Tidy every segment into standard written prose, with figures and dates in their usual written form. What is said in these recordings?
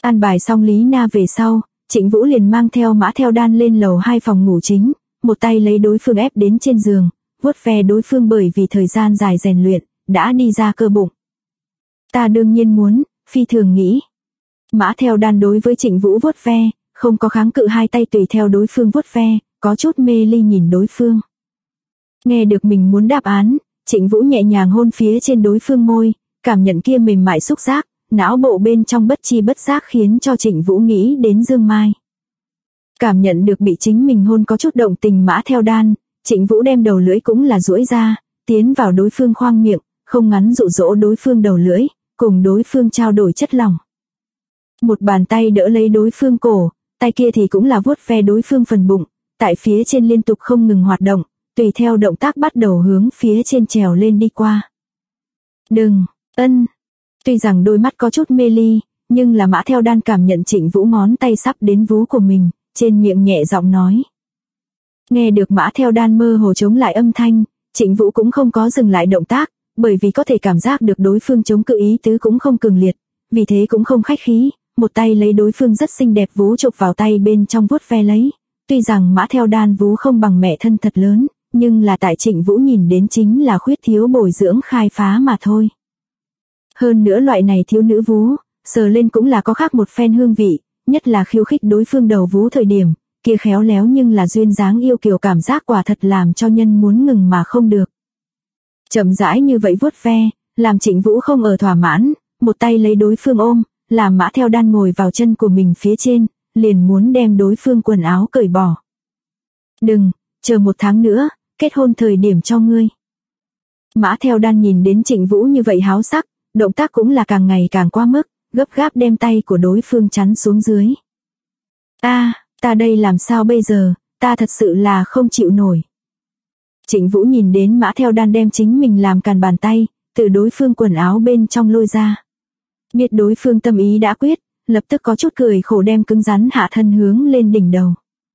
An bài xong Lý Na về sau, Trịnh Vũ liền mang theo Mã Theo Đan lên lầu 2 phòng ngủ chính, một tay lấy đối phương ép đến trên giường, vuốt ve đối phương bởi vì thời gian dài rèn luyện, đã đi ra cơ bụng. Ta đương nhiên muốn, phi thường nghĩ. Mã Theo Đan đối với Trịnh Vũ vuốt ve, không có kháng cự, hai tay tùy theo đối phương vuốt ve, có chút mê ly nhìn đối phương. Nghe được mình muốn đáp án, Trịnh Vũ nhẹ nhàng hôn phía trên đối phương môi, cảm nhận kia mềm mại xúc giác, não bộ bên trong bất chi bất giác khiến cho Trịnh Vũ nghĩ đến Dương Mai. Cảm nhận được bị chính mình hôn có chút động tình Mã Theo Đan, Trịnh Vũ đem đầu lưỡi cũng là duỗi ra, tiến vào đối phương khoang miệng, không ngắn dụ dỗ đối phương đầu lưỡi, cùng đối phương trao đổi chất lỏng. Một bàn tay đỡ lấy đối phương cổ, tay kia thì cũng là vuốt ve đối phương phần bụng, tại phía trên liên tục không ngừng hoạt động, tùy theo động tác bắt đầu hướng phía trên trèo lên đi qua. Đừng, ân. Tuy rằng đôi mắt có chút mê ly, nhưng là Mã Theo Đan cảm nhận Trịnh Vũ ngón tay sắp đến vú của mình, trên miệng nhẹ giọng nói. Nghe được Mã Theo Đan mơ hồ chống lại âm thanh, Trịnh Vũ cũng không có dừng lại động tác, bởi vì có thể cảm giác được đối phương chống cự ý tứ cũng không cường liệt, vì thế cũng không khách khí, một tay lấy đối phương rất xinh đẹp vú chụp vào tay bên trong vuốt ve lấy. Tuy rằng Mã Theo Đan vú không bằng mẹ thân thật lớn, nhưng là tại Trịnh Vũ nhìn đến chính là khuyết thiếu bồi dưỡng khai phá mà thôi. Hơn nữa loại này thiếu nữ vú, sờ lên cũng là có khác một phen hương vị, nhất là khiêu khích đối phương đầu vú thời điểm, kia khéo léo nhưng là duyên dáng yêu kiều cảm giác quả thật làm cho nhân muốn ngừng mà không được. Chậm rãi như vậy vuốt ve, làm Trịnh Vũ không ở thỏa mãn, một tay lấy đối phương ôm, làm Mã Theo Đan ngồi vào chân của mình phía trên, liền muốn đem đối phương quần áo cởi bỏ. Đừng, chờ 1 tháng nữa, kết hôn thời điểm cho ngươi. Mã Theo Đan nhìn đến Trịnh Vũ như vậy háo sắc, động tác cũng là càng ngày càng quá mức, gấp gáp đem tay của đối phương chắn xuống dưới. Ta đây làm sao bây giờ, ta thật sự là không chịu nổi. Trịnh Vũ nhìn đến Mã Theo Đan đem chính mình làm càn bàn tay, từ đối phương quần áo bên trong lôi ra. Biết đối phương tâm ý đã quyết, lập tức có chút cười khổ đem cứng rắn hạ thân hướng lên đỉnh đầu.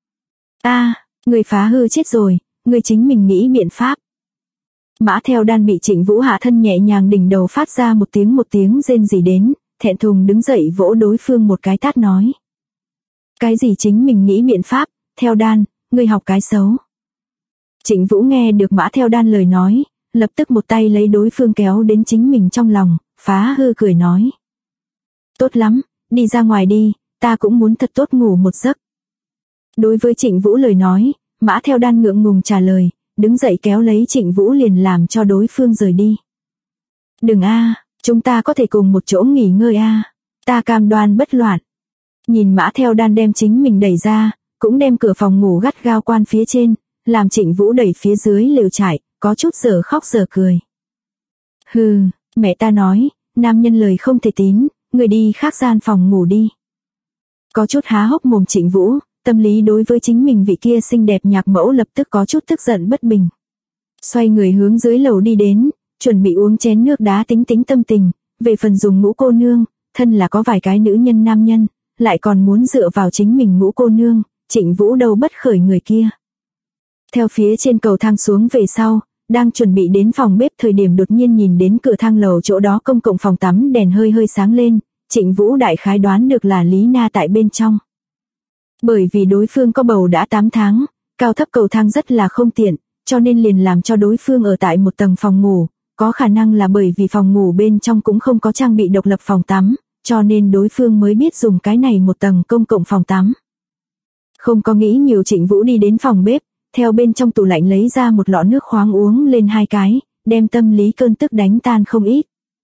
Người phá hư chết rồi, người chính mình nghĩ biện pháp. Mã Theo Đan bị Trịnh Vũ hạ thân nhẹ nhàng đỉnh đầu phát ra một tiếng rên rỉ đến, thẹn thùng đứng dậy vỗ đối phương một cái tát nói. Cái gì chính mình nghĩ biện pháp, Theo Đan, ngươi học cái xấu. Trịnh Vũ nghe được Mã Theo Đan lời nói, lập tức một tay lấy đối phương kéo đến chính mình trong lòng, phá hư cười nói. Tốt lắm, đi ra ngoài đi, ta cũng muốn thật tốt ngủ một giấc. Đối với Trịnh Vũ lời nói, Mã Theo Đan ngượng ngùng trả lời, đứng dậy kéo lấy Trịnh Vũ liền làm cho đối phương rời đi. Đừng chúng ta có thể cùng một chỗ nghỉ ngơi ta cam đoan bất loạn. Nhìn Mã Theo Đan đem chính mình đẩy ra, cũng đem cửa phòng ngủ gắt gao quan phía trên, làm Trịnh Vũ đẩy phía dưới lều trại, có chút giờ khóc giờ cười. Hừ, mẹ ta nói, nam nhân lời không thể tín, người đi khác gian phòng ngủ đi. Có chút há hốc mồm Trịnh Vũ, tâm lý đối với chính mình vị kia xinh đẹp nhạc mẫu lập tức có chút tức giận bất bình. Xoay người hướng dưới lầu đi đến, chuẩn bị uống chén nước đá tính tâm tình, về phần dùng Ngũ cô nương, thân là có vài cái nữ nhân nam nhân, lại còn muốn dựa vào chính mình Ngũ cô nương, Trịnh Vũ đâu bất khởi người kia. Theo phía trên cầu thang xuống về sau, đang chuẩn bị đến phòng bếp thời điểm đột nhiên nhìn đến cửa thang lầu chỗ đó công cộng phòng tắm đèn hơi sáng lên, Trịnh Vũ đại khái đoán được là Lý Na tại bên trong. Bởi vì đối phương có bầu đã 8 tháng, cao thấp cầu thang rất là không tiện, cho nên liền làm cho đối phương ở tại một tầng phòng ngủ, có khả năng là bởi vì phòng ngủ bên trong cũng không có trang bị độc lập phòng tắm, cho nên đối phương mới biết dùng cái này một tầng công cộng phòng tắm. Không có nghĩ nhiều Trịnh Vũ đi đến phòng bếp, theo bên trong tủ lạnh lấy ra một lọ nước khoáng uống lên 2 cái, đem tâm lý cơn tức đánh tan không ít.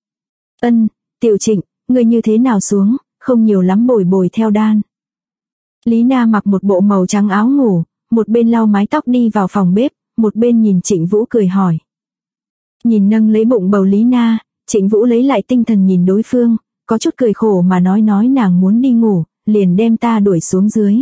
Tiểu Trịnh, người như thế nào xuống, không nhiều lắm bồi Theo Đan. Lý Na mặc một bộ màu trắng áo ngủ, một bên lau mái tóc đi vào phòng bếp, một bên nhìn Trịnh Vũ cười hỏi. Nhìn nâng lấy bụng bầu Lý Na, Trịnh Vũ lấy lại tinh thần nhìn đối phương, có chút cười khổ mà nói nàng muốn đi ngủ, liền đem ta đuổi xuống dưới.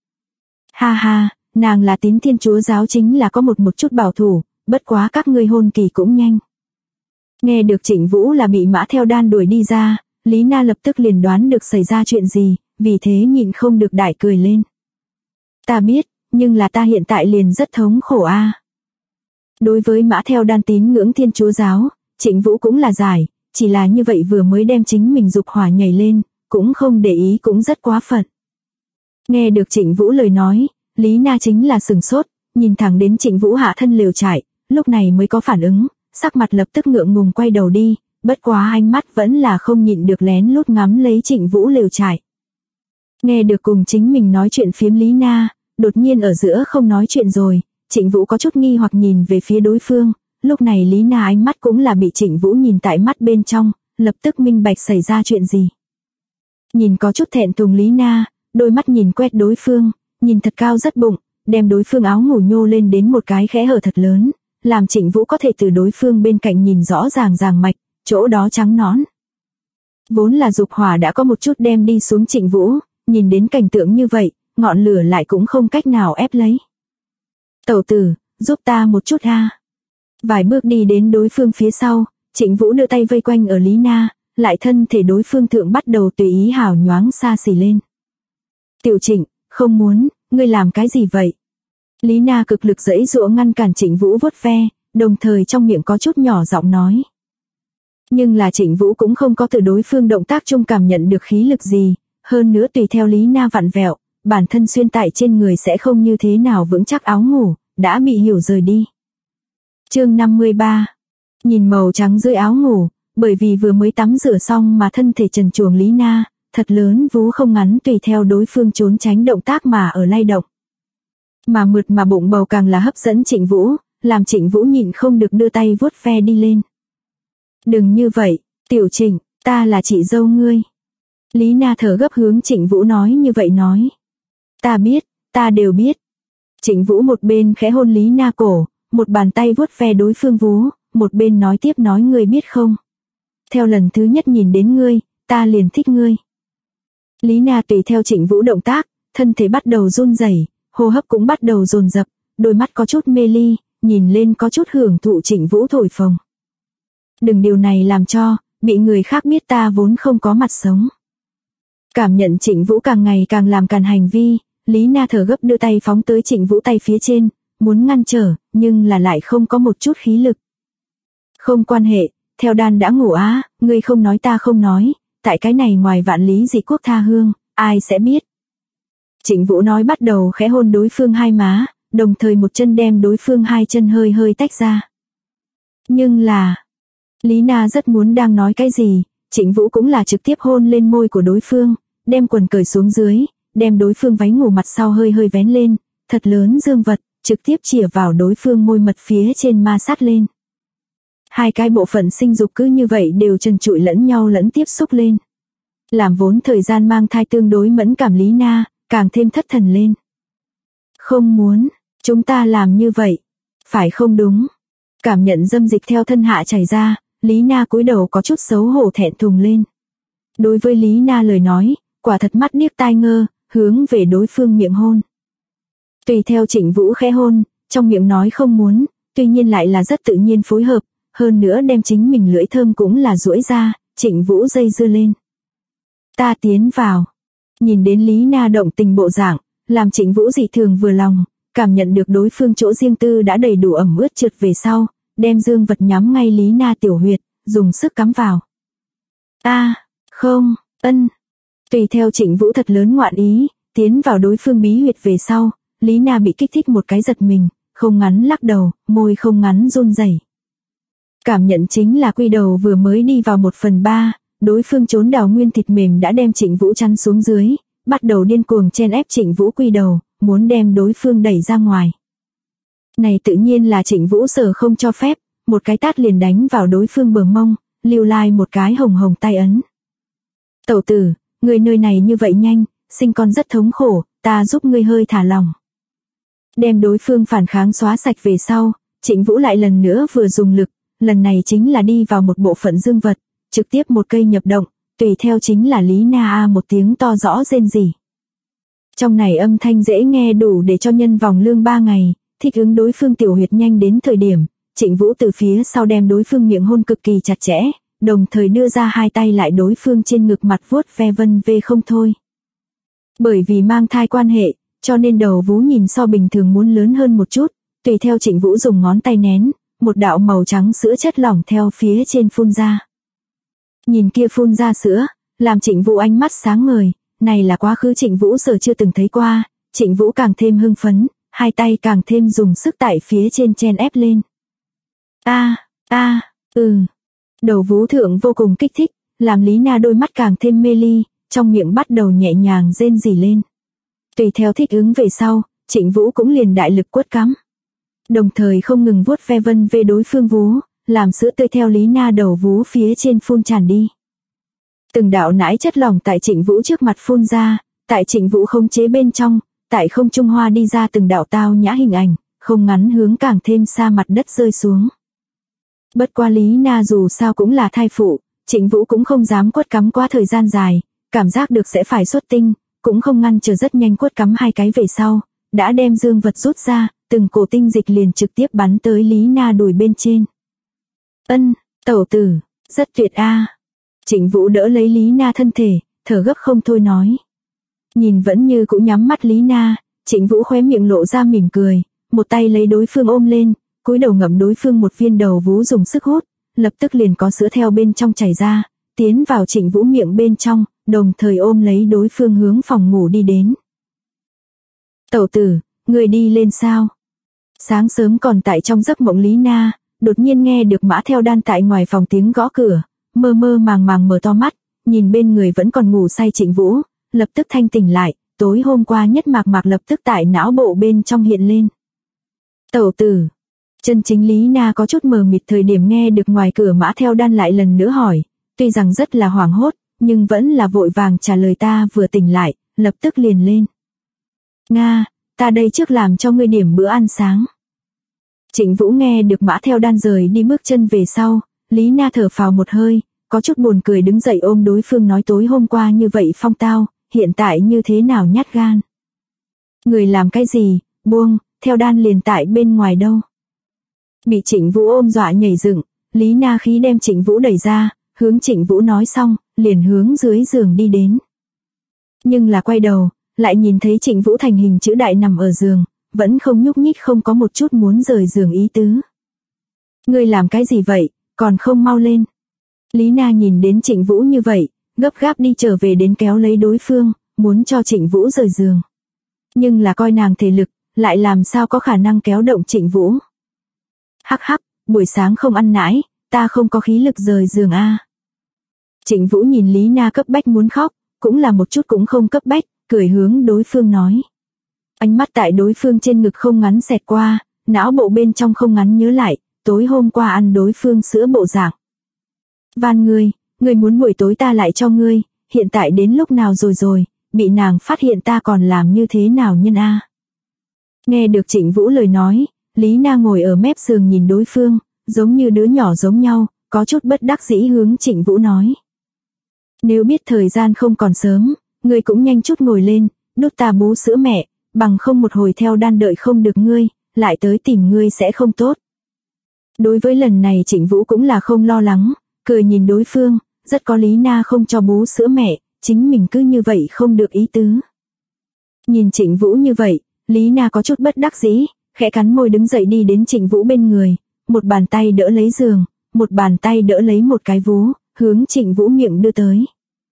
Ha, nàng là Tín Thiên Chúa giáo chính là có một chút bảo thủ, bất quá các ngươi hôn kỳ cũng nhanh. Nghe được Trịnh Vũ là bị Mã Theo Đan đuổi đi ra, Lý Na lập tức liền đoán được xảy ra chuyện gì, vì thế nhịn không được đại cười lên. Ta biết, nhưng là ta hiện tại liền rất thống khổ Đối với Mã Theo Đan tín ngưỡng Thiên Chúa giáo, Trịnh Vũ cũng là giải, chỉ là như vậy vừa mới đem chính mình dục hỏa nhảy lên, cũng không để ý cũng rất quá phận. Nghe được Trịnh Vũ lời nói, Lý Na chính là sừng sốt, nhìn thẳng đến Trịnh Vũ hạ thân lều trại, lúc này mới có phản ứng, sắc mặt lập tức ngượng ngùng quay đầu đi, bất quá ánh mắt vẫn là không nhịn được lén lút ngắm lấy Trịnh Vũ lều trại. Nghe được cùng chính mình nói chuyện phiếm Lý Na, đột nhiên ở giữa không nói chuyện rồi, Trịnh Vũ có chút nghi hoặc nhìn về phía đối phương, lúc này Lý Na ánh mắt cũng là bị Trịnh Vũ nhìn tại mắt bên trong, lập tức minh bạch xảy ra chuyện gì. Nhìn có chút thẹn thùng Lý Na, đôi mắt nhìn quét đối phương, nhìn thật cao rất bụng, đem đối phương áo ngủ nhô lên đến một cái khẽ hở thật lớn, làm Trịnh Vũ có thể từ đối phương bên cạnh nhìn rõ ràng ràng mạch, chỗ đó trắng nõn. Vốn là dục hỏa đã có một chút đem đi xuống Trịnh Vũ, nhìn đến cảnh tượng như vậy, ngọn lửa lại cũng không cách nào ép lấy. Tẩu tử, giúp ta một chút ha. Vài bước đi đến đối phương phía sau, Trịnh Vũ đưa tay vây quanh ở Lý Na, lại thân thể đối phương thượng bắt đầu tùy ý hào nhoáng xa xỉ lên. Tiểu Trịnh, không muốn, ngươi làm cái gì vậy? Lý Na cực lực giãy giụa ngăn cản Trịnh Vũ vuốt ve, đồng thời trong miệng có chút nhỏ giọng nói. Nhưng là Trịnh Vũ cũng không có từ đối phương động tác chung cảm nhận được khí lực gì, hơn nữa tùy theo Lý Na vặn vẹo, bản thân xuyên tại trên người sẽ không như thế nào vững chắc áo ngủ, đã bị hiểu rời đi. Chương 53. Nhìn màu trắng dưới áo ngủ, bởi vì vừa mới tắm rửa xong mà thân thể trần truồng Lý Na, thật lớn vú không ngắn tùy theo đối phương trốn tránh động tác mà ở lay động. Mà mượt mà bụng bầu càng là hấp dẫn Trịnh Vũ, làm Trịnh Vũ nhịn không được đưa tay vuốt ve đi lên. Đừng như vậy, Tiểu Trịnh, ta là chị dâu ngươi. Lý Na thở gấp hướng Trịnh Vũ nói như vậy nói. Ta biết, ta đều biết. Trịnh Vũ một bên khẽ hôn Lý Na cổ, một bàn tay vuốt ve đối phương vú, một bên nói tiếp nói ngươi biết không. Theo lần thứ nhất nhìn đến ngươi, ta liền thích ngươi. Lý Na tùy theo Trịnh Vũ động tác, thân thể bắt đầu run rẩy, hô hấp cũng bắt đầu dồn dập, đôi mắt có chút mê ly, nhìn lên có chút hưởng thụ Trịnh Vũ thổi phồng. Đừng điều này làm cho, bị người khác biết ta vốn không có mặt sống. Cảm nhận Trịnh Vũ càng ngày càng làm càn hành vi, Lý Na thở gấp đưa tay phóng tới Trịnh Vũ tay phía trên, muốn ngăn trở, nhưng là lại không có một chút khí lực. Không quan hệ, theo đan đã ngủ á, ngươi không nói ta không nói, tại cái này ngoài vạn lý dị quốc tha hương, ai sẽ biết. Trịnh Vũ nói bắt đầu khẽ hôn đối phương hai má, đồng thời một chân đem đối phương hai chân hơi hơi tách ra. Nhưng là, Lý Na rất muốn đang nói cái gì, Trịnh Vũ cũng là trực tiếp hôn lên môi của đối phương, đem quần cởi xuống dưới, đem đối phương váy ngủ mặt sau hơi hơi vén lên, thật lớn dương vật, trực tiếp chĩa vào đối phương môi mật phía trên ma sát lên. Hai cái bộ phận sinh dục cứ như vậy đều trần trụi lẫn nhau lẫn tiếp xúc lên. Làm vốn thời gian mang thai tương đối mẫn cảm Lý Na, càng thêm thất thần lên. Không muốn, chúng ta làm như vậy, phải không đúng. Cảm nhận dâm dịch theo thân hạ chảy ra, Lý Na cúi đầu có chút xấu hổ thẹn thùng lên. Đối với Lý Na lời nói, quả thật mắt điếc tai ngơ, hướng về đối phương miệng hôn. Tùy theo Trịnh Vũ khẽ hôn, trong miệng nói không muốn, tuy nhiên lại là rất tự nhiên phối hợp, hơn nữa đem chính mình lưỡi thơm cũng là duỗi ra, Trịnh Vũ dây dưa lên. Ta tiến vào. Nhìn đến Lý Na động tình bộ dạng, làm Trịnh Vũ dị thường vừa lòng, cảm nhận được đối phương chỗ riêng tư đã đầy đủ ẩm ướt trượt về sau, đem dương vật nhắm ngay Lý Na tiểu huyệt, dùng sức cắm vào. Không, Tùy theo Trịnh Vũ thật lớn ngoạn ý, tiến vào đối phương bí huyệt về sau, Lý Na bị kích thích một cái giật mình, không ngắn lắc đầu, môi không ngắn run rẩy. Cảm nhận chính là quy đầu vừa mới đi vào 1/3, đối phương trốn đào nguyên thịt mềm đã đem Trịnh Vũ chắn xuống dưới, bắt đầu điên cuồng chen ép Trịnh Vũ quy đầu, muốn đem đối phương đẩy ra ngoài. Này tự nhiên là Trịnh Vũ sở không cho phép, một cái tát liền đánh vào đối phương bờ mông, lưu lai một cái hồng hồng tay ấn. Tẩu tử, người nơi này như vậy nhanh, sinh con rất thống khổ, ta giúp ngươi hơi thả lòng. Đem đối phương phản kháng xóa sạch về sau, Trịnh Vũ lại lần nữa vừa dùng lực, lần này chính là đi vào một bộ phận dương vật, trực tiếp một cây nhập động, tùy theo chính là Lý Na a một tiếng to rõ rên rỉ. Trong này âm thanh dễ nghe đủ để cho nhân vòng lương 3 ngày, thích ứng đối phương tiểu huyệt nhanh đến thời điểm, Trịnh Vũ từ phía sau đem đối phương miệng hôn cực kỳ chặt chẽ, đồng thời đưa ra hai tay lại đối phương trên ngực mặt vuốt ve vân vê không thôi. Bởi vì mang thai quan hệ, cho nên đầu vú nhìn so bình thường muốn lớn hơn một chút, tùy theo Trịnh Vũ dùng ngón tay nén, một đạo màu trắng sữa chất lỏng theo phía trên phun ra. Nhìn kia phun ra sữa, làm Trịnh Vũ ánh mắt sáng ngời, này là quá khứ Trịnh Vũ giờ chưa từng thấy qua, Trịnh Vũ càng thêm hưng phấn, hai tay càng thêm dùng sức tại phía trên chen ép lên. Đầu vú thượng vô cùng kích thích, làm Lý Na đôi mắt càng thêm mê ly, trong miệng bắt đầu nhẹ nhàng rên rỉ lên. Tùy theo thích ứng về sau, Trịnh Vũ cũng liền đại lực quất cắm. Đồng thời không ngừng vuốt ve vân về đối phương vú, làm sữa tươi theo Lý Na đầu vú phía trên phun tràn đi. Từng đạo nãi chất lỏng tại Trịnh Vũ trước mặt phun ra, tại Trịnh Vũ khống chế bên trong, tại không trung hoa đi ra từng đạo tao nhã hình ảnh, không ngắn hướng càng thêm xa mặt đất rơi xuống. Bất qua Lý Na dù sao cũng là thai phụ, Trịnh Vũ cũng không dám quất cắm quá thời gian dài, cảm giác được sẽ phải xuất tinh, cũng không ngăn chờ rất nhanh quất cắm hai cái về sau, đã đem dương vật rút ra, từng cổ tinh dịch liền trực tiếp bắn tới Lý Na đùi bên trên. Tẩu tử, rất tuyệt a. Trịnh Vũ đỡ lấy Lý Na thân thể, thở gấp không thôi nói. Nhìn vẫn như cũ nhắm mắt Lý Na, Trịnh Vũ khóe miệng lộ ra mỉm cười, một tay lấy đối phương ôm lên, cúi đầu ngậm đối phương một viên đầu vú dùng sức hút, lập tức liền có sữa theo bên trong chảy ra, tiến vào Trịnh Vũ miệng bên trong, đồng thời ôm lấy đối phương hướng phòng ngủ đi đến. Tẩu tử, người đi lên sao? Sáng sớm còn tại trong giấc mộng Lý Na, đột nhiên nghe được Mã Theo Đan tại ngoài phòng tiếng gõ cửa, mơ mơ màng màng mở to mắt, nhìn bên người vẫn còn ngủ say Trịnh Vũ, lập tức thanh tỉnh lại, tối hôm qua nhất mạc mạc lập tức tại não bộ bên trong hiện lên. Tẩu tử. Chân chính Lý Na có chút mờ mịt thời điểm nghe được ngoài cửa Mã Theo Đan lại lần nữa hỏi, tuy rằng rất là hoảng hốt, nhưng vẫn là vội vàng trả lời ta vừa tỉnh lại, lập tức liền lên. Nga, ta đây trước làm cho ngươi điểm bữa ăn sáng. Trịnh Vũ nghe được Mã Theo Đan rời đi bước chân về sau, Lý Na thở phào một hơi, có chút buồn cười đứng dậy ôm đối phương nói tối hôm qua như vậy phong tao, hiện tại như thế nào nhát gan. Người làm cái gì, buông, Theo Đan liền tại bên ngoài đâu. Bị Trịnh Vũ ôm dọa nhảy dựng, Lý Na khí đem Trịnh Vũ đẩy ra, hướng Trịnh Vũ nói xong, liền hướng dưới giường đi đến. Nhưng là quay đầu, lại nhìn thấy Trịnh Vũ thành hình chữ đại nằm ở giường, vẫn không nhúc nhích, không có một chút muốn rời giường ý tứ. Ngươi làm cái gì vậy, còn không mau lên. Lý Na nhìn đến Trịnh Vũ như vậy, gấp gáp đi trở về đến kéo lấy đối phương, muốn cho Trịnh Vũ rời giường. Nhưng là coi nàng thể lực, lại làm sao có khả năng kéo động Trịnh Vũ. Hắc hắc, buổi sáng không ăn nãi, ta không có khí lực rời giường a. Trịnh Vũ nhìn Lý Na cấp bách muốn khóc, cũng là một chút cũng không cấp bách, cười hướng đối phương nói. Ánh mắt tại đối phương trên ngực không ngắn xẹt qua, não bộ bên trong không ngắn nhớ lại, tối hôm qua ăn đối phương sữa bộ dạng. Van ngươi muốn buổi tối ta lại cho ngươi, hiện tại đến lúc nào rồi, bị nàng phát hiện ta còn làm như thế nào nhân a. Nghe được Trịnh Vũ lời nói, Lý Na ngồi ở mép giường nhìn đối phương, giống như đứa nhỏ giống nhau, có chút bất đắc dĩ hướng Trịnh Vũ nói. Nếu biết thời gian không còn sớm, ngươi cũng nhanh chút ngồi lên, đút ta bú sữa mẹ, bằng không một hồi Theo Đan đợi không được ngươi, lại tới tìm ngươi sẽ không tốt. Đối với lần này Trịnh Vũ cũng là không lo lắng, cười nhìn đối phương, rất có Lý Na không cho bú sữa mẹ, chính mình cứ như vậy không được ý tứ. Nhìn Trịnh Vũ như vậy, Lý Na có chút bất đắc dĩ, khẽ cắn môi đứng dậy đi đến Trịnh Vũ bên người, một bàn tay đỡ lấy giường, một bàn tay đỡ lấy một cái vú, hướng Trịnh Vũ miệng đưa tới.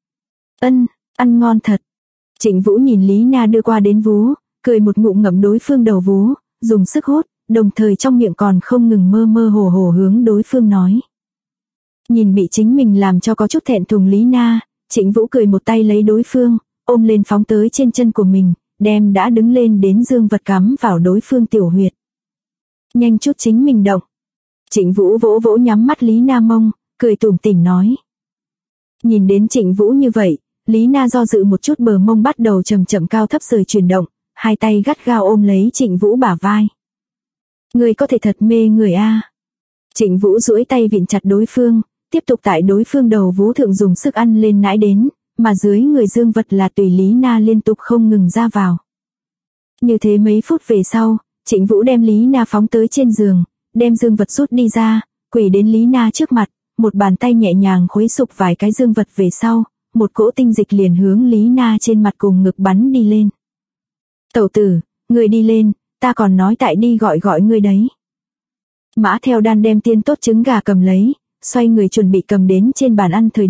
Ăn ngon thật. Trịnh Vũ nhìn Lý Na đưa qua đến vú, cười một ngụm ngậm đối phương đầu vú, dùng sức hút, đồng thời trong miệng còn không ngừng mơ mơ hồ hồ hướng đối phương nói. Nhìn bị chính mình làm cho có chút thẹn thùng Lý Na, Trịnh Vũ cười một tay lấy đối phương, ôm lên phóng tới trên chân của mình, đem đã đứng lên đến dương vật cắm vào đối phương tiểu huyệt. Nhanh chút chính mình động. Trịnh Vũ vỗ vỗ nhắm mắt Lý Na mông, cười tủm tỉm nói. Nhìn đến Trịnh Vũ như vậy, Lý Na do dự một chút, bờ mông bắt đầu chậm chậm cao thấp rời chuyển động, hai tay gắt gao ôm lấy Trịnh Vũ bả vai. Người có thể thật mê người a. Trịnh Vũ duỗi tay vịn chặt đối phương, tiếp tục tại đối phương đầu vú thượng dùng sức ăn lên nãi đến, mà dưới người dương vật là tùy Lý Na liên tục không ngừng ra vào. Như thế mấy phút về sau, Trịnh Vũ đem Lý Na phóng tới trên giường, đem dương vật rút đi ra, quỳ đến Lý Na trước mặt, một bàn tay nhẹ nhàng khuấy sục vài cái dương vật về sau, một cỗ tinh dịch liền hướng Lý Na trên mặt cùng ngực bắn đi lên. Tẩu tử, người đi lên, ta còn nói tại đi gọi ngươi đấy. Mã Theo Đan đem tiên tốt trứng gà cầm lấy, xoay người chuẩn bị cầm đến trên bàn ăn thời điểm,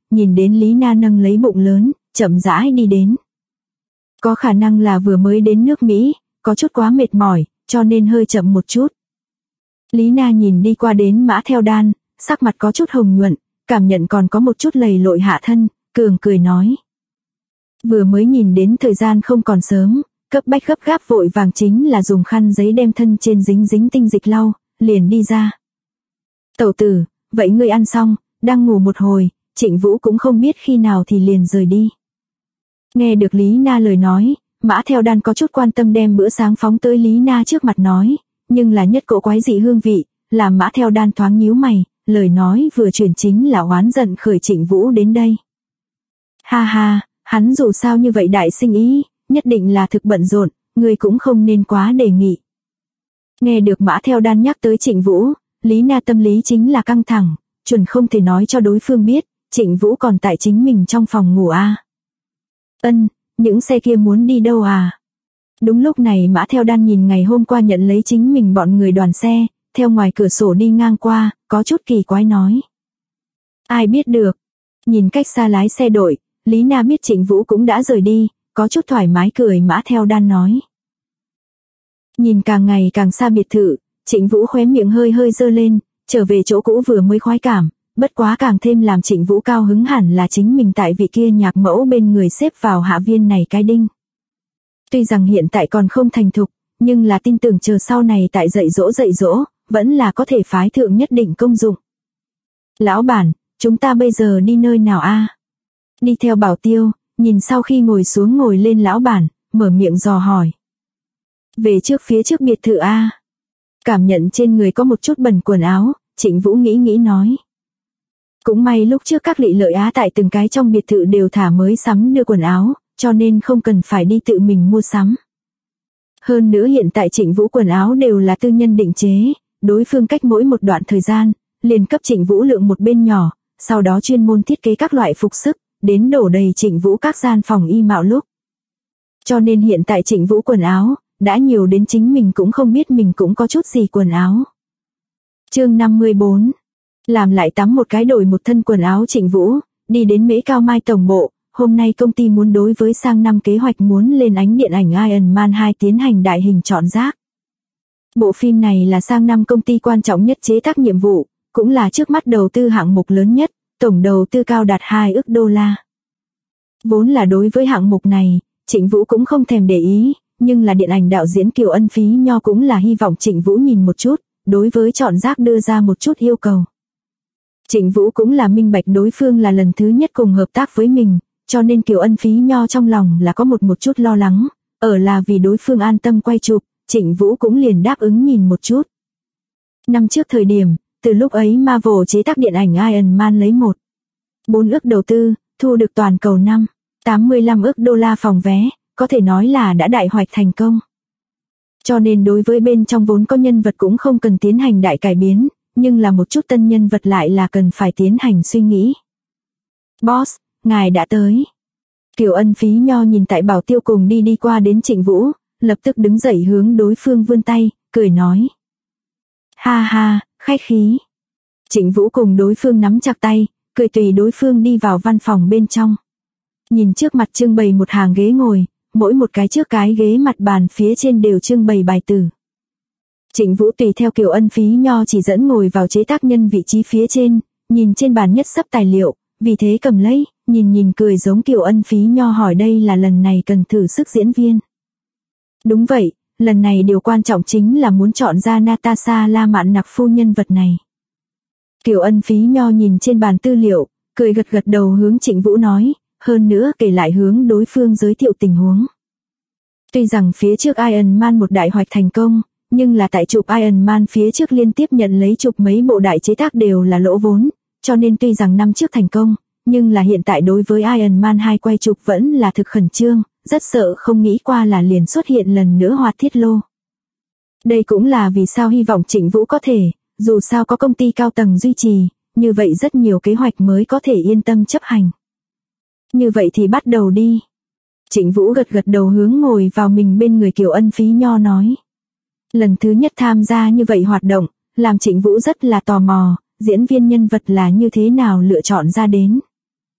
nhìn đến Lý Na nâng lấy bụng lớn, chậm rãi đi đến. Có khả năng là vừa mới đến nước Mỹ, có chút quá mệt mỏi, cho nên hơi chậm một chút. Lý Na nhìn đi qua đến Mã Theo Đan, sắc mặt có chút hồng nhuận, cảm nhận còn có một chút lầy lội hạ thân, cường cười nói. Vừa mới nhìn đến thời gian không còn sớm, cấp bách gấp gáp vội vàng chính là dùng khăn giấy đem thân trên dính dính tinh dịch lau, liền đi ra. Tẩu tử, vậy ngươi ăn xong, đang ngủ một hồi, Trịnh Vũ cũng không biết khi nào thì liền rời đi. Nghe được Lý Na lời nói, Mã Theo Đan có chút quan tâm đem bữa sáng phóng tới Lý Na trước mặt nói, nhưng là nhất cỗ quái dị hương vị, làm Mã Theo Đan thoáng nhíu mày, lời nói vừa chuyển chính là oán giận khởi Trịnh Vũ đến đây. Ha ha, hắn dù sao như vậy đại sinh ý, nhất định là thực bận rộn, người cũng không nên quá đề nghị. Nghe được Mã Theo Đan nhắc tới Trịnh Vũ, Lý Na tâm lý chính là căng thẳng, chuẩn không thể nói cho đối phương biết, Trịnh Vũ còn tại chính mình trong phòng ngủ à. Những xe kia muốn đi đâu à? Đúng lúc này Mã Theo Đan nhìn ngày hôm qua nhận lấy chính mình bọn người đoàn xe, theo ngoài cửa sổ đi ngang qua, có chút kỳ quái nói. Ai biết được? Nhìn cách xa lái xe đội, Lý Na biết Trịnh Vũ cũng đã rời đi, có chút thoải mái cười Mã Theo Đan nói. Nhìn càng ngày càng xa biệt thự, Trịnh Vũ khóe miệng hơi hơi dơ lên, trở về chỗ cũ vừa mới khoái cảm, bất quá càng thêm làm Trịnh Vũ cao hứng hẳn là chính mình tại vị kia nhạc mẫu bên người xếp vào hạ viên này cái đinh. Tuy rằng hiện tại còn không thành thục, nhưng là tin tưởng chờ sau này tại dạy dỗ, vẫn là có thể phái thượng nhất định công dụng. Lão bản, chúng ta bây giờ đi nơi nào a? Đi theo Bảo Tiêu, nhìn sau khi ngồi xuống ngồi lên lão bản, mở miệng dò hỏi. Về trước phía trước biệt thự a. Cảm nhận trên người có một chút bẩn quần áo, Trịnh Vũ nghĩ nói. Cũng may lúc trước các Lị Lợi Á tại từng cái trong biệt thự đều thả mới sắm đưa quần áo, cho nên không cần phải đi tự mình mua sắm. Hơn nữa hiện tại Trịnh Vũ quần áo đều là tư nhân định chế, đối phương cách mỗi một đoạn thời gian, liền cấp Trịnh Vũ lượng một bên nhỏ, sau đó chuyên môn thiết kế các loại phục sức, đến đổ đầy Trịnh Vũ các gian phòng y mạo lúc. Cho nên hiện tại Trịnh Vũ quần áo, đã nhiều đến chính mình cũng không biết mình cũng có chút gì quần áo. Chương 54. Làm lại tắm một cái đổi một thân quần áo Trịnh Vũ, đi đến Mễ Cao Mai tổng bộ, hôm nay công ty muốn đối với sang năm kế hoạch muốn lên ánh điện ảnh Iron Man 2 tiến hành đại hình chọn rác. Bộ phim này là sang năm công ty quan trọng nhất chế tác nhiệm vụ, cũng là trước mắt đầu tư hạng mục lớn nhất, tổng đầu tư cao đạt 2 ức đô la. Vốn là đối với hạng mục này, Trịnh Vũ cũng không thèm để ý, nhưng là điện ảnh đạo diễn Kiều Ân Phí Nho cũng là hy vọng Trịnh Vũ nhìn một chút, đối với chọn rác đưa ra một chút yêu cầu. Trịnh Vũ cũng là minh bạch đối phương là lần thứ nhất cùng hợp tác với mình, cho nên Kiều Ân Phí Nho trong lòng là có một chút lo lắng, ở là vì đối phương an tâm quay chụp, Trịnh Vũ cũng liền đáp ứng nhìn một chút. Năm trước thời điểm, từ lúc ấy Marvel chế tác điện ảnh Iron Man lấy 1,4 ức đầu tư, thu được toàn cầu 85 ức đô la phòng vé, có thể nói là đã đại hoạch thành công. Cho nên đối với bên trong vốn có nhân vật cũng không cần tiến hành đại cải biến, nhưng là một chút tân nhân vật lại là cần phải tiến hành suy nghĩ. Boss, ngài đã tới. Kiều Ân Phí Nho nhìn tại Bảo Tiêu cùng đi qua đến Trịnh Vũ, lập tức đứng dậy hướng đối phương vươn tay, cười nói. Ha ha, khách khí. Trịnh Vũ cùng đối phương nắm chặt tay, cười tùy đối phương đi vào văn phòng bên trong. Nhìn trước mặt trưng bày một hàng ghế ngồi, mỗi một cái trước cái ghế mặt bàn phía trên đều trưng bày bài tử. Trịnh Vũ tùy theo Kiều Ân Phí Nho chỉ dẫn ngồi vào chế tác nhân vị trí phía trên, nhìn trên bàn nhất sấp tài liệu, vì thế cầm lấy, nhìn cười giống Kiều Ân Phí Nho hỏi đây là lần này cần thử sức diễn viên. Đúng vậy, lần này điều quan trọng chính là muốn chọn ra Natasha La Mạn Nặc phu nhân vật này. Kiều Ân Phí Nho nhìn trên bàn tư liệu, cười gật đầu hướng Trịnh Vũ nói, hơn nữa kể lại hướng đối phương giới thiệu tình huống. Tuy rằng phía trước Iron Man một đại hoạch thành công, nhưng là tại chụp Iron Man phía trước liên tiếp nhận lấy chụp mấy bộ đại chế tác đều là lỗ vốn, cho nên tuy rằng năm trước thành công, nhưng là hiện tại đối với Iron Man 2 quay chụp vẫn là thực khẩn trương, rất sợ không nghĩ qua là liền xuất hiện lần nữa hoạt thiết lô. Đây cũng là vì sao hy vọng Trịnh Vũ có thể, dù sao có công ty cao tầng duy trì, như vậy rất nhiều kế hoạch mới có thể yên tâm chấp hành. Như vậy thì bắt đầu đi. Trịnh Vũ gật đầu hướng ngồi vào mình bên người Kiều Ân Phí Nho nói. Lần thứ nhất tham gia như vậy hoạt động, làm Trịnh Vũ rất là tò mò, diễn viên nhân vật là như thế nào lựa chọn ra đến.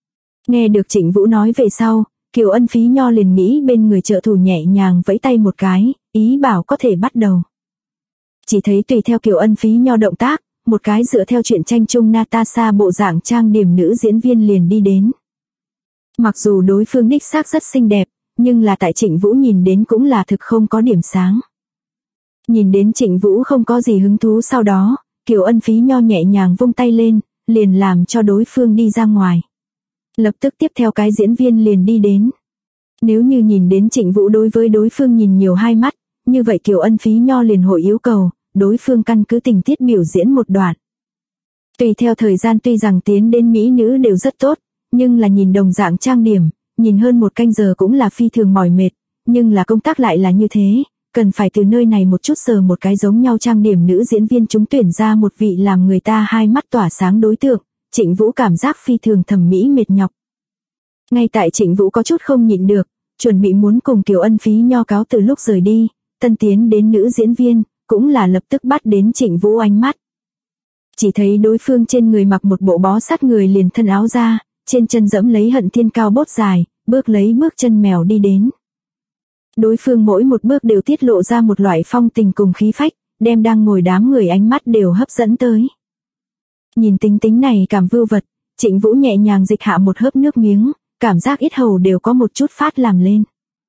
Nghe được Trịnh Vũ nói về sau, Kiều Ân Phí Nho liền nghĩ bên người trợ thủ nhẹ nhàng vẫy tay một cái, ý bảo có thể bắt đầu. Chỉ thấy tùy theo Kiều Ân Phí Nho động tác, một cái dựa theo truyện tranh chung Natasha bộ dạng trang điểm nữ diễn viên liền đi đến. Mặc dù đối phương đích xác rất xinh đẹp, nhưng là tại Trịnh Vũ nhìn đến cũng là thực không có điểm sáng. Nhìn đến Trịnh Vũ không có gì hứng thú, sau đó, Kiều Ân Phí Nho nhẹ nhàng vung tay lên, liền làm cho đối phương đi ra ngoài. Lập tức tiếp theo cái diễn viên liền đi đến. Nếu như nhìn đến Trịnh Vũ đối với đối phương nhìn nhiều hai mắt, như vậy Kiều Ân Phí Nho liền hội yêu cầu, đối phương căn cứ tình tiết biểu diễn một đoạn. Tùy theo thời gian, tuy rằng tiến đến mỹ nữ đều rất tốt, nhưng là nhìn đồng dạng trang điểm, nhìn hơn 1 canh giờ cũng là phi thường mỏi mệt, nhưng là công tác lại là như thế, cần phải từ nơi này một chút sờ một cái giống nhau trang điểm nữ diễn viên chúng tuyển ra một vị làm người ta hai mắt tỏa sáng đối tượng. Trịnh Vũ cảm giác phi thường thẩm mỹ mệt nhọc. Ngay tại Trịnh Vũ có chút không nhịn được, chuẩn bị muốn cùng Kiều Ân Phí Nho cáo từ lúc rời đi, tân tiến đến nữ diễn viên, cũng là lập tức bắt đến Trịnh Vũ ánh mắt. Chỉ thấy đối phương trên người mặc một bộ bó sát người liền thân áo ra, trên chân dẫm lấy Hận Thiên cao bốt dài, bước lấy bước chân mèo đi đến. Đối phương mỗi một bước đều tiết lộ ra một loại phong tình cùng khí phách, đem đang ngồi đám người ánh mắt đều hấp dẫn tới. Nhìn tính tính này cảm vưu vật, Trịnh Vũ nhẹ nhàng dịch hạ một hớp nước miếng, cảm giác yết hầu đều có một chút phát làm lên.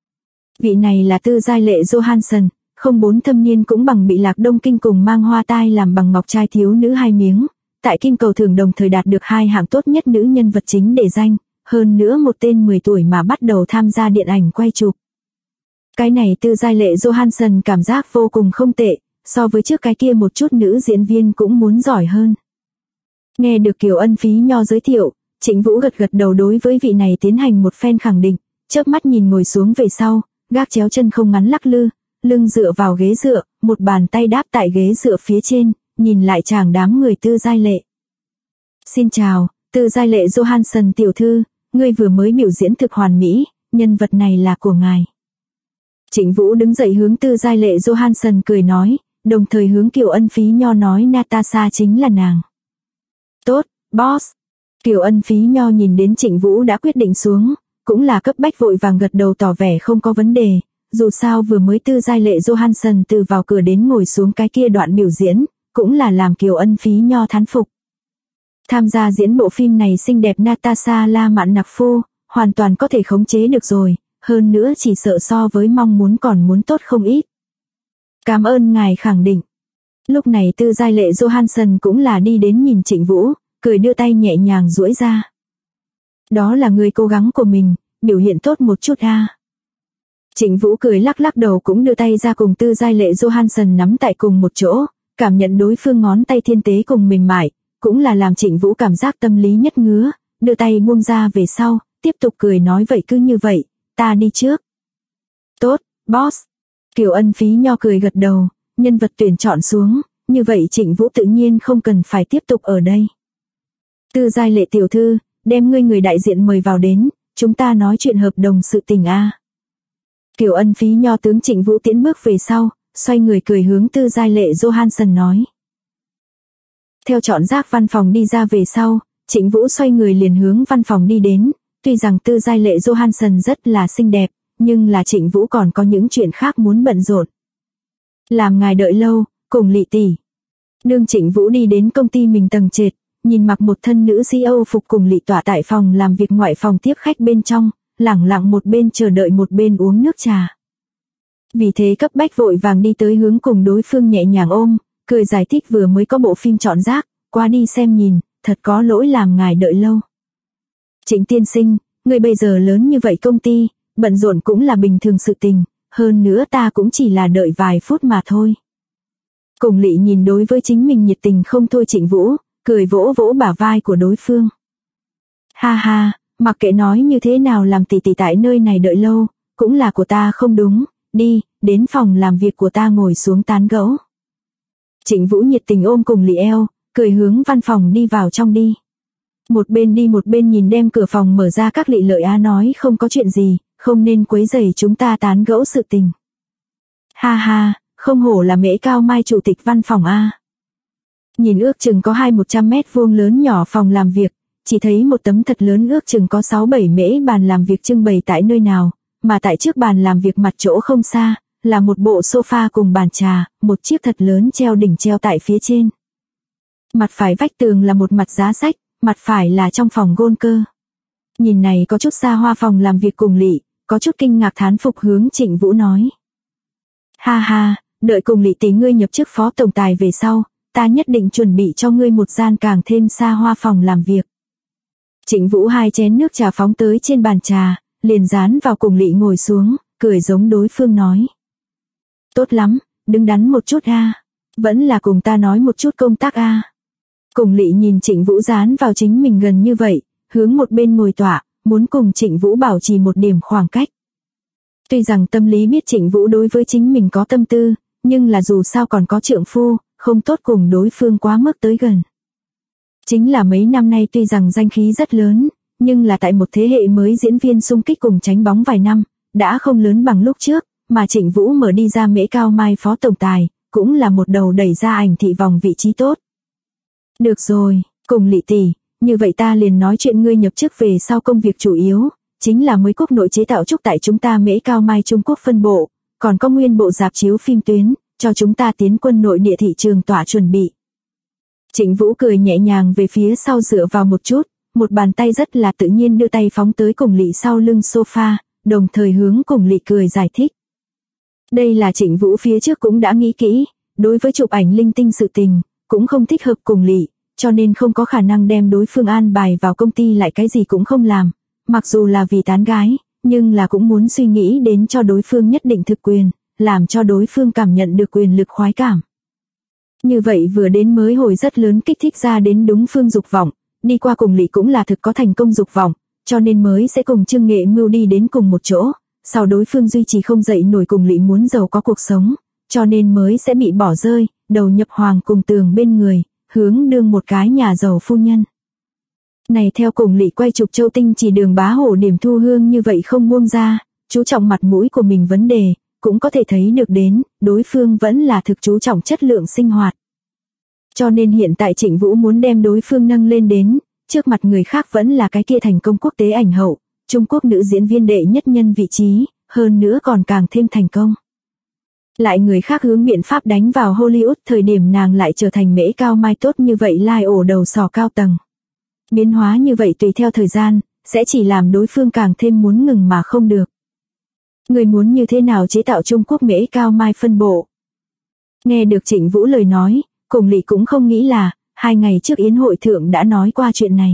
Vị này là Tư Giai Lệ Johansson, không 4 thâm niên cũng bằng bị Lạc Đông Kinh cùng mang hoa tai làm bằng ngọc trai thiếu nữ 2 miếng, tại Kim Cầu Thưởng đồng thời đạt được 2 hạng tốt nhất nữ nhân vật chính để danh, hơn nữa một tên 10 tuổi mà bắt đầu tham gia điện ảnh quay chụp. Cái này Tư Giai Lệ Johansson cảm giác vô cùng không tệ, so với trước cái kia một chút nữ diễn viên cũng muốn giỏi hơn. Nghe được Kiều Ân Phí Nho giới thiệu, Trịnh Vũ gật gật đầu đối với vị này tiến hành một phen khẳng định, chớp mắt nhìn ngồi xuống về sau, gác chéo chân không ngắn lắc lư, lưng dựa vào ghế dựa, một bàn tay đáp tại ghế dựa phía trên, nhìn lại chàng đám người Tư Giai Lệ. Xin chào, Tư Giai Lệ Johansson tiểu thư, ngươi vừa mới biểu diễn thực hoàn mỹ, nhân vật này là của ngài. Trịnh Vũ đứng dậy hướng Tư Giai Lệ Johansson cười nói, đồng thời hướng Kiều Ân Phí Nho nói Natasha chính là nàng. Tốt, boss. Kiều Ân Phí Nho nhìn đến Trịnh Vũ đã quyết định xuống, cũng là cấp bách vội vàng gật đầu tỏ vẻ không có vấn đề, dù sao vừa mới Tư Giai Lệ Johansson từ vào cửa đến ngồi xuống cái kia đoạn biểu diễn, cũng là làm Kiều Ân Phí Nho thán phục. Tham gia diễn bộ phim này xinh đẹp Natasha La Mạn Nặc Phu, hoàn toàn có thể khống chế được rồi, hơn nữa chỉ sợ so với mong muốn còn muốn tốt không ít. Cảm ơn ngài khẳng định. Lúc này Tư Giai Lệ Johansson cũng là đi đến nhìn Trịnh Vũ, cười đưa tay nhẹ nhàng duỗi ra. Đó là người cố gắng của mình, biểu hiện tốt một chút a. Trịnh Vũ cười lắc lắc đầu cũng đưa tay ra cùng Tư Giai Lệ Johansson nắm tại cùng một chỗ, cảm nhận đối phương ngón tay thiên tế cùng mềm mại, cũng là làm Trịnh Vũ cảm giác tâm lý nhất ngứa, đưa tay buông ra về sau, tiếp tục cười nói vậy cứ như vậy, ta đi trước. Tốt, boss. Kiều Ân Phí Nho cười gật đầu, nhân vật tuyển chọn xuống, như vậy Trịnh Vũ tự nhiên không cần phải tiếp tục ở đây. Tư Giai Lệ tiểu thư, đem ngươi người đại diện mời vào đến, chúng ta nói chuyện hợp đồng sự tình a. Kiều Ân Phí Nho tướng Trịnh Vũ tiến bước về sau, xoay người cười hướng Tư Giai Lệ Johansson nói. Theo chọn rác văn phòng đi ra về sau, Trịnh Vũ xoay người liền hướng văn phòng đi đến, tuy rằng Tư Giai Lệ Johansson rất là xinh đẹp, nhưng là Trịnh Vũ còn có những chuyện khác muốn bận rộn. Làm ngài đợi lâu, cùng Lị tỷ. Đương Trịnh Vũ đi đến công ty mình tầng trệt, nhìn mặc một thân nữ CEO phục cùng Lị tỏa tại phòng làm việc ngoại phòng tiếp khách bên trong, lẳng lặng một bên chờ đợi một bên uống nước trà. Vì thế cấp bách vội vàng đi tới hướng cùng đối phương nhẹ nhàng ôm, cười giải thích vừa mới có bộ phim chọn rác, qua đi xem nhìn, thật có lỗi làm ngài đợi lâu. Trịnh tiên sinh, người bây giờ lớn như vậy công ty, bận rộn cũng là bình thường sự tình, hơn nữa ta cũng chỉ là đợi vài phút mà thôi. Cùng Lị nhìn đối với chính mình nhiệt tình không thôi Trịnh Vũ, cười vỗ vỗ bả vai của đối phương. Ha ha, mặc kệ nói như thế nào làm tỷ tỷ tại nơi này đợi lâu, cũng là của ta không đúng, đi, đến phòng làm việc của ta ngồi xuống tán gẫu. Trịnh Vũ nhiệt tình ôm cùng Lị eo, cười hướng văn phòng đi vào trong đi. Một bên đi một bên nhìn đem cửa phòng mở ra các Lị lợi á nói không có chuyện gì, không nên quấy rầy chúng ta tán gẫu sự tình. Ha ha, không hổ là Mễ Cao Mai chủ tịch văn phòng a. Nhìn ước chừng có 200-100 mét vuông lớn nhỏ phòng làm việc, chỉ thấy một tấm thật lớn ước chừng có 6-7 mễ bàn làm việc trưng bày tại nơi nào, mà tại trước bàn làm việc mặt chỗ không xa, là một bộ sofa cùng bàn trà, một chiếc thật lớn treo đỉnh treo tại phía trên. Mặt phải vách tường là một mặt giá sách, mặt phải là trong phòng gôn cơ. Nhìn này có chút xa hoa phòng làm việc Cùng Lị, có chút kinh ngạc thán phục hướng Trịnh Vũ nói. Ha ha, đợi Cùng Lị tỷ ngươi nhập chức phó tổng tài về sau, ta nhất định chuẩn bị cho ngươi một gian càng thêm xa hoa phòng làm việc. Trịnh Vũ 2 chén nước trà phóng tới trên bàn trà, liền dán vào Cùng Lị ngồi xuống, cười giống đối phương nói. Tốt lắm, đứng đắn một chút a, vẫn là cùng ta nói một chút công tác a. Cùng Lị nhìn Trịnh Vũ dán vào chính mình gần như vậy, hướng một bên ngồi tọa, muốn cùng Trịnh Vũ bảo trì một điểm khoảng cách. Tuy rằng tâm lý biết Trịnh Vũ đối với chính mình có tâm tư, nhưng là dù sao còn có trượng phu, không tốt cùng đối phương quá mức tới gần. Chính là mấy năm nay tuy rằng danh khí rất lớn, nhưng là tại một thế hệ mới diễn viên xung kích cùng tránh bóng vài năm, đã không lớn bằng lúc trước, mà Trịnh Vũ mở đi ra Mễ Cao Mai phó tổng tài, cũng là một đầu đẩy ra ảnh thị vòng vị trí tốt. Được rồi, Cùng Lị tỷ, như vậy ta liền nói chuyện ngươi nhập chức về sau công việc chủ yếu, chính là mới quốc nội chế tạo trúc tại chúng ta Mễ Cao Mai Trung Quốc phân bộ, còn có nguyên bộ rạp chiếu phim tuyến, cho chúng ta tiến quân nội địa thị trường tỏa chuẩn bị. Trịnh Vũ cười nhẹ nhàng về phía sau dựa vào một chút, một bàn tay rất là tự nhiên đưa tay phóng tới Cùng Lị sau lưng sofa, đồng thời hướng Cùng Lị cười giải thích. Đây là Trịnh Vũ phía trước cũng đã nghĩ kỹ, đối với chụp ảnh linh tinh sự tình, cũng không thích hợp Cùng Lị, cho nên không có khả năng đem đối phương an bài vào công ty lại cái gì cũng không làm, mặc dù là vì tán gái, nhưng là cũng muốn suy nghĩ đến cho đối phương nhất định thực quyền, làm cho đối phương cảm nhận được quyền lực khoái cảm. Như vậy vừa đến mới hồi rất lớn kích thích ra đến đúng phương dục vọng, đi qua Cùng Lị cũng là thực có thành công dục vọng, cho nên mới sẽ cùng Trương Nghệ Mưu đi đến cùng một chỗ, sau đối phương duy trì không dậy nổi Cùng Lị muốn giàu có cuộc sống, cho nên mới sẽ bị bỏ rơi, đầu nhập Hoàng cùng Tường bên người, hướng đương một cái nhà giàu phu nhân. Này theo Cùng Lị quay chụp Châu Tinh chỉ Đường Bá Hổ điểm thu hương như vậy không buông ra, chú trọng mặt mũi của mình vấn đề, cũng có thể thấy được đến, đối phương vẫn là thực chú trọng chất lượng sinh hoạt. Cho nên hiện tại Trịnh Vũ muốn đem đối phương nâng lên đến, trước mặt người khác vẫn là cái kia thành công quốc tế ảnh hậu, Trung Quốc nữ diễn viên đệ nhất nhân vị trí, hơn nữa còn càng thêm thành công. Lại người khác hướng biện pháp đánh vào Hollywood thời điểm nàng lại trở thành Mễ Cao Mai tốt như vậy lai ổ đầu sò cao tầng. Biến hóa như vậy tùy theo thời gian, sẽ chỉ làm đối phương càng thêm muốn ngừng mà không được. Người muốn như thế nào chế tạo Trung Quốc Mễ Cao Mai phân bộ? Nghe được Trịnh Vũ lời nói, Cùng Lị cũng không nghĩ là, 2 ngày trước yến hội thượng đã nói qua chuyện này.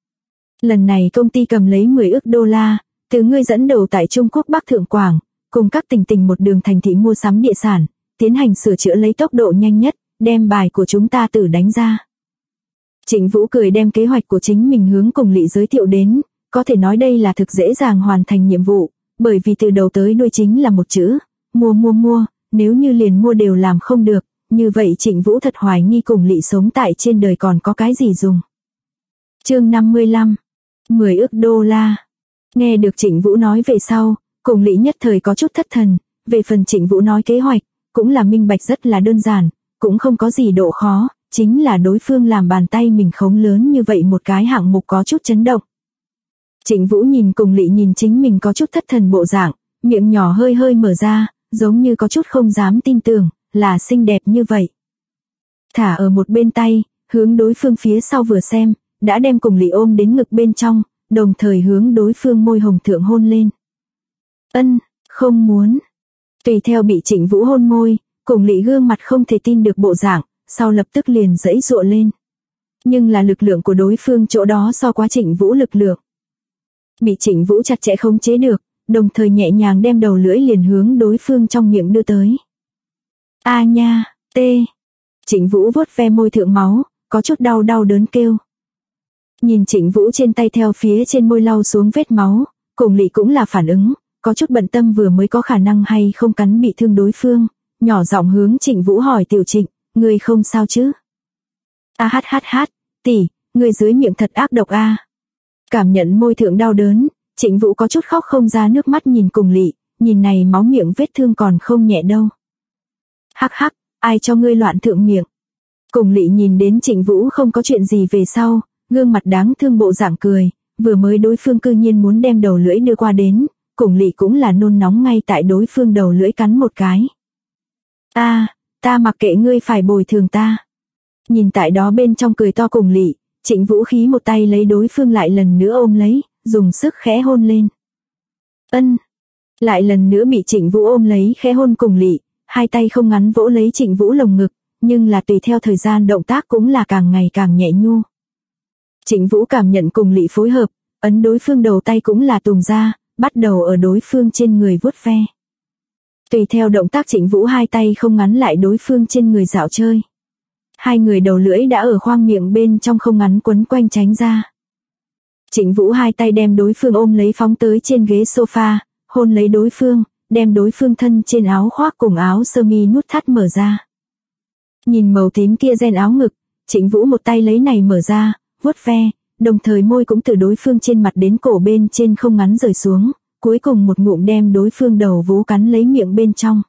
Lần này công ty cầm lấy 10 ức đô la, từ ngươi dẫn đầu tại Trung Quốc Bắc Thượng Quảng, cùng các tỉnh một đường thành thị mua sắm địa sản, tiến hành sửa chữa lấy tốc độ nhanh nhất, đem bài của chúng ta tự đánh ra. Trịnh Vũ cười đem kế hoạch của chính mình hướng Cùng Lị giới thiệu đến, có thể nói đây là thực dễ dàng hoàn thành nhiệm vụ, bởi vì từ đầu tới đuôi chính là một chữ, mua, nếu như liền mua đều làm không được, như vậy Trịnh Vũ thật hoài nghi Cùng Lị sống tại trên đời còn có cái gì dùng. Chương 55, 10 ức đô la. Nghe được Trịnh Vũ nói về sau, Cùng Lị nhất thời có chút thất thần, về phần Trịnh Vũ nói kế hoạch, cũng là minh bạch rất là đơn giản, cũng không có gì độ khó, chính là đối phương làm bàn tay mình khống lớn như vậy một cái hạng mục có chút chấn động. Trịnh Vũ nhìn Cùng Lị nhìn chính mình có chút thất thần bộ dạng, miệng nhỏ hơi hơi mở ra, giống như có chút không dám tin tưởng, là xinh đẹp như vậy. Thả ở một bên tay, hướng đối phương phía sau vừa xem, đã đem Cùng Lị ôm đến ngực bên trong, đồng thời hướng đối phương môi hồng thượng hôn lên. Không muốn. Tùy theo bị Trịnh Vũ hôn môi, Cùng Lị gương mặt không thể tin được bộ dạng, sau lập tức liền giãy giụa lên. Nhưng là lực lượng của đối phương chỗ đó so quá Trịnh Vũ lực lượng. Bị Trịnh Vũ chặt chẽ khống chế được, đồng thời nhẹ nhàng đem đầu lưỡi liền hướng đối phương trong miệng đưa tới. A nha, tê. Trịnh Vũ vuốt ve môi thượng máu, có chút đau đớn kêu. Nhìn Trịnh Vũ trên tay theo phía trên môi lau xuống vết máu, Cùng Lị cũng là phản ứng, có chút bận tâm vừa mới có khả năng hay không cắn bị thương đối phương, nhỏ giọng hướng Trịnh Vũ hỏi Tiểu Trịnh, ngươi không sao chứ? Tỷ, ngươi dưới miệng thật ác độc a. Cảm nhận môi thượng đau đớn, Trịnh Vũ có chút khóc không ra nước mắt nhìn Cùng Lị, nhìn này máu miệng vết thương còn không nhẹ đâu. Ai cho ngươi loạn thượng miệng? Cùng Lị nhìn đến Trịnh Vũ không có chuyện gì về sau, gương mặt đáng thương bộ dạng cười, vừa mới đối phương cư nhiên muốn đem đầu lưỡi đưa qua đến, Cùng Lị cũng là nôn nóng ngay tại đối phương đầu lưỡi cắn một cái. Ta mặc kệ ngươi phải bồi thường ta. Nhìn tại đó bên trong cười to Cùng Lị, Trịnh Vũ khí một tay lấy đối phương lại lần nữa ôm lấy, dùng sức khẽ hôn lên. Lại lần nữa bị Trịnh Vũ ôm lấy khẽ hôn Cùng Lị, hai tay không ngắn vỗ lấy Trịnh Vũ lồng ngực, nhưng là tùy theo thời gian động tác cũng là càng ngày càng nhẹ nhu. Trịnh Vũ cảm nhận Cùng Lị phối hợp, ấn đối phương đầu tay cũng là tùng ra, bắt đầu ở đối phương trên người vuốt ve. Tùy theo động tác Trịnh Vũ hai tay không ngắn lại đối phương trên người dạo chơi. Hai người đầu lưỡi đã ở khoang miệng bên trong không ngắn quấn quanh tránh ra. Trịnh Vũ hai tay đem đối phương ôm lấy phóng tới trên ghế sofa, hôn lấy đối phương, đem đối phương thân trên áo khoác cùng áo sơ mi nút thắt mở ra. Nhìn màu tím kia ren áo ngực, Trịnh Vũ một tay lấy này mở ra, vuốt ve, đồng thời môi cũng từ đối phương trên mặt đến cổ bên trên không ngắn rời xuống, cuối cùng một ngụm đem đối phương đầu vú cắn lấy miệng bên trong.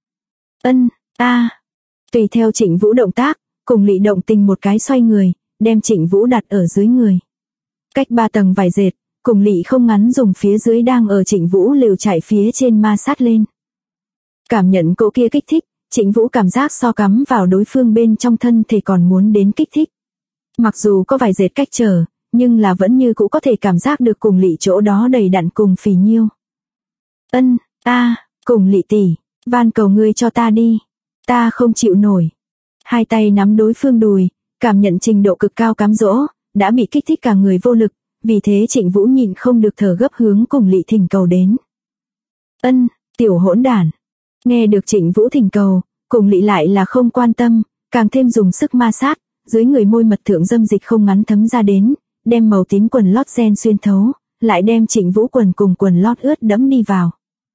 Tùy theo Trịnh Vũ động tác, Cùng Lị động tình một cái xoay người, đem Trịnh Vũ đặt ở dưới người. Cách 3 tầng vải dệt, Cùng Lị không ngắn dùng phía dưới đang ở Trịnh Vũ lều chạy phía trên ma sát lên. Cảm nhận cỗ kia kích thích, Trịnh Vũ cảm giác so cắm vào đối phương bên trong thân thể còn muốn đến kích thích. Mặc dù có vải dệt cách trở, nhưng là vẫn như cũ có thể cảm giác được Cùng Lị chỗ đó đầy đặn cùng phì nhiêu. Cùng Lị tỷ, van cầu ngươi cho ta đi, ta không chịu nổi. Hai tay nắm đối phương đùi, cảm nhận trình độ cực cao cám dỗ, đã bị kích thích cả người vô lực, vì thế Trịnh Vũ nhịn không được thở gấp hướng Cùng Lị thỉnh cầu đến. Tiểu hỗn đản. Nghe được Trịnh Vũ thỉnh cầu, Cùng Lị lại là không quan tâm, càng thêm dùng sức ma sát, dưới người môi mật thượng dâm dịch không ngắn thấm ra đến, đem màu tím quần lót ren xuyên thấu, lại đem Trịnh Vũ quần cùng quần lót ướt đẫm đi vào.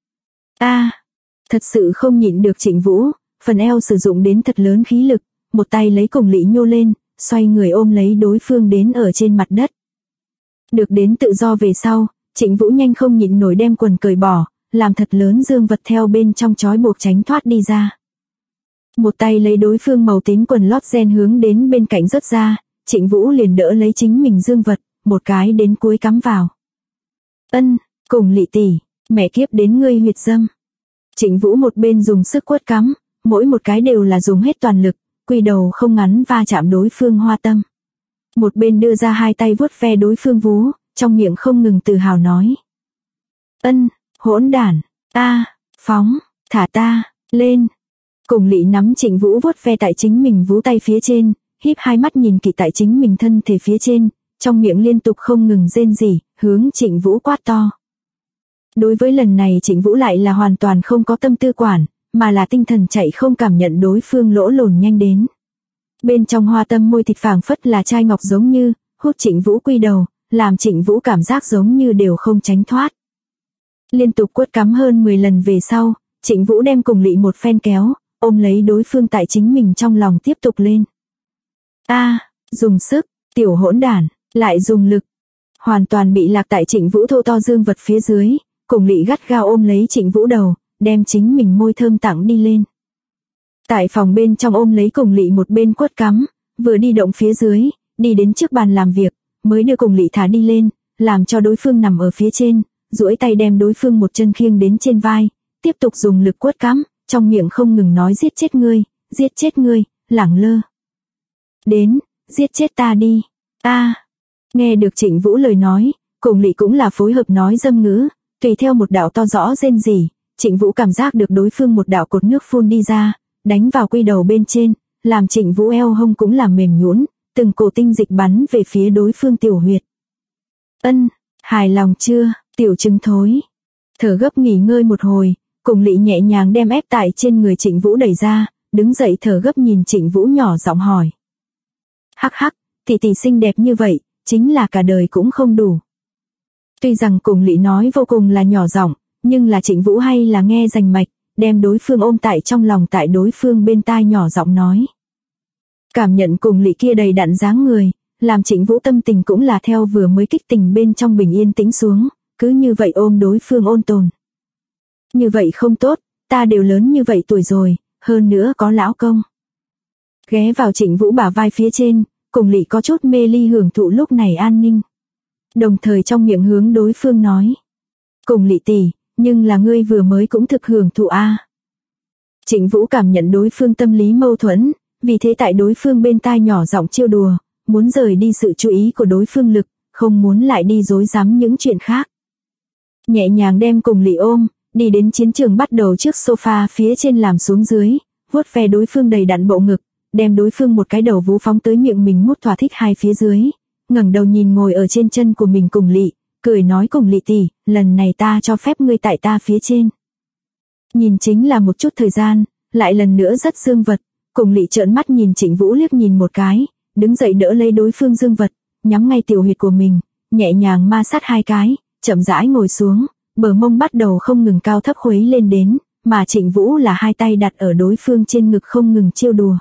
Thật sự không nhịn được Trịnh Vũ, phần eo sử dụng đến thật lớn khí lực, một tay lấy Cùng Lị nhô lên, xoay người ôm lấy đối phương đến ở trên mặt đất. Được đến tự do về sau, Trịnh Vũ nhanh không nhịn nổi đem quần cởi bỏ, làm thật lớn dương vật theo bên trong trói buộc tránh thoát đi ra. Một tay lấy đối phương màu tím quần lót ren hướng đến bên cạnh rớt ra, Trịnh Vũ liền đỡ lấy chính mình dương vật, một cái đến cuối cắm vào. Cùng Lị tỷ, mẹ kiếp đến ngươi huyệt dâm. Trịnh Vũ một bên dùng sức quất cắm, mỗi một cái đều là dùng hết toàn lực, quy đầu không ngắn va chạm đối phương hoa tâm. Một bên đưa ra hai tay vuốt ve đối phương vú, trong miệng không ngừng tự hào nói. Hỗn đản, phóng, thả ta, lên. Cùng Lị nắm Trịnh Vũ vuốt ve tại chính mình vú tay phía trên, híp hai mắt nhìn kỹ tại chính mình thân thể phía trên, trong miệng liên tục không ngừng rên rỉ, hướng Trịnh Vũ quát to. Đối với lần này Trịnh Vũ lại là hoàn toàn không có tâm tư quản, mà là tinh thần chạy không cảm nhận đối phương lỗ lồn nhanh đến. Bên trong hoa tâm môi thịt phảng phất là chai ngọc giống như, hút Trịnh Vũ quy đầu, làm Trịnh Vũ cảm giác giống như đều không tránh thoát. Liên tục quất cắm hơn 10 lần về sau, Trịnh Vũ đem Cùng Lị một phen kéo, ôm lấy đối phương tại chính mình trong lòng tiếp tục lên. Dùng sức, tiểu hỗn đản, lại dùng lực. Hoàn toàn bị lạc tại Trịnh Vũ thô to dương vật phía dưới, Cùng Lị gắt gao ôm lấy Trịnh Vũ đầu, đem chính mình môi thơm tặng đi lên. Tại phòng bên trong ôm lấy Cùng Lị một bên quất cắm, vừa đi động phía dưới, đi đến trước bàn làm việc, mới đưa Cùng Lị thả đi lên, làm cho đối phương nằm ở phía trên, duỗi tay đem đối phương một chân khiêng đến trên vai, tiếp tục dùng lực quất cắm, trong miệng không ngừng nói giết chết ngươi, lẳng lơ. Đến, giết chết ta đi. Nghe được Trịnh Vũ lời nói, Cùng Lị cũng là phối hợp nói dâm ngữ, tùy theo một đạo to rõ rên rỉ, Trịnh Vũ cảm giác được đối phương một đạo cột nước phun đi ra, đánh vào quy đầu bên trên, làm Trịnh Vũ eo hông cũng là mềm nhũn, từng cổ tinh dịch bắn về phía đối phương tiểu huyệt. Hài lòng chưa, tiểu trứng thối. Thở gấp nghỉ ngơi một hồi, Cùng Lị nhẹ nhàng đem ép tại trên người Trịnh Vũ đẩy ra, đứng dậy thở gấp nhìn Trịnh Vũ nhỏ giọng hỏi. Hắc hắc, tỷ xinh đẹp như vậy, chính là cả đời cũng không đủ. Tuy rằng Cùng Lị nói vô cùng là nhỏ giọng, nhưng là Trịnh Vũ hay là nghe rành mạch, đem đối phương ôm tại trong lòng tại đối phương bên tai nhỏ giọng nói. Cảm nhận Cùng Lị kia đầy đặn dáng người, làm Trịnh Vũ tâm tình cũng là theo vừa mới kích tình bên trong bình yên tĩnh xuống, cứ như vậy ôm đối phương ôn tồn. Như vậy không tốt, ta đều lớn như vậy tuổi rồi, hơn nữa có lão công. Ghé vào Trịnh Vũ bả vai phía trên, Cùng Lị có chút mê ly hưởng thụ lúc này an ninh. Đồng thời trong miệng hướng đối phương nói. Cùng Lị tỷ, nhưng là ngươi vừa mới cũng thực hưởng thụ a. Trịnh Vũ cảm nhận đối phương tâm lý mâu thuẫn, vì thế tại đối phương bên tai nhỏ giọng trêu đùa, muốn rời đi sự chú ý của đối phương lực, không muốn lại đi rối rắm những chuyện khác. Nhẹ nhàng đem Cùng Lị ôm, đi đến chiến trường bắt đầu trước sofa phía trên làm xuống dưới, vuốt ve đối phương đầy đặn bộ ngực, đem đối phương một cái đầu vú phóng tới miệng mình mút thỏa thích hai phía dưới, ngẩng đầu nhìn ngồi ở trên chân của mình Cùng Lị, cười nói Cùng Lị tỷ, lần này ta cho phép ngươi tại ta phía trên. Nhìn chính là một chút thời gian, lại lần nữa rất dương vật, Cùng Lị trợn mắt nhìn Trịnh Vũ liếc nhìn một cái, đứng dậy đỡ lấy đối phương dương vật, nhắm ngay tiểu huyệt của mình, nhẹ nhàng ma sát hai cái, chậm rãi ngồi xuống, bờ mông bắt đầu không ngừng cao thấp khuấy lên đến, mà Trịnh Vũ là hai tay đặt ở đối phương trên ngực không ngừng trêu đùa.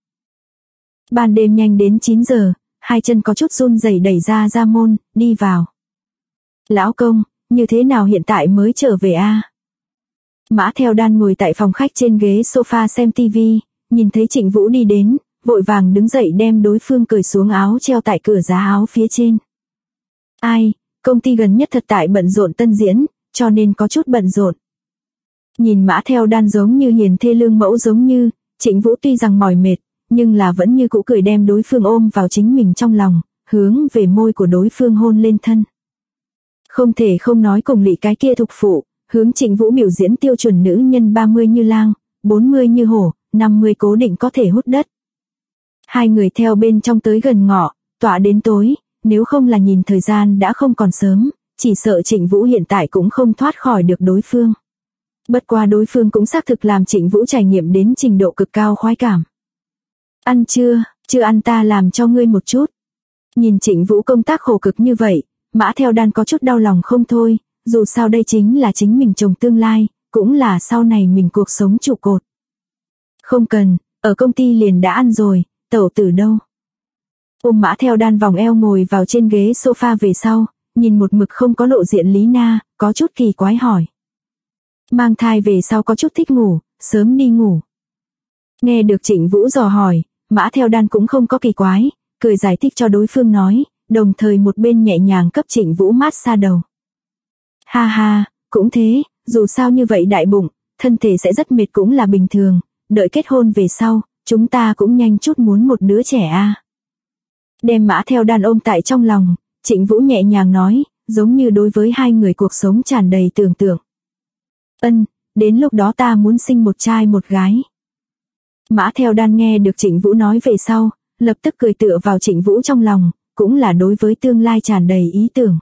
Ban đêm nhanh đến 9 giờ, hai chân có chút run rẩy đẩy ra môn, đi vào. Lão công, như thế nào hiện tại mới trở về a? Mã Theo Đan ngồi tại phòng khách trên ghế sofa xem tivi, nhìn thấy Trịnh Vũ đi đến, vội vàng đứng dậy đem đối phương cởi xuống áo treo tại cửa giá áo phía trên. Ai, công ty gần nhất thật tại bận rộn tân diễn, cho nên có chút bận rộn. Nhìn Mã Theo Đan giống như hiền thê lương mẫu giống như, Trịnh Vũ tuy rằng mỏi mệt, nhưng là vẫn như cũ cười đem đối phương ôm vào chính mình trong lòng, hướng về môi của đối phương hôn lên thân. Không thể không nói Cùng Lị cái kia thục phụ, hướng Trịnh Vũ biểu diễn tiêu chuẩn nữ nhân 30 như lang, 40 như hổ, 50 cố định có thể hút đất. Hai người theo bên trong tới gần ngọ, tọa đến tối, nếu không là nhìn thời gian đã không còn sớm, chỉ sợ Trịnh Vũ hiện tại cũng không thoát khỏi được đối phương. Bất qua đối phương cũng xác thực làm Trịnh Vũ trải nghiệm đến trình độ cực cao khoái cảm. Ăn chưa, chưa ăn ta làm cho ngươi một chút. Nhìn Trịnh Vũ công tác khổ cực như vậy, Mã Theo Đan có chút đau lòng không thôi, dù sao đây chính là chính mình chồng tương lai, cũng là sau này mình cuộc sống trụ cột. Không cần, ở công ty liền đã ăn rồi, tẩu tử đâu? Ôm Mã Theo Đan vòng eo ngồi vào trên ghế sofa về sau, nhìn một mực không có lộ diện Lý Na, có chút kỳ quái hỏi. Mang thai về sau có chút thích ngủ, sớm đi ngủ. Nghe được Trịnh Vũ dò hỏi, Mã Theo Đan cũng không có kỳ quái, cười giải thích cho đối phương nói, đồng thời một bên nhẹ nhàng cấp Trịnh Vũ mát xa đầu. Ha ha, cũng thế, dù sao như vậy đại bụng, thân thể sẽ rất mệt cũng là bình thường, đợi kết hôn về sau, chúng ta cũng nhanh chút muốn một đứa trẻ a. Đem Mã Theo Đan ôm tại trong lòng, Trịnh Vũ nhẹ nhàng nói, giống như đối với hai người cuộc sống tràn đầy tưởng tượng. Đến lúc đó ta muốn sinh một trai một gái. Mã Theo Đan nghe được Trịnh Vũ nói về sau, lập tức cười tựa vào Trịnh Vũ trong lòng, cũng là đối với tương lai tràn đầy ý tưởng.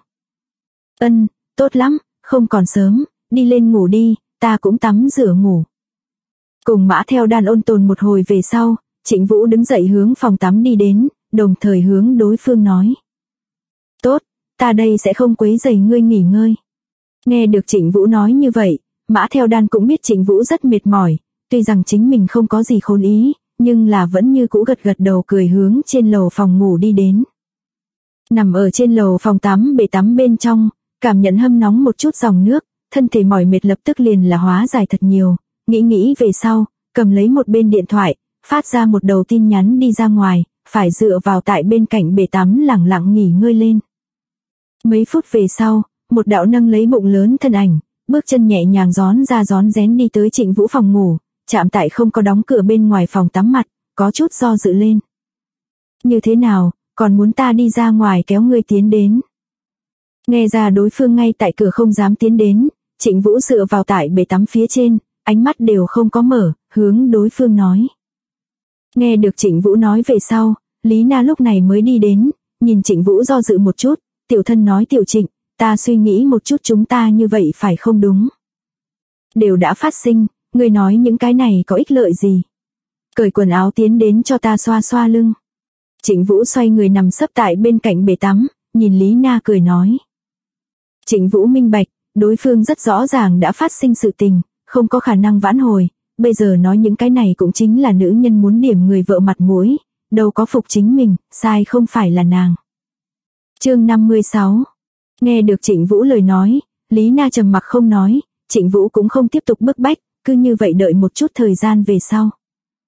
Tốt lắm, không còn sớm, đi lên ngủ đi, ta cũng tắm rửa ngủ. Cùng Mã Theo Đan ôn tồn một hồi về sau, Trịnh Vũ đứng dậy hướng phòng tắm đi đến, đồng thời hướng đối phương nói. Tốt, ta đây sẽ không quấy rầy ngươi nghỉ ngơi. Nghe được Trịnh Vũ nói như vậy, Mã Theo Đan cũng biết Trịnh Vũ rất mệt mỏi, tuy rằng chính mình không có gì khôn ý, nhưng là vẫn như cũ gật gật đầu cười hướng trên lầu phòng ngủ đi đến. Nằm ở trên lầu phòng tắm bể tắm bên trong, cảm nhận hâm nóng một chút dòng nước, thân thể mỏi mệt lập tức liền là hóa giải thật nhiều, nghĩ về sau, cầm lấy một bên điện thoại, phát ra một đầu tin nhắn đi ra ngoài, phải dựa vào tại bên cạnh bể tắm lẳng lặng nghỉ ngơi lên. Mấy phút về sau, một đạo nâng lấy bụng lớn thân ảnh, bước chân nhẹ nhàng rón ra rón rén đi tới Trịnh Vũ phòng ngủ, chạm tại không có đóng cửa bên ngoài phòng tắm mặt, có chút do dự lên. Như thế nào, còn muốn ta đi ra ngoài kéo ngươi tiến đến? Nghe ra đối phương ngay tại cửa không dám tiến đến, Trịnh Vũ dựa vào tại bể tắm phía trên, ánh mắt đều không có mở, hướng đối phương nói. Nghe được Trịnh Vũ nói về sau, Lý Na lúc này mới đi đến, nhìn Trịnh Vũ do dự một chút, tiểu thân nói tiểu Trịnh, ta suy nghĩ một chút chúng ta như vậy phải không đúng? Đều đã phát sinh, ngươi nói những cái này có ích lợi gì? Cởi quần áo tiến đến cho ta xoa xoa lưng. Trịnh Vũ xoay người nằm sấp tại bên cạnh bể tắm, nhìn Lý Na cười nói. Trịnh Vũ minh bạch, đối phương rất rõ ràng đã phát sinh sự tình, không có khả năng vãn hồi, bây giờ nói những cái này cũng chính là nữ nhân muốn điểm người vợ mặt mũi, đâu có phục chính mình, sai không phải là nàng. Chương 56. Nghe được Trịnh Vũ lời nói, Lý Na trầm mặc không nói, Trịnh Vũ cũng không tiếp tục bức bách, cứ như vậy đợi một chút thời gian về sau.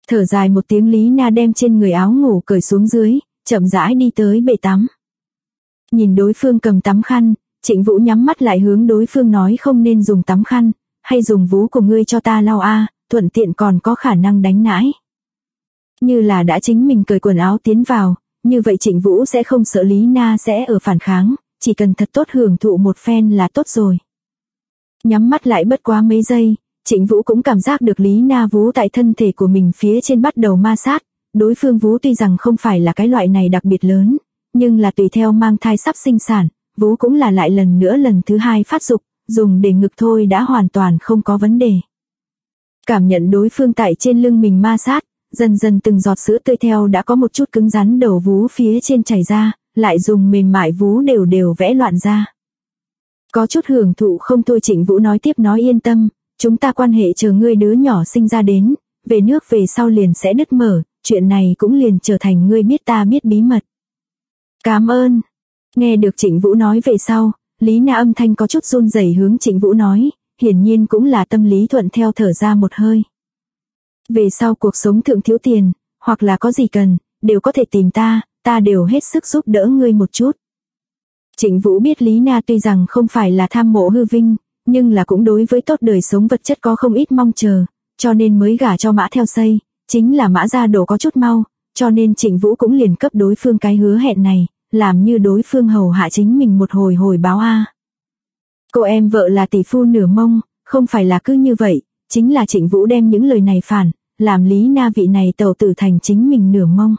Thở dài một tiếng, Lý Na đem trên người áo ngủ cởi xuống dưới, chậm rãi đi tới bể tắm. Nhìn đối phương cầm tắm khăn, Trịnh Vũ nhắm mắt lại hướng đối phương nói không nên dùng tắm khăn, hay dùng vú của ngươi cho ta lau a, thuận tiện còn có khả năng đánh nãi. Như là đã chính mình cởi quần áo tiến vào, như vậy Trịnh Vũ sẽ không sợ Lý Na sẽ ở phản kháng, chỉ cần thật tốt hưởng thụ một phen là tốt rồi. Nhắm mắt lại bất quá mấy giây, Trịnh Vũ cũng cảm giác được Lý Na vú tại thân thể của mình phía trên bắt đầu ma sát, đối phương vú tuy rằng không phải là cái loại này đặc biệt lớn, nhưng là tùy theo mang thai sắp sinh sản, vú cũng là lại lần nữa lần thứ hai phát dục, dùng để ngực thôi đã hoàn toàn không có vấn đề. Cảm nhận đối phương tại trên lưng mình ma sát, dần dần từng giọt sữa tươi theo đã có một chút cứng rắn đầu vú phía trên chảy ra, lại dùng mềm mại vú đều đều vẽ loạn ra. Có chút hưởng thụ không thôi, Trịnh Vũ nói tiếp, nói yên tâm, chúng ta quan hệ chờ ngươi đứa nhỏ sinh ra đến, về nước về sau liền sẽ đứt mở, chuyện này cũng liền trở thành ngươi biết ta biết bí mật. Cảm ơn. Nghe được Trịnh Vũ nói về sau, Lý Na âm thanh có chút run rẩy hướng Trịnh Vũ nói, hiển nhiên cũng là tâm lý thuận theo thở ra một hơi. Về sau cuộc sống thượng thiếu tiền, hoặc là có gì cần, đều có thể tìm ta, ta đều hết sức giúp đỡ ngươi một chút. Trịnh Vũ biết Lý Na tuy rằng không phải là tham mộ hư vinh, nhưng là cũng đối với tốt đời sống vật chất có không ít mong chờ, cho nên mới gả cho Mã Theo Xây, chính là Mã gia đổ có chút mau, cho nên Trịnh Vũ cũng liền cấp đối phương cái hứa hẹn này, làm như đối phương hầu hạ chính mình một hồi hồi báo a. Cô em vợ là tỷ phu nửa mông, không phải là cứ như vậy, chính là Trịnh Vũ đem những lời này phản, làm Lý Na vị này tẩu tử thành chính mình nửa mông.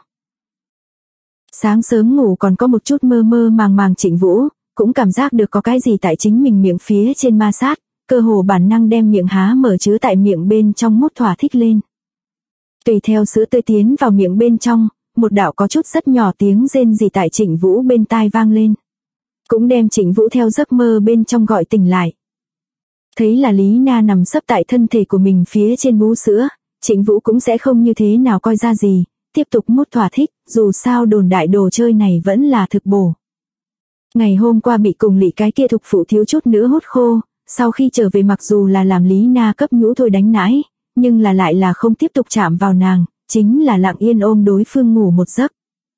Sáng sớm ngủ còn có một chút mơ mơ màng màng, Trịnh Vũ cũng cảm giác được có cái gì tại chính mình miệng phía trên ma sát, cơ hồ bản năng đem miệng há mở chứa tại miệng bên trong mút thỏa thích lên. Tùy theo sữa tươi tiến vào miệng bên trong, một đạo có chút rất nhỏ tiếng rên rỉ tại Trịnh Vũ bên tai vang lên. Cũng đem Trịnh Vũ theo giấc mơ bên trong gọi tỉnh lại. Thấy là Lý Na nằm sấp tại thân thể của mình phía trên bú sữa, Trịnh Vũ cũng sẽ không như thế nào coi ra gì, tiếp tục mút thỏa thích, dù sao đồn đại đồ chơi này vẫn là thực bổ. Ngày hôm qua bị cùng Lị cái kia thục phụ thiếu chút nữa hút khô, sau khi trở về mặc dù là làm Lý Na cấp nhũ thôi đánh nãi, nhưng là lại là không tiếp tục chạm vào nàng, chính là lặng yên ôm đối phương ngủ một giấc.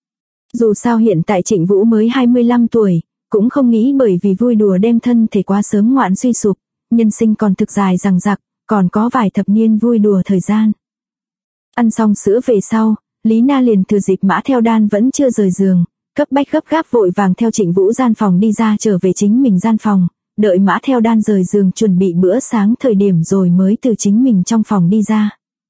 Dù sao hiện tại Trịnh Vũ mới 25 tuổi, cũng không nghĩ bởi vì vui đùa đem thân thể quá sớm ngoạn suy sụp, nhân sinh còn thực dài dằng dặc, còn có vài thập niên vui đùa thời gian. Ăn xong sữa về sau, Lý Na liền thừa dịp Mã Theo Đan vẫn chưa rời giường, cấp bách gấp gáp vội vàng theo Trịnh Vũ gian phòng đi ra trở về chính mình gian phòng, đợi Mã Theo Đan rời giường chuẩn bị bữa sáng thời điểm rồi mới từ chính mình trong phòng đi ra.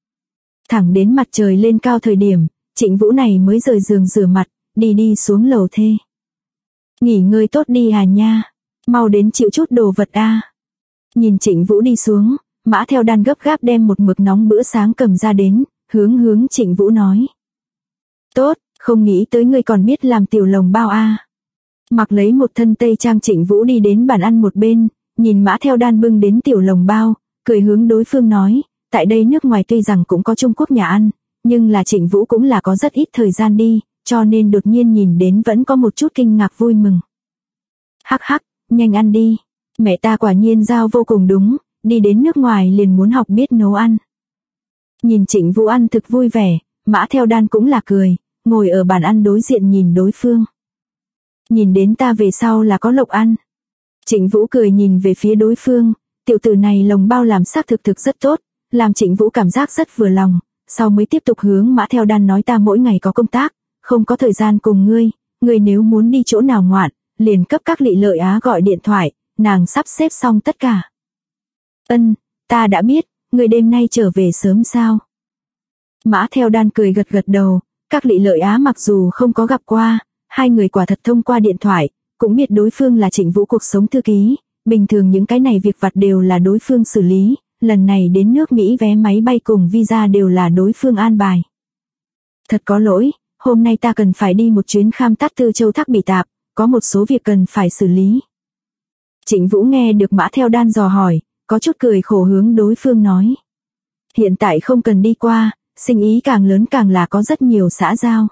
Thẳng đến mặt trời lên cao thời điểm, Trịnh Vũ này mới rời giường rửa mặt, đi xuống lầu thê. Nghỉ ngơi tốt đi à nha, mau đến chịu chút đồ vật a. Nhìn Trịnh Vũ đi xuống, Mã Theo Đan gấp gáp đem một mực nóng bữa sáng cầm ra đến, hướng Trịnh Vũ nói. Tốt, không nghĩ tới ngươi còn biết làm tiểu lồng bao a. Mặc lấy một thân tây trang, Trịnh Vũ đi đến bàn ăn một bên, nhìn Mã Theo Đan bưng đến tiểu lồng bao, cười hướng đối phương nói, tại đây nước ngoài tuy rằng cũng có Trung Quốc nhà ăn, nhưng là Trịnh Vũ cũng là có rất ít thời gian đi, cho nên đột nhiên nhìn đến vẫn có một chút kinh ngạc vui mừng. Hắc hắc, nhanh ăn đi, mẹ ta quả nhiên giao vô cùng đúng, đi đến nước ngoài liền muốn học biết nấu ăn. Nhìn Trịnh Vũ ăn thực vui vẻ, Mã Theo Đan cũng là cười, ngồi ở bàn ăn đối diện nhìn đối phương. Nhìn đến ta về sau là có lộc ăn. Trịnh Vũ cười nhìn về phía đối phương, tiểu tử này lồng bao làm xác thực rất tốt, làm Trịnh Vũ cảm giác rất vừa lòng, sau mới tiếp tục hướng Mã Theo Đan nói, ta mỗi ngày có công tác, không có thời gian cùng ngươi nếu muốn đi chỗ nào ngoạn, liền cấp các Lị Lợi Á gọi điện thoại, nàng sắp xếp xong tất cả. Ân, ta đã biết, ngươi đêm nay trở về sớm sao? Mã Theo Đan cười gật đầu, các Lị Lợi Á mặc dù không có gặp qua, hai người quả thật thông qua điện thoại, cũng biết đối phương là Trịnh Vũ cuộc sống thư ký, bình thường những cái này việc vặt đều là đối phương xử lý, lần này đến nước Mỹ vé máy bay cùng visa đều là đối phương an bài. Thật có lỗi, hôm nay ta cần phải đi một chuyến Kham Tát Tư Châu Thác Bỉ Tạp, có một số việc cần phải xử lý. Trịnh Vũ nghe được Mã Theo Đan dò hỏi, có chút cười khổ hướng đối phương nói. Hiện tại không cần đi qua, sinh ý càng lớn càng là có rất nhiều xã giao.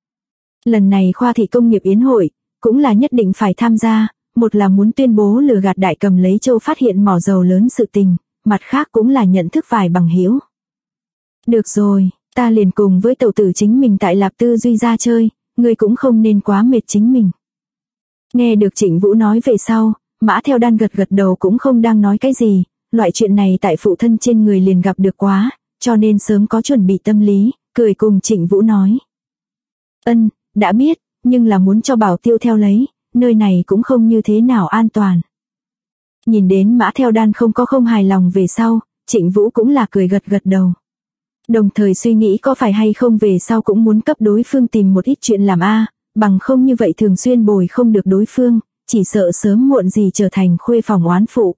Lần này khoa thị công nghiệp yến hội, cũng là nhất định phải tham gia, một là muốn tuyên bố lừa gạt Đại Cầm lấy Châu phát hiện mỏ dầu lớn sự tình, mặt khác cũng là nhận thức vài bằng hữu. Được rồi, Ta liền cùng với tẩu tử chính mình tại Lạp Tư Duy ra chơi, ngươi cũng không nên quá mệt chính mình. Nghe được Trịnh Vũ nói về sau, Mã Theo Đan gật gật đầu cũng không đang nói cái gì, loại chuyện này tại phụ thân trên người liền gặp được quá, cho nên sớm có chuẩn bị tâm lý, cười cùng Trịnh Vũ nói. Ân, đã biết, nhưng là muốn cho Bảo Tiêu theo lấy, nơi này cũng không như thế nào an toàn. Nhìn đến Mã Theo Đan không hài lòng về sau, Trịnh Vũ cũng là cười gật gật đầu. Đồng thời suy nghĩ có phải hay không về sau cũng muốn cấp đối phương tìm một ít chuyện làm bằng không như vậy thường xuyên bồi không được đối phương, chỉ sợ sớm muộn gì trở thành khuê phòng oán phụ.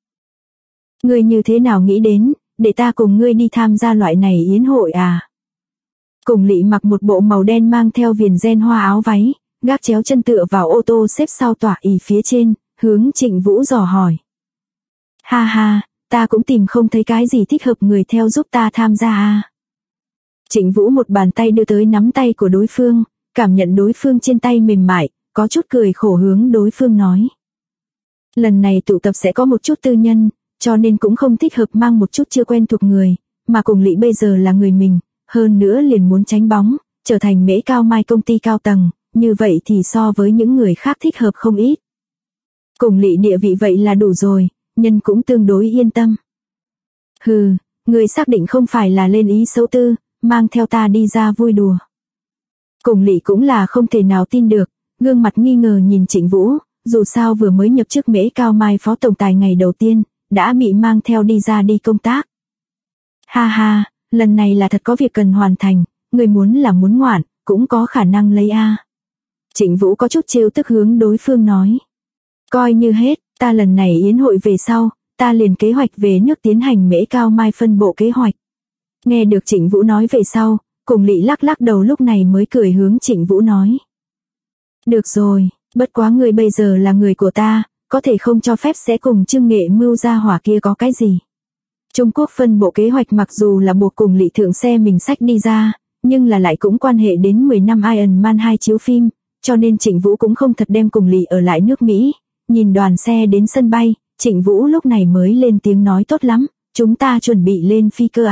Ngươi như thế nào nghĩ đến, để ta cùng ngươi đi tham gia loại này yến hội à? Cùng Lị mặc một bộ màu đen mang theo viền ren hoa áo váy, gác chéo chân tựa vào ô tô xếp sau tỏa ỉ phía trên, hướng Trịnh Vũ dò hỏi. Ha ha, ta cũng tìm không thấy cái gì thích hợp người theo giúp ta tham gia Trịnh Vũ một bàn tay đưa tới nắm tay của đối phương, cảm nhận đối phương trên tay mềm mại, có chút cười khổ hướng đối phương nói. Lần này tụ tập sẽ có một chút tư nhân, cho nên cũng không thích hợp mang một chút chưa quen thuộc người, mà cùng Lị bây giờ là người mình, hơn nữa liền muốn tránh bóng, trở thành Mễ Cao Mai công ty cao tầng, như vậy thì so với những người khác thích hợp không ít. Cùng Lị địa vị vậy là đủ rồi, nhân cũng tương đối yên tâm. Hừ, người xác định không phải là lên ý xấu tư, mang theo ta đi ra vui đùa. Cùng Lị cũng là không thể nào tin được, gương mặt nghi ngờ nhìn Trịnh Vũ, dù sao vừa mới nhập chức Mễ Cao Mai phó tổng tài ngày đầu tiên, đã bị mang theo đi ra đi công tác. Ha ha, lần này là thật có việc cần hoàn thành, người muốn là muốn ngoạn, cũng có khả năng lấy Trịnh Vũ có chút trêu tức hướng đối phương nói. Coi như hết, ta lần này yến hội về sau, ta liền kế hoạch về nước tiến hành Mễ Cao Mai phân bộ kế hoạch. Nghe được Trịnh Vũ nói về sau, Cùng Lị lắc lắc đầu lúc này mới cười hướng Trịnh Vũ nói. Được rồi, bất quá người bây giờ là người của ta, có thể không cho phép sẽ cùng Trương Nghệ Mưu gia hỏa kia có cái gì. Trung Quốc phân bộ kế hoạch mặc dù là buộc Cùng Lị thượng xe mình sách đi ra, nhưng là lại cũng quan hệ đến 10 năm Iron Man 2 chiếu phim, cho nên Trịnh Vũ cũng không thật đem Cùng Lị ở lại nước Mỹ. Nhìn đoàn xe đến sân bay, Trịnh Vũ lúc này mới lên tiếng nói tốt lắm, chúng ta chuẩn bị lên phi cơ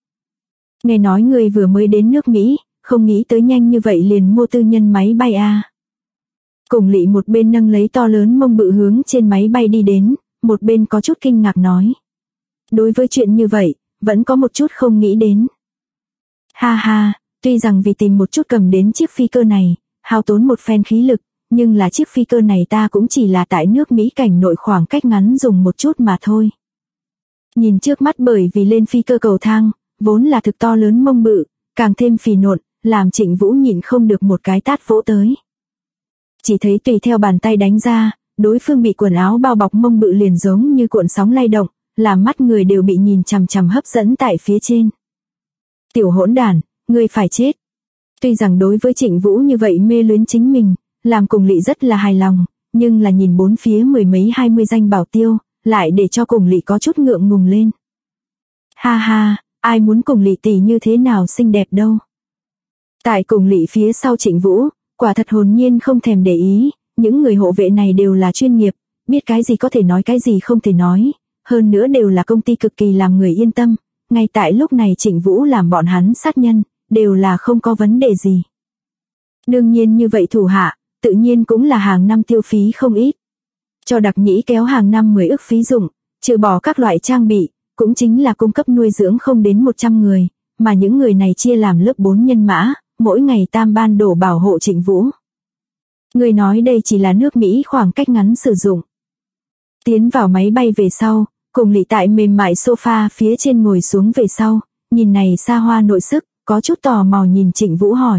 Nghe nói người vừa mới đến nước Mỹ, không nghĩ tới nhanh như vậy liền mua tư nhân máy bay Cùng Lị một bên nâng lấy to lớn mông bự hướng trên máy bay đi đến, một bên có chút kinh ngạc nói. Đối với chuyện như vậy, vẫn có một chút không nghĩ đến. Ha ha, tuy rằng vì tìm một chút cầm đến chiếc phi cơ này, hao tốn một phen khí lực, nhưng là chiếc phi cơ này ta cũng chỉ là tại nước Mỹ cảnh nội khoảng cách ngắn dùng một chút mà thôi. Nhìn trước mắt bởi vì lên phi cơ cầu thang, vốn là thực to lớn mông bự, càng thêm phì nộn, làm Trịnh Vũ nhịn không được một cái tát vỗ tới. Chỉ thấy tùy theo bàn tay đánh ra, đối phương bị quần áo bao bọc mông bự liền giống như cuộn sóng lay động, làm mắt người đều bị nhìn chằm chằm hấp dẫn tại phía trên. Tiểu hỗn đản, ngươi phải chết. Tuy rằng đối với Trịnh Vũ như vậy mê luyến chính mình, làm Cùng Lị rất là hài lòng, nhưng là nhìn bốn phía mười mấy 20 danh bảo tiêu, lại để cho Cùng Lị có chút ngượng ngùng lên. Ha ha, ai muốn Cùng Lị tỷ như thế nào xinh đẹp đâu. Tại Cùng Lị phía sau Trịnh Vũ, quả thật hồn nhiên không thèm để ý, những người hộ vệ này đều là chuyên nghiệp, biết cái gì có thể nói cái gì không thể nói, hơn nữa đều là công ty cực kỳ làm người yên tâm, ngay tại lúc này Trịnh Vũ làm bọn hắn sát nhân, đều là không có vấn đề gì. Đương nhiên như vậy thủ hạ, tự nhiên cũng là hàng năm tiêu phí không ít. Cho Đặc Nhĩ kéo hàng năm 10 ức phí dụng, trừ bỏ các loại trang bị, cũng chính là cung cấp nuôi dưỡng không đến 100 người, mà những người này chia làm lớp 4 nhân mã, mỗi ngày tam ban đổ bảo hộ Trịnh Vũ. Người nói đây chỉ là nước Mỹ khoảng cách ngắn sử dụng. Tiến vào máy bay về sau, Cùng Lị tại mềm mại sofa phía trên ngồi xuống về sau, nhìn này xa hoa nội sức, có chút tò mò nhìn Trịnh Vũ hỏi.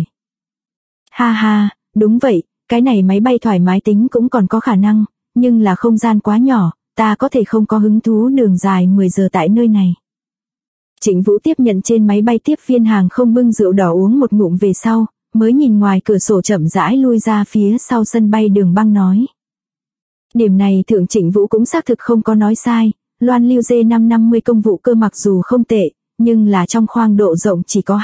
Ha ha, đúng vậy, cái này máy bay thoải mái tính cũng còn có khả năng, nhưng là không gian quá nhỏ, ta có thể không có hứng thú đường dài 10 giờ tại nơi này. Trịnh Vũ tiếp nhận trên máy bay tiếp viên hàng không bưng rượu đỏ uống một ngụm về sau, mới nhìn ngoài cửa sổ chậm rãi lui ra phía sau sân bay đường băng nói. Điểm này thượng Trịnh Vũ cũng xác thực không có nói sai, loan lưu G550 công vụ cơ mặc dù không tệ, nhưng là trong khoang độ rộng chỉ có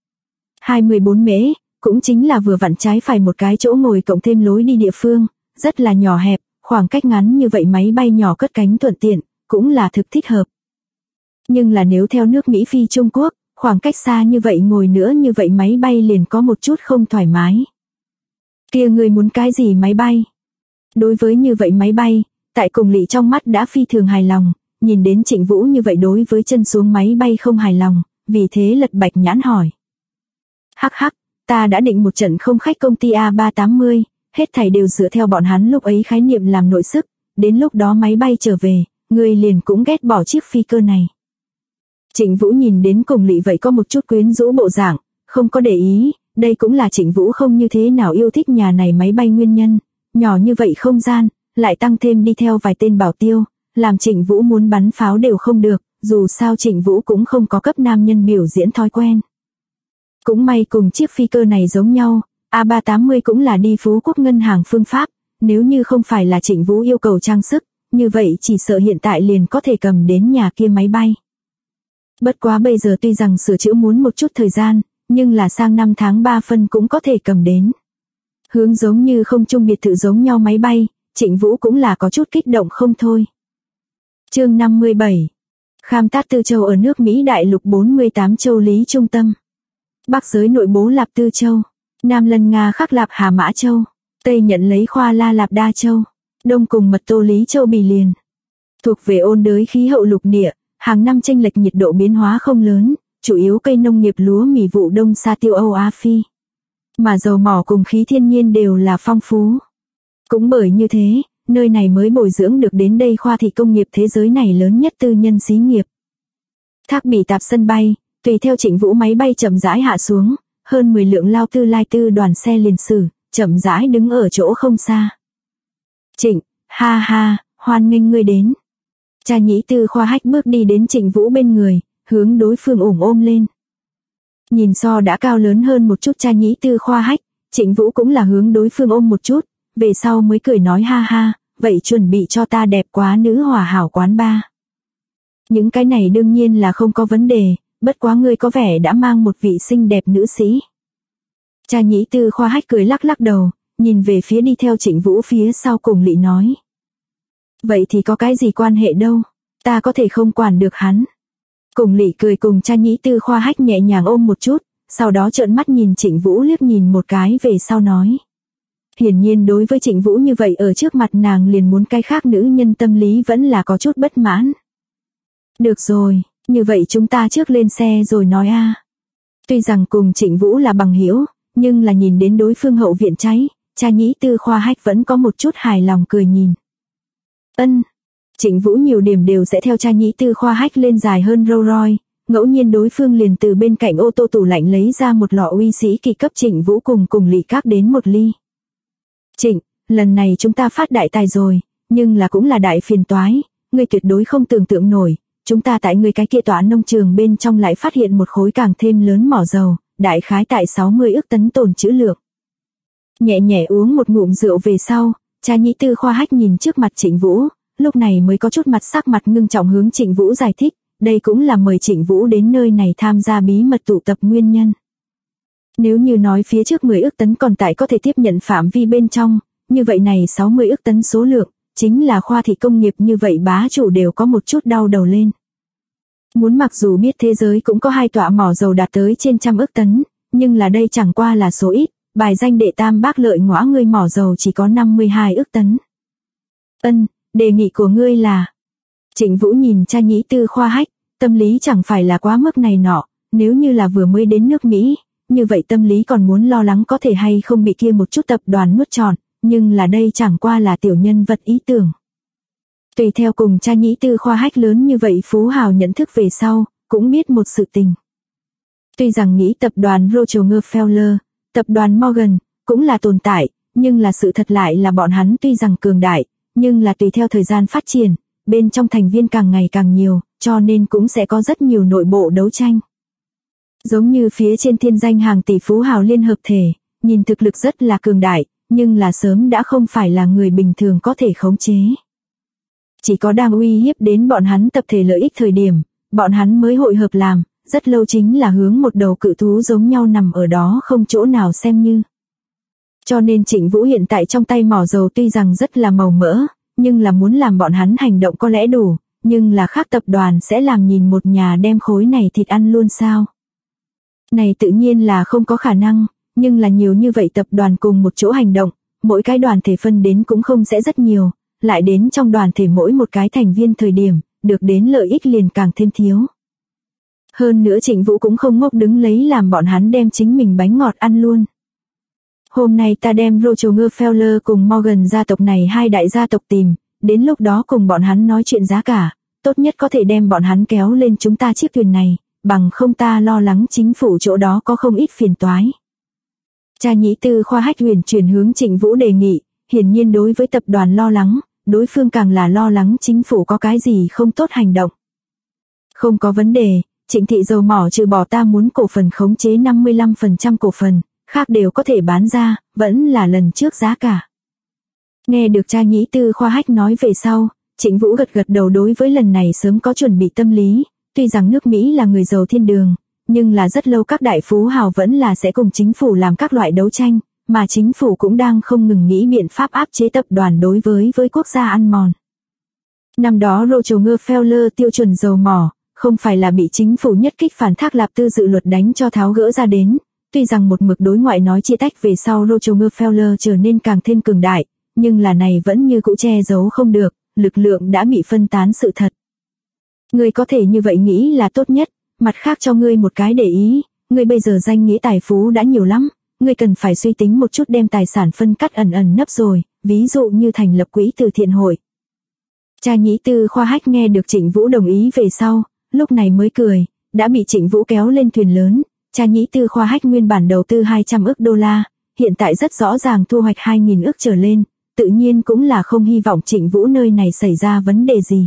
2,14 mễ, cũng chính là vừa vặn trái phải một cái chỗ ngồi cộng thêm lối đi địa phương, rất là nhỏ hẹp, khoảng cách ngắn như vậy máy bay nhỏ cất cánh thuận tiện, cũng là thực thích hợp. Nhưng là nếu theo nước Mỹ phi Trung Quốc, Khoảng cách xa như vậy ngồi nữa như vậy máy bay liền có một chút không thoải mái. Kia người muốn cái gì máy bay? Đối với như vậy máy bay, tại Cùng Lỵ trong mắt đã phi thường hài lòng, nhìn đến Trịnh Vũ như vậy đối với chân xuống máy bay không hài lòng, vì thế lật bạch nhãn hỏi. Hắc hắc, ta đã định một trận không khách công ty A380, hết thảy đều dựa theo bọn hắn lúc ấy khái niệm làm nội sức, đến lúc đó máy bay trở về, người liền cũng ghét bỏ chiếc phi cơ này. Trịnh Vũ nhìn đến Cùng Lỵ vậy có một chút quyến rũ bộ dạng, không có để ý, đây cũng là Trịnh Vũ không như thế nào yêu thích nhà này máy bay nguyên nhân, nhỏ như vậy không gian, lại tăng thêm đi theo vài tên bảo tiêu, làm Trịnh Vũ muốn bắn pháo đều không được, dù sao Trịnh Vũ cũng không có cấp nam nhân biểu diễn thói quen. Cũng may cùng chiếc phi cơ này giống nhau, A380 cũng là đi Phú Quốc ngân hàng phương pháp, nếu như không phải là Trịnh Vũ yêu cầu trang sức, như vậy chỉ sợ hiện tại liền có thể cầm đến nhà kia máy bay. Bất quá bây giờ tuy rằng sửa chữa muốn một chút thời gian, nhưng là sang năm tháng 3 phân cũng có thể cầm đến. Hướng giống như không chung biệt thự giống nhau máy bay, Trịnh Vũ cũng là có chút kích động không thôi. Chương 57. Kham Tát Tư Châu ở nước Mỹ đại lục 48 châu lý trung tâm. Bắc giới nội bố Lạp Tư Châu, Nam lân Nga khắc Lạp Hà Mã Châu, Tây nhận lấy Khoa La Lạp Đa Châu, Đông cùng mật Tô Lý Châu Bì Liền. Thuộc về ôn đới khí hậu lục địa, hàng năm chênh lệch nhiệt độ biến hóa không lớn, chủ yếu cây nông nghiệp lúa mì vụ đông xa tiêu Âu Á Phi. Mà dầu mỏ cùng khí thiên nhiên đều là phong phú. Cũng bởi như thế, nơi này mới bồi dưỡng được đến đây khoa thị công nghiệp thế giới này lớn nhất tư nhân xí nghiệp. Thác Bỉ Tạp sân bay, tùy theo Trịnh Vũ máy bay chậm rãi hạ xuống, hơn 10 lượng Lao Tư Lai Tư đoàn xe liền sử, chậm rãi đứng ở chỗ không xa. Trịnh, ha ha, hoan nghênh ngươi đến. Cha nhĩ Tư Khoa Hách bước đi đến Trịnh Vũ bên người, hướng đối phương ôm lên. Nhìn so đã cao lớn hơn một chút cha nhĩ Tư Khoa Hách, Trịnh Vũ cũng là hướng đối phương ôm một chút, về sau mới cười nói ha ha, vậy chuẩn bị cho ta đẹp quá nữ hòa hảo quán ba. Những cái này đương nhiên là không có vấn đề, bất quá ngươi có vẻ đã mang một vị xinh đẹp nữ sĩ. Cha nhĩ Tư Khoa Hách cười lắc lắc đầu, nhìn về phía đi theo Trịnh Vũ phía sau Cùng Lỵ nói. Vậy thì có cái gì quan hệ đâu, ta có thể không quản được hắn. Cùng Lỵ cười cùng cha nhĩ Tư Khoa Hách nhẹ nhàng ôm một chút, sau đó trợn mắt nhìn Trịnh Vũ liếc nhìn một cái về sau nói. Hiển nhiên đối với Trịnh Vũ như vậy ở trước mặt nàng liền muốn cái khác nữ nhân tâm lý vẫn là có chút bất mãn. Được rồi, như vậy chúng ta trước lên xe rồi nói a. Tuy rằng cùng Trịnh Vũ là bằng hữu, nhưng là nhìn đến đối phương hậu viện cháy, cha nhĩ Tư Khoa Hách vẫn có một chút hài lòng cười nhìn. Ân. Trịnh Vũ nhiều điểm đều sẽ theo cha nhĩ Tư Khoa Hách lên dài hơn Rolls Royce, ngẫu nhiên đối phương liền từ bên cạnh ô tô tủ lạnh lấy ra một lọ uy sĩ kỳ cấp Trịnh Vũ cùng Lỵ các đến một ly. Trịnh, lần này chúng ta phát đại tài rồi, nhưng là cũng là đại phiền toái, ngươi tuyệt đối không tưởng tượng nổi, chúng ta tại ngươi cái kia tòa nông trường bên trong lại phát hiện một khối càng thêm lớn mỏ dầu, đại khái tại 60 ức tấn tồn trữ lượng. Nhẹ nhẹ uống một ngụm rượu về sau, cha nhĩ Tư Khoa Hách nhìn trước mặt Trịnh Vũ, lúc này mới có chút sắc mặt ngưng trọng hướng Trịnh Vũ giải thích, đây cũng là mời Trịnh Vũ đến nơi này tham gia bí mật tụ tập nguyên nhân. Nếu như nói phía trước 10 ức tấn còn tại có thể tiếp nhận phạm vi bên trong, như vậy này 60 ức tấn số lượng, chính là khoa thị công nghiệp như vậy bá chủ đều có một chút đau đầu lên. Muốn mặc dù biết thế giới cũng có 2 tọa mỏ dầu đạt tới trên 100 ức tấn, nhưng là đây chẳng qua là số ít, bài danh đệ tam bác lợi ngõa ngươi mỏ dầu chỉ có 52 ức tấn. Ân, đề nghị của ngươi là... Trịnh Vũ nhìn cha nhĩ Tư Khoa Hách, tâm lý chẳng phải là quá mức này nọ, nếu như là vừa mới đến nước Mỹ, như vậy tâm lý còn muốn lo lắng có thể hay không bị kia một chút tập đoàn nuốt trọn, nhưng là đây chẳng qua là tiểu nhân vật ý tưởng. Tùy theo cùng cha nhĩ Tư Khoa Hách lớn như vậy phú hào nhận thức về sau, cũng biết một sự tình. Tuy rằng nghĩ tập đoàn Rockefeller, tập đoàn Morgan, cũng là tồn tại, nhưng là sự thật lại là bọn hắn tuy rằng cường đại, nhưng là tùy theo thời gian phát triển, bên trong thành viên càng ngày càng nhiều, cho nên cũng sẽ có rất nhiều nội bộ đấu tranh. Giống như phía trên thiên danh hàng tỷ phú hào liên hợp thể, nhìn thực lực rất là cường đại, nhưng là sớm đã không phải là người bình thường có thể khống chế. Chỉ có đang uy hiếp đến bọn hắn tập thể lợi ích thời điểm, bọn hắn mới hội hợp làm, rất lâu chính là hướng một đầu cự thú giống nhau nằm ở đó không chỗ nào xem như. Cho nên Trịnh Vũ hiện tại trong tay mỏ dầu tuy rằng rất là màu mỡ, nhưng là muốn làm bọn hắn hành động có lẽ đủ, nhưng là khác tập đoàn sẽ làm nhìn một nhà đem khối này thịt ăn luôn sao. Này tự nhiên là không có khả năng, nhưng là nhiều như vậy tập đoàn cùng một chỗ hành động, mỗi cái đoàn thể phân đến cũng không sẽ rất nhiều, lại đến trong đoàn thể mỗi một cái thành viên thời điểm, được đến lợi ích liền càng thêm thiếu. Hơn nữa Trịnh Vũ cũng không ngốc đứng lấy làm bọn hắn đem chính mình bánh ngọt ăn luôn. Hôm nay ta đem Rockefeller cùng Morgan gia tộc này hai đại gia tộc tìm, đến lúc đó cùng bọn hắn nói chuyện giá cả, tốt nhất có thể đem bọn hắn kéo lên chúng ta chiếc thuyền này, bằng không ta lo lắng chính phủ chỗ đó có không ít phiền toái. Cha nhĩ tư Khoa Hách Huyền chuyển hướng Trịnh Vũ đề nghị, hiển nhiên đối với tập đoàn lo lắng, đối phương càng là lo lắng chính phủ có cái gì không tốt hành động. Không có vấn đề, Trịnh thị dầu mỏ trừ bỏ ta muốn cổ phần khống chế 55% cổ phần, khác đều có thể bán ra, vẫn là lần trước giá cả. Nghe được cha nhĩ tư Khoa Hách nói về sau, Trịnh Vũ gật gật đầu, đối với lần này sớm có chuẩn bị tâm lý, tuy rằng nước Mỹ là người giàu thiên đường, nhưng là rất lâu các đại phú hào vẫn là sẽ cùng chính phủ làm các loại đấu tranh, mà chính phủ cũng đang không ngừng nghĩ biện pháp áp chế tập đoàn đối với quốc gia ăn mòn. Năm đó Rockefeller tiêu chuẩn dầu mỏ, không phải là bị chính phủ nhất kích phản thác lạp tư dự luật đánh cho tháo gỡ ra đến, tuy rằng một mực đối ngoại nói chia tách về sau Rockefeller trở nên càng thêm cường đại, nhưng là này vẫn như cũ che giấu không được, lực lượng đã bị phân tán sự thật. Ngươi có thể như vậy nghĩ là tốt nhất, mặt khác cho ngươi một cái để ý, ngươi bây giờ danh nghĩa tài phú đã nhiều lắm, ngươi cần phải suy tính một chút đem tài sản phân cắt ẩn nấp rồi, ví dụ như thành lập quỹ từ thiện hội. Cha nhĩ tư Khoa Hách nghe được Trịnh Vũ đồng ý về sau, lúc này mới cười, đã bị Trịnh Vũ kéo lên thuyền lớn, cha nhĩ tư Khoa Hách nguyên bản đầu tư 200 ức đô la, hiện tại rất rõ ràng thu hoạch 2.000 ức trở lên, tự nhiên cũng là không hy vọng Trịnh Vũ nơi này xảy ra vấn đề gì.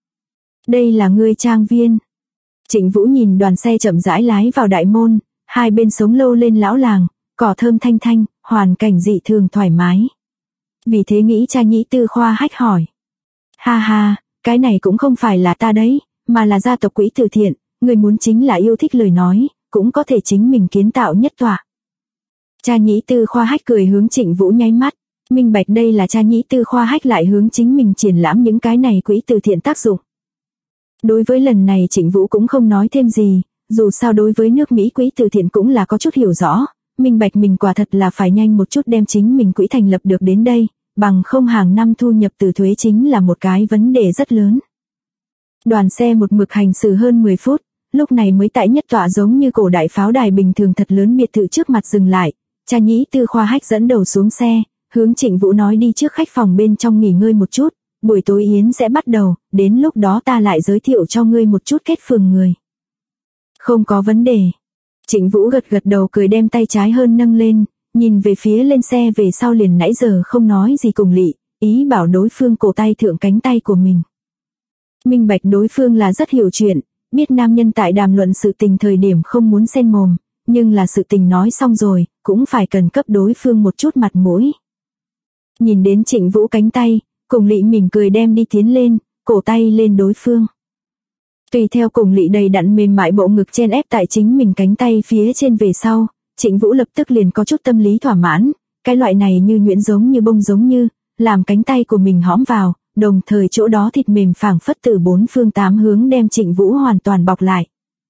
Đây là ngươi trang viên. Trịnh Vũ nhìn đoàn xe chậm rãi lái vào đại môn, hai bên sống lâu lên lão làng, cỏ thơm thanh thanh, hoàn cảnh dị thường thoải mái. Vì thế nghĩ cha nhĩ tư Khoa Hách hỏi. Ha ha, cái này cũng không phải là ta đấy, mà là gia tộc quỹ từ thiện, người muốn chính là yêu thích lời nói, cũng có thể chính mình kiến tạo nhất tọa. Cha nhĩ tư Khoa Hách cười hướng Trịnh Vũ nháy mắt, minh bạch đây là cha nhĩ tư Khoa Hách lại hướng chính mình triển lãm những cái này quỹ từ thiện tác dụng. Đối với lần này Trịnh Vũ cũng không nói thêm gì, dù sao đối với nước Mỹ quỹ từ thiện cũng là có chút hiểu rõ, minh bạch mình quả thật là phải nhanh một chút đem chính mình quỹ thành lập được đến đây, bằng không hàng năm thu nhập từ thuế chính là một cái vấn đề rất lớn. Đoàn xe một mực hành xử hơn 10 phút, lúc này mới tại nhất tọa giống như cổ đại pháo đài bình thường thật lớn biệt thự trước mặt dừng lại, cha nhĩ tư Khoa Hách dẫn đầu xuống xe, hướng Trịnh Vũ nói đi trước khách phòng bên trong nghỉ ngơi một chút, buổi tối yến sẽ bắt đầu, đến lúc đó ta lại giới thiệu cho ngươi một chút kết phường người. Không có vấn đề. Trịnh Vũ gật gật đầu cười đem tay trái hơn nâng lên, nhìn về phía lên xe về sau liền nãy giờ không nói gì cùng Lị, ý bảo đối phương cổ tay thượng cánh tay của mình. Minh bạch đối phương là rất hiểu chuyện, biết nam nhân tại đàm luận sự tình thời điểm không muốn xen mồm, nhưng là sự tình nói xong rồi, cũng phải cần cấp đối phương một chút mặt mũi. Nhìn đến Trịnh Vũ cánh tay, cùng Lị mỉm cười đem đi tiến lên, cổ tay lên đối phương. Tùy theo cùng Lị đầy đặn mềm mại bộ ngực chen ép tại chính mình cánh tay phía trên về sau, Trịnh Vũ lập tức liền có chút tâm lý thỏa mãn, cái loại này như nhuyễn giống như bông giống như, làm cánh tay của mình hõm vào, đồng thời chỗ đó thịt mềm phảng phất từ bốn phương tám hướng đem Trịnh Vũ hoàn toàn bọc lại.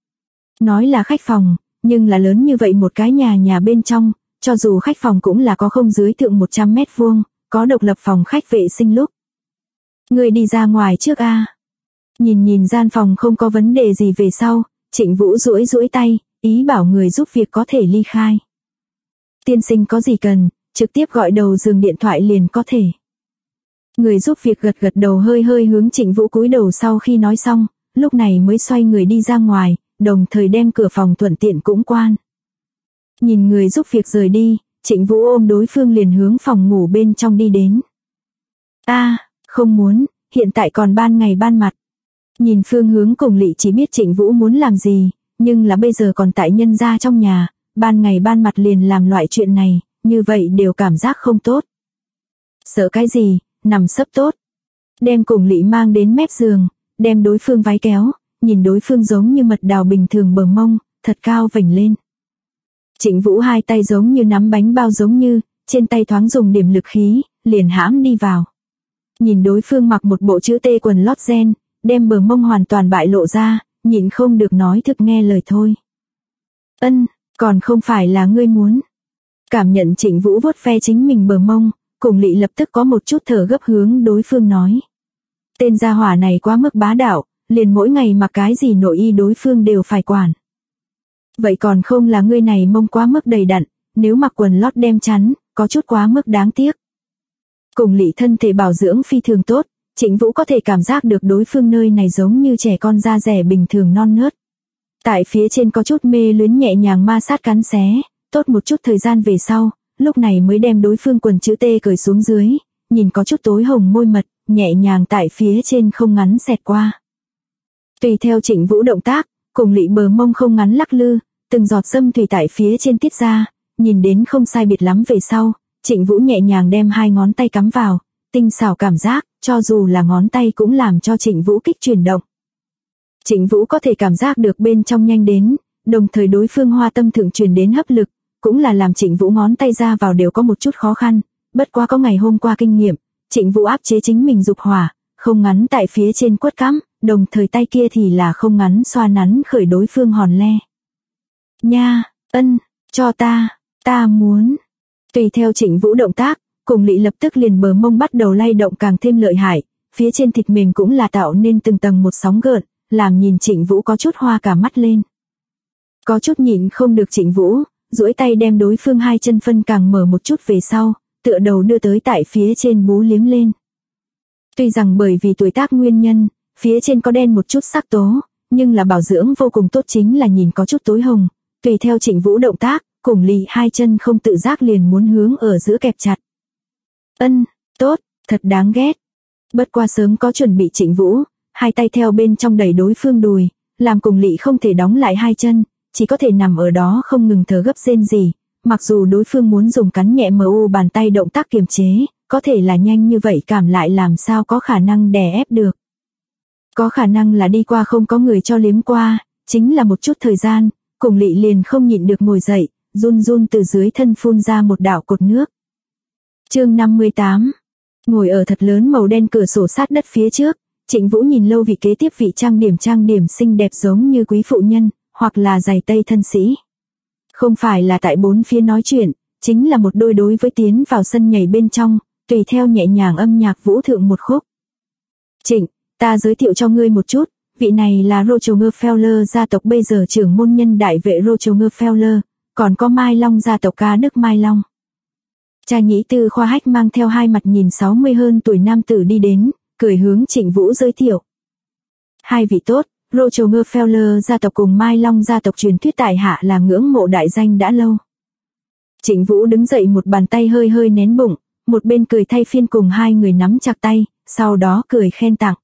Nói là khách phòng, nhưng là lớn như vậy một cái nhà bên trong, cho dù khách phòng cũng là có không dưới thượng 100 mét vuông, có độc lập phòng khách vệ sinh lúc. Người đi ra ngoài trước a. Nhìn gian phòng không có vấn đề gì về sau, Trịnh Vũ duỗi tay, ý bảo người giúp việc có thể ly khai. Tiên sinh có gì cần, trực tiếp gọi đầu giường điện thoại liền có thể. Người giúp việc gật gật đầu hơi hướng Trịnh Vũ cúi đầu sau khi nói xong, lúc này mới xoay người đi ra ngoài, đồng thời đem cửa phòng thuận tiện cũng quan. Nhìn người giúp việc rời đi, Trịnh Vũ ôm đối phương liền hướng phòng ngủ bên trong đi đến. Không muốn, hiện tại còn ban ngày ban mặt. Nhìn phương hướng cùng Lị chỉ biết Trịnh Vũ muốn làm gì, nhưng là bây giờ còn tại nhân gia trong nhà, ban ngày ban mặt liền làm loại chuyện này, như vậy đều cảm giác không tốt. Sợ cái gì, nằm sấp tốt. Đem cùng Lị mang đến mép giường, đem đối phương váy kéo, nhìn đối phương giống như mật đào bình thường bờ mông, thật cao vểnh lên. Trịnh Vũ hai tay giống như nắm bánh bao giống như, trên tay thoáng dùng điểm lực khí, liền hãm đi vào. Nhìn đối phương mặc một bộ chữ T quần lót ren, đem bờ mông hoàn toàn bại lộ ra, nhịn không được nói thực nghe lời thôi. Còn không phải là ngươi muốn. Cảm nhận Trịnh Vũ vuốt ve chính mình bờ mông, Cùng Lị lập tức có một chút thở gấp hướng đối phương nói. Tên gia hỏa này quá mức bá đạo, liền mỗi ngày mặc cái gì nội y đối phương đều phải quản. Vậy còn không là ngươi này mông quá mức đầy đặn, nếu mặc quần lót đem chắn, có chút quá mức đáng tiếc. Cùng Lị thân thể bảo dưỡng phi thường tốt, Trịnh Vũ có thể cảm giác được đối phương nơi này giống như trẻ con da dẻ bình thường non nớt. Tại phía trên có chút mê luyến nhẹ nhàng ma sát cắn xé, tốt một chút thời gian về sau, lúc này mới đem đối phương quần chữ T cởi xuống dưới, nhìn có chút tối hồng môi mật, nhẹ nhàng tại phía trên không ngắn xẹt qua. Tùy theo Trịnh Vũ động tác, Cùng Lị bờ mông không ngắn lắc lư, từng giọt dâm thủy tại phía trên tiết ra, nhìn đến không sai biệt lắm về sau, Trịnh Vũ nhẹ nhàng đem hai ngón tay cắm vào, tinh xảo cảm giác, cho dù là ngón tay cũng làm cho Trịnh Vũ kích chuyển động. Trịnh Vũ có thể cảm giác được bên trong nhanh đến, đồng thời đối phương hoa tâm thượng truyền đến hấp lực, cũng là làm Trịnh Vũ ngón tay ra vào đều có một chút khó khăn, bất quá có ngày hôm qua kinh nghiệm, Trịnh Vũ áp chế chính mình dục hỏa, không ngắn tại phía trên quất cắm, đồng thời tay kia thì là không ngắn xoa nắn khởi đối phương hòn le. Nha, cho ta muốn. Tùy theo Trịnh Vũ động tác, Cùng Lị lập tức liền bờ mông bắt đầu lay động càng thêm lợi hại, phía trên thịt mềm cũng là tạo nên từng tầng một sóng gợn, làm nhìn Trịnh Vũ có chút hoa cả mắt lên. Có chút nhịn không được Trịnh Vũ, duỗi tay đem đối phương hai chân phân càng mở một chút về sau, tựa đầu đưa tới tại phía trên bú liếm lên. Tuy rằng bởi vì tuổi tác nguyên nhân, phía trên có đen một chút sắc tố, nhưng là bảo dưỡng vô cùng tốt chính là nhìn có chút tối hồng, tùy theo Trịnh Vũ động tác, Cùng Lị hai chân không tự giác liền muốn hướng ở giữa kẹp chặt. Tốt, thật đáng ghét. Bất qua sớm có chuẩn bị Trịnh Vũ, hai tay theo bên trong đẩy đối phương đùi, làm Cùng Lị không thể đóng lại hai chân, chỉ có thể nằm ở đó không ngừng thở gấp rên rỉ, mặc dù đối phương muốn dùng cắn nhẹ mu bàn tay động tác kiềm chế, có thể là nhanh như vậy cảm lại làm sao có khả năng đè ép được. Có khả năng là đi qua không có người cho liếm qua, chính là một chút thời gian, Cùng Lị liền không nhịn được ngồi dậy, run run từ dưới thân phun ra một đạo cột nước. Chương 58. Ngồi ở thật lớn màu đen cửa sổ sát đất phía trước, Trịnh Vũ nhìn lâu vị kế tiếp vị trang điểm xinh đẹp giống như quý phụ nhân, hoặc là giày tây thân sĩ. Không phải là tại bốn phía nói chuyện, chính là một đôi đối với tiến vào sân nhảy bên trong, tùy theo nhẹ nhàng âm nhạc vũ thượng một khúc. Trịnh, ta giới thiệu cho ngươi một chút, vị này là Rockefeller gia tộc bây giờ trưởng môn nhân đại vệ Rockefeller, còn có Mai Long gia tộc ca Đức Mai Long. Cha nhĩ tư Khoa Hách mang theo hai mặt nhìn 60 hơn tuổi nam tử đi đến, cười hướng Trịnh Vũ giới thiệu. Hai vị tốt, Rockefeller gia tộc cùng Mai Long gia tộc truyền thuyết tại hạ là ngưỡng mộ đại danh đã lâu. Trịnh Vũ đứng dậy một bàn tay hơi hơi nén bụng, một bên cười thay phiên cùng hai người nắm chặt tay, sau đó cười khen tặng.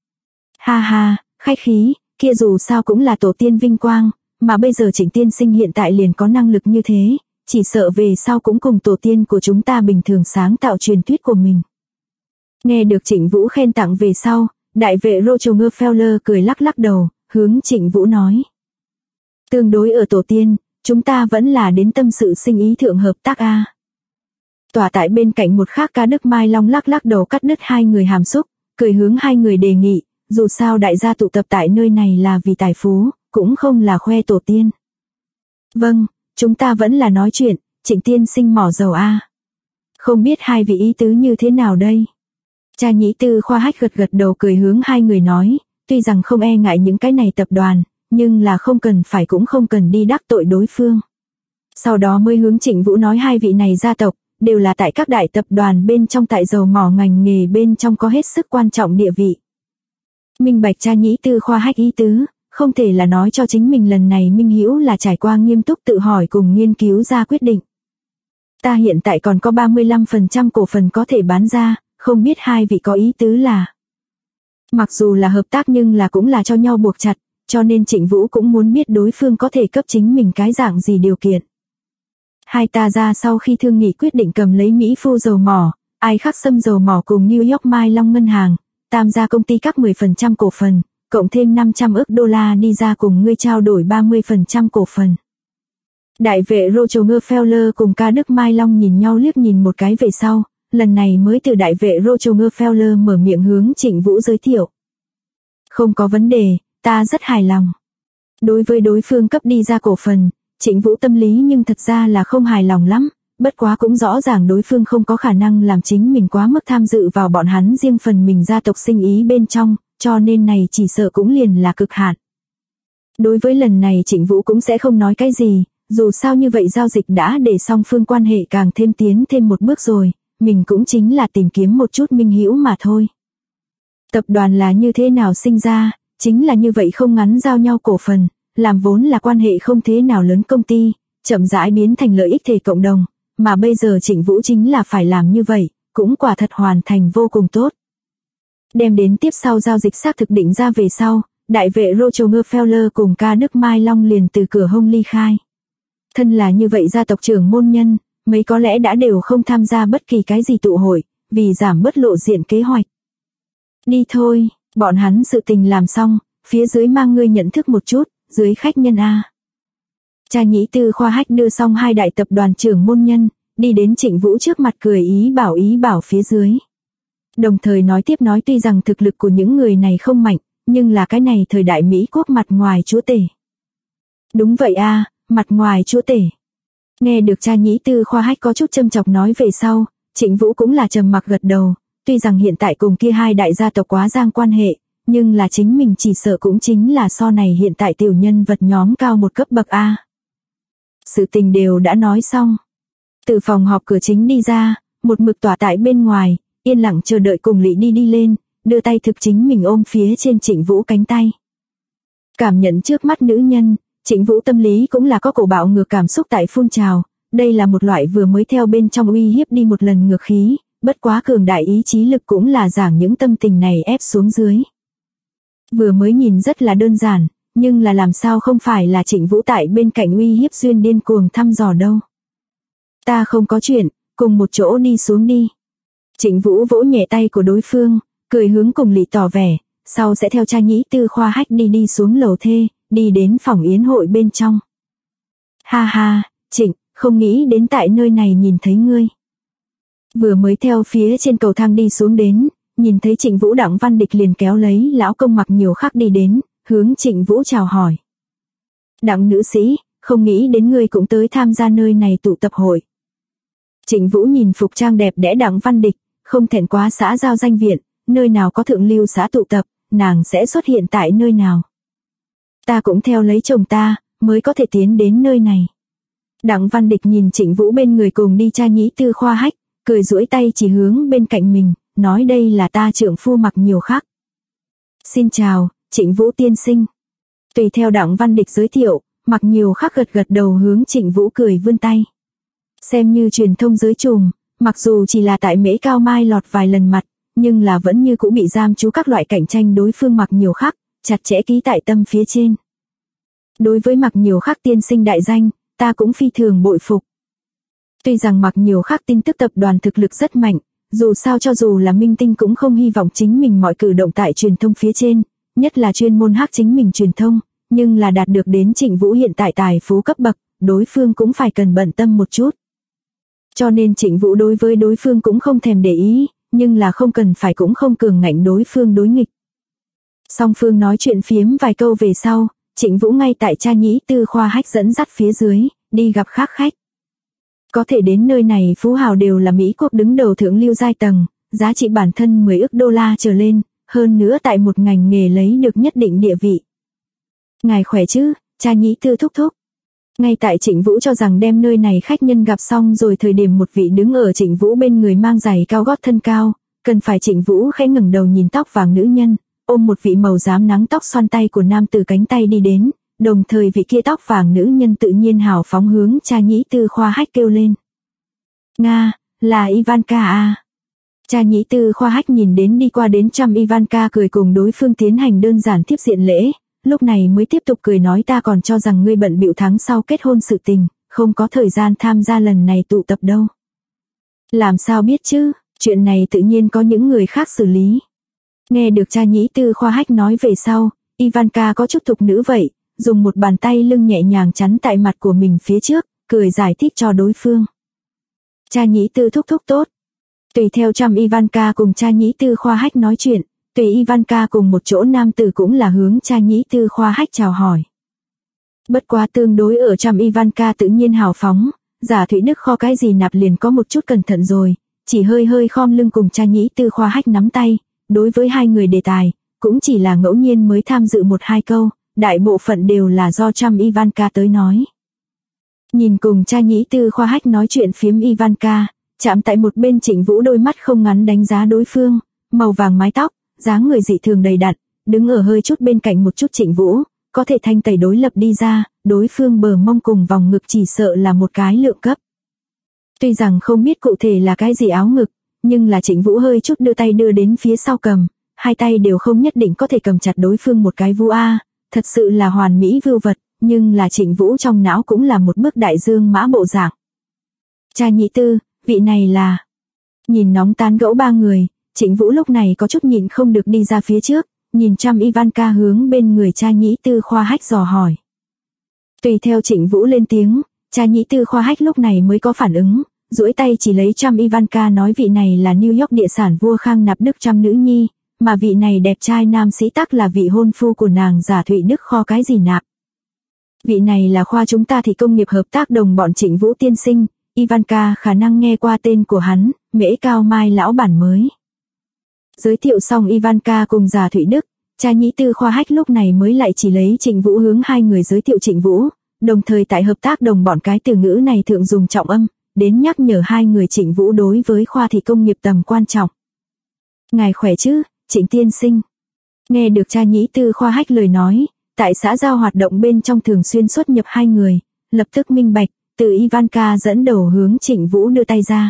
Ha ha, khách khí, kia dù sao cũng là tổ tiên vinh quang, mà bây giờ Trịnh tiên sinh hiện tại liền có năng lực như thế, chỉ sợ về sau cũng cùng tổ tiên của chúng ta bình thường sáng tạo truyền thuyết của mình. Nghe được Trịnh Vũ khen tặng về sau, đại vệ Rockefeller cười lắc lắc đầu, hướng Trịnh Vũ nói. Tương đối ở tổ tiên, chúng ta vẫn là đến tâm sự sinh ý thượng hợp tác a. Tòa tại bên cạnh một khác ca Đức Mai Long lắc lắc đầu cắt đứt hai người hàm xúc, cười hướng hai người đề nghị, dù sao đại gia tụ tập tại nơi này là vì tài phú, cũng không là khoe tổ tiên. Vâng, chúng ta vẫn là nói chuyện, Trịnh tiên sinh mỏ dầu a. Không biết hai vị ý tứ như thế nào đây? Cha nhĩ tư Khoa Hách gật gật đầu cười hướng hai người nói, tuy rằng không e ngại những cái này tập đoàn, nhưng là không cần phải cũng không cần đi đắc tội đối phương. Sau đó mới hướng Trịnh Vũ nói hai vị này gia tộc, đều là tại các đại tập đoàn bên trong tại dầu mỏ ngành nghề bên trong có hết sức quan trọng địa vị. Minh bạch cha nhĩ tư Khoa Hách ý tứ, không thể là nói cho chính mình lần này Minh Hữu là trải qua nghiêm túc tự hỏi cùng nghiên cứu ra quyết định. Ta hiện tại còn có 35% cổ phần có thể bán ra, không biết hai vị có ý tứ là. Mặc dù là hợp tác nhưng là cũng là cho nhau buộc chặt, cho nên Trịnh Vũ cũng muốn biết đối phương có thể cấp chính mình cái dạng gì điều kiện. Hai ta ra sau khi thương nghị quyết định cầm lấy Mỹ Phu dầu mỏ, Ai Khắc Sâm dầu mỏ cùng New York Mai Long ngân hàng, tam gia công ty các 10% cổ phần, cộng thêm 500 ức đô la đi ra cùng ngươi trao đổi 30% cổ phần. Đại vệ Rockefeller cùng ca Đức Mai Long nhìn nhau liếc nhìn một cái về sau, lần này mới từ đại vệ Rockefeller mở miệng hướng Trịnh Vũ giới thiệu. Không có vấn đề, ta rất hài lòng. Đối với đối phương cấp đi ra cổ phần, Trịnh Vũ tâm lý nhưng thật ra là không hài lòng lắm, bất quá cũng rõ ràng đối phương không có khả năng làm chính mình quá mức tham dự vào bọn hắn riêng phần mình gia tộc sinh ý bên trong, cho nên này chỉ sợ cũng liền là cực hạn. Đối với lần này Trịnh Vũ cũng sẽ không nói cái gì, dù sao như vậy giao dịch đã để song phương quan hệ càng thêm tiến thêm một bước rồi, mình cũng chính là tìm kiếm một chút minh hữu mà thôi. Tập đoàn là như thế nào sinh ra, chính là như vậy không ngắn giao nhau cổ phần, làm vốn là quan hệ không thế nào lớn công ty, chậm rãi biến thành lợi ích thể cộng đồng, mà bây giờ Trịnh Vũ chính là phải làm như vậy, cũng quả thật hoàn thành vô cùng tốt. Đem đến tiếp sau giao dịch xác thực định ra về sau, đại vệ Rockefeller cùng ca Đức Mai Long liền từ cửa hông ly khai. Thân là như vậy gia tộc trưởng môn nhân, mấy có lẽ đã đều không tham gia bất kỳ cái gì tụ hội, vì giảm bớt lộ diện kế hoạch. Đi thôi, bọn hắn sự tình làm xong, phía dưới mang ngươi nhận thức một chút, dưới khách nhân A. Cha nhĩ tư khoa hách đưa xong hai đại tập đoàn trưởng môn nhân, đi đến Trịnh Vũ trước mặt cười ý bảo phía dưới. Đồng thời nói tiếp nói tuy rằng thực lực của những người này không mạnh, nhưng là cái này thời đại Mỹ quốc mặt ngoài chúa tể. Đúng vậy a, mặt ngoài chúa tể. Nghe được cha nhĩ tư khoa hách có chút châm chọc nói về sau, Trịnh Vũ cũng là trầm mặc gật đầu, tuy rằng hiện tại cùng kia hai đại gia tộc quá giang quan hệ, nhưng là chính mình chỉ sợ cũng chính là so này hiện tại tiểu nhân vật nhóm cao một cấp bậc a. Sự tình đều đã nói xong. Từ phòng họp cửa chính đi ra, một mực tỏa tại bên ngoài, yên lặng chờ đợi cùng Lý đi lên, đưa tay thực chính mình ôm phía trên Trịnh Vũ cánh tay. Cảm nhận trước mắt nữ nhân, Trịnh Vũ tâm lý cũng là có cổ bạo ngược cảm xúc tại phun trào, đây là một loại vừa mới theo bên trong uy hiếp đi một lần ngược khí, bất quá cường đại ý chí lực cũng là giảng những tâm tình này ép xuống dưới. Vừa mới nhìn rất là đơn giản, nhưng là làm sao không phải là Trịnh Vũ tại bên cạnh uy hiếp duyên điên cuồng thăm dò đâu. Ta không có chuyện, cùng một chỗ đi xuống đi. Trịnh Vũ vỗ nhẹ tay của đối phương, cười hướng cùng Lý tỏ vẻ, sau sẽ theo cha nhĩ tư khoa hách đi xuống lầu thê, đi đến phòng yến hội bên trong. Ha ha, Trịnh, không nghĩ đến tại nơi này nhìn thấy ngươi. Vừa mới theo phía trên cầu thang đi xuống đến, nhìn thấy Trịnh Vũ Đặng Văn Địch liền kéo lấy lão công Mặc Nhiều Khắc đi đến, hướng Trịnh Vũ chào hỏi. Đặng nữ sĩ, không nghĩ đến ngươi cũng tới tham gia nơi này tụ tập hội. Trịnh Vũ nhìn phục trang đẹp đẽ Đặng Văn Địch, không thẹn quá xã giao danh viện, nơi nào có thượng lưu xã tụ tập, nàng sẽ xuất hiện tại nơi nào. Ta cũng theo lấy chồng ta, mới có thể tiến đến nơi này. Đặng Văn Địch nhìn Trịnh Vũ bên người cùng đi cha nhĩ tư khoa hách, cười duỗi tay chỉ hướng bên cạnh mình, nói đây là ta trượng phu Mặc Nhiều Khắc. Xin chào, Trịnh Vũ tiên sinh. Tùy theo Đặng Văn Địch giới thiệu, Mặc Nhiều Khắc gật đầu hướng Trịnh Vũ cười vươn tay. Xem như truyền thông giới trùm, mặc dù chỉ là tại Mễ Cao Mai lọt vài lần mặt, nhưng là vẫn như cũ bị giam trú các loại cạnh tranh đối phương Mặc Nhiều Khắc, chặt chẽ ký tại tâm phía trên. Đối với Mặc Nhiều Khắc tiên sinh đại danh, ta cũng phi thường bội phục. Tuy rằng Mặc Nhiều Khắc tin tức tập đoàn thực lực rất mạnh, dù sao cho dù là minh tinh cũng không hy vọng chính mình mọi cử động tại truyền thông phía trên, nhất là chuyên môn hắc chính mình truyền thông, nhưng là đạt được đến Trịnh Vũ hiện tại tài phú cấp bậc, đối phương cũng phải cần bận tâm một chút. Cho nên Trịnh Vũ đối với đối phương cũng không thèm để ý, nhưng là không cần phải cũng không cường ngạnh đối phương đối nghịch. Song phương nói chuyện phiếm vài câu về sau, Trịnh Vũ ngay tại cha nhĩ tư khoa hách dẫn dắt phía dưới, đi gặp khác khách. Có thể đến nơi này phú hào đều là Mỹ quốc đứng đầu thượng lưu giai tầng, giá trị bản thân 10 ức đô la trở lên, hơn nữa tại một ngành nghề lấy được nhất định địa vị. Ngài khỏe chứ, cha nhĩ tư thúc thúc. Ngay tại Trịnh Vũ cho rằng đem nơi này khách nhân gặp xong rồi thời điểm một vị đứng ở Trịnh Vũ bên người mang giày cao gót thân cao, cần phải Trịnh Vũ khẽ ngẩng đầu nhìn tóc vàng nữ nhân, ôm một vị màu xám nắng tóc xoăn tay của nam từ cánh tay đi đến, đồng thời vị kia tóc vàng nữ nhân tự nhiên hào phóng hướng cha nhĩ tư khoa hách kêu lên. Nga, là Ivanka à. Cha nhĩ tư khoa hách nhìn đến đi qua đến trăm Ivanka cười cùng đối phương tiến hành đơn giản tiếp diện lễ, lúc này mới tiếp tục cười nói ta còn cho rằng ngươi bận bịu tháng sau kết hôn sự tình, không có thời gian tham gia lần này tụ tập đâu. Làm sao biết chứ, chuyện này tự nhiên có những người khác xử lý. Nghe được cha nhĩ tư khoa hách nói về sau, Ivanka có chút thục nữ vậy, dùng một bàn tay lưng nhẹ nhàng chắn tại mặt của mình phía trước, cười giải thích cho đối phương. Cha nhĩ tư thúc thúc tốt. Tùy theo trăm Ivanka cùng cha nhĩ tư khoa hách nói chuyện, tùy Ivanka cùng một chỗ nam tử cũng là hướng cha nhĩ tư khoa hách chào hỏi. Bất quá tương đối ở Trump Ivanka tự nhiên hào phóng, Giả Thụy Đức kho cái gì nạp liền có một chút cẩn thận rồi, chỉ hơi hơi khom lưng cùng cha nhĩ tư khoa hách nắm tay, đối với hai người đề tài, cũng chỉ là ngẫu nhiên mới tham dự một hai câu, đại bộ phận đều là do Trump Ivanka tới nói. Nhìn cùng cha nhĩ tư khoa hách nói chuyện phiếm Ivanka, chạm tại một bên Trịnh Vũ đôi mắt không ngắn đánh giá đối phương, màu vàng mái tóc, dáng người dị thường đầy đặn, đứng ở hơi chút bên cạnh một chút Trịnh Vũ, có thể thanh tẩy đối lập đi ra, đối phương bờ mông cùng vòng ngực chỉ sợ là một cái lượng cấp. Tuy rằng không biết cụ thể là cái gì áo ngực, nhưng là Trịnh Vũ hơi chút đưa tay đưa đến phía sau cầm, hai tay đều không nhất định có thể cầm chặt đối phương một cái vu a, thật sự là hoàn mỹ vưu vật, nhưng là Trịnh Vũ trong não cũng là một bức đại dương mã bộ dạng. Cha nhị tư, vị này là... Nhìn nóng tán gẫu ba người, Trịnh Vũ lúc này có chút nhịn không được đi ra phía trước, nhìn Trump Ivanka hướng bên người cha nhĩ tư khoa hách dò hỏi. Tùy theo Trịnh Vũ lên tiếng, cha nhĩ tư khoa hách lúc này mới có phản ứng, duỗi tay chỉ lấy Trump Ivanka nói vị này là New York địa sản vua Khang Nạp Đức Trump nữ nhi, mà vị này đẹp trai nam sĩ tắc là vị hôn phu của nàng Giả Thụy Đức kho cái gì nạp. Vị này là khoa chúng ta thì công nghiệp hợp tác đồng bọn Trịnh Vũ tiên sinh, Ivanka khả năng nghe qua tên của hắn, Mễ Cao Mai lão bản mới. Giới thiệu xong Ivanka cùng Giả Thụy Đức, cha nhĩ tư khoa hách lúc này mới lại chỉ lấy Trịnh Vũ hướng hai người giới thiệu Trịnh Vũ, đồng thời tại hợp tác đồng bọn cái từ ngữ này thượng dùng trọng âm, đến nhắc nhở hai người Trịnh Vũ đối với khoa thị công nghiệp tầm quan trọng. Ngài khỏe chứ, Trịnh tiên sinh. Nghe được cha nhĩ tư khoa hách lời nói, tại xã giao hoạt động bên trong thường xuyên xuất nhập hai người, lập tức minh bạch, từ Ivanka dẫn đầu hướng Trịnh Vũ đưa tay ra.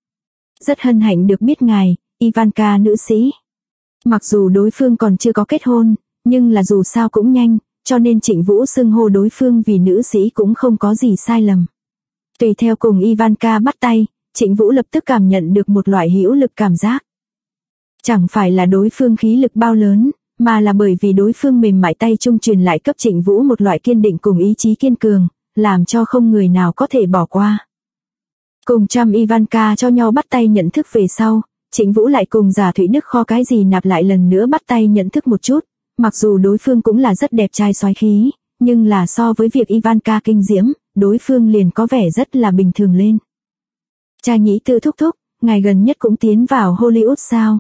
Rất hân hạnh được biết ngài, Ivanka nữ sĩ. Mặc dù đối phương còn chưa có kết hôn, nhưng là dù sao cũng nhanh, cho nên Trịnh Vũ xưng hô đối phương vì nữ sĩ cũng không có gì sai lầm. Tùy theo cùng Ivanka bắt tay, Trịnh Vũ lập tức cảm nhận được một loại hữu lực cảm giác. Chẳng phải là đối phương khí lực bao lớn, mà là bởi vì đối phương mềm mại tay trung truyền lại cấp Trịnh Vũ một loại kiên định cùng ý chí kiên cường, làm cho không người nào có thể bỏ qua. Cùng Trump Ivanka cho nhau bắt tay nhận thức về sau, Trịnh Vũ lại cùng Giả Thụy Đức kho cái gì nạp lại lần nữa bắt tay nhận thức một chút, mặc dù đối phương cũng là rất đẹp trai soái khí, nhưng là so với việc Ivanka kinh diễm, đối phương liền có vẻ rất là bình thường lên. Cha nhĩ tư thúc thúc, ngài gần nhất cũng tiến vào Hollywood sao?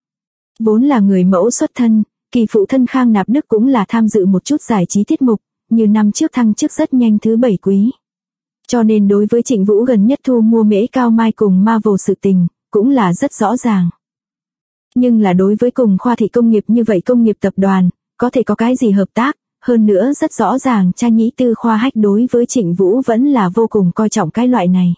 Vốn là người mẫu xuất thân, kỳ phụ thân Khang Nạp Đức cũng là tham dự một chút giải trí tiết mục, như năm trước thăng chức rất nhanh thứ 7 quý. Cho nên đối với Trịnh Vũ gần nhất thu mua Mễ Cao Mai cùng Marvel sự tình, cũng là rất rõ ràng. Nhưng là đối với cùng khoa thị công nghiệp như vậy công nghiệp tập đoàn, có thể có cái gì hợp tác, hơn nữa rất rõ ràng cha nhĩ tư khoa hách đối với Trịnh Vũ vẫn là vô cùng coi trọng cái loại này.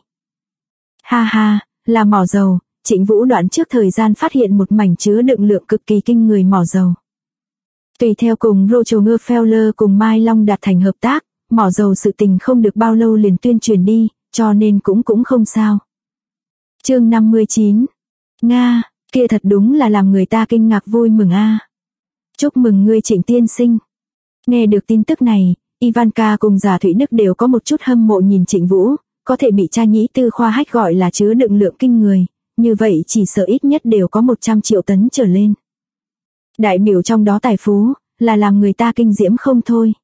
Ha ha, là mỏ dầu, Trịnh Vũ đoạn trước thời gian phát hiện một mảnh chứa đựng lượng cực kỳ kinh người mỏ dầu. Tùy theo cùng Rockefeller cùng Mai Long đạt thành hợp tác, mỏ dầu sự tình không được bao lâu liền tuyên truyền đi, cho nên cũng không sao. Chương 59. Nga, kia thật đúng là làm người ta kinh ngạc vui mừng a. Chúc mừng ngươi Trịnh tiên sinh. Nghe được tin tức này, Ivanka cùng Giả Thụy Đức đều có một chút hâm mộ nhìn Trịnh Vũ, có thể bị cha nhĩ tư khoa hách gọi là chứa đựng lượng kinh người, như vậy chỉ sợ ít nhất đều có 100 triệu tấn trở lên. Đại biểu trong đó tài phú, là làm người ta kinh diễm không thôi.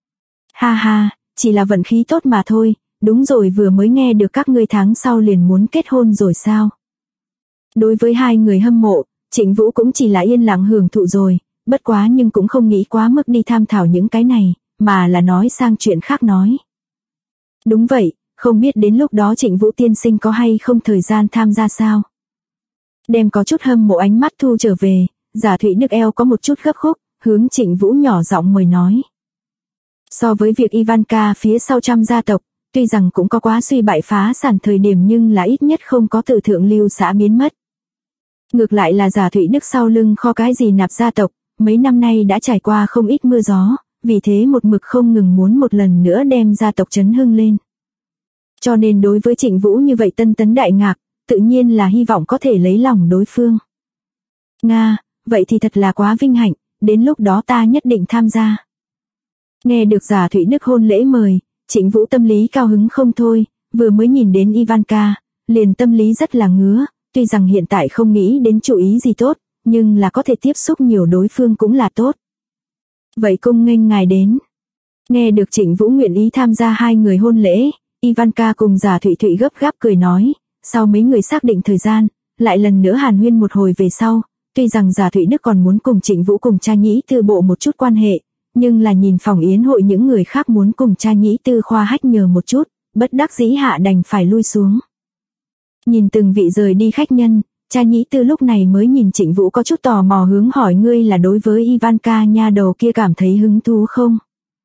Ha ha, chỉ là vận khí tốt mà thôi, đúng rồi vừa mới nghe được các ngươi tháng sau liền muốn kết hôn rồi sao. Đối với hai người hâm mộ, Trịnh Vũ cũng chỉ là yên lặng hưởng thụ rồi, bất quá nhưng cũng không nghĩ quá mức đi tham thảo những cái này, mà là nói sang chuyện khác nói. Đúng vậy, không biết đến lúc đó Trịnh Vũ tiên sinh có hay không thời gian tham gia sao. Đem có chút hâm mộ ánh mắt thu trở về, Giả Thụy Đức eo có một chút gấp khúc, hướng Trịnh Vũ nhỏ giọng mời nói. So với việc Ivanka phía sau Trump gia tộc, tuy rằng cũng có quá suy bại phá sản thời điểm nhưng là ít nhất không có từ thượng lưu xã biến mất. Ngược lại là Giả Thụy Đức sau lưng kho cái gì nạp gia tộc, mấy năm nay đã trải qua không ít mưa gió, vì thế một mực không ngừng muốn một lần nữa đem gia tộc chấn hưng lên. Cho nên đối với Trịnh Vũ như vậy tân tấn đại ngạc, tự nhiên là hy vọng có thể lấy lòng đối phương. Nga, vậy thì thật là quá vinh hạnh, đến lúc đó ta nhất định tham gia. Nghe được Giả Thụy Đức hôn lễ mời, Trịnh Vũ tâm lý cao hứng không thôi, vừa mới nhìn đến Ivanka, liền tâm lý rất là ngứa, tuy rằng hiện tại không nghĩ đến chủ ý gì tốt, nhưng là có thể tiếp xúc nhiều đối phương cũng là tốt. Vậy cung nghênh ngài đến. Nghe được Trịnh Vũ nguyện ý tham gia hai người hôn lễ, Ivanka cùng Giả Thụy Thụy gấp gáp cười nói, sau mấy người xác định thời gian, lại lần nữa hàn huyên một hồi về sau, tuy rằng Giả Thụy Đức còn muốn cùng Trịnh Vũ cùng cha nhĩ tư bộ một chút quan hệ, nhưng là nhìn phòng yến hội những người khác muốn cùng cha nhĩ tư khoa hách nhờ một chút, bất đắc dĩ hạ đành phải lui xuống. Nhìn từng vị rời đi khách nhân, cha nhĩ tư lúc này mới nhìn Trịnh Vũ có chút tò mò hướng hỏi ngươi là đối với Ivanka nha đầu kia cảm thấy hứng thú không?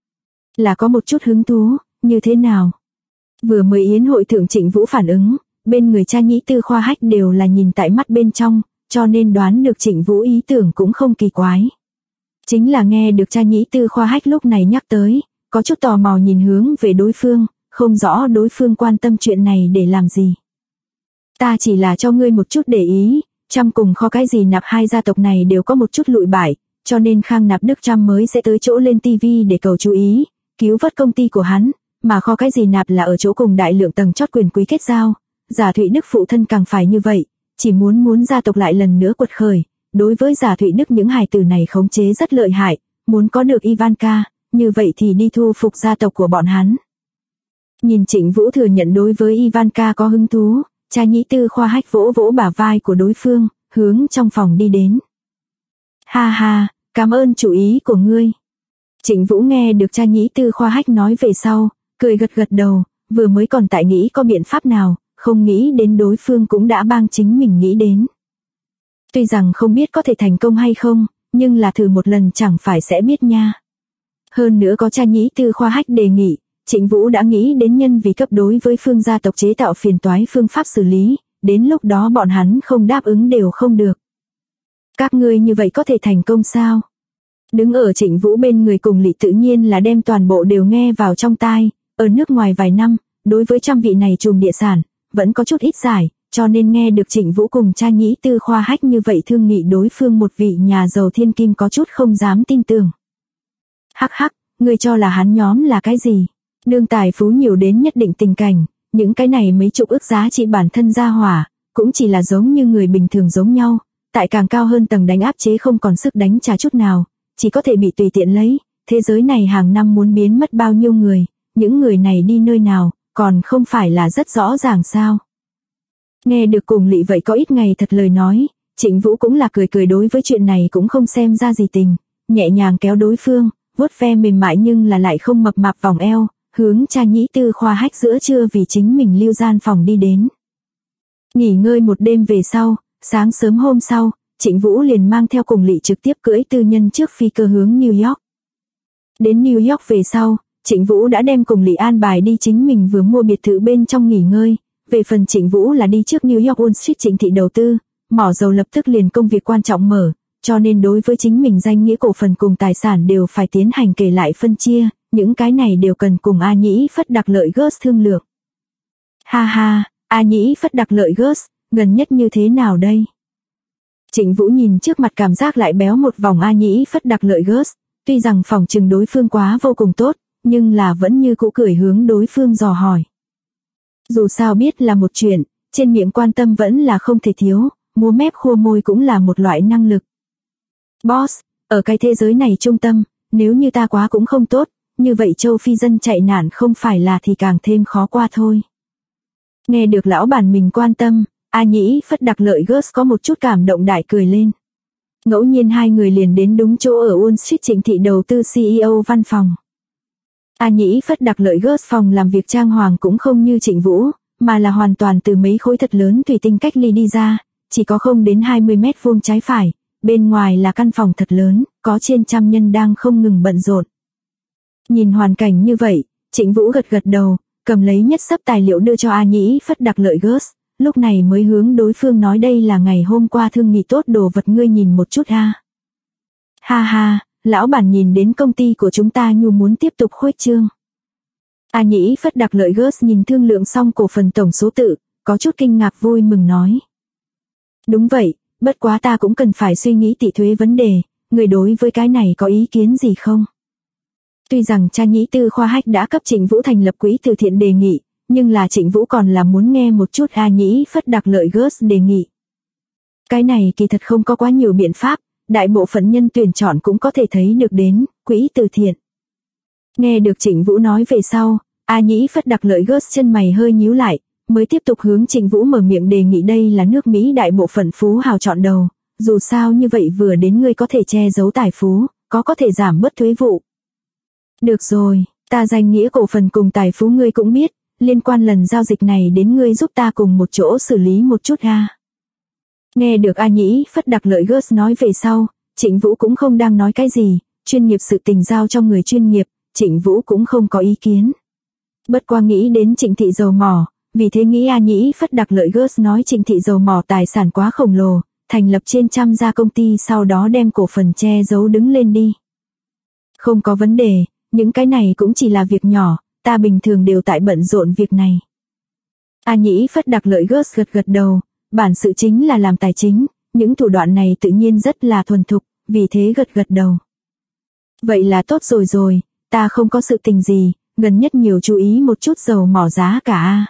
Là có một chút hứng thú, như thế nào? Vừa mới yến hội thượng Trịnh Vũ phản ứng, bên người cha nhĩ tư khoa hách đều là nhìn tại mắt bên trong, cho nên đoán được Trịnh Vũ ý tưởng cũng không kỳ quái. Chính là nghe được cha nhĩ tư khoa hách lúc này nhắc tới, có chút tò mò nhìn hướng về đối phương, không rõ đối phương quan tâm chuyện này để làm gì. Ta chỉ là cho ngươi một chút để ý, Trump cùng Kho cái gì nạp hai gia tộc này đều có một chút lụi bại, cho nên Khang Nạp Đức Trump mới sẽ tới chỗ lên TV để cầu chú ý, cứu vớt công ty của hắn, mà Kho cái gì nạp là ở chỗ cùng đại lượng tầng chót quyền quý kết giao. Giả Thụy Đức phụ thân càng phải như vậy, chỉ muốn gia tộc lại lần nữa quật khởi. Đối với Giả Thụy Đức những hài tử này khống chế rất lợi hại, muốn có được Ivanka, như vậy thì đi thu phục gia tộc của bọn hắn. Nhìn Trịnh Vũ thừa nhận đối với Ivanka có hứng thú, cha nhĩ tư khoa hách vỗ vỗ bả vai của đối phương, hướng trong phòng đi đến. Ha ha, cảm ơn chủ ý của ngươi. Trịnh Vũ nghe được cha nhĩ tư khoa hách nói về sau, cười gật gật đầu, vừa mới còn tại nghĩ có biện pháp nào, không nghĩ đến đối phương cũng đã bang chính mình nghĩ đến. Tuy rằng không biết có thể thành công hay không, nhưng là thử một lần chẳng phải sẽ biết nha. Hơn nữa có cha nhĩ tư khoa hách đề nghị, Trịnh Vũ đã nghĩ đến nhân vì cấp đối với phương gia tộc chế tạo phiền toái phương pháp xử lý, đến lúc đó bọn hắn không đáp ứng đều không được. Các ngươi như vậy có thể thành công sao? Đứng ở Trịnh Vũ bên người cùng Lị tự nhiên là đem toàn bộ đều nghe vào trong tai, ở nước ngoài vài năm, đối với trăm vị này trùm địa sản, vẫn có chút ít giải, cho nên nghe được Trịnh Vũ cùng cha nhĩ tư khoa hách như vậy thương nghị đối phương một vị nhà giàu thiên kim có chút không dám tin tưởng. Hắc hắc, ngươi cho là hắn nhóm là cái gì? Đương tài phú nhiều đến nhất định tình cảnh, những cái này mấy chục ức giá trị bản thân gia hỏa, cũng chỉ là giống như người bình thường giống nhau, tại càng cao hơn tầng đánh áp chế không còn sức đánh trả chút nào, chỉ có thể bị tùy tiện lấy, thế giới này hàng năm muốn biến mất bao nhiêu người, những người này đi nơi nào, còn không phải là rất rõ ràng sao. Nghe được cùng Lị vậy có ít ngày thật lời nói, Trịnh Vũ cũng là cười cười đối với chuyện này cũng không xem ra gì tình, nhẹ nhàng kéo đối phương, vuốt ve mềm mại nhưng là lại không mập mạp vòng eo, hướng cha nhĩ tư khoa hách giữa trưa vì chính mình lưu gian phòng đi đến. Nghỉ ngơi một đêm về sau, sáng sớm hôm sau, Trịnh Vũ liền mang theo cùng Lị trực tiếp cưỡi tư nhân trước phi cơ hướng New York. Đến New York về sau, Trịnh Vũ đã đem cùng Lị an bài đi chính mình vừa mua biệt thự bên trong nghỉ ngơi. Về phần Trịnh Vũ là đi trước New York Wall Street Trịnh thị đầu tư, mỏ dầu lập tức liền công việc quan trọng mở, cho nên đối với chính mình danh nghĩa cổ phần cùng tài sản đều phải tiến hành kể lại phân chia, những cái này đều cần cùng A Nhĩ Phất đặc lợi Gus thương lượng. Ha ha, A Nhĩ Phất đặc lợi Gus, gần nhất như thế nào đây? Trịnh Vũ nhìn trước mặt cảm giác lại béo một vòng A Nhĩ Phất đặc lợi Gus, tuy rằng phòng trừng đối phương quá vô cùng tốt, nhưng là vẫn như cũ cười hướng đối phương dò hỏi. Dù sao biết là một chuyện, trên miệng quan tâm vẫn là không thể thiếu, múa mép khua môi cũng là một loại năng lực. Boss, ở cái thế giới này trung tâm, nếu như ta quá cũng không tốt, như vậy châu Phi dân chạy nạn không phải là thì càng thêm khó qua thôi. Nghe được lão bản mình quan tâm, A Nhĩ Phất đặc lợi Gus có một chút cảm động đại cười lên. Ngẫu nhiên hai người liền đến đúng chỗ ở Wall Street Trịnh thị đầu tư CEO văn phòng. A Nhĩ Phất đặc lợi Gus phòng làm việc trang hoàng cũng không như Trịnh Vũ, mà là hoàn toàn từ mấy khối thật lớn thủy tinh cách ly đi ra, chỉ có không đến 20 mét vuông trái phải, bên ngoài là căn phòng thật lớn, có trên trăm nhân đang không ngừng bận rộn. Nhìn hoàn cảnh như vậy, Trịnh Vũ gật gật đầu, cầm lấy nhất xấp tài liệu đưa cho A Nhĩ Phất đặc lợi Gus, lúc này mới hướng đối phương nói đây là ngày hôm qua thương nghị tốt đồ vật ngươi nhìn một chút ha. Ha ha, lão bản nhìn đến công ty của chúng ta nhu muốn tiếp tục khuếch trương. A Nhĩ Phất đặc lợi Gus nhìn thương lượng xong cổ phần tổng số tự, có chút kinh ngạc vui mừng nói. Đúng vậy, bất quá ta cũng cần phải suy nghĩ tỷ thuế vấn đề, người đối với cái này có ý kiến gì không? Tuy rằng cha nhĩ tư khoa hách đã cấp Trịnh Vũ thành lập quỹ từ thiện đề nghị, nhưng là Trịnh Vũ còn là muốn nghe một chút A Nhĩ Phất đặc lợi Gus đề nghị. Cái này kỳ thật không có quá nhiều biện pháp, đại bộ phận nhân tuyển chọn cũng có thể thấy được đến, quỹ từ thiện. Nghe được Trịnh Vũ nói về sau, A Nhĩ Phất Đặc Lợi gớt chân mày hơi nhíu lại, mới tiếp tục hướng Trịnh Vũ mở miệng đề nghị đây là nước Mỹ đại bộ phận phú hào chọn đầu, dù sao như vậy vừa đến ngươi có thể che giấu tài phú, có thể giảm bớt thuế vụ. Được rồi, ta danh nghĩa cổ phần cùng tài phú ngươi cũng biết, liên quan lần giao dịch này đến ngươi giúp ta cùng một chỗ xử lý một chút ha. Nghe được A Nhĩ Phất Đặc Lợi gớt nói về sau, Trịnh Vũ cũng không đang nói cái gì, chuyên nghiệp sự tình giao cho người chuyên nghiệp, Trịnh Vũ cũng không có ý kiến. Bất qua nghĩ đến Trịnh thị dầu mỏ, vì thế nghĩ A Nhĩ Phất Đặc Lợi gớt nói Trịnh thị dầu mỏ tài sản quá khổng lồ, thành lập trên trăm gia công ty sau đó đem cổ phần che giấu đứng lên đi. Không có vấn đề, những cái này cũng chỉ là việc nhỏ, ta bình thường đều tại bận rộn việc này. A Nhĩ Phất Đặc Lợi gớt gật đầu, bản sự chính là làm tài chính, những thủ đoạn này tự nhiên rất là thuần thục, vì thế gật đầu. Vậy là tốt rồi, ta không có sự tình gì, gần nhất nhiều chú ý một chút dầu mỏ giá cả.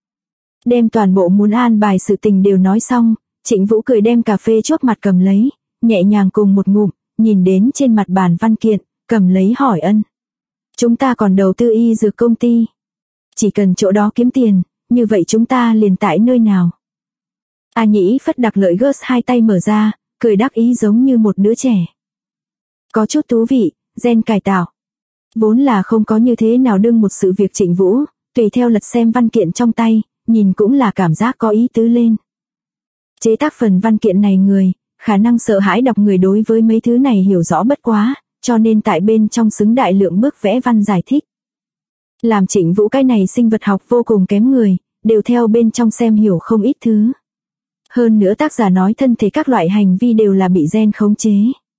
Đem toàn bộ muốn an bài sự tình đều nói xong, Trịnh Vũ cười đem cà phê trước mặt cầm lấy, nhẹ nhàng cùng một ngụm, nhìn đến trên mặt bàn văn kiện, cầm lấy hỏi ân. Chúng ta còn đầu tư y dược công ty. Chỉ cần chỗ đó kiếm tiền, như vậy chúng ta liền tại nơi nào? A Nhĩ Phất Đặc Lợi gớt hai tay mở ra, cười đắc ý giống như một đứa trẻ. Có chút thú vị, gen cải tạo. Vốn là không có như thế nào đương một sự việc Trịnh Vũ, tùy theo lật xem văn kiện trong tay, nhìn cũng là cảm giác có ý tứ lên. Chế tác phần văn kiện này người, khả năng sợ hãi đọc người đối với mấy thứ này hiểu rõ bất quá, cho nên tại bên trong xứng đại lượng bước vẽ văn giải thích. Làm Trịnh Vũ cái này sinh vật học vô cùng kém người, đều theo bên trong xem hiểu không ít thứ. Hơn nữa tác giả nói thân thể các loại hành vi đều là bị gen khống chế.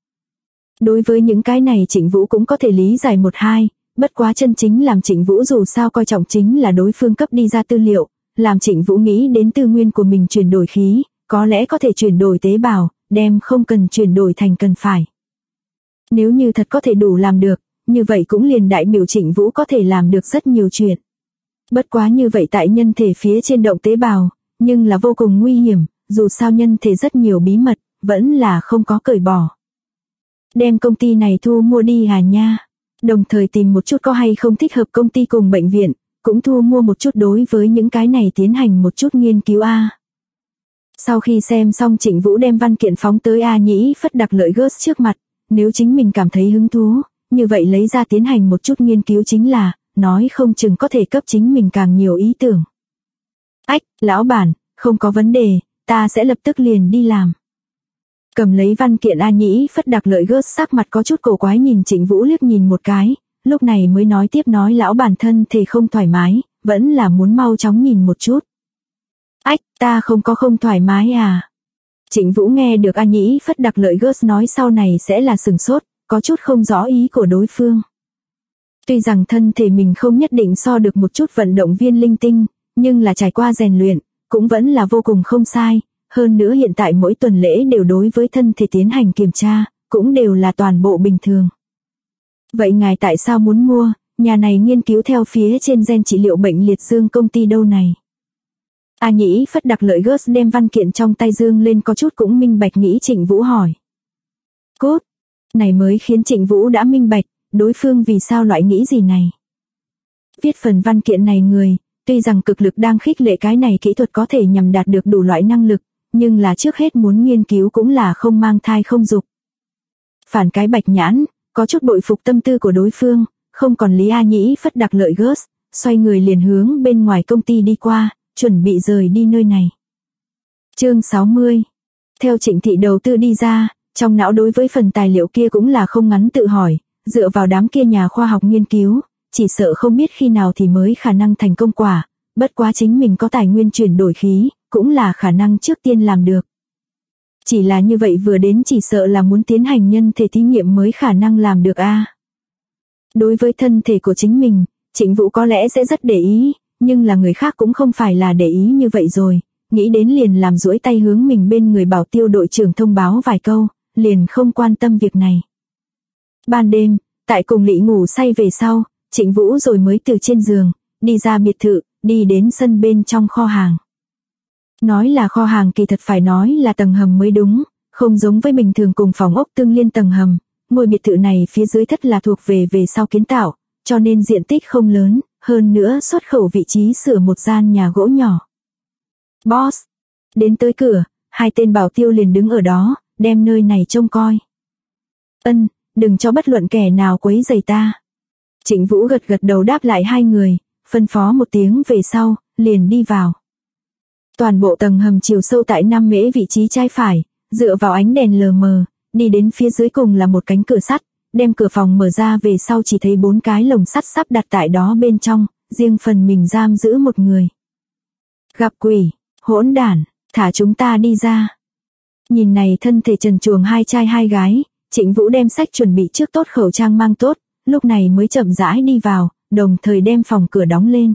Đối với những cái này Trịnh Vũ cũng có thể lý giải một hai, bất quá chân chính làm Trịnh Vũ dù sao coi trọng chính là đối phương cấp đi ra tư liệu, làm Trịnh Vũ nghĩ đến tư nguyên của mình chuyển đổi khí, có lẽ có thể chuyển đổi tế bào, đem không cần chuyển đổi thành cần phải. Nếu như thật có thể đủ làm được, như vậy cũng liền đại biểu Trịnh Vũ có thể làm được rất nhiều chuyện. Bất quá như vậy tại nhân thể phía trên động tế bào, nhưng là vô cùng nguy hiểm, dù sao nhân thể rất nhiều bí mật, vẫn là không có cởi bỏ. Đem công ty này thu mua đi hà nha. Đồng thời tìm một chút có hay không thích hợp công ty cùng bệnh viện, cũng thu mua một chút đối với những cái này tiến hành một chút nghiên cứu a. Sau khi xem xong Trịnh Vũ đem văn kiện phóng tới A Nhĩ Phất Đặc Lợi gớt trước mặt, nếu chính mình cảm thấy hứng thú, như vậy lấy ra tiến hành một chút nghiên cứu chính là, nói không chừng có thể cấp chính mình càng nhiều ý tưởng. Ách, lão bản, không có vấn đề, ta sẽ lập tức liền đi làm. Cầm lấy văn kiện A Nhĩ Phất Đặc Lợi gớt sắc mặt có chút cổ quái nhìn Trịnh Vũ liếc nhìn một cái, lúc này mới nói tiếp nói lão bản thân thể không thoải mái, vẫn là muốn mau chóng nhìn một chút. Ách, ta không có không thoải mái à. Trịnh Vũ nghe được A Nhĩ Phất Đặc Lợi gớt nói sau này sẽ là sừng sốt, có chút không rõ ý của đối phương. Tuy rằng thân thể mình không nhất định so được một chút vận động viên linh tinh, nhưng là trải qua rèn luyện, cũng vẫn là vô cùng không sai. Hơn nữa hiện tại mỗi tuần lễ đều đối với thân thể tiến hành kiểm tra, cũng đều là toàn bộ bình thường. Vậy ngài tại sao muốn mua, nhà này nghiên cứu theo phía trên gen trị liệu bệnh liệt dương công ty đâu này? A Nhĩ Phất Đặc Lợi gớt đem văn kiện trong tay dương lên có chút cũng minh bạch nghĩ Trịnh Vũ hỏi. Cốt, này mới khiến Trịnh Vũ đã minh bạch, đối phương vì sao loại nghĩ gì này. Viết phần văn kiện này người, tuy rằng cực lực đang khích lệ cái này kỹ thuật có thể nhằm đạt được đủ loại năng lực, nhưng là trước hết muốn nghiên cứu cũng là không mang thai không dục. Phản cái bạch nhãn, có chút bội phục tâm tư của đối phương, không còn lý A Nhĩ Phất Đặc Lợi gớt, xoay người liền hướng bên ngoài công ty đi qua, chuẩn bị rời đi nơi này. Chương 60. Theo Trịnh thị đầu tư đi ra, trong não đối với phần tài liệu kia cũng là không ngắn tự hỏi, dựa vào đám kia nhà khoa học nghiên cứu, chỉ sợ không biết khi nào thì mới khả năng thành công quả, bất quá chính mình có tài nguyên chuyển đổi khí, cũng là khả năng trước tiên làm được. Chỉ là như vậy vừa đến chỉ sợ là muốn tiến hành nhân thể thí nghiệm mới khả năng làm được a. Đối với thân thể của chính mình, Trịnh Vũ có lẽ sẽ rất để ý, nhưng là người khác cũng không phải là để ý như vậy rồi, nghĩ đến liền làm duỗi tay hướng mình bên người Bảo Tiêu đội trưởng thông báo vài câu, liền không quan tâm việc này. Ban đêm, tại cùng Lị ngủ say về sau, Trịnh Vũ rồi mới từ trên giường, đi ra biệt thự, đi đến sân bên trong kho hàng. Nói là kho hàng kỳ thật phải nói là tầng hầm mới đúng, không giống với bình thường cùng phòng ốc tương liên tầng hầm, ngôi biệt thự này phía dưới thất là thuộc về sau kiến tạo, cho nên diện tích không lớn, hơn nữa xuất khẩu vị trí sửa một gian nhà gỗ nhỏ. Boss, đến tới cửa, hai tên bảo tiêu liền đứng ở đó, đem nơi này trông coi. Ân, đừng cho bất luận kẻ nào quấy rầy ta. Trịnh Vũ gật gật đầu đáp lại hai người, phân phó một tiếng về sau, liền đi vào. Toàn bộ tầng hầm chiều sâu tại 5 mễ vị trí trái phải, dựa vào ánh đèn lờ mờ, đi đến phía dưới cùng là một cánh cửa sắt, đem cửa phòng mở ra về sau chỉ thấy 4 cái lồng sắt sắp đặt tại đó bên trong, riêng phần mình giam giữ một người. Gặp quỷ, hỗn đản, thả chúng ta đi ra. Nhìn này thân thể trần truồng hai trai hai gái, Trịnh Vũ đem sách chuẩn bị trước tốt, khẩu trang mang tốt, lúc này mới chậm rãi đi vào, đồng thời đem phòng cửa đóng lên.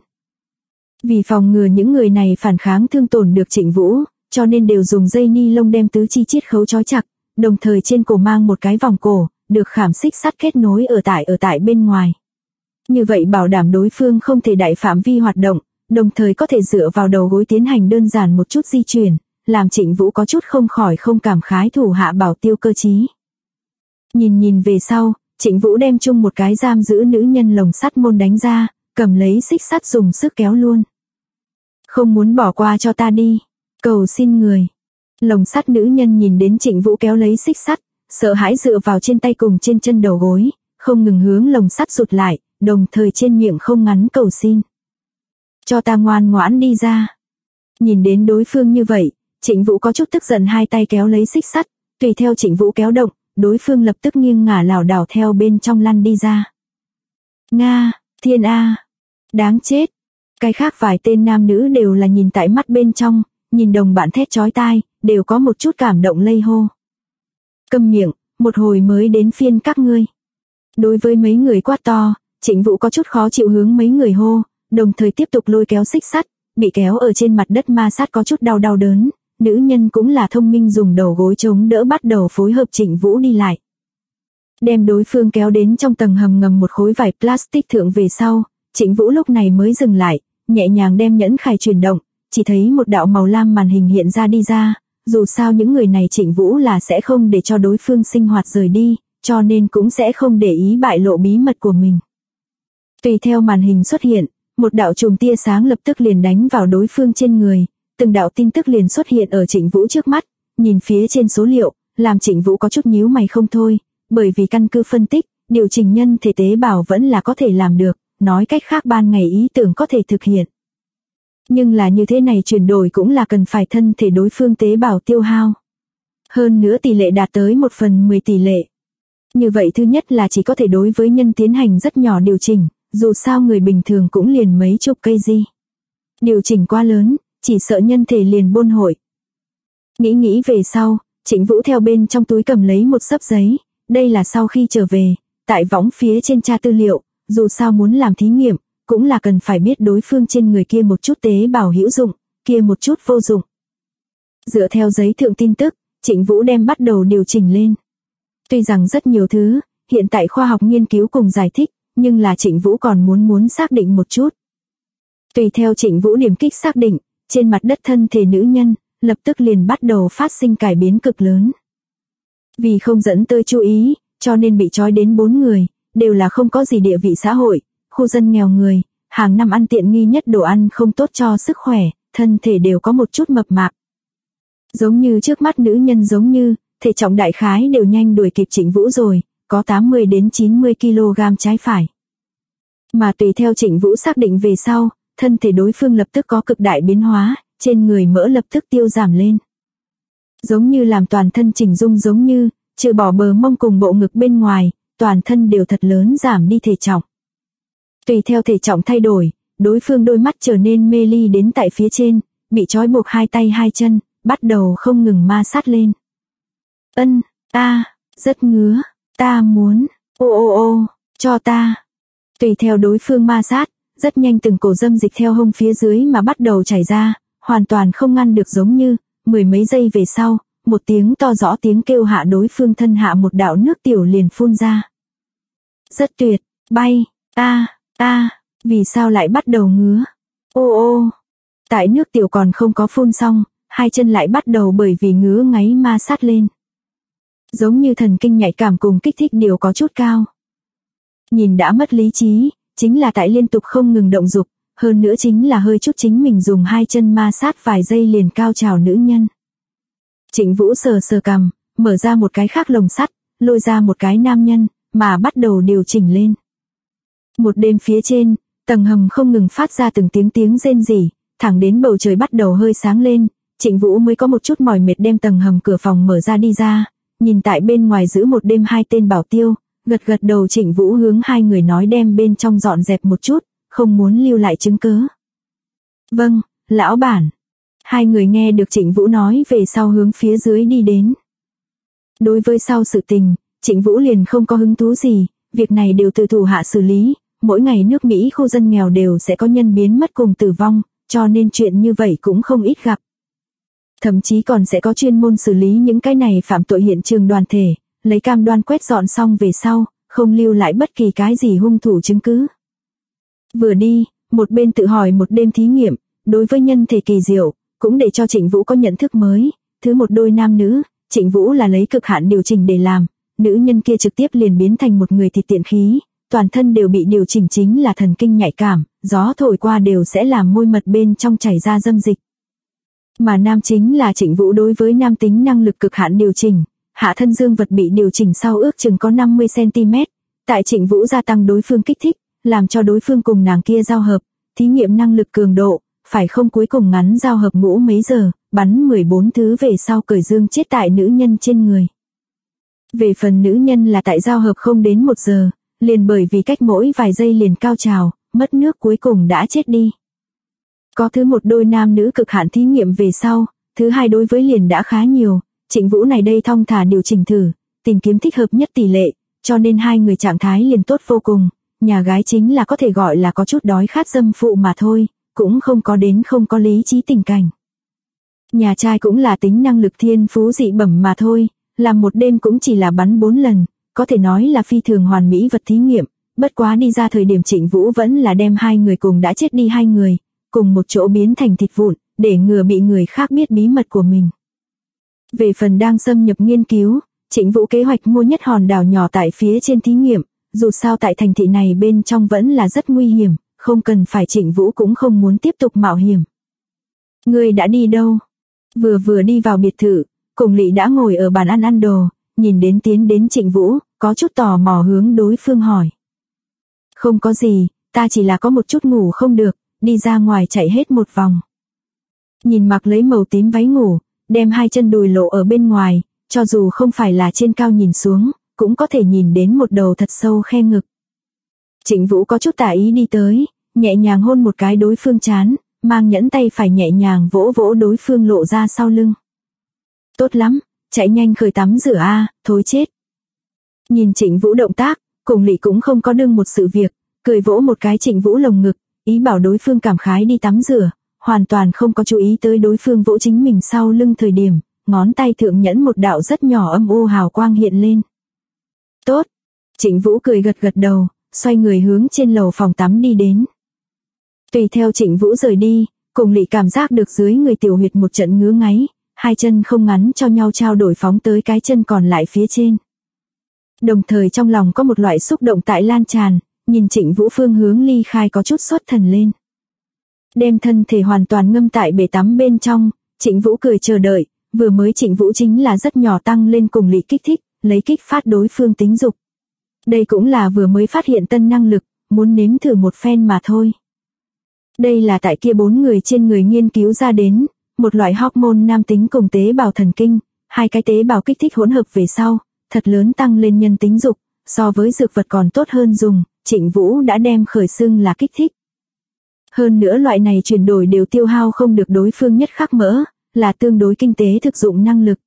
Vì phòng ngừa những người này phản kháng thương tổn được Trịnh Vũ, cho nên đều dùng dây ni lông đem tứ chi chiết khấu trói chặt, đồng thời trên cổ mang một cái vòng cổ, được khảm xích sắt kết nối ở tại bên ngoài. Như vậy bảo đảm đối phương không thể đại phạm vi hoạt động, đồng thời có thể dựa vào đầu gối tiến hành đơn giản một chút di chuyển, làm Trịnh Vũ có chút không cảm khái thủ hạ bảo tiêu cơ trí. Nhìn về sau, Trịnh Vũ đem chung một cái giam giữ nữ nhân lồng sắt môn đánh ra, cầm lấy xích sắt dùng sức kéo luôn. Không muốn bỏ qua cho ta đi, cầu xin người. Lồng sắt nữ nhân nhìn đến Trịnh Vũ kéo lấy xích sắt, sợ hãi dựa vào trên tay cùng trên chân đầu gối, không ngừng hướng lồng sắt rụt lại, đồng thời trên miệng không ngắn cầu xin. Cho ta ngoan ngoãn đi ra. Nhìn đến đối phương như vậy, Trịnh Vũ có chút tức giận, hai tay kéo lấy xích sắt, tùy theo Trịnh Vũ kéo động, đối phương lập tức nghiêng ngả lảo đảo theo bên trong lăn đi ra. Nga, thiên A, đáng chết. Cái khác vài tên nam nữ đều là nhìn tại mắt bên trong, nhìn đồng bạn thét chói tai, đều có một chút cảm động lây hô. Câm miệng, một hồi mới đến phiên các ngươi. Đối với mấy người quát to, Trịnh Vũ có chút khó chịu hướng mấy người hô, đồng thời tiếp tục lôi kéo xích sắt, bị kéo ở trên mặt đất ma sát có chút đau đớn, nữ nhân cũng là thông minh dùng đầu gối chống đỡ bắt đầu phối hợp Trịnh Vũ đi lại. Đem đối phương kéo đến trong tầng hầm ngầm một khối vải plastic thượng về sau, Trịnh Vũ lúc này mới dừng lại, nhẹ nhàng đem nhẫn khải chuyển động, chỉ thấy một đạo màu lam màn hình hiện ra đi ra, dù sao những người này Trịnh Vũ là sẽ không để cho đối phương sinh hoạt rời đi, cho nên cũng sẽ không để ý bại lộ bí mật của mình. Tùy theo màn hình xuất hiện, một đạo chùm tia sáng lập tức liền đánh vào đối phương trên người, từng đạo tin tức liền xuất hiện ở Trịnh Vũ trước mắt, nhìn phía trên số liệu, làm Trịnh Vũ có chút nhíu mày không thôi, bởi vì căn cứ phân tích, điều chỉnh nhân thể tế bào vẫn là có thể làm được, nói cách khác ban ngày ý tưởng có thể thực hiện. Nhưng là như thế này chuyển đổi cũng là cần phải thân thể đối phương tế bào tiêu hao. Hơn nữa tỷ lệ đạt tới 1/10 tỷ lệ. Như vậy thứ nhất là chỉ có thể đối với nhân tiến hành rất nhỏ điều chỉnh, dù sao người bình thường cũng liền mấy chục cây di. Điều chỉnh quá lớn, chỉ sợ nhân thể liền bôn hội. Nghĩ về sau, Trịnh Vũ theo bên trong túi cầm lấy một xấp giấy, đây là sau khi trở về, tại võng phía trên tra tư liệu, dù sao muốn làm thí nghiệm, cũng là cần phải biết đối phương trên người kia một chút tế bào hữu dụng, kia một chút vô dụng. Dựa theo giấy thượng tin tức, Trịnh Vũ đem bắt đầu điều chỉnh lên. Tuy rằng rất nhiều thứ, hiện tại khoa học nghiên cứu cùng giải thích, nhưng là Trịnh Vũ còn muốn xác định một chút. Tùy theo Trịnh Vũ điểm kích xác định, trên mặt đất thân thể nữ nhân, lập tức liền bắt đầu phát sinh cải biến cực lớn. Vì không dẫn tới chú ý, cho nên bị trói đến 4 người, đều là không có gì địa vị xã hội, khu dân nghèo người, hàng năm ăn tiện nghi nhất đồ ăn không tốt cho sức khỏe, thân thể đều có một chút mập mạp. Giống như trước mắt nữ nhân giống như, thể trọng đại khái đều nhanh đuổi kịp Trịnh Vũ rồi, có 80 đến 90 kg trái phải. Mà tùy theo Trịnh Vũ xác định về sau, thân thể đối phương lập tức có cực đại biến hóa, trên người mỡ lập tức tiêu giảm lên. Giống như làm toàn thân chỉnh dung giống như, trừ bỏ bờ mông cùng bộ ngực bên ngoài, toàn thân đều thật lớn giảm đi thể trọng. Tùy theo thể trọng thay đổi, đối phương đôi mắt trở nên mê ly đến tại phía trên, bị trói buộc hai tay hai chân, bắt đầu không ngừng ma sát lên. Ân, rất ngứa, ta muốn, ô, cho ta. Tùy theo đối phương ma sát, rất nhanh từng cổ dâm dịch theo hông phía dưới mà bắt đầu chảy ra, hoàn toàn không ngăn được giống như, 10 mấy giây về sau, một tiếng to rõ tiếng kêu hạ đối phương thân hạ một đạo nước tiểu liền phun ra. Rất tuyệt, bay, vì sao lại bắt đầu ngứa? Ô, tại nước tiểu còn không có phun xong, hai chân lại bắt đầu bởi vì ngứa ngáy ma sát lên. Giống như thần kinh nhạy cảm cùng kích thích đều có chút cao. Nhìn đã mất lý trí, chính là tại liên tục không ngừng động dục, hơn nữa chính là hơi chút chính mình dùng hai chân ma sát vài giây liền cao trào nữ nhân. Trịnh Vũ sờ sờ cằm, mở ra một cái khác lồng sắt, lôi ra một cái nam nhân, mà bắt đầu điều chỉnh lên. Một đêm phía trên, tầng hầm không ngừng phát ra từng tiếng rên rỉ, thẳng đến bầu trời bắt đầu hơi sáng lên, Trịnh Vũ mới có một chút mỏi mệt đem tầng hầm cửa phòng mở ra đi ra, nhìn tại bên ngoài giữ một đêm hai tên bảo tiêu, gật gật đầu. Trịnh Vũ hướng hai người nói đem bên trong dọn dẹp một chút, không muốn lưu lại chứng cớ. Vâng, lão bản. Hai người nghe được Trịnh Vũ nói về sau hướng phía dưới đi đến. Đối với sau sự tình, Trịnh Vũ liền không có hứng thú gì, việc này đều từ thủ hạ xử lý, mỗi ngày nước Mỹ khu dân nghèo đều sẽ có nhân biến mất cùng tử vong, cho nên chuyện như vậy cũng không ít gặp. Thậm chí còn sẽ có chuyên môn xử lý những cái này phạm tội hiện trường đoàn thể, lấy cam đoan quét dọn xong về sau, không lưu lại bất kỳ cái gì hung thủ chứng cứ. Vừa đi, một bên tự hỏi một đêm thí nghiệm, đối với nhân thể kỳ diệu, cũng để cho Trịnh Vũ có nhận thức mới. Thứ một đôi nam nữ, Trịnh Vũ là lấy cực hạn điều chỉnh để làm, nữ nhân kia trực tiếp liền biến thành một người thịt tiện khí, toàn thân đều bị điều chỉnh chính là thần kinh nhạy cảm, gió thổi qua đều sẽ làm môi mật bên trong chảy ra dâm dịch. Mà nam chính là Trịnh Vũ đối với nam tính năng lực cực hạn điều chỉnh, hạ thân dương vật bị điều chỉnh sau ước chừng có 50 cm, tại Trịnh Vũ gia tăng đối phương kích thích, làm cho đối phương cùng nàng kia giao hợp, thí nghiệm năng lực cường độ, phải không cuối cùng ngắn giao hợp ngũ mấy giờ, bắn 14 thứ về sau cởi dương chết tại nữ nhân trên người. Về phần nữ nhân là tại giao hợp không đến 1 giờ, liền bởi vì cách mỗi vài giây liền cao trào, mất nước cuối cùng đã chết đi. Có thứ một đôi nam nữ cực hạn thí nghiệm về sau, thứ hai đối với liền đã khá nhiều, Trịnh Vũ này đây thong thả điều chỉnh thử, tìm kiếm thích hợp nhất tỷ lệ, cho nên hai người trạng thái liền tốt vô cùng, nhà gái chính là có thể gọi là có chút đói khát dâm phụ mà thôi, cũng không có đến không có lý trí tình cảnh. Nhà trai cũng là tính năng lực thiên phú dị bẩm mà thôi, làm một đêm cũng chỉ là bắn 4 lần, có thể nói là phi thường hoàn mỹ vật thí nghiệm, bất quá đi ra thời điểm Trịnh Vũ vẫn là đem hai người cùng đã chết đi hai người, cùng một chỗ biến thành thịt vụn, để ngừa bị người khác biết bí mật của mình. Về phần đang xâm nhập nghiên cứu, Trịnh Vũ kế hoạch mua nhất hòn đảo nhỏ tại phía trên thí nghiệm, dù sao tại thành thị này bên trong vẫn là rất nguy hiểm, không cần phải. Trịnh Vũ cũng không muốn tiếp tục mạo hiểm. Ngươi đã đi đâu? Vừa đi vào biệt thự, Cùng Lị đã ngồi ở bàn ăn đồ, nhìn đến tiến đến Trịnh Vũ, có chút tò mò hướng đối phương hỏi. Không có gì, ta chỉ là có một chút ngủ không được, đi ra ngoài chạy hết một vòng. Nhìn mặc lấy màu tím váy ngủ, đem hai chân đùi lộ ở bên ngoài, cho dù không phải là trên cao nhìn xuống, cũng có thể nhìn đến một đầu thật sâu khe ngực. Trịnh Vũ có chút tả ý đi tới, nhẹ nhàng hôn một cái đối phương trán, mang nhẫn tay phải nhẹ nhàng vỗ vỗ đối phương lộ ra sau lưng. Tốt lắm, chạy nhanh khởi tắm rửa a, thối chết. Nhìn Trịnh Vũ động tác, Cùng Lị cũng không có đương một sự việc, cười vỗ một cái Trịnh Vũ lồng ngực, ý bảo đối phương cảm khái đi tắm rửa, hoàn toàn không có chú ý tới đối phương vỗ chính mình sau lưng thời điểm, ngón tay thượng nhẫn một đạo rất nhỏ âm u hào quang hiện lên. Tốt. Trịnh Vũ cười gật gật đầu, xoay người hướng trên lầu phòng tắm đi đến. Tùy theo Trịnh Vũ rời đi, Cùng Lị cảm giác được dưới người tiểu huyệt một trận ngứa ngáy, hai chân không ngắn cho nhau trao đổi phóng tới cái chân còn lại phía trên. Đồng thời trong lòng có một loại xúc động tại lan tràn, nhìn Trịnh Vũ phương hướng ly khai có chút xuất thần lên. Đem thân thể hoàn toàn ngâm tại bể tắm bên trong, Trịnh Vũ cười chờ đợi, vừa mới Trịnh Vũ chính là rất nhỏ tăng lên Cùng Lị kích thích, lấy kích phát đối phương tính dục. Đây cũng là vừa mới phát hiện tân năng lực, muốn nếm thử một phen mà thôi. Đây là tại kia 4 người trên người nghiên cứu ra đến, một loại hormone nam tính cùng tế bào thần kinh, hai cái tế bào kích thích hỗn hợp về sau, thật lớn tăng lên nhân tính dục, so với dược vật còn tốt hơn dùng, Trịnh Vũ đã đem khởi xưng là kích thích. Hơn nữa loại này chuyển đổi đều tiêu hao không được đối phương nhất khắc mỡ, là tương đối kinh tế thực dụng năng lực.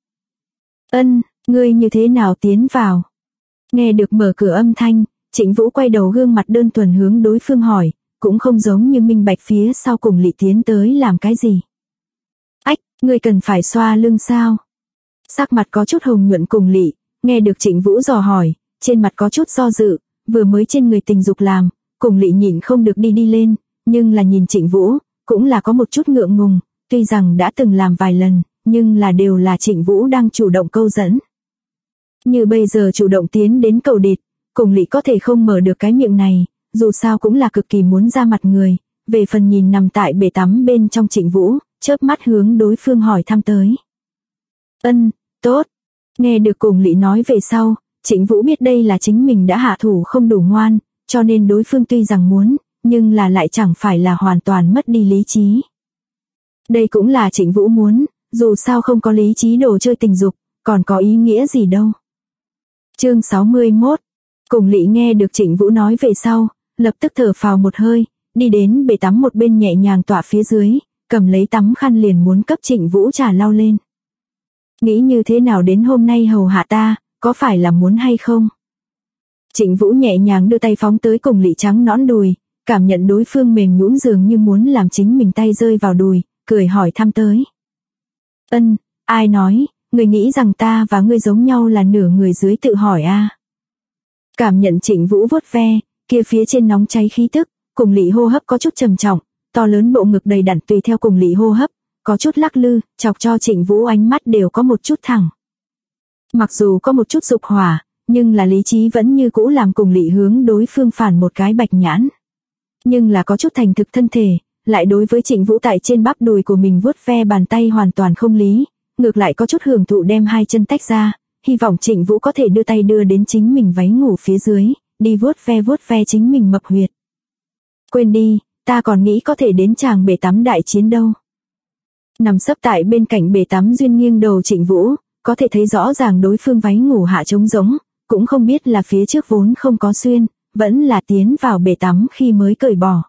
Ngươi như thế nào tiến vào? Nghe được mở cửa âm thanh, Trịnh Vũ quay đầu gương mặt đơn thuần hướng đối phương hỏi, cũng không giống như minh bạch phía sau Cùng Lị tiến tới làm cái gì. Ách, ngươi cần phải xoa lưng sao? Sắc mặt có chút hồng nhuận Cùng Lị, nghe được Trịnh Vũ dò hỏi, trên mặt có chút do dự, vừa mới trên người tình dục làm, Cùng Lị nhịn không được đi lên, nhưng là nhìn Trịnh Vũ, cũng là có một chút ngượng ngùng, tuy rằng đã từng làm vài lần, nhưng là đều là Trịnh Vũ đang chủ động câu dẫn. Như bây giờ chủ động tiến đến cầu địch, Cùng Lị có thể không mở được cái miệng này, dù sao cũng là cực kỳ muốn ra mặt người. Về phần nhìn nằm tại bể tắm bên trong Trịnh Vũ, chớp mắt hướng đối phương hỏi thăm tới. Tốt. Nghe được Cùng Lị nói về sau, Trịnh Vũ biết đây là chính mình đã hạ thủ không đủ ngoan, cho nên đối phương tuy rằng muốn, nhưng là lại chẳng phải là hoàn toàn mất đi lý trí. Đây cũng là Trịnh Vũ muốn, dù sao không có lý trí đồ chơi tình dục, còn có ý nghĩa gì đâu. Chương 61. Cùng Lị nghe được Trịnh Vũ nói về sau, lập tức thở phào một hơi, đi đến bể tắm một bên nhẹ nhàng tọa phía dưới, cầm lấy tắm khăn liền muốn cấp Trịnh Vũ trà lau lên. Nghĩ như thế nào đến hôm nay hầu hạ ta, có phải là muốn hay không? Trịnh Vũ nhẹ nhàng đưa tay phóng tới Cùng Lị trắng nõn đùi, cảm nhận đối phương mềm nhũn dường như muốn làm chính mình tay rơi vào đùi, cười hỏi thăm tới. Ai nói, người nghĩ rằng ta và ngươi giống nhau là nửa người dưới tự hỏi a. Cảm nhận Trịnh Vũ vuốt ve, kia phía trên nóng cháy khí tức, Cùng Lị hô hấp có chút trầm trọng, to lớn bộ ngực đầy đặn tùy theo Cùng Lị hô hấp, có chút lắc lư, chọc cho Trịnh Vũ ánh mắt đều có một chút thẳng. Mặc dù có một chút dục hỏa, nhưng là lý trí vẫn như cũ làm Cùng Lị hướng đối phương phản một cái bạch nhãn. Nhưng là có chút thành thực thân thể, lại đối với Trịnh Vũ tại trên bắp đùi của mình vuốt ve bàn tay hoàn toàn không lý, ngược lại có chút hưởng thụ đem hai chân tách ra, hy vọng Trịnh Vũ có thể đưa tay đưa đến chính mình váy ngủ phía dưới, đi vuốt ve chính mình mập huyệt. Quên đi, ta còn nghĩ có thể đến chàng bể tắm đại chiến đâu. Nằm sấp tại bên cạnh bể tắm duyên nghiêng đầu Trịnh Vũ, có thể thấy rõ ràng đối phương váy ngủ hạ trống rỗng, cũng không biết là phía trước vốn không có xuyên, vẫn là tiến vào bể tắm khi mới cởi bỏ.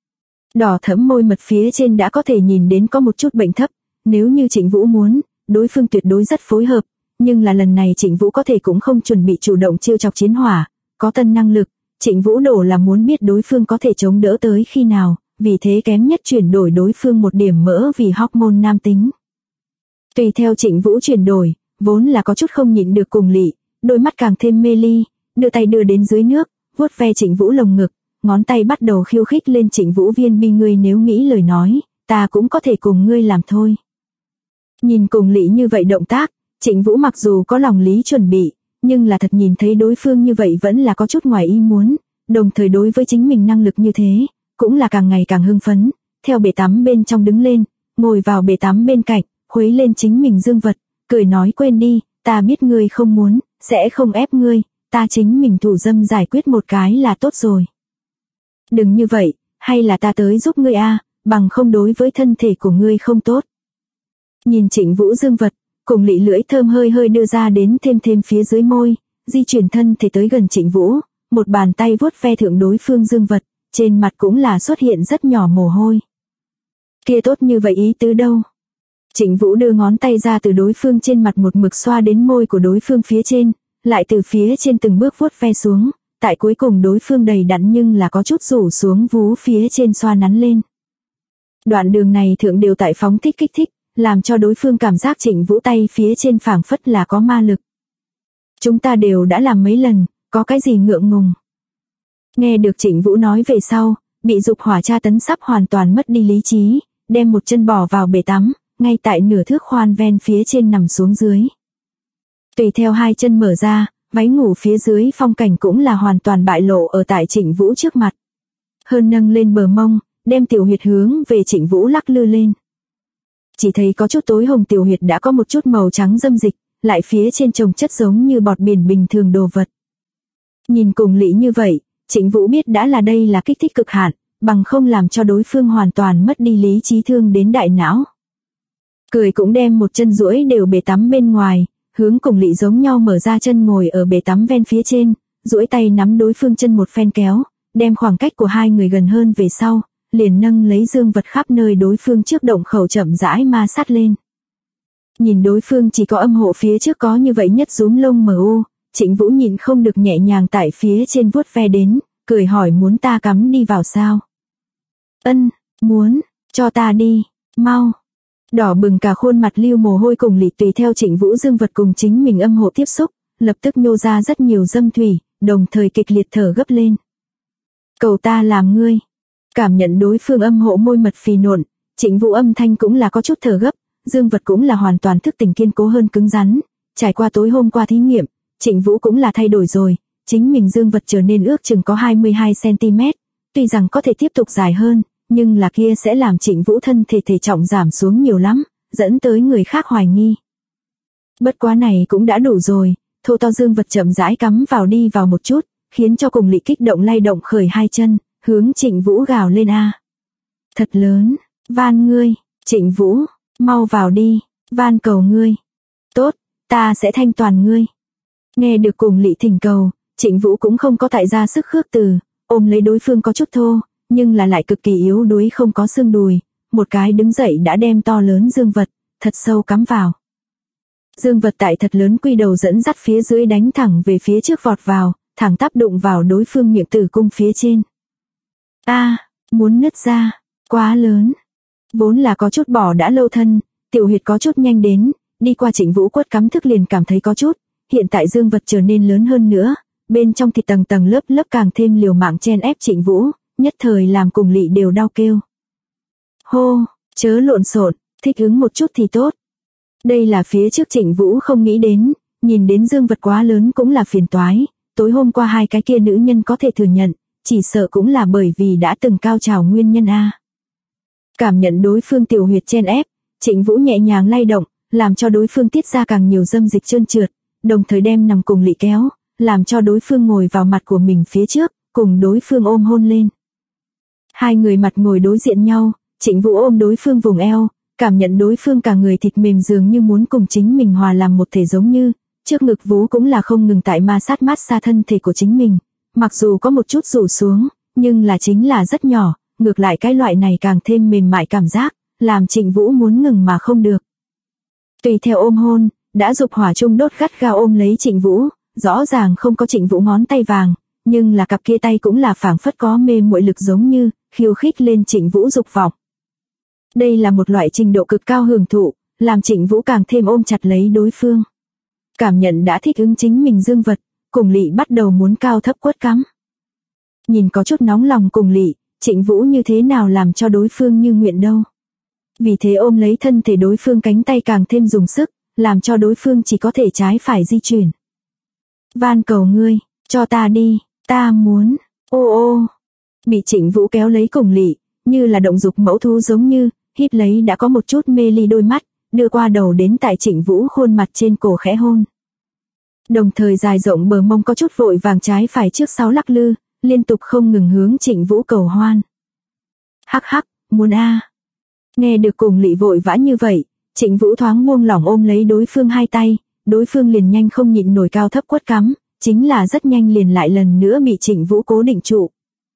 Đỏ thẫm môi mật phía trên đã có thể nhìn đến có một chút bệnh thấp, nếu như Trịnh Vũ muốn, đối phương tuyệt đối rất phối hợp, nhưng là lần này Trịnh Vũ có thể cũng không chuẩn bị chủ động trêu chọc chiến hỏa, có tân năng lực, Trịnh Vũ đổ là muốn biết đối phương có thể chống đỡ tới khi nào, vì thế kém nhất chuyển đổi đối phương một điểm mỡ vì hormone nam tính. Tùy theo Trịnh Vũ chuyển đổi, vốn là có chút không nhịn được Cùng Lị, đôi mắt càng thêm mê ly, đưa tay đưa đến dưới nước, vuốt ve Trịnh Vũ lồng ngực, ngón tay bắt đầu khiêu khích lên Trịnh Vũ viên bi, ngươi nếu nghĩ lời nói, ta cũng có thể cùng ngươi làm thôi. Nhìn Cùng Lị như vậy động tác, Trịnh Vũ mặc dù có lòng lý chuẩn bị, nhưng là thật nhìn thấy đối phương như vậy vẫn là có chút ngoài ý muốn, đồng thời đối với chính mình năng lực như thế, cũng là càng ngày càng hưng phấn, theo bể tắm bên trong đứng lên, ngồi vào bể tắm bên cạnh, khuấy lên chính mình dương vật, cười nói quên đi, ta biết ngươi không muốn, sẽ không ép ngươi, ta chính mình thủ dâm giải quyết một cái là tốt rồi. Đừng như vậy, hay là ta tới giúp ngươi a, bằng không đối với thân thể của ngươi không tốt. Nhìn Trịnh Vũ dương vật, Cùng Lị lưỡi thơm hơi hơi đưa ra đến thêm phía dưới môi, di chuyển thân thể tới gần Trịnh Vũ, một bàn tay vuốt ve thượng đối phương dương vật, trên mặt cũng là xuất hiện rất nhỏ mồ hôi. Kia tốt như vậy ý tứ đâu. Trịnh Vũ đưa ngón tay ra từ đối phương trên mặt một mực xoa đến môi của đối phương phía trên, lại từ phía trên từng bước vuốt ve xuống, tại cuối cùng đối phương đầy đặn nhưng là có chút rủ xuống vú phía trên xoa nắn lên. Đoạn đường này thượng đều tại phóng thích kích thích, làm cho đối phương cảm giác Trịnh Vũ tay phía trên phảng phất là có ma lực. Chúng ta đều đã làm mấy lần, có cái gì ngượng ngùng. Nghe được Trịnh Vũ nói về sau, bị dục hỏa tra tấn sắp hoàn toàn mất đi lý trí, đem một chân bỏ vào bể tắm, ngay tại nửa thước khoan ven phía trên nằm xuống dưới. Tùy theo hai chân mở ra, váy ngủ phía dưới phong cảnh cũng là hoàn toàn bại lộ ở tại Trịnh Vũ trước mặt. Hơn nâng lên bờ mông, đem tiểu huyệt hướng về Trịnh Vũ lắc lư lên. Chỉ thấy có chút tối hồng tiểu huyệt đã có một chút màu trắng dâm dịch, lại phía trên chồng chất giống như bọt biển bình thường đồ vật. Nhìn Cùng Lị như vậy, Trịnh Vũ biết đã là đây là kích thích cực hạn, bằng không làm cho đối phương hoàn toàn mất đi lý trí thương đến đại não. Cười cũng đem một chân duỗi đều bể tắm bên ngoài, hướng Cùng Lị giống nhau mở ra chân ngồi ở bể tắm ven phía trên, duỗi tay nắm đối phương chân một phen kéo, đem khoảng cách của hai người gần hơn về sau, liền nâng lấy dương vật khắp nơi đối phương trước động khẩu chậm rãi ma sát lên. Nhìn đối phương chỉ có âm hộ phía trước có như vậy nhất rúm lông mờ u, Trịnh Vũ nhịn không được nhẹ nhàng tại phía trên vuốt ve đến, cười hỏi muốn ta cắm đi vào sao? Muốn, cho ta đi, mau. Đỏ bừng cả khuôn mặt lưu mồ hôi Cùng Lị tùy theo Trịnh Vũ dương vật cùng chính mình âm hộ tiếp xúc, lập tức nhô ra rất nhiều dâm thủy, đồng thời kịch liệt thở gấp lên. Cầu ta làm ngươi. Cảm nhận đối phương âm hộ môi mật phì nộn, Trịnh Vũ âm thanh cũng là có chút thở gấp, dương vật cũng là hoàn toàn thức tỉnh kiên cố hơn cứng rắn. Trải qua tối hôm qua thí nghiệm, Trịnh Vũ cũng là thay đổi rồi, chính mình dương vật trở nên ước chừng có 22cm, tuy rằng có thể tiếp tục dài hơn, nhưng là kia sẽ làm Trịnh Vũ thân thể thể trọng giảm xuống nhiều lắm, dẫn tới người khác hoài nghi. Bất quá này cũng đã đủ rồi, thô to dương vật chậm rãi cắm vào đi vào một chút, khiến cho Cùng Lị kích động lay động khởi hai chân, hướng Trịnh Vũ gào lên a. Thật lớn, van ngươi, Trịnh Vũ, mau vào đi, van cầu ngươi. Tốt, ta sẽ thanh toàn ngươi. Nghe được Cùng Lị thỉnh cầu, Trịnh Vũ cũng không có tại ra sức khước từ, ôm lấy đối phương có chút thô, nhưng là lại cực kỳ yếu đuối không có xương đùi, một cái đứng dậy đã đem to lớn dương vật, thật sâu cắm vào. Dương vật tại thật lớn quy đầu dẫn dắt phía dưới đánh thẳng về phía trước vọt vào, thẳng tắp đụng vào đối phương miệng tử cung phía trên. Muốn nứt ra, quá lớn. Vốn là có chút bỏ đã lâu thân, tiểu huyệt có chút nhanh đến, đi qua Trịnh Vũ quất cắm thức liền cảm thấy có chút, hiện tại dương vật trở nên lớn hơn nữa, bên trong thịt tầng tầng lớp lớp càng thêm liều mạng chen ép Trịnh Vũ, nhất thời làm Cùng Lị đều đau kêu. Hô, chớ lộn xộn, thích ứng một chút thì tốt. Đây là phía trước Trịnh Vũ không nghĩ đến, nhìn đến dương vật quá lớn cũng là phiền toái, tối hôm qua hai cái kia nữ nhân có thể thừa nhận, chỉ sợ cũng là bởi vì đã từng cao trào nguyên nhân a. Cảm nhận đối phương tiểu huyệt chen ép, Trịnh Vũ nhẹ nhàng lay động, làm cho đối phương tiết ra càng nhiều dâm dịch trơn trượt, đồng thời đem nằm Cùng Lị kéo, làm cho đối phương ngồi vào mặt của mình phía trước, cùng đối phương ôm hôn lên. Hai người mặt ngồi đối diện nhau, Trịnh Vũ ôm đối phương vùng eo, cảm nhận đối phương cả người thịt mềm dường như muốn cùng chính mình hòa làm một thể giống như, trước ngực vú cũng là không ngừng tại ma sát mát xa thân thể của chính mình, mặc dù có một chút rủ xuống, nhưng là chính là rất nhỏ, ngược lại cái loại này càng thêm mềm mại cảm giác, làm Trịnh Vũ muốn ngừng mà không được. Tùy theo ôm hôn, đã dục hỏa chung đốt gắt gao ôm lấy Trịnh Vũ, rõ ràng không có Trịnh Vũ ngón tay vàng, nhưng là cặp kia tay cũng là phảng phất có mê muội lực giống như, khiêu khích lên Trịnh Vũ dục vọng. Đây là một loại trình độ cực cao hưởng thụ, làm Trịnh Vũ càng thêm ôm chặt lấy đối phương. Cảm nhận đã thích ứng chính mình dương vật, Cùng Lị bắt đầu muốn cao thấp quất cắm. Nhìn có chút nóng lòng Cùng Lị, Trịnh Vũ như thế nào làm cho đối phương như nguyện đâu. Vì thế ôm lấy thân thể đối phương cánh tay càng thêm dùng sức, làm cho đối phương chỉ có thể trái phải di chuyển. Van cầu ngươi, cho ta đi, ta muốn, ô. Bị Trịnh Vũ kéo lấy Cùng Lị, như là động dục mẫu thú giống như, hít lấy đã có một chút mê ly đôi mắt, đưa qua đầu đến tại Trịnh Vũ khuôn mặt trên cổ khẽ hôn. Đồng thời dài rộng bờ mông có chút vội vàng trái phải trước sau lắc lư, liên tục không ngừng hướng Trịnh Vũ cầu hoan. Hắc, muốn a. Nghe được Cùng Lị vội vã như vậy, Trịnh Vũ thoáng buông lỏng ôm lấy đối phương hai tay, đối phương liền nhanh không nhịn nổi cao thấp quất cắm, chính là rất nhanh liền lại lần nữa bị Trịnh Vũ cố định trụ.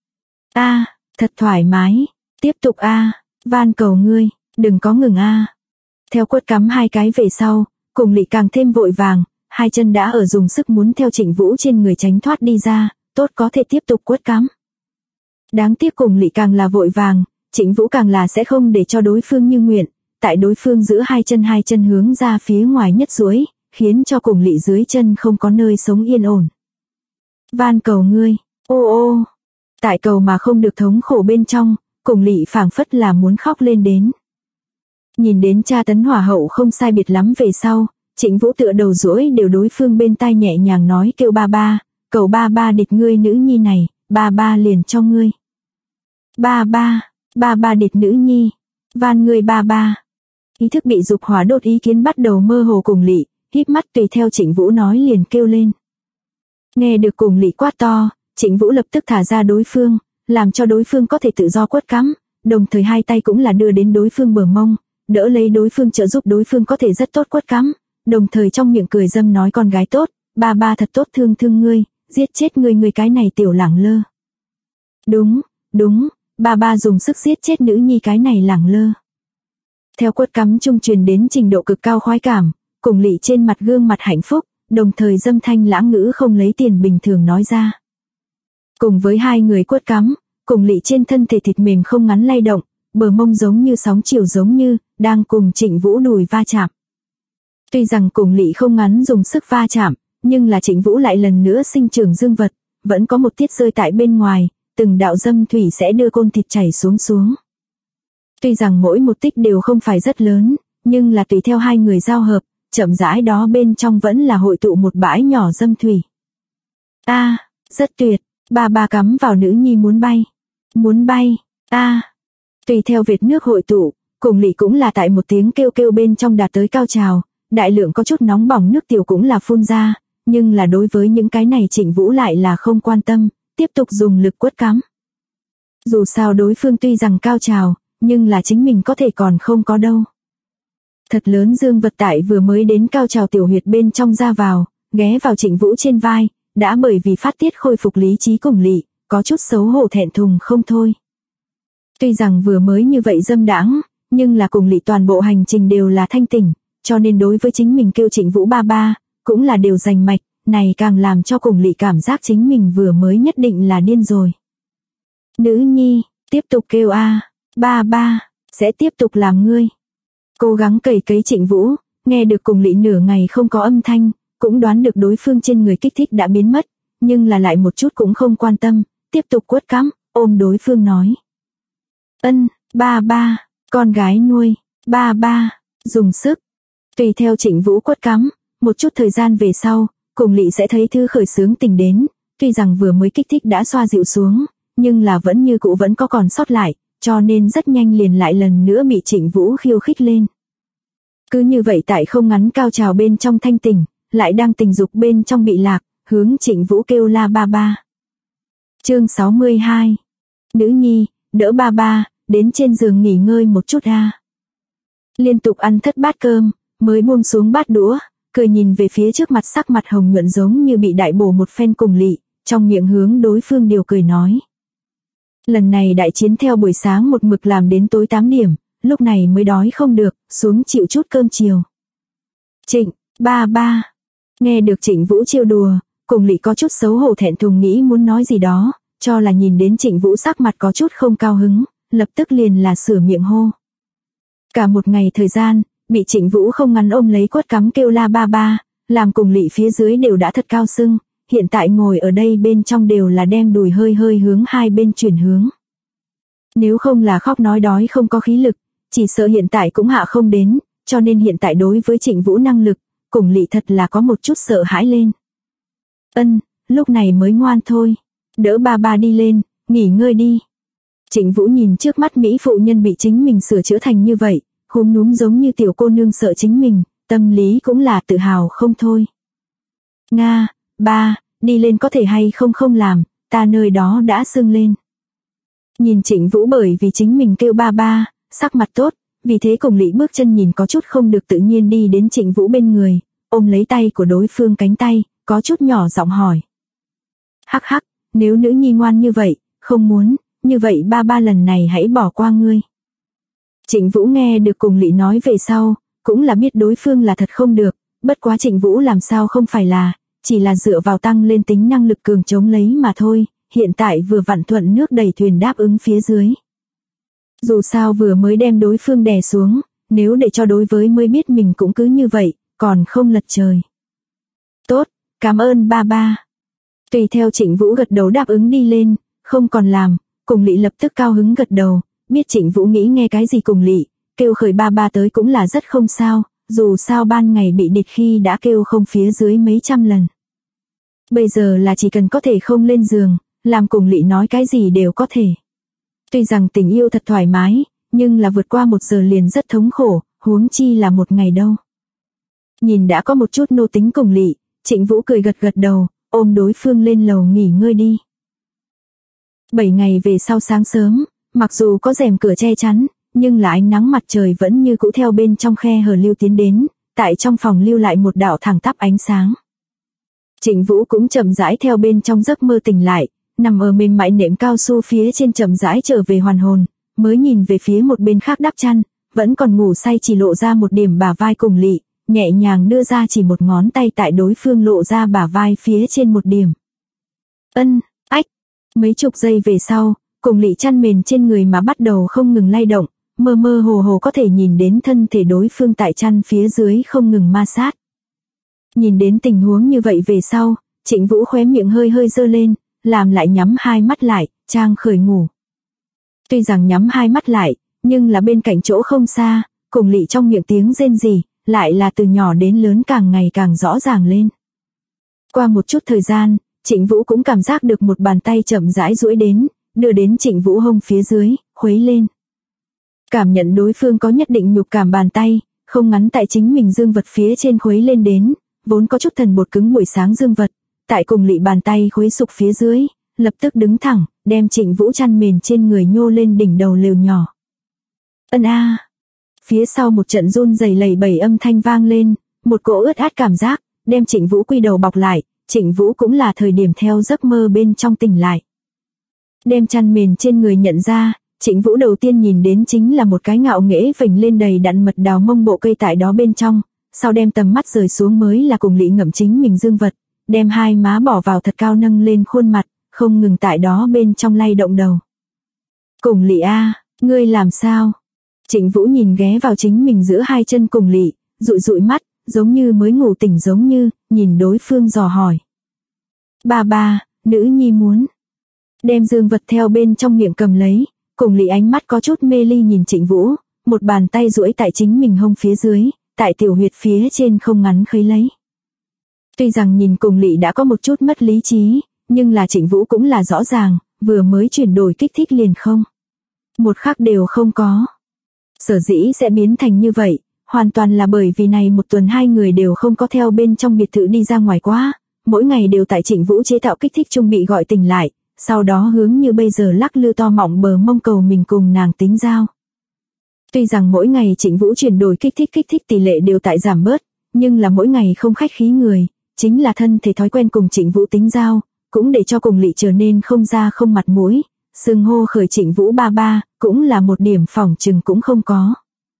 Thật thoải mái, tiếp tục van cầu ngươi, đừng có ngừng Theo quất cắm hai cái về sau, Cùng Lị càng thêm vội vàng, hai chân đã ở dùng sức muốn theo Trịnh Vũ trên người tránh thoát đi ra, tốt có thể tiếp tục quất cắm. Đáng tiếc Cùng Lị càng là vội vàng, Trịnh Vũ càng là sẽ không để cho đối phương như nguyện, tại đối phương giữ hai chân hướng ra phía ngoài nhất duỗi, khiến cho Cùng Lị dưới chân không có nơi sống yên ổn. Van cầu ngươi, ô. Tại cầu mà không được thống khổ bên trong, Cùng Lị phảng phất là muốn khóc lên đến. Nhìn đến tra tấn hỏa hậu không sai biệt lắm về sau, Trịnh Vũ tựa đầu duỗi đều đối phương bên tai nhẹ nhàng nói kêu ba ba, cầu ba ba địch ngươi nữ nhi này, ba ba liền cho ngươi. Ba ba địch nữ nhi, van ngươi ba ba. Ý thức bị dục hỏa đốt ý kiến bắt đầu mơ hồ Cùng Lị, híp mắt tùy theo Trịnh Vũ nói liền kêu lên. Nghe được Cùng Lị quát to, Trịnh Vũ lập tức thả ra đối phương, làm cho đối phương có thể tự do quất cắm, đồng thời hai tay cũng là đưa đến đối phương bờ mông, đỡ lấy đối phương trợ giúp đối phương có thể rất tốt quất cắm, đồng thời trong miệng cười dâm nói con gái tốt, ba ba thật tốt thương ngươi, giết chết ngươi cái này tiểu lẳng lơ. Đúng, ba ba dùng sức giết chết nữ nhi cái này lẳng lơ. Theo quất cắm trung truyền đến trình độ cực cao khoái cảm, Cùng Lị trên mặt gương mặt hạnh phúc, đồng thời dâm thanh lãng ngữ không lấy tiền bình thường nói ra. Cùng với hai người quất cắm, Cùng Lị trên thân thể thịt mềm không ngắn lay động, bờ mông giống như sóng chiều giống như, đang cùng Trịnh Vũ đùi va chạm. Tuy rằng Cùng Lị không ngắn dùng sức va chạm, nhưng là Trịnh Vũ lại lần nữa sinh trưởng dương vật, vẫn có một tiết rơi tại bên ngoài, từng đạo dâm thủy sẽ đưa côn thịt chảy xuống. Tuy rằng mỗi một tích đều không phải rất lớn, nhưng là tùy theo hai người giao hợp, chậm rãi đó bên trong vẫn là hội tụ một bãi nhỏ dâm thủy. Rất tuyệt, ba cắm vào nữ nhi muốn bay. Muốn bay, Tùy theo vệt nước hội tụ, cùng lỵ cũng là tại một tiếng kêu kêu bên trong đạt tới cao trào, đại lượng có chút nóng bỏng nước tiểu cũng là phun ra, nhưng là đối với những cái này Trịnh Vũ lại là không quan tâm, tiếp tục dùng lực quất cắm. Dù sao đối phương tuy rằng cao trào, nhưng là chính mình có thể còn không có đâu. Thật lớn dương vật tại vừa mới đến cao trào tiểu huyệt bên trong ra vào, ghé vào Trịnh Vũ trên vai, đã bởi vì phát tiết khôi phục lý trí cùng lỵ, có chút xấu hổ thẹn thùng không thôi. Tuy rằng vừa mới như vậy dâm đãng, nhưng là cùng lỵ toàn bộ hành trình đều là thanh tỉnh, cho nên đối với chính mình kêu Trịnh Vũ ba, cũng là đều rành mạch, này càng làm cho cùng lỵ cảm giác chính mình vừa mới nhất định là điên rồi. Nữ nhi, tiếp tục kêu ba, sẽ tiếp tục làm ngươi. Cố gắng cầy cấy Trịnh Vũ, nghe được cùng lỵ nửa ngày không có âm thanh, cũng đoán được đối phương trên người kích thích đã biến mất, nhưng là lại một chút cũng không quan tâm, tiếp tục quất cắm, ôm đối phương nói. Ba, con gái nuôi, ba, dùng sức. Tùy theo Trịnh Vũ quất cắm, một chút thời gian về sau, cùng lỵ sẽ thấy thư khởi sướng tình đến, tuy rằng vừa mới kích thích đã xoa dịu xuống, nhưng là vẫn như cũ vẫn có còn sót lại, cho nên rất nhanh liền lại lần nữa bị Trịnh Vũ khiêu khích lên. Cứ như vậy tại không ngắn cao trào bên trong thanh tỉnh, lại đang tình dục bên trong bị lạc, hướng Trịnh Vũ kêu la ba. Chương 62. Nữ nhi, đỡ ba, đến trên giường nghỉ ngơi một chút Liên tục ăn thất bát cơm, mới buông xuống bát đũa, cười nhìn về phía trước mặt sắc mặt hồng nhuận giống như bị đại bổ một phen cùng lỵ, trong miệng hướng đối phương điều cười nói. Lần này đại chiến theo buổi sáng một mực làm đến tối 8 điểm, lúc này mới đói không được, xuống chịu chút cơm chiều. Trịnh, ba. Nghe được Trịnh Vũ trêu đùa, cùng lỵ có chút xấu hổ thẹn thùng nghĩ muốn nói gì đó, cho là nhìn đến Trịnh Vũ sắc mặt có chút không cao hứng, lập tức liền là sửa miệng hô. Cả một ngày thời gian, bị Trịnh Vũ không ngắn ôm lấy quất cắm kêu la ba, làm cùng lỵ phía dưới đều đã thật cao sưng, hiện tại ngồi ở đây bên trong đều là đem đùi hơi hướng hai bên chuyển hướng. Nếu không là khóc nói đói không có khí lực, chỉ sợ hiện tại cũng hạ không đến, cho nên hiện tại đối với Trịnh Vũ năng lực, cùng lỵ thật là có một chút sợ hãi lên. Lúc này mới ngoan thôi, đỡ ba đi lên, nghỉ ngơi đi. Trịnh Vũ nhìn trước mắt Mỹ phụ nhân bị chính mình sửa chữa thành như vậy, khúm núm giống như tiểu cô nương sợ chính mình, tâm lý cũng là tự hào không thôi. Nga, ba, đi lên có thể hay không làm, ta nơi đó đã sưng lên. Nhìn Trịnh Vũ bởi vì chính mình kêu ba, sắc mặt tốt, vì thế cùng lỵ bước chân nhìn có chút không được tự nhiên đi đến Trịnh Vũ bên người, ôm lấy tay của đối phương cánh tay, có chút nhỏ giọng hỏi. Hắc, nếu nữ nhi ngoan như vậy, không muốn, như vậy ba lần này hãy bỏ qua ngươi. Trịnh Vũ nghe được cùng lỵ nói về sau, cũng là biết đối phương là thật không được, bất quá Trịnh Vũ làm sao không phải là, chỉ là dựa vào tăng lên tính năng lực cường chống lấy mà thôi, hiện tại vừa vặn thuận nước đẩy thuyền đáp ứng phía dưới. Dù sao vừa mới đem đối phương đè xuống, nếu để cho đối với mới biết mình cũng cứ như vậy, còn không lật trời. Tốt, cảm ơn ba. Tùy theo Trịnh Vũ gật đầu đáp ứng đi lên, không còn làm, cùng lỵ lập tức cao hứng gật đầu, biết Trịnh Vũ nghĩ nghe cái gì cùng lỵ, kêu khởi ba tới cũng là rất không sao, dù sao ban ngày bị địch khi đã kêu không phía dưới mấy trăm lần. Bây giờ là chỉ cần có thể không lên giường, làm cùng lỵ nói cái gì đều có thể. Tuy rằng tình yêu thật thoải mái, nhưng là vượt qua 1 giờ liền rất thống khổ, huống chi là 1 ngày đâu. Nhìn đã có một chút nô tính cùng lỵ, Trịnh Vũ cười gật đầu, ôm đối phương lên lầu nghỉ ngơi đi. 7 ngày về sau sáng sớm, mặc dù có rèm cửa che chắn, nhưng là ánh nắng mặt trời vẫn như cũ theo bên trong khe hở lưu tiến đến, tại trong phòng lưu lại một đạo thẳng tắp ánh sáng. Trịnh Vũ cũng chậm rãi theo bên trong giấc mơ tỉnh lại, nằm ở mềm mại nệm cao su phía trên chậm rãi trở về hoàn hồn, mới nhìn về phía một bên khác đắp chăn, vẫn còn ngủ say chỉ lộ ra một điểm bả vai cùng lỵ, nhẹ nhàng đưa ra chỉ một ngón tay tại đối phương lộ ra bả vai phía trên một điểm. Mấy chục giây về sau, cùng lỵ chăn mền trên người mà bắt đầu không ngừng lay động, mơ hồ có thể nhìn đến thân thể đối phương tại chăn phía dưới không ngừng ma sát. Nhìn đến tình huống như vậy về sau, Trịnh Vũ khóe miệng hơi giơ lên, làm lại nhắm hai mắt lại, trang khởi ngủ. Tuy rằng nhắm hai mắt lại, nhưng là bên cạnh chỗ không xa, cùng lỵ trong miệng tiếng rên rỉ, lại là từ nhỏ đến lớn càng ngày càng rõ ràng lên. Qua một chút thời gian, Trịnh Vũ cũng cảm giác được một bàn tay chậm rãi duỗi đến, đưa đến Trịnh Vũ hông phía dưới, khuấy lên. Cảm nhận đối phương có nhất định nhục cảm bàn tay, không ngắn tại chính mình dương vật phía trên khuấy lên đến, vốn có chút thần bột cứng buổi sáng dương vật, tại cùng lị bàn tay khuấy sục phía dưới, lập tức đứng thẳng, đem Trịnh Vũ chăn mền trên người nhô lên đỉnh đầu lều nhỏ. Ân a. Phía sau một trận run rẩy lầy bẩy âm thanh vang lên, một cỗ ướt át cảm giác, đem Trịnh Vũ quy đầu bọc lại, Trịnh Vũ cũng là thời điểm theo giấc mơ bên trong tỉnh lại. Đem chăn mền trên người nhận ra, Trịnh Vũ đầu tiên nhìn đến chính là một cái ngạo nghễ vểnh lên đầy đặn mật đào mông bộ cây tại đó bên trong, sau đem tầm mắt rời xuống mới là cùng lị ngậm chính mình dương vật, đem hai má bỏ vào thật cao nâng lên khuôn mặt, không ngừng tại đó bên trong lay động đầu. Cùng lị a, ngươi làm sao? Trịnh Vũ nhìn ghé vào chính mình giữa hai chân cùng lị, dụi dụi mắt, giống như mới ngủ tỉnh giống như, nhìn đối phương dò hỏi. Ba, nữ nhi muốn. Đem dương vật theo bên trong miệng cầm lấy, cùng lị ánh mắt có chút mê ly nhìn Trịnh Vũ, một bàn tay duỗi tại chính mình hông phía dưới, tại tiểu huyệt phía trên không ngắn khấy lấy. Tuy rằng nhìn cùng lị đã có một chút mất lý trí, nhưng là Trịnh Vũ cũng là rõ ràng, vừa mới chuyển đổi kích thích liền không. Một khắc đều không có. Sở dĩ sẽ biến thành như vậy, hoàn toàn là bởi vì này một tuần hai người đều không có theo bên trong biệt thự đi ra ngoài quá, mỗi ngày đều tại Trịnh Vũ chế tạo kích thích chung bị gọi tỉnh lại, sau đó hướng như bây giờ lắc lư to mọng bờ mông cầu mình cùng nàng tính giao. Tuy rằng mỗi ngày Trịnh Vũ chuyển đổi kích thích tỷ lệ đều tại giảm bớt, nhưng là mỗi ngày không khách khí người, chính là thân thể thói quen cùng Trịnh Vũ tính giao, cũng để cho cùng lị trở nên không da không mặt mũi, xưng hô khởi Trịnh Vũ ba, cũng là một điểm phỏng chừng cũng không có.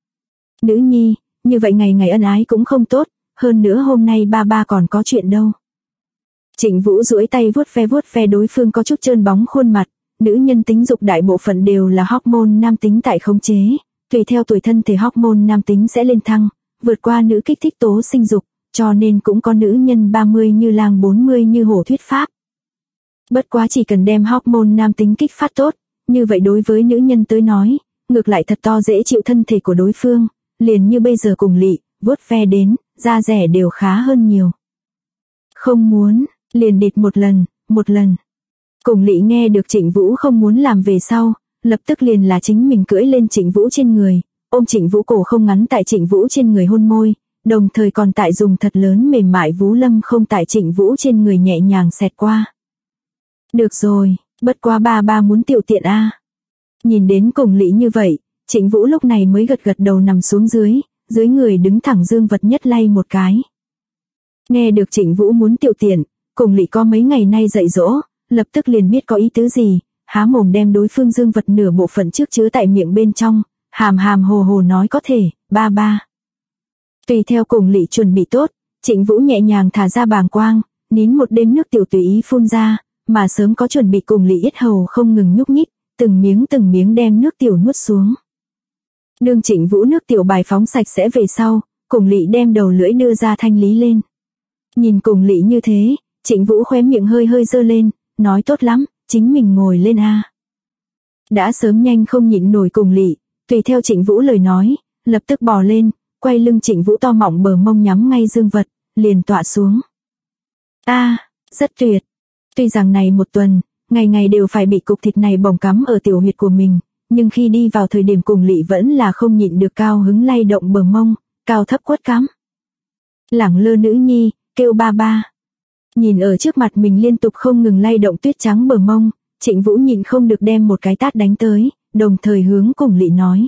Nữ nhi, như vậy ngày ngày ân ái cũng không tốt, hơn nữa hôm nay ba còn có chuyện đâu. Trịnh Vũ duỗi tay vuốt ve đối phương có chút trơn bóng khuôn mặt, nữ nhân tính dục đại bộ phận đều là hormone nam tính tại khống chế, tùy theo tuổi thân thể hormone nam tính sẽ lên thăng, vượt qua nữ kích thích tố sinh dục, cho nên cũng có nữ nhân 30 như lang 40 như hổ thuyết pháp. Bất quá chỉ cần đem hormone nam tính kích phát tốt, như vậy đối với nữ nhân tới nói, ngược lại thật to dễ chịu thân thể của đối phương, liền như bây giờ cùng lị, vuốt ve đến, da rẻ đều khá hơn nhiều. Không muốn, liền địt một lần. Cùng lị nghe được Trịnh Vũ không muốn làm về sau, lập tức liền là chính mình cưỡi lên Trịnh Vũ trên người, ôm Trịnh Vũ cổ không ngắn tại Trịnh Vũ trên người hôn môi, đồng thời còn tại dùng thật lớn mềm mại vú lâm không tại Trịnh Vũ trên người nhẹ nhàng xẹt qua. Được rồi, bất quá ba muốn tiểu tiện a. Nhìn đến cùng lị như vậy, Trịnh Vũ lúc này mới gật đầu nằm xuống dưới người đứng thẳng dương vật nhất lay một cái. Nghe được Trịnh Vũ muốn tiểu tiện, cùng lị có mấy ngày nay dạy dỗ, lập tức liền biết có ý tứ gì, há mồm đem đối phương dương vật nửa bộ phận trước chứa tại miệng bên trong, hàm hồ nói có thể, ba. Tùy theo cùng lị chuẩn bị tốt, Trịnh Vũ nhẹ nhàng thả ra bàng quang, nín một đêm nước tiểu tùy ý phun ra, mà sớm có chuẩn bị cùng lị yết hầu không ngừng nhúc nhích, từng miếng đem nước tiểu nuốt xuống. Đương Trịnh Vũ nước tiểu bài phóng sạch sẽ về sau, cùng lị đem đầu lưỡi đưa ra thanh lý lên. Nhìn cùng lị như thế, Trịnh Vũ khóe miệng hơi giơ lên, nói tốt lắm, chính mình ngồi lên a. Đã sớm nhanh không nhịn nổi cùng lị, tùy theo Trịnh Vũ lời nói, lập tức bò lên, quay lưng Trịnh Vũ to mọng bờ mông nhắm ngay dương vật, liền tọa xuống. Rất tuyệt. Tuy rằng này một tuần, ngày đều phải bị cục thịt này bồng cắm ở tiểu huyệt của mình, nhưng khi đi vào thời điểm cùng lị vẫn là không nhịn được cao hứng lay động bờ mông, cao thấp quất cắm. Lẳng lơ nữ nhi, kêu ba. Nhìn ở trước mặt mình liên tục không ngừng lay động tuyết trắng bờ mông, Trịnh Vũ nhịn không được đem một cái tát đánh tới, đồng thời hướng cùng lị nói.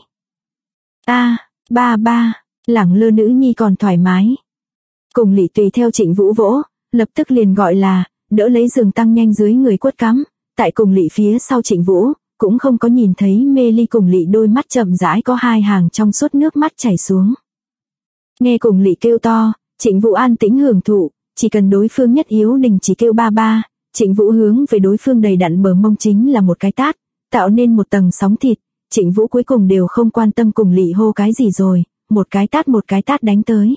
Ba, lẳng lơ nữ nhi còn thoải mái. Cùng lị tùy theo Trịnh Vũ vỗ, lập tức liền gọi là, đỡ lấy giường tăng nhanh dưới người quất cắm, tại cùng lị phía sau Trịnh Vũ, cũng không có nhìn thấy mê ly cùng lị đôi mắt chậm rãi có hai hàng trong suốt nước mắt chảy xuống. Nghe cùng lị kêu to, Trịnh Vũ an tĩnh hưởng thụ, chỉ cần đối phương nhất yếu đình chỉ kêu ba, Trịnh Vũ hướng về đối phương đầy đặn bờ mông chính là một cái tát, tạo nên một tầng sóng thịt, Trịnh Vũ cuối cùng đều không quan tâm cùng lị hô cái gì rồi, một cái tát đánh tới.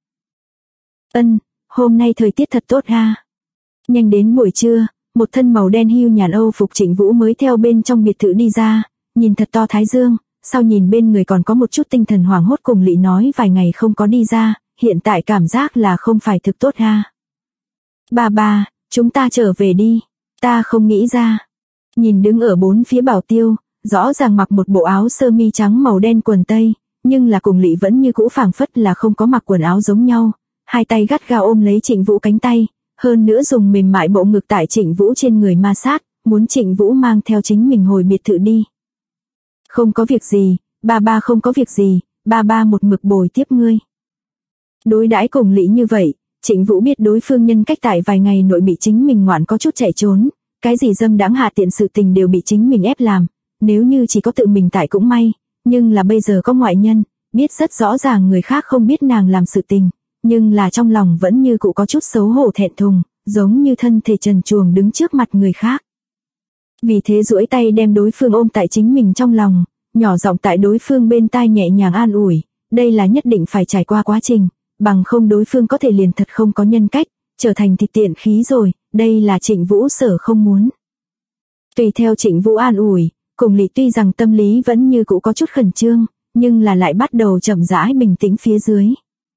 Hôm nay thời tiết thật tốt ha. Nhanh đến buổi trưa, một thân màu đen hưu nhàn Âu phục Trịnh Vũ mới theo bên trong biệt thự đi ra, nhìn thật to thái dương, sau nhìn bên người còn có một chút tinh thần hoảng hốt cùng lị nói vài ngày không có đi ra, hiện tại cảm giác là không phải thực tốt ha. Ba, Chúng ta trở về đi. Ta không nghĩ ra. Nhìn đứng ở bốn phía Bảo Tiêu, rõ ràng mặc một bộ áo sơ mi trắng màu đen quần tây, nhưng là cùng Lị vẫn như cũ phảng phất là không có mặc quần áo giống nhau, hai tay gắt gao ôm lấy Trịnh Vũ cánh tay, hơn nữa dùng mềm mại bộ ngực tại Trịnh Vũ trên người ma sát, muốn Trịnh Vũ mang theo chính mình hồi biệt thự đi. Không có việc gì, ba không có việc gì, ba một mực bồi tiếp ngươi. Đối đãi cùng Lị như vậy, Trịnh Vũ biết đối phương nhân cách tại vài ngày nội bị chính mình ngoạn có chút chạy trốn, cái gì dâm đãng hạ tiện sự tình đều bị chính mình ép làm, nếu như chỉ có tự mình tại cũng may, nhưng là bây giờ có ngoại nhân, biết rất rõ ràng người khác không biết nàng làm sự tình, nhưng là trong lòng vẫn như cũ có chút xấu hổ thẹn thùng, giống như thân thể trần truồng đứng trước mặt người khác. Vì thế duỗi tay đem đối phương ôm tại chính mình trong lòng, nhỏ giọng tại đối phương bên tai nhẹ nhàng an ủi, đây là nhất định phải trải qua quá trình, bằng không đối phương có thể liền thật không có nhân cách, trở thành thịt tiện khí rồi, đây là Trịnh Vũ sở không muốn. Tùy theo Trịnh Vũ an ủi, cùng Lị tuy rằng tâm lý vẫn như cũ có chút khẩn trương, nhưng là lại bắt đầu chậm rãi bình tĩnh phía dưới.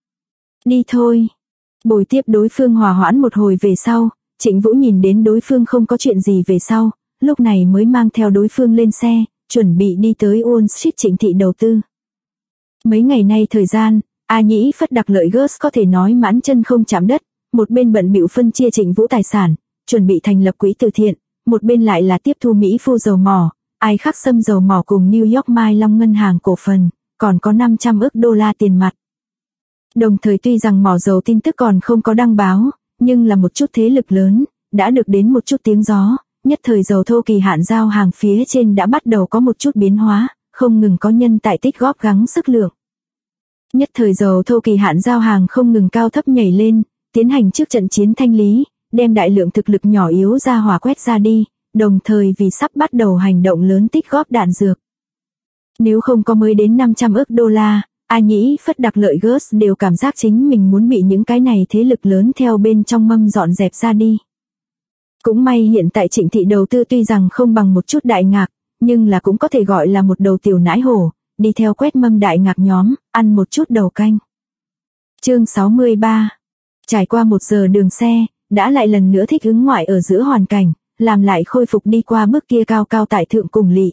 Đi thôi. Bồi tiếp đối phương hòa hoãn một hồi về sau, Trịnh Vũ nhìn đến đối phương không có chuyện gì về sau, lúc này mới mang theo đối phương lên xe, chuẩn bị đi tới Wall Street Trịnh thị đầu tư. Mấy ngày nay thời gian, A Nhĩ Phất Đặc Lợi Girls có thể nói mãn chân không chạm đất, một bên bận bịu phân chia Trịnh Vũ tài sản, chuẩn bị thành lập quỹ từ thiện, một bên lại là tiếp thu Mỹ Phu dầu mỏ, Ai Khắc Sâm dầu mỏ cùng New York Mai Long ngân hàng cổ phần, còn có 500 ức đô la tiền mặt. Đồng thời tuy rằng mỏ dầu tin tức còn không có đăng báo, nhưng là một chút thế lực lớn, đã được đến một chút tiếng gió, nhất thời dầu thô kỳ hạn giao hàng phía trên đã bắt đầu có một chút biến hóa, không ngừng có nhân tại tích góp gắng sức lượng. Nhất thời dầu thô kỳ hạn giao hàng không ngừng cao thấp nhảy lên, tiến hành trước trận chiến thanh lý, đem đại lượng thực lực nhỏ yếu ra hỏa quét ra đi, đồng thời vì sắp bắt đầu hành động lớn tích góp đạn dược. Nếu không có mới đến 500 ức đô la, A Nhĩ Phất Đặc Lợi Girls đều cảm giác chính mình muốn bị những cái này thế lực lớn theo bên trong mâm dọn dẹp ra đi. Cũng may hiện tại Trịnh thị đầu tư tuy rằng không bằng một chút đại ngạc, nhưng là cũng có thể gọi là một đầu tiểu nãi hổ, đi theo quét mâm đại ngạc nhóm, ăn một chút đầu canh. Chương 63. Trải qua 1 giờ đường xe, đã lại lần nữa thích ứng ngoại ở giữa hoàn cảnh, làm lại khôi phục đi qua bước kia cao cao tại thượng cùng Lị.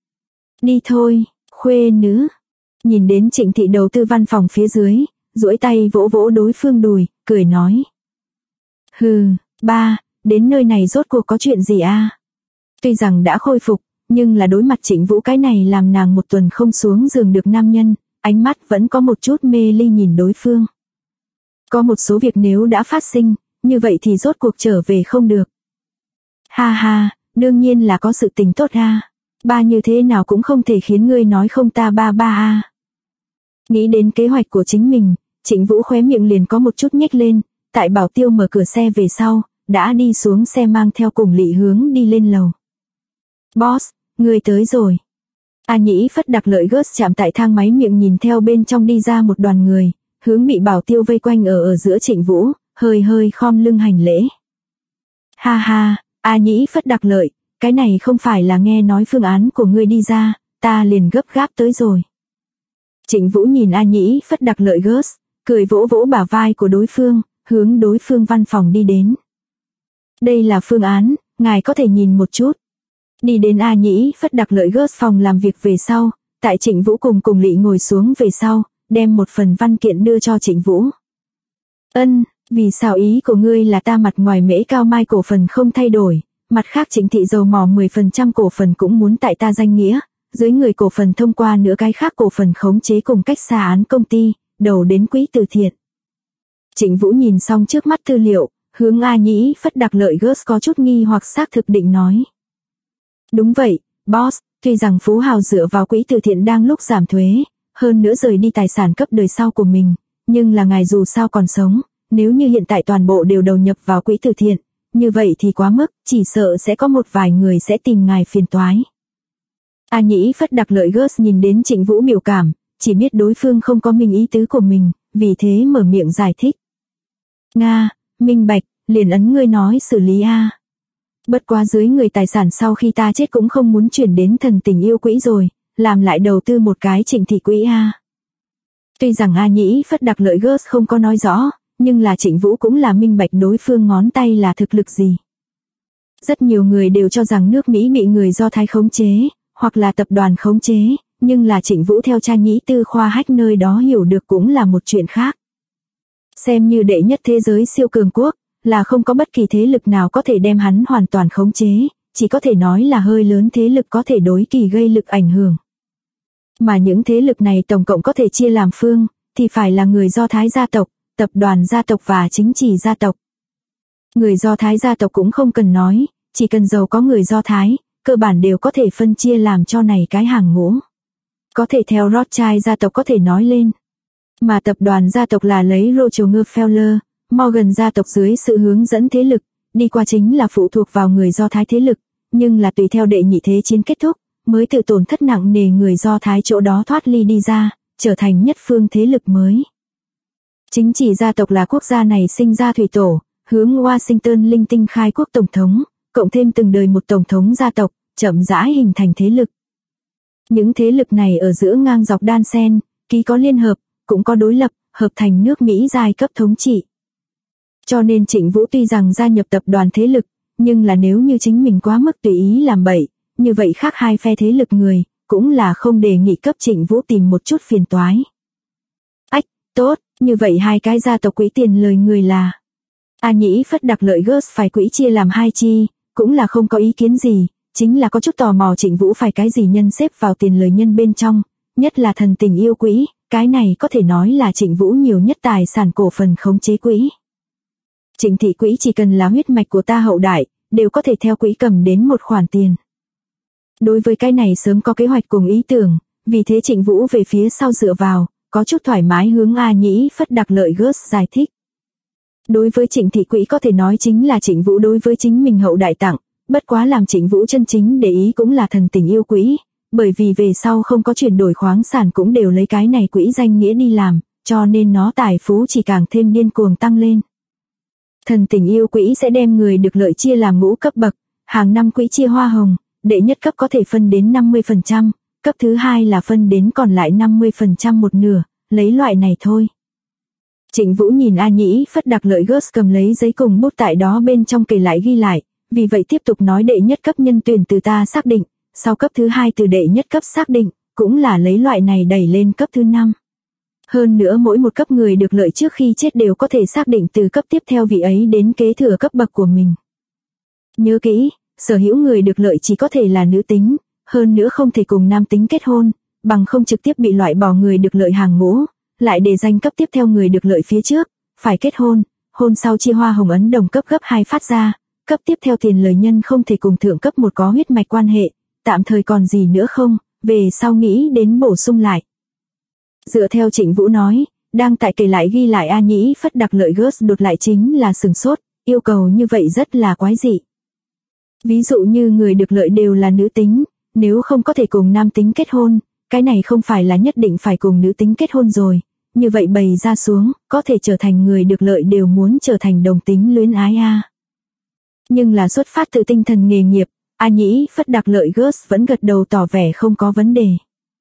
Đi thôi, khuê nữ. Nhìn đến Trịnh thị đầu tư văn phòng phía dưới, duỗi tay vỗ vỗ đối phương đùi, cười nói. Hừ, ba, đến nơi này rốt cuộc có chuyện gì a? Tuy rằng đã khôi phục, nhưng là đối mặt Trịnh Vũ cái này làm nàng 1 tuần không xuống giường được nam nhân, ánh mắt vẫn có một chút mê ly nhìn đối phương. Có một số việc nếu đã phát sinh, như vậy thì rốt cuộc trở về không được. Ha ha, đương nhiên là có sự tình tốt ha. Ba như thế nào cũng không thể khiến ngươi nói không ta ba a. Nghĩ đến kế hoạch của chính mình, Trịnh Vũ khóe miệng liền có một chút nhếch lên, tại Bảo Tiêu mở cửa xe về sau, đã đi xuống xe mang theo cùng Lị hướng đi lên lầu. Boss, người tới rồi. A Nhĩ Phất Đặc Lợi Girls chạm tại thang máy miệng nhìn theo bên trong đi ra một đoàn người, hướng bị Bảo Tiêu vây quanh ở giữa Trịnh Vũ, hơi khom lưng hành lễ. Ha ha, A Nhĩ Phất Đặc Lợi, cái này không phải là nghe nói phương án của ngươi đi ra, ta liền gấp gáp tới rồi. Trịnh Vũ nhìn A Nhĩ Phất Đặc Lợi Girls, cười vỗ vỗ bả vai của đối phương, hướng đối phương văn phòng đi đến. Đây là phương án, ngài có thể nhìn một chút. Đi đến A Nhĩ Phất Đặc Lợi Girls phòng làm việc về sau, tại Trịnh Vũ cùng Lị ngồi xuống về sau, đem một phần văn kiện đưa cho Trịnh Vũ. Vì sao ý của ngươi là ta mặt ngoài Mễ Cao Mai cổ phần không thay đổi, mặt khác Trịnh thị dầu mỏ 10% cổ phần cũng muốn tại ta danh nghĩa, dưới người cổ phần thông qua nửa cái khác cổ phần khống chế cùng cách xa án công ty, đầu đến quỹ từ thiện. Trịnh Vũ nhìn xong trước mắt tư liệu, hướng A Nhĩ Phất Đặc Lợi Girls có chút nghi hoặc xác thực định nói. Đúng vậy, boss, tuy rằng Phú Hào dựa vào quỹ từ thiện đang lúc giảm thuế, hơn nữa rời đi tài sản cấp đời sau của mình, nhưng là ngài dù sao còn sống, nếu như hiện tại toàn bộ đều đầu nhập vào quỹ từ thiện, như vậy thì quá mức, chỉ sợ sẽ có một vài người sẽ tìm ngài phiền toái. A Nhĩ Phất Đặc Lợi Girls nhìn đến Trịnh Vũ biểu cảm, chỉ biết đối phương không có minh ý tứ của mình, vì thế mở miệng giải thích. Nga, minh bạch, liền ấn ngươi nói xử lý a. Bất quá dưới người tài sản sau khi ta chết cũng không muốn chuyển đến thần tình yêu quỹ rồi, làm lại đầu tư một cái Trịnh thị quỹ a. Tuy rằng A Nhĩ Phất Đặc Lợi Girls không có nói rõ, nhưng là Trịnh Vũ cũng là minh bạch đối phương ngón tay là thực lực gì. Rất nhiều người đều cho rằng nước Mỹ bị người Do Thái khống chế, hoặc là tập đoàn khống chế, nhưng là Trịnh Vũ theo cha nhĩ tư khoa hách nơi đó hiểu được cũng là một chuyện khác. Xem như đệ nhất thế giới siêu cường quốc, là không có bất kỳ thế lực nào có thể đem hắn hoàn toàn khống chế, chỉ có thể nói là hơi lớn thế lực có thể đối kỳ gây lực ảnh hưởng. Mà những thế lực này tổng cộng có thể chia làm phương, thì phải là người Do Thái gia tộc, tập đoàn gia tộc và chính trị gia tộc. Người Do Thái gia tộc cũng không cần nói, chỉ cần giàu có người Do Thái, cơ bản đều có thể phân chia làm cho này cái hàng ngũ. Có thể theo Rothschild gia tộc có thể nói lên. Mà tập đoàn gia tộc là lấy Rockefeller, Morgan gia tộc dưới sự hướng dẫn thế lực, đi qua chính là phụ thuộc vào người Do Thái thế lực, nhưng là tùy theo đệ nhị thế chiến kết thúc, mới từ tổn thất nặng nề người Do Thái chỗ đó thoát ly đi ra, trở thành nhất phương thế lực mới. Chính trị gia tộc là quốc gia này sinh ra thủy tổ, hướng Washington linh tinh khai quốc tổng thống, cộng thêm từng đời một tổng thống gia tộc, chậm rãi hình thành thế lực. Những thế lực này ở giữa ngang dọc đan xen, ký có liên hợp, cũng có đối lập, hợp thành nước Mỹ giai cấp thống trị. Cho nên Trịnh Vũ tuy rằng gia nhập tập đoàn thế lực, nhưng là nếu như chính mình quá mức tùy ý làm bậy, như vậy khác hai phe thế lực người, cũng là không đề nghị cấp Trịnh Vũ tìm một chút phiền toái. Ách, tốt, như vậy hai cái gia tộc quỹ tiền lời người là A Nhĩ Phất Đặc Lợi Gớt phải quỹ chia làm hai chi, cũng là không có ý kiến gì, chính là có chút tò mò Trịnh Vũ phải cái gì nhân xếp vào tiền lời nhân bên trong, nhất là thần tình yêu quỹ, cái này có thể nói là Trịnh Vũ nhiều nhất tài sản cổ phần khống chế quỹ. Trịnh thị quỹ chỉ cần là huyết mạch của ta hậu đại, đều có thể theo quỹ cầm đến một khoản tiền. Đối với cái này sớm có kế hoạch cùng ý tưởng, vì thế Trịnh Vũ về phía sau dựa vào, có chút thoải mái hướng A Nhĩ Phất Đặc Lợi Gớt giải thích. Đối với Trịnh thị quỹ có thể nói chính là Trịnh Vũ đối với chính mình hậu đại tặng, bất quá làm Trịnh Vũ chân chính để ý cũng là thần tình yêu quỹ, bởi vì về sau không có chuyển đổi khoáng sản cũng đều lấy cái này quỹ danh nghĩa đi làm, cho nên nó tài phú chỉ càng thêm điên cuồng tăng lên. Thần tình yêu quỹ sẽ đem người được lợi chia làm ngũ cấp bậc, hàng năm quỹ chia hoa hồng, đệ nhất cấp có thể phân đến 50%, cấp thứ hai là phân đến còn lại 50% một nửa, lấy loại này thôi. Trịnh Vũ nhìn A Nhĩ Phất Đặc Lợi Gớt cầm lấy giấy cùng bút tại đó bên trong kể lại ghi lại, vì vậy tiếp tục nói đệ nhất cấp nhân tuyển từ ta xác định, sau cấp thứ hai từ đệ nhất cấp xác định, cũng là lấy loại này đẩy lên cấp thứ 5. Hơn nữa mỗi một cấp người được lợi trước khi chết đều có thể xác định từ cấp tiếp theo vị ấy đến kế thừa cấp bậc của mình. Nhớ kỹ, sở hữu người được lợi chỉ có thể là nữ tính, hơn nữa không thể cùng nam tính kết hôn, bằng không trực tiếp bị loại bỏ người được lợi hàng ngũ, lại để danh cấp tiếp theo người được lợi phía trước, phải kết hôn, hôn sau chia hoa hồng ấn đồng cấp gấp 2 phát ra, cấp tiếp theo tiền lời nhân không thể cùng thượng cấp một có huyết mạch quan hệ, tạm thời còn gì nữa không, về sau nghĩ đến bổ sung lại. Dựa theo Trịnh Vũ nói, đang tại kể lại ghi lại A Nhĩ Phất Đặc Lợi Gớt đột lại chính là sừng sốt, yêu cầu như vậy rất là quái dị. Ví dụ như người được lợi đều là nữ tính, nếu không có thể cùng nam tính kết hôn, cái này không phải là nhất định phải cùng nữ tính kết hôn rồi, như vậy bày ra xuống, có thể trở thành người được lợi đều muốn trở thành đồng tính luyến ái a. Nhưng là xuất phát từ tinh thần nghề nghiệp, A Nhĩ Phất Đặc Lợi Gớt vẫn gật đầu tỏ vẻ không có vấn đề.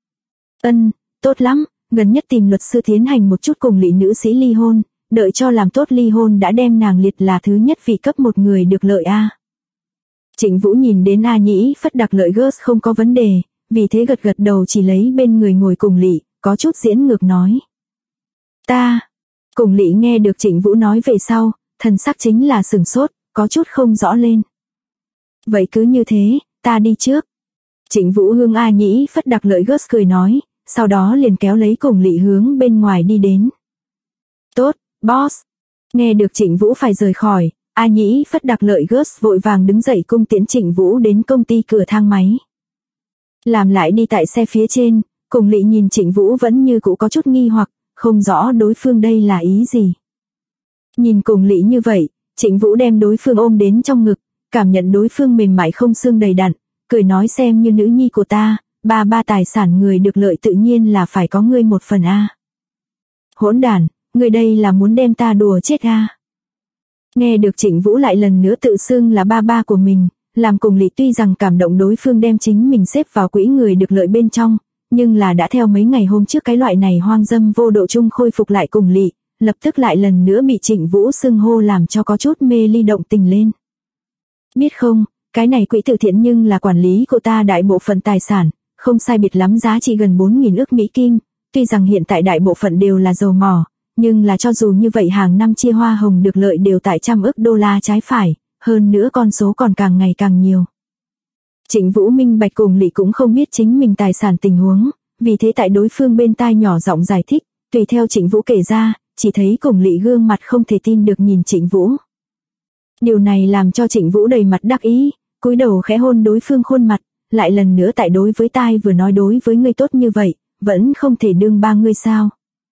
Tốt lắm, gần nhất tìm luật sư tiến hành một chút cùng lỵ nữ sĩ ly hôn, đợi cho làm tốt ly hôn đã đem nàng liệt là thứ nhất vị cấp một người được lợi a. Trịnh Vũ nhìn đến A Nhĩ Phất Đặc Lợi Gớt không có vấn đề, vì thế gật gật đầu chỉ lấy bên người ngồi cùng lỵ, có chút diễn ngược nói. Ta, cùng lỵ nghe được Trịnh Vũ nói về sau, thần sắc chính là sửng sốt, có chút không rõ lên. Vậy cứ như thế, ta đi trước. Trịnh Vũ hướng A Nhĩ Phất Đặc Lợi Gớt cười nói, sau đó liền kéo lấy cùng lỵ hướng bên ngoài đi đến. Tốt, boss. Nghe được Trịnh Vũ phải rời khỏi, A Nhĩ Phất Đặc Lợi Gớt vội vàng đứng dậy cung tiễn Trịnh Vũ đến công ty cửa thang máy. Làm lại đi tại xe phía trên, cùng lỵ nhìn Trịnh Vũ vẫn như cũ có chút nghi hoặc, không rõ đối phương đây là ý gì. Nhìn cùng lỵ như vậy, Trịnh Vũ đem đối phương ôm đến trong ngực, cảm nhận đối phương mềm mại không xương đầy đặn, cười nói xem như nữ nhi của ta, ba tài sản người được lợi tự nhiên là phải có ngươi một phần a. Hỗn đản, ngươi đây là muốn đem ta đùa chết a. Nghe được Trịnh Vũ lại lần nữa tự xưng là ba của mình, làm cùng lỵ tuy rằng cảm động đối phương đem chính mình xếp vào quỹ người được lợi bên trong, nhưng là đã theo mấy ngày hôm trước cái loại này hoang dâm vô độ chung khôi phục lại cùng lỵ, lập tức lại lần nữa bị Trịnh Vũ xưng hô làm cho có chút mê ly động tình lên. Biết không, cái này quỹ từ thiện nhưng là quản lý của ta đại bộ phận tài sản, không sai biệt lắm giá trị gần 4.000 ức Mỹ Kim, tuy rằng hiện tại đại bộ phận đều là dầu mỏ, nhưng là cho dù như vậy hàng năm chia hoa hồng được lợi đều tại trăm ức đô la trái phải, hơn nữa con số còn càng ngày càng nhiều. Trịnh Vũ minh bạch cùng Lị cũng không biết chính mình tài sản tình huống, vì thế tại đối phương bên tai nhỏ giọng giải thích, tùy theo Trịnh Vũ kể ra, chỉ thấy cùng Lị gương mặt không thể tin được nhìn Trịnh Vũ. Điều này làm cho Trịnh Vũ đầy mặt đắc ý, cúi đầu khẽ hôn đối phương khuôn mặt, lại lần nữa tại đối với tai vừa nói đối với ngươi tốt như vậy, vẫn không thể đương ba ngươi sao.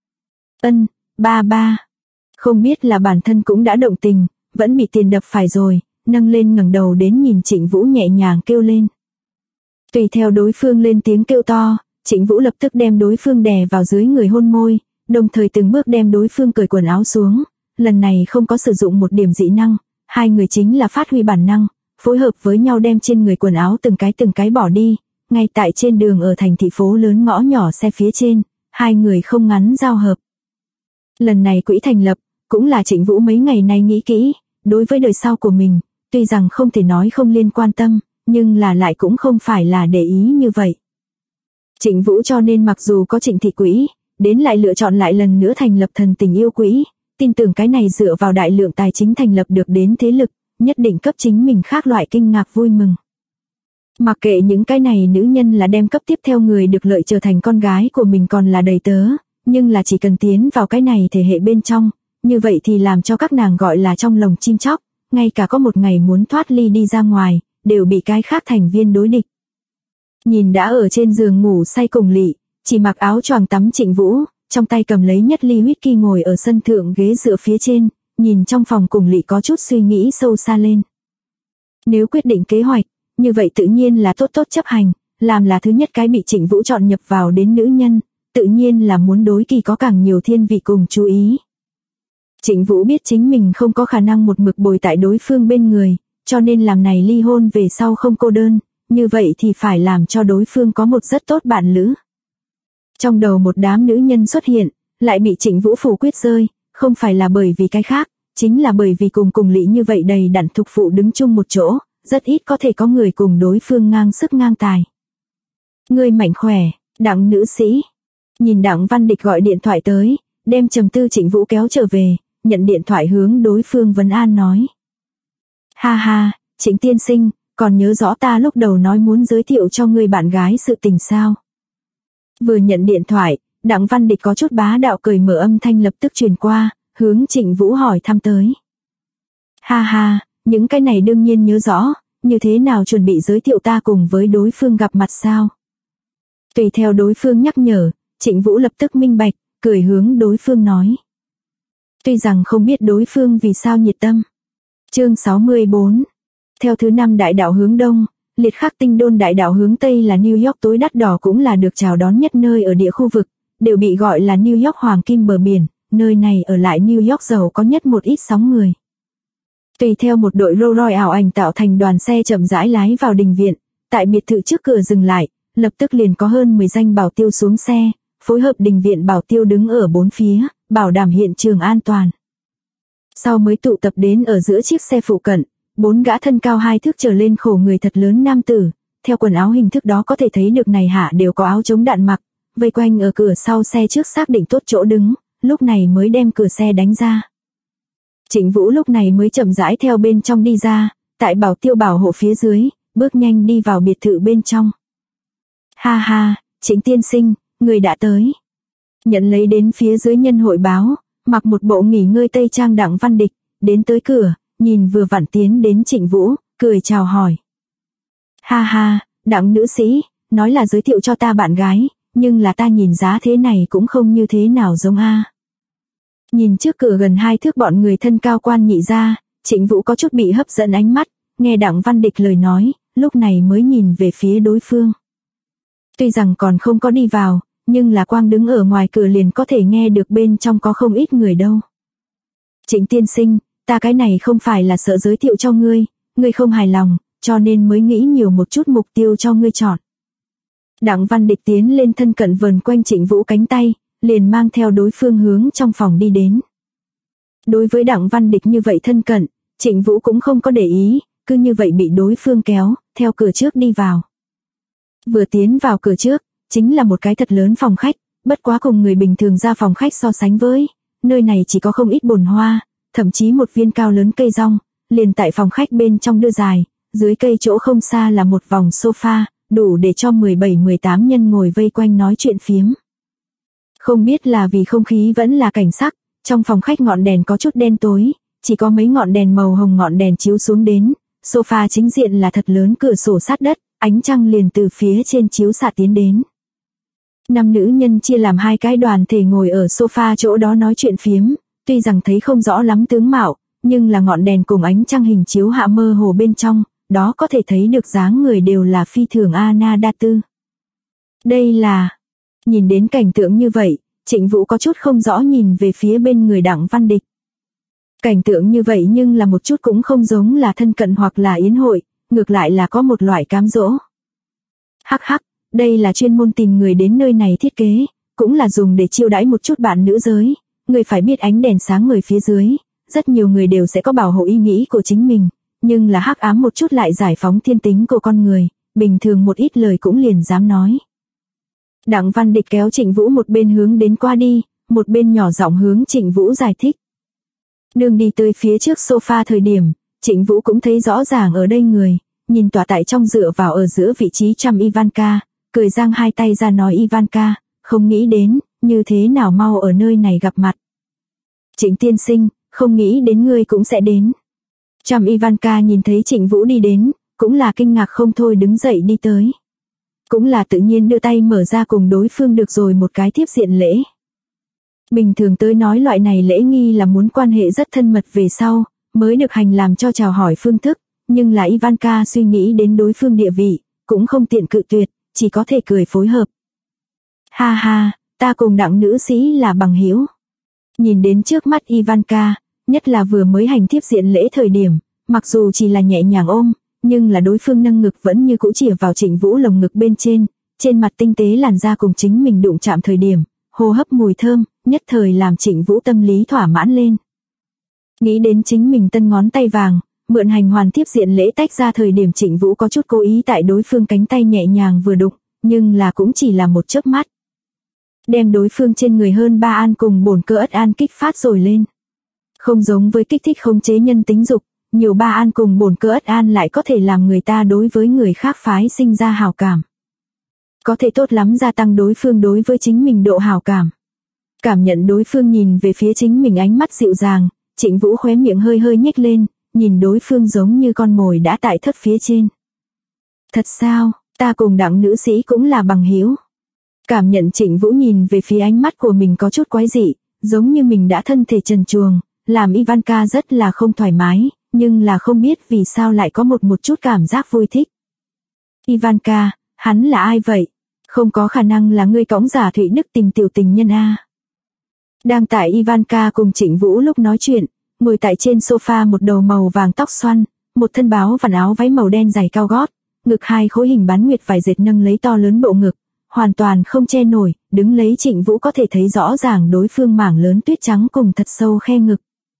Ân, ba. Không biết là bản thân cũng đã động tình, vẫn bị tiền đập phải rồi, nâng lên ngẩng đầu đến nhìn Trịnh Vũ nhẹ nhàng kêu lên. Tùy theo đối phương lên tiếng kêu to, Trịnh Vũ lập tức đem đối phương đè vào dưới người hôn môi, đồng thời từng bước đem đối phương cởi quần áo xuống, lần này không có sử dụng một điểm dị năng, hai người chính là phát huy bản năng, phối hợp với nhau đem trên người quần áo từng cái bỏ đi, ngay tại trên đường ở thành thị phố lớn ngõ nhỏ xe phía trên, hai người không ngắn giao hợp. Lần này quỹ thành lập, cũng là Trịnh Vũ mấy ngày nay nghĩ kỹ, đối với đời sau của mình, tuy rằng không thể nói không liên quan tâm, nhưng là lại cũng không phải là để ý như vậy. Trịnh Vũ cho nên mặc dù có Trịnh thị quỹ, đến lại lựa chọn lại lần nữa thành lập thần tình yêu quỹ, tin tưởng cái này dựa vào đại lượng tài chính thành lập được đến thế lực, nhất định cấp chính mình khác loại kinh ngạc vui mừng. Mặc kệ những cái này nữ nhân là đem cấp tiếp theo người được lợi trở thành con gái của mình còn là đầy tớ, nhưng là chỉ cần tiến vào cái này thể hệ bên trong, như vậy thì làm cho các nàng gọi là trong lồng chim chóc, ngay cả có một ngày muốn thoát ly đi ra ngoài, đều bị cái khác thành viên đối địch. Nhìn đã ở trên giường ngủ say cùng Lị, chỉ mặc áo choàng tắm Trịnh Vũ, trong tay cầm lấy nhất ly whisky ngồi ở sân thượng ghế dựa phía trên, nhìn trong phòng cùng Lị có chút suy nghĩ sâu xa lên. Nếu quyết định kế hoạch, như vậy tự nhiên là tốt chấp hành, làm là thứ nhất cái bị Trịnh Vũ chọn nhập vào đến nữ nhân, tự nhiên là muốn đối Kỳ có càng nhiều thiên vị cùng chú ý. Trịnh Vũ biết chính mình không có khả năng một mực bồi tại đối phương bên người, cho nên làm này ly hôn về sau không cô đơn, như vậy thì phải làm cho đối phương có một rất tốt bạn lữ. Trong đầu một đám nữ nhân xuất hiện, lại bị Trịnh Vũ phủ quyết rơi, không phải là bởi vì cái khác, chính là bởi vì cùng Lị như vậy đầy đặn thục phụ đứng chung một chỗ, rất ít có thể có người cùng đối phương ngang sức ngang tài. Ngươi mạnh khỏe, Đặng nữ sĩ. Nhìn Đặng Văn Địch gọi điện thoại tới, đem trầm tư Trịnh Vũ kéo trở về, nhận điện thoại hướng đối phương vấn an nói. Ha ha, Trịnh tiên sinh, còn nhớ rõ ta lúc đầu nói muốn giới thiệu cho ngươi bạn gái sự tình sao? Vừa nhận điện thoại, Đặng Văn Địch có chút bá đạo cười mở âm thanh lập tức truyền qua, hướng Trịnh Vũ hỏi thăm tới. Ha ha, những cái này đương nhiên nhớ rõ, như thế nào chuẩn bị giới thiệu ta cùng với đối phương gặp mặt sao? Tùy theo đối phương nhắc nhở, Trịnh Vũ lập tức minh bạch, cười hướng đối phương nói. Tuy rằng không biết đối phương vì sao nhiệt tâm. Chương 64. Theo thứ 5 đại đạo hướng đông, liệt khắc tinh đôn đại đạo hướng tây là New York tối đắt đỏ cũng là được chào đón nhất nơi ở địa khu vực, đều bị gọi là New York hoàng kim bờ biển, nơi này ở lại New York giàu có nhất một ít sóng người. Tùy theo một đội Rolls Royce ảo ảnh tạo thành đoàn xe chậm rãi lái vào đình viện, tại biệt thự trước cửa dừng lại, lập tức liền có hơn 10 danh bảo tiêu xuống xe, phối hợp đình viện bảo tiêu đứng ở bốn phía, bảo đảm hiện trường an toàn. Sau mới tụ tập đến ở giữa chiếc xe phụ cận, 4 gã thân cao 2 thước trở lên khổ người thật lớn nam tử, theo quần áo hình thức đó có thể thấy được này hạ đều có áo chống đạn mặc, vây quanh ở cửa sau xe trước xác định tốt chỗ đứng, lúc này mới đem cửa xe đánh ra. Trịnh Vũ lúc này mới chậm rãi theo bên trong đi ra, tại bảo tiêu bảo hộ phía dưới, bước nhanh đi vào biệt thự bên trong. Ha ha, Trịnh tiên sinh, người đã tới. Nhận lấy đến phía dưới nhân hội báo, mặc một bộ nghỉ ngơi tây trang Đặng Văn Địch, đến tới cửa, nhìn vừa vặn tiến đến Trịnh Vũ, cười chào hỏi. Ha ha, Đặng nữ sĩ, nói là giới thiệu cho ta bạn gái, nhưng là ta nhìn giá thế này cũng không như thế nào giống a. Nhìn trước cửa gần 2 thước bọn người thân cao quan nhị ra, Trịnh Vũ có chút bị hấp dẫn ánh mắt, nghe Đặng Văn Địch lời nói, lúc này mới nhìn về phía đối phương. Tuy rằng còn không có đi vào, nhưng là quang đứng ở ngoài cửa liền có thể nghe được bên trong có không ít người đâu. Trịnh tiên sinh, ta cái này không phải là sợ giới thiệu cho ngươi không hài lòng, cho nên mới nghĩ nhiều một chút mục tiêu cho ngươi chọn. Đặng Văn Địch tiến lên thân cận vờn quanh Trịnh Vũ cánh tay, liền mang theo đối phương hướng trong phòng đi đến. Đối với Đặng Văn Địch như vậy thân cận, Trịnh Vũ cũng không có để ý, cứ như vậy bị đối phương kéo, theo cửa trước đi vào. Vừa tiến vào cửa trước, chính là một cái thật lớn phòng khách, bất quá cùng người bình thường ra phòng khách so sánh với, nơi này chỉ có không ít bồn hoa, thậm chí một viên cao lớn cây rong, liền tại phòng khách bên trong đưa dài, dưới cây chỗ không xa là một vòng sofa, đủ để cho 17-18 nhân ngồi vây quanh nói chuyện phiếm. Không biết là vì không khí vẫn là cảnh sắc, trong phòng khách ngọn đèn có chút đen tối, chỉ có mấy ngọn đèn màu hồng ngọn đèn chiếu xuống đến, sofa chính diện là thật lớn cửa sổ sát đất, ánh trăng liền từ phía trên chiếu xạ tiến đến. 5 nữ nhân chia làm 2 cái đoàn thể ngồi ở sofa chỗ đó nói chuyện phiếm, tuy rằng thấy không rõ lắm tướng mạo, nhưng là ngọn đèn cùng ánh trăng hình chiếu hạ mơ hồ bên trong, đó có thể thấy được dáng người đều là phi thường Ana Đa Tư. Đây là... Nhìn đến cảnh tượng như vậy, Trịnh Vũ có chút không rõ nhìn về phía bên người Đặng Văn Địch. Cảnh tượng như vậy nhưng là một chút cũng không giống là thân cận hoặc là yến hội, ngược lại là có một loại cám dỗ. Hắc hắc, đây là chuyên môn tìm người đến nơi này thiết kế, cũng là dùng để chiêu đãi một chút bạn nữ giới. Người phải biết ánh đèn sáng người phía dưới, rất nhiều người đều sẽ có bảo hộ ý nghĩ của chính mình, nhưng là hắc ám một chút lại giải phóng thiên tính của con người, bình thường một ít lời cũng liền dám nói. Đặng Văn Địch kéo Trịnh Vũ một bên hướng đến qua đi, một bên nhỏ giọng hướng Trịnh Vũ giải thích. Đường đi tới phía trước sofa thời điểm, Trịnh Vũ cũng thấy rõ ràng ở đây người, nhìn tỏa tại trong dựa vào ở giữa vị trí trăm Ivanka, cười giang hai tay ra nói Ivanka, không nghĩ đến, như thế nào mau ở nơi này gặp mặt. Trịnh tiên sinh, không nghĩ đến ngươi cũng sẽ đến. Trăm Ivanka nhìn thấy Trịnh Vũ đi đến, cũng là kinh ngạc không thôi đứng dậy đi tới. Cũng là tự nhiên đưa tay mở ra cùng đối phương được rồi một cái tiếp diện lễ. Bình thường tới nói loại này lễ nghi là muốn quan hệ rất thân mật về sau, mới được hành làm cho chào hỏi phương thức, nhưng là Ivanka suy nghĩ đến đối phương địa vị, cũng không tiện cự tuyệt, chỉ có thể cười phối hợp. Ha ha, ta cùng Đặng nữ sĩ là bằng hữu. Nhìn đến trước mắt Ivanka, nhất là vừa mới hành tiếp diện lễ thời điểm, mặc dù chỉ là nhẹ nhàng ôm, nhưng là đối phương nâng ngực vẫn như cũ chìa vào Trịnh Vũ lồng ngực bên trên mặt tinh tế làn da cùng chính mình đụng chạm thời điểm, hô hấp mùi thơm, nhất thời làm Trịnh Vũ tâm lý thỏa mãn lên. Nghĩ đến chính mình tân ngón tay vàng, mượn hành hoàn tiếp diện lễ tách ra thời điểm Trịnh Vũ có chút cố ý tại đối phương cánh tay nhẹ nhàng vừa đụng, nhưng là cũng chỉ là một chớp mắt. Đem đối phương trên người hơn 3 an cùng bổn cơ ất an kích phát rồi lên. Không giống với kích thích khống chế nhân tính dục, nhiều 3 an cùng bổn cơ ất an lại có thể làm người ta đối với người khác phái sinh ra hào cảm. Có thể tốt lắm gia tăng đối phương đối với chính mình độ hào cảm. Cảm nhận đối phương nhìn về phía chính mình ánh mắt dịu dàng, Trịnh Vũ khóe miệng hơi hơi nhếch lên, nhìn đối phương giống như con mồi đã tại thất phía trên. Thật sao, ta cùng Đặng nữ sĩ cũng là bằng hữu. Cảm nhận Trịnh Vũ nhìn về phía ánh mắt của mình có chút quái dị, giống như mình đã thân thể trần truồng, làm Ivanka rất là không thoải mái, nhưng là không biết vì sao lại có một chút cảm giác vui thích. Ivanka, hắn là ai vậy? Không có khả năng là ngươi cõng giả Thụy Đức tìm tiểu tình nhân a. Đang tại Ivanka cùng Trịnh Vũ lúc nói chuyện, ngồi tại trên sofa một đầu màu vàng tóc xoăn, một thân báo vằn áo váy màu đen dày cao gót, ngực 2 khối hình bán nguyệt vải dệt nâng lấy to lớn bộ ngực, hoàn toàn không che nổi, đứng lấy Trịnh Vũ có thể thấy rõ ràng đối phương mảng lớn tuyết trắng cùng thật sâu khe ngực.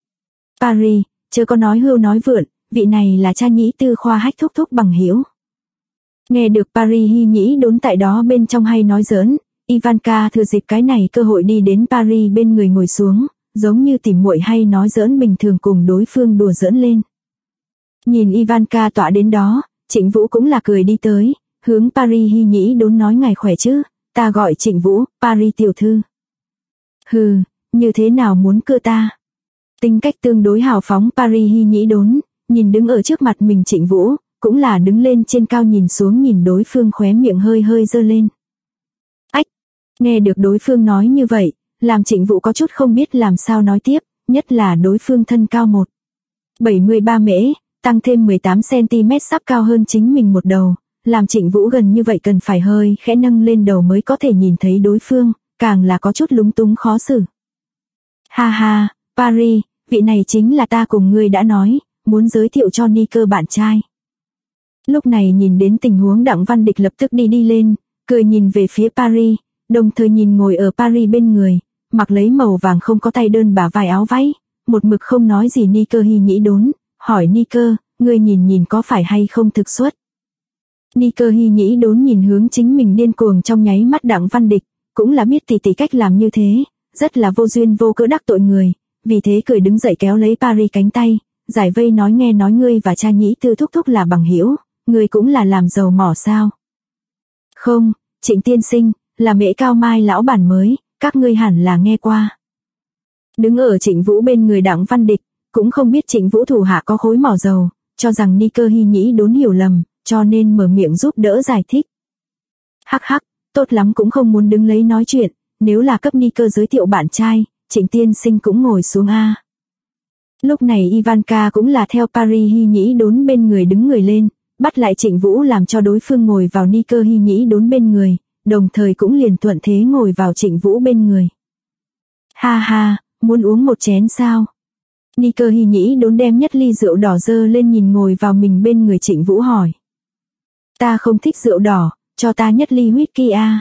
Paris, chớ có nói hưu nói vượn, vị này là cha nhĩ tư khoa hách thúc thúc bằng hữu. Nghe được Paris hy nhĩ đốn tại đó bên trong hay nói giỡn, Ivanka thừa dịp cái này cơ hội đi đến Paris bên người ngồi xuống, giống như tỉ muội hay nói giỡn bình thường cùng đối phương đùa giỡn lên. Nhìn Ivanka tọa đến đó, Trịnh Vũ cũng là cười đi tới, hướng Paris hy nhĩ đốn nói ngài khỏe chứ, ta gọi Trịnh Vũ, Paris tiểu thư. Hừ, như thế nào muốn cưa ta? Tính cách tương đối hào phóng Paris hy nhĩ đốn, nhìn đứng ở trước mặt mình Trịnh Vũ, cũng là đứng lên trên cao nhìn xuống nhìn đối phương khóe miệng hơi hơi giơ lên. Ách, nghe được đối phương nói như vậy, làm Trịnh Vũ có chút không biết làm sao nói tiếp, nhất là đối phương thân cao 1,73 mễ, tăng thêm 18cm sắp cao hơn chính mình một đầu, làm Trịnh Vũ gần như vậy cần phải hơi khẽ nâng lên đầu mới có thể nhìn thấy đối phương, càng là có chút lúng túng khó xử. Ha ha, Paris, vị này chính là ta cùng ngươi đã nói, muốn giới thiệu cho ni cơ bạn trai. Lúc này nhìn đến tình huống Đặng Văn Địch lập tức đi lên, cười nhìn về phía Paris, đồng thời nhìn ngồi ở Paris bên người, mặc lấy màu vàng không có tay đơn bả vai áo váy, một mực không nói gì Ni-cơ Hi Nhĩ Đốn, hỏi Ni-cơ, ngươi nhìn có phải hay không thực xuất. Ni-cơ Hi Nhĩ Đốn nhìn hướng chính mình điên cuồng trong nháy mắt Đặng Văn Địch, cũng là biết tỷ cách làm như thế, rất là vô duyên vô cớ đắc tội người, vì thế cười đứng dậy kéo lấy Paris cánh tay, giải vây nói nghe nói ngươi và cha Nhĩ Tư thúc thúc là bằng hữu, ngươi cũng là làm dầu mỏ sao? Không, Trịnh tiên sinh, là Mễ Cao Mai lão bản mới, các ngươi hẳn là nghe qua. Đứng ở Trịnh Vũ bên người Đặng Văn Địch, cũng không biết Trịnh Vũ thủ hạ có khối mỏ dầu, cho rằng Ni-cơ Hi Nhĩ Đốn hiểu lầm, cho nên mở miệng giúp đỡ giải thích. Hắc hắc, tốt lắm cũng không muốn đứng lấy nói chuyện, nếu là cấp Ni-cơ giới thiệu bạn trai, Trịnh tiên sinh cũng ngồi xuống a. Lúc này Ivanka cũng là theo Paris Hi Nhĩ Đốn bên người đứng người lên, bắt lại Trịnh Vũ làm cho đối phương ngồi vào Ni-cơ Hi Nhĩ Đốn bên người, đồng thời cũng liền thuận thế ngồi vào Trịnh Vũ bên người. Ha ha, muốn uống một chén sao? Ni-cơ Hi Nhĩ Đốn đem nhất ly rượu đỏ dơ lên nhìn ngồi vào mình bên người Trịnh Vũ hỏi. Ta không thích rượu đỏ, cho ta nhất ly whisky a.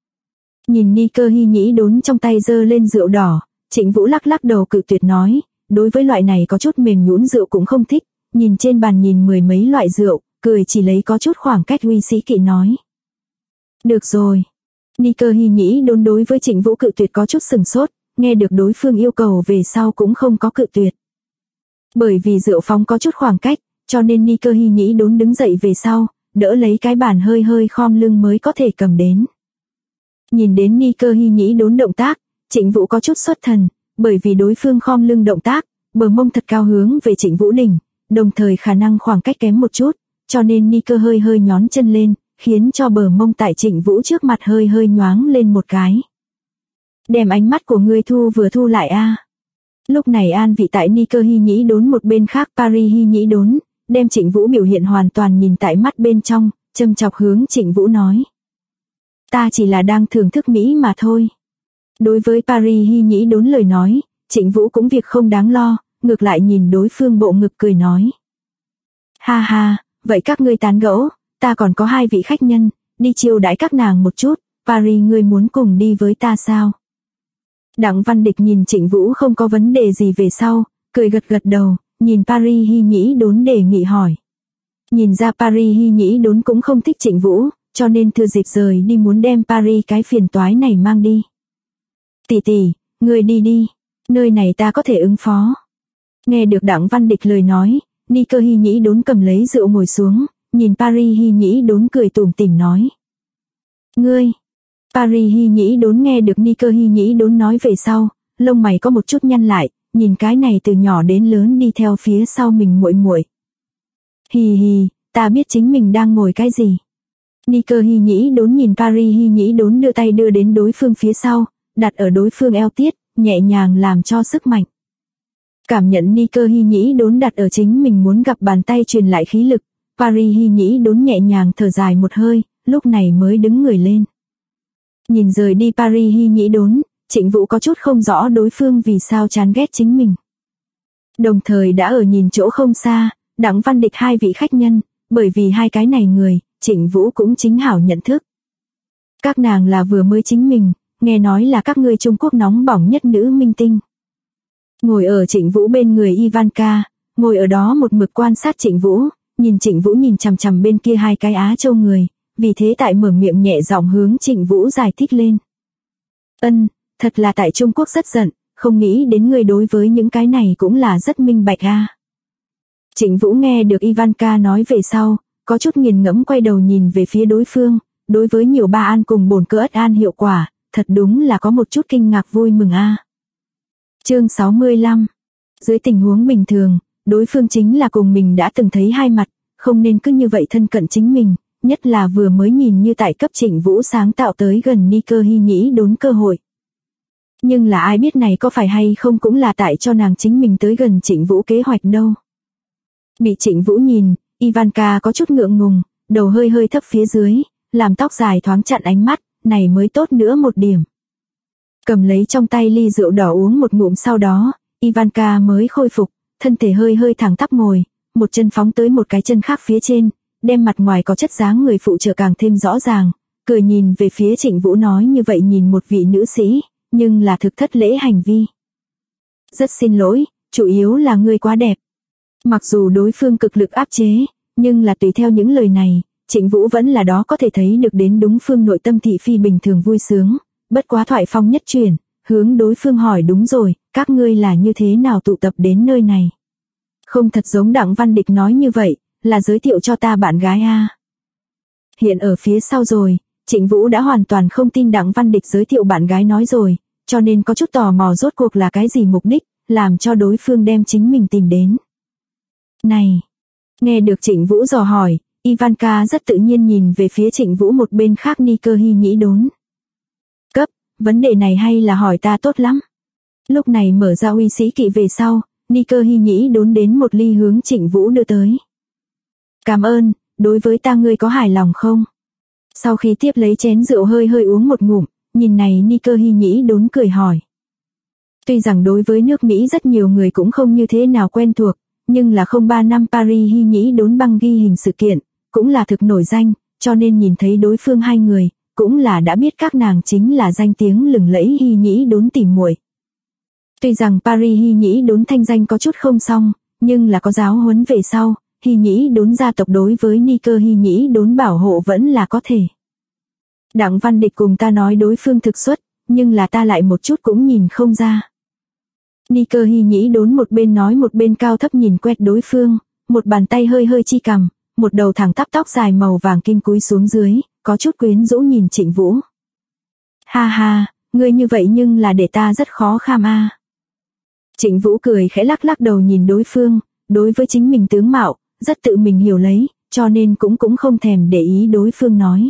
Nhìn Ni-cơ Hi Nhĩ Đốn trong tay dơ lên rượu đỏ, Trịnh Vũ lắc lắc đầu cự tuyệt nói, đối với loại này có chút mềm nhũn rượu cũng không thích, nhìn trên bàn nhìn mười mấy loại rượu, cười chỉ lấy có chút khoảng cách uy sĩ kỵ nói. Được rồi. Ni-cơ Hi Nhĩ Đốn đối với Trịnh Vũ cự tuyệt có chút sừng sốt, nghe được đối phương yêu cầu về sau cũng không có cự tuyệt. Bởi vì rượu phóng có chút khoảng cách, cho nên Ni-cơ Hi Nhĩ Đốn đứng dậy về sau, đỡ lấy cái bàn hơi khom lưng mới có thể cầm đến. Nhìn đến Ni-cơ Hi Nhĩ Đốn động tác, Trịnh Vũ có chút xuất thần, bởi vì đối phương khom lưng động tác, bờ mông thật cao hướng về Trịnh Vũ đỉnh, đồng thời khả năng khoảng cách kém một chút, cho nên Ni-cơ hơi nhón chân lên, khiến cho bờ mông tại Trịnh Vũ trước mặt hơi nhoáng lên một cái. Đem ánh mắt của ngươi thu lại a. Lúc này an vị tại Ni-cơ Hi Nhĩ Đốn một bên khác Paris Hi Nhĩ Đốn, đem Trịnh Vũ biểu hiện hoàn toàn nhìn tại mắt bên trong, châm chọc hướng Trịnh Vũ nói. Ta chỉ là đang thưởng thức Mỹ mà thôi. Đối với Paris Hi Nhĩ Đốn lời nói, Trịnh Vũ cũng việc không đáng lo, ngược lại nhìn đối phương bộ ngực cười nói. Ha ha, vậy các ngươi tán gẫu, ta còn có 2 vị khách nhân, đi chiêu đãi các nàng một chút, Paris ngươi muốn cùng đi với ta sao? Đặng Văn Địch nhìn Trịnh Vũ không có vấn đề gì về sau, cười gật đầu, nhìn Paris Hi Nhĩ Đốn đề nghị hỏi. Nhìn ra Paris Hi Nhĩ Đốn cũng không thích Trịnh Vũ, cho nên thừa dịp rời đi muốn đem Paris cái phiền toái này mang đi. Tỷ, ngươi đi, nơi này ta có thể ứng phó. Nghe được Đặng Văn Địch lời nói, Ni-cơ Hi Nhĩ Đốn cầm lấy rượu ngồi xuống, nhìn Paris Hi Nhĩ Đốn cười tủm tỉm nói. Ngươi. Paris Hi Nhĩ Đốn nghe được Ni-cơ Hi Nhĩ Đốn nói về sau, lông mày có một chút nhăn lại, nhìn cái này từ nhỏ đến lớn đi theo phía sau mình muội. Hì, ta biết chính mình đang ngồi cái gì. Ni-cơ Hi Nhĩ Đốn nhìn Paris Hi Nhĩ Đốn đưa tay đưa đến đối phương phía sau, đặt ở đối phương eo tiết, nhẹ nhàng làm cho sức mạnh. Cảm nhận Ni-cơ Hi Nhĩ Đốn đặt ở chính mình muốn gặp bàn tay truyền lại khí lực, Paris Hi Nhĩ Đốn nhẹ nhàng thở dài một hơi, lúc này mới đứng người lên. Nhìn rời đi Paris Hi Nhĩ Đốn, Trịnh Vũ có chút không rõ đối phương vì sao chán ghét chính mình. Đồng thời đã ở nhìn chỗ không xa, Đặng Văn Địch 2 vị khách nhân, bởi vì 2 cái này người, Trịnh Vũ cũng chính hảo nhận thức. Các nàng là vừa mới chính mình, nghe nói là các ngươi Trung Quốc nóng bỏng nhất nữ minh tinh. Ngồi ở Trịnh Vũ bên người Ivanka, ngồi ở đó một mực quan sát Trịnh Vũ, nhìn Trịnh Vũ nhìn chằm chằm bên kia 2 cái Á Châu người, vì thế tại mở miệng nhẹ giọng hướng Trịnh Vũ giải thích lên. Thật là tại Trung Quốc rất giận, không nghĩ đến người đối với những cái này cũng là rất minh bạch a. Trịnh Vũ nghe được Ivanka nói về sau, có chút nghiền ngẫm quay đầu nhìn về phía đối phương, đối với nhiều ba an cùng bổn cơ ất an hiệu quả, thật đúng là có một chút kinh ngạc vui mừng a. Chương 65. Dưới tình huống bình thường, đối phương chính là cùng mình đã từng thấy 2 mặt, không nên cứ như vậy thân cận chính mình, nhất là vừa mới nhìn như tại cấp Trịnh Vũ sáng tạo tới gần Ni-cơ Hi Nhĩ Đốn cơ hội. Nhưng là ai biết này có phải hay không cũng là tại cho nàng chính mình tới gần Trịnh Vũ kế hoạch đâu. Bị Trịnh Vũ nhìn, Ivanka có chút ngượng ngùng, đầu hơi thấp phía dưới, làm tóc dài thoáng chặn ánh mắt, này mới tốt nữa một điểm. Cầm lấy trong tay ly rượu đỏ uống một ngụm sau đó, Ivanka mới khôi phục, thân thể hơi thẳng tắp ngồi, một chân phóng tới một cái chân khác phía trên, đem mặt ngoài có chất dáng người phụ trợ càng thêm rõ ràng, cười nhìn về phía Trịnh Vũ nói như vậy nhìn một vị nữ sĩ, nhưng là thực thất lễ hành vi. Rất xin lỗi, chủ yếu là ngươi quá đẹp. Mặc dù đối phương cực lực áp chế, nhưng là tùy theo những lời này, Trịnh Vũ vẫn là đó có thể thấy được đến đúng phương nội tâm thị phi bình thường vui sướng, bất quá thoại phong nhất chuyển, hướng đối phương hỏi đúng rồi, các ngươi là như thế nào tụ tập đến nơi này? Không thật giống Đặng Văn Địch nói như vậy, là giới thiệu cho ta bạn gái a. Hiện ở phía sau rồi, Trịnh Vũ đã hoàn toàn không tin Đặng Văn Địch giới thiệu bạn gái nói rồi, cho nên có chút tò mò rốt cuộc là cái gì mục đích, làm cho đối phương đem chính mình tìm đến. Này! Nghe được Trịnh Vũ dò hỏi, Ivanka rất tự nhiên nhìn về phía Trịnh Vũ một bên khác Nike Hy Nhĩ Đốn. Cấp, vấn đề này hay là hỏi ta tốt lắm. Lúc này mở ra uy sĩ kỵ về sau, Nike Hy Nhĩ Đốn đến một ly hướng Trịnh Vũ đưa tới. Cảm ơn, đối với ta ngươi có hài lòng không? Sau khi tiếp lấy chén rượu hơi hơi uống một ngụm, nhìn này Nike Hy Nhĩ Đốn cười hỏi. Tuy rằng đối với nước Mỹ rất nhiều người cũng không như thế nào quen thuộc, nhưng là 03 năm Paris Hy Nhĩ Đốn băng ghi hình sự kiện, cũng là thực nổi danh, cho nên nhìn thấy đối phương hai người, cũng là đã biết các nàng chính là danh tiếng lừng lẫy Hy Nhĩ Đốn tỉ muội. Tuy rằng Paris Hy Nhĩ Đốn thanh danh có chút không xong, nhưng là có giáo huấn về sau, Hy Nhĩ Đốn gia tộc đối với Nike Hy Nhĩ Đốn bảo hộ vẫn là có thể. Đặng Văn Địch cùng ta nói đối phương thực xuất, nhưng là ta lại một chút cũng nhìn không ra. Nike Hy Nhĩ Đốn một bên nói một bên cao thấp nhìn quét đối phương, một bàn tay hơi hơi chi cằm, một đầu thẳng tắp tóc dài màu vàng kim cúi xuống dưới, có chút quyến rũ nhìn Trịnh Vũ. Ha ha, ngươi như vậy nhưng là để ta rất khó kham a. Trịnh Vũ cười khẽ lắc lắc đầu nhìn đối phương, đối với chính mình tướng mạo, rất tự mình hiểu lấy, cho nên cũng không thèm để ý đối phương nói.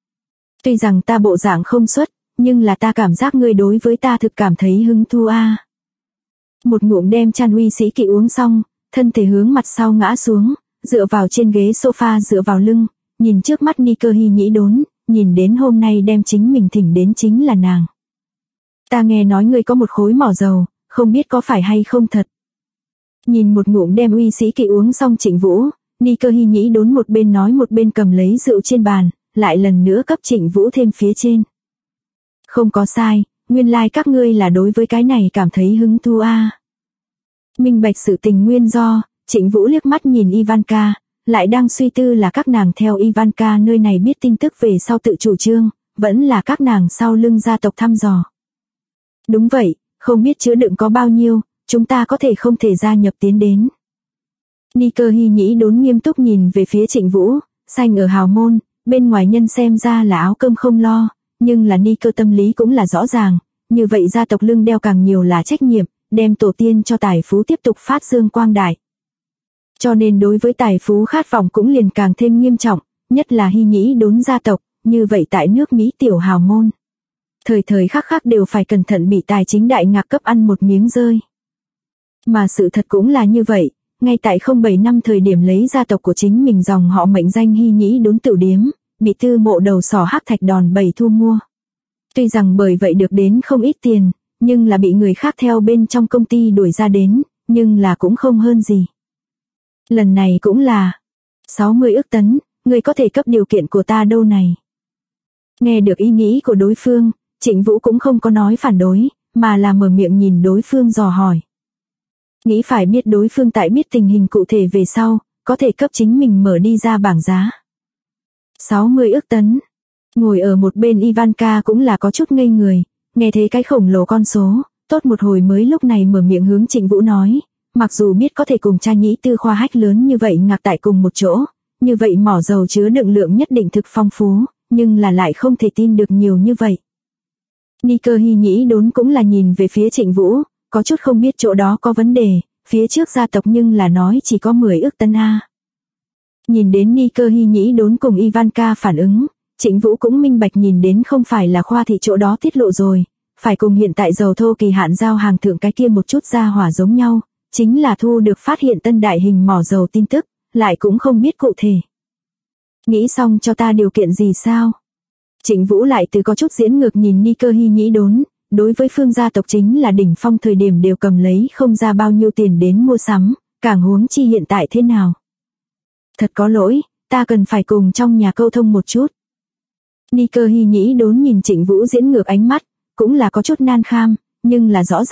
Tuy rằng ta bộ dạng không xuất, nhưng là ta cảm giác ngươi đối với ta thực cảm thấy hứng thú a. Một ngụm đem chăn uy sĩ kỵ uống xong, thân thể hướng mặt sau ngã xuống, dựa vào trên ghế sofa dựa vào lưng, nhìn trước mắt Nike Hy Nhĩ Đốn, nhìn đến hôm nay đem chính mình thỉnh đến chính là nàng. Ta nghe nói ngươi có một khối mỏ dầu, không biết có phải hay không thật. Nhìn một ngụm đem uy sĩ kỵ uống xong Trịnh Vũ, Nike Hy Nhĩ Đốn một bên nói một bên cầm lấy rượu trên bàn, lại lần nữa cấp Trịnh Vũ thêm phía trên. Không có sai, nguyên lai các ngươi là đối với cái này cảm thấy hứng thú a. Minh bạch sự tình nguyên do, Trịnh Vũ liếc mắt nhìn Ivanka, lại đang suy tư là các nàng theo Ivanka nơi này biết tin tức về sau tự chủ trương, vẫn là các nàng sau lưng gia tộc thăm dò. Đúng vậy, không biết chứa đựng có bao nhiêu, chúng ta có thể không thể gia nhập tiến đến. Nike Hy Nhĩ Đốn nghiêm túc nhìn về phía Trịnh Vũ, xanh ở hào môn, bên ngoài nhân xem ra là áo cơm không lo, nhưng là Nike tâm lý cũng là rõ ràng, như vậy gia tộc lưng đeo càng nhiều là trách nhiệm, đem tổ tiên cho tài phú tiếp tục phát dương quang đại. Cho nên đối với tài phú khát vọng cũng liền càng thêm nghiêm trọng, nhất là Hy Nhĩ Đốn gia tộc, như vậy tại nước Mỹ tiểu hào môn. Thời thời khắc khắc đều phải cẩn thận bị tài chính đại ngạc cấp ăn một miếng rơi. Mà sự thật cũng là như vậy, ngay tại 07 năm thời điểm lấy gia tộc của chính mình dòng họ mệnh danh Hy Nhĩ Đốn tiểu điếm, bị Tư Mộ đầu sỏ hắc thạch đòn bẩy thu mua. Tuy rằng bởi vậy được đến không ít tiền, nhưng là bị người khác theo bên trong công ty đuổi ra đến, nhưng là cũng không hơn gì. Lần này cũng là 60 ức tấn, người có thể cấp điều kiện của ta đâu này. Nghe được ý nghĩ của đối phương, Trịnh Vũ cũng không có nói phản đối, mà là mở miệng nhìn đối phương dò hỏi. Nghĩ phải biết đối phương tại biết tình hình cụ thể về sau, có thể cấp chính mình mở đi ra bảng giá. 60 ức tấn. Ngồi ở một bên Ivanka cũng là có chút ngây người, nghe thấy cái khổng lồ con số, tốt một hồi mới lúc này mở miệng hướng Trịnh Vũ nói, mặc dù biết có thể cùng cha nhĩ tư khoa hách lớn như vậy ngạc tại cùng một chỗ, như vậy mỏ dầu chứa đựng lượng nhất định thực phong phú, nhưng là lại không thể tin được nhiều như vậy. Nike Hy Nhĩ Đốn cũng là nhìn về phía Trịnh Vũ, có chút không biết chỗ đó có vấn đề, phía trước gia tộc nhưng là nói chỉ có 10 ức tấn a. Nhìn đến Nike Hy Nhĩ Đốn cùng Ivanka phản ứng, Trịnh Vũ cũng minh bạch nhìn đến không phải là khoa thị chỗ đó tiết lộ rồi, phải cùng hiện tại dầu thô kỳ hạn giao hàng thượng cái kia một chút ra hỏa giống nhau, chính là thu được phát hiện tân đại hình mỏ dầu tin tức, lại cũng không biết cụ thể. Nghĩ xong cho ta điều kiện gì sao? Trịnh Vũ lại từ có chút diễn ngược nhìn Nike Hy Nhĩ Đốn, đối với phương gia tộc chính là đỉnh phong thời điểm đều cầm lấy không ra bao nhiêu tiền đến mua sắm, càng huống chi hiện tại thế nào. Thật có lỗi, ta cần phải cùng trong nhà câu thông một chút. Nike Hy Nhĩ Đốn nhìn Trịnh Vũ diễn ngược ánh mắt, cũng là có chút nan kham, nhưng là rõ ràng,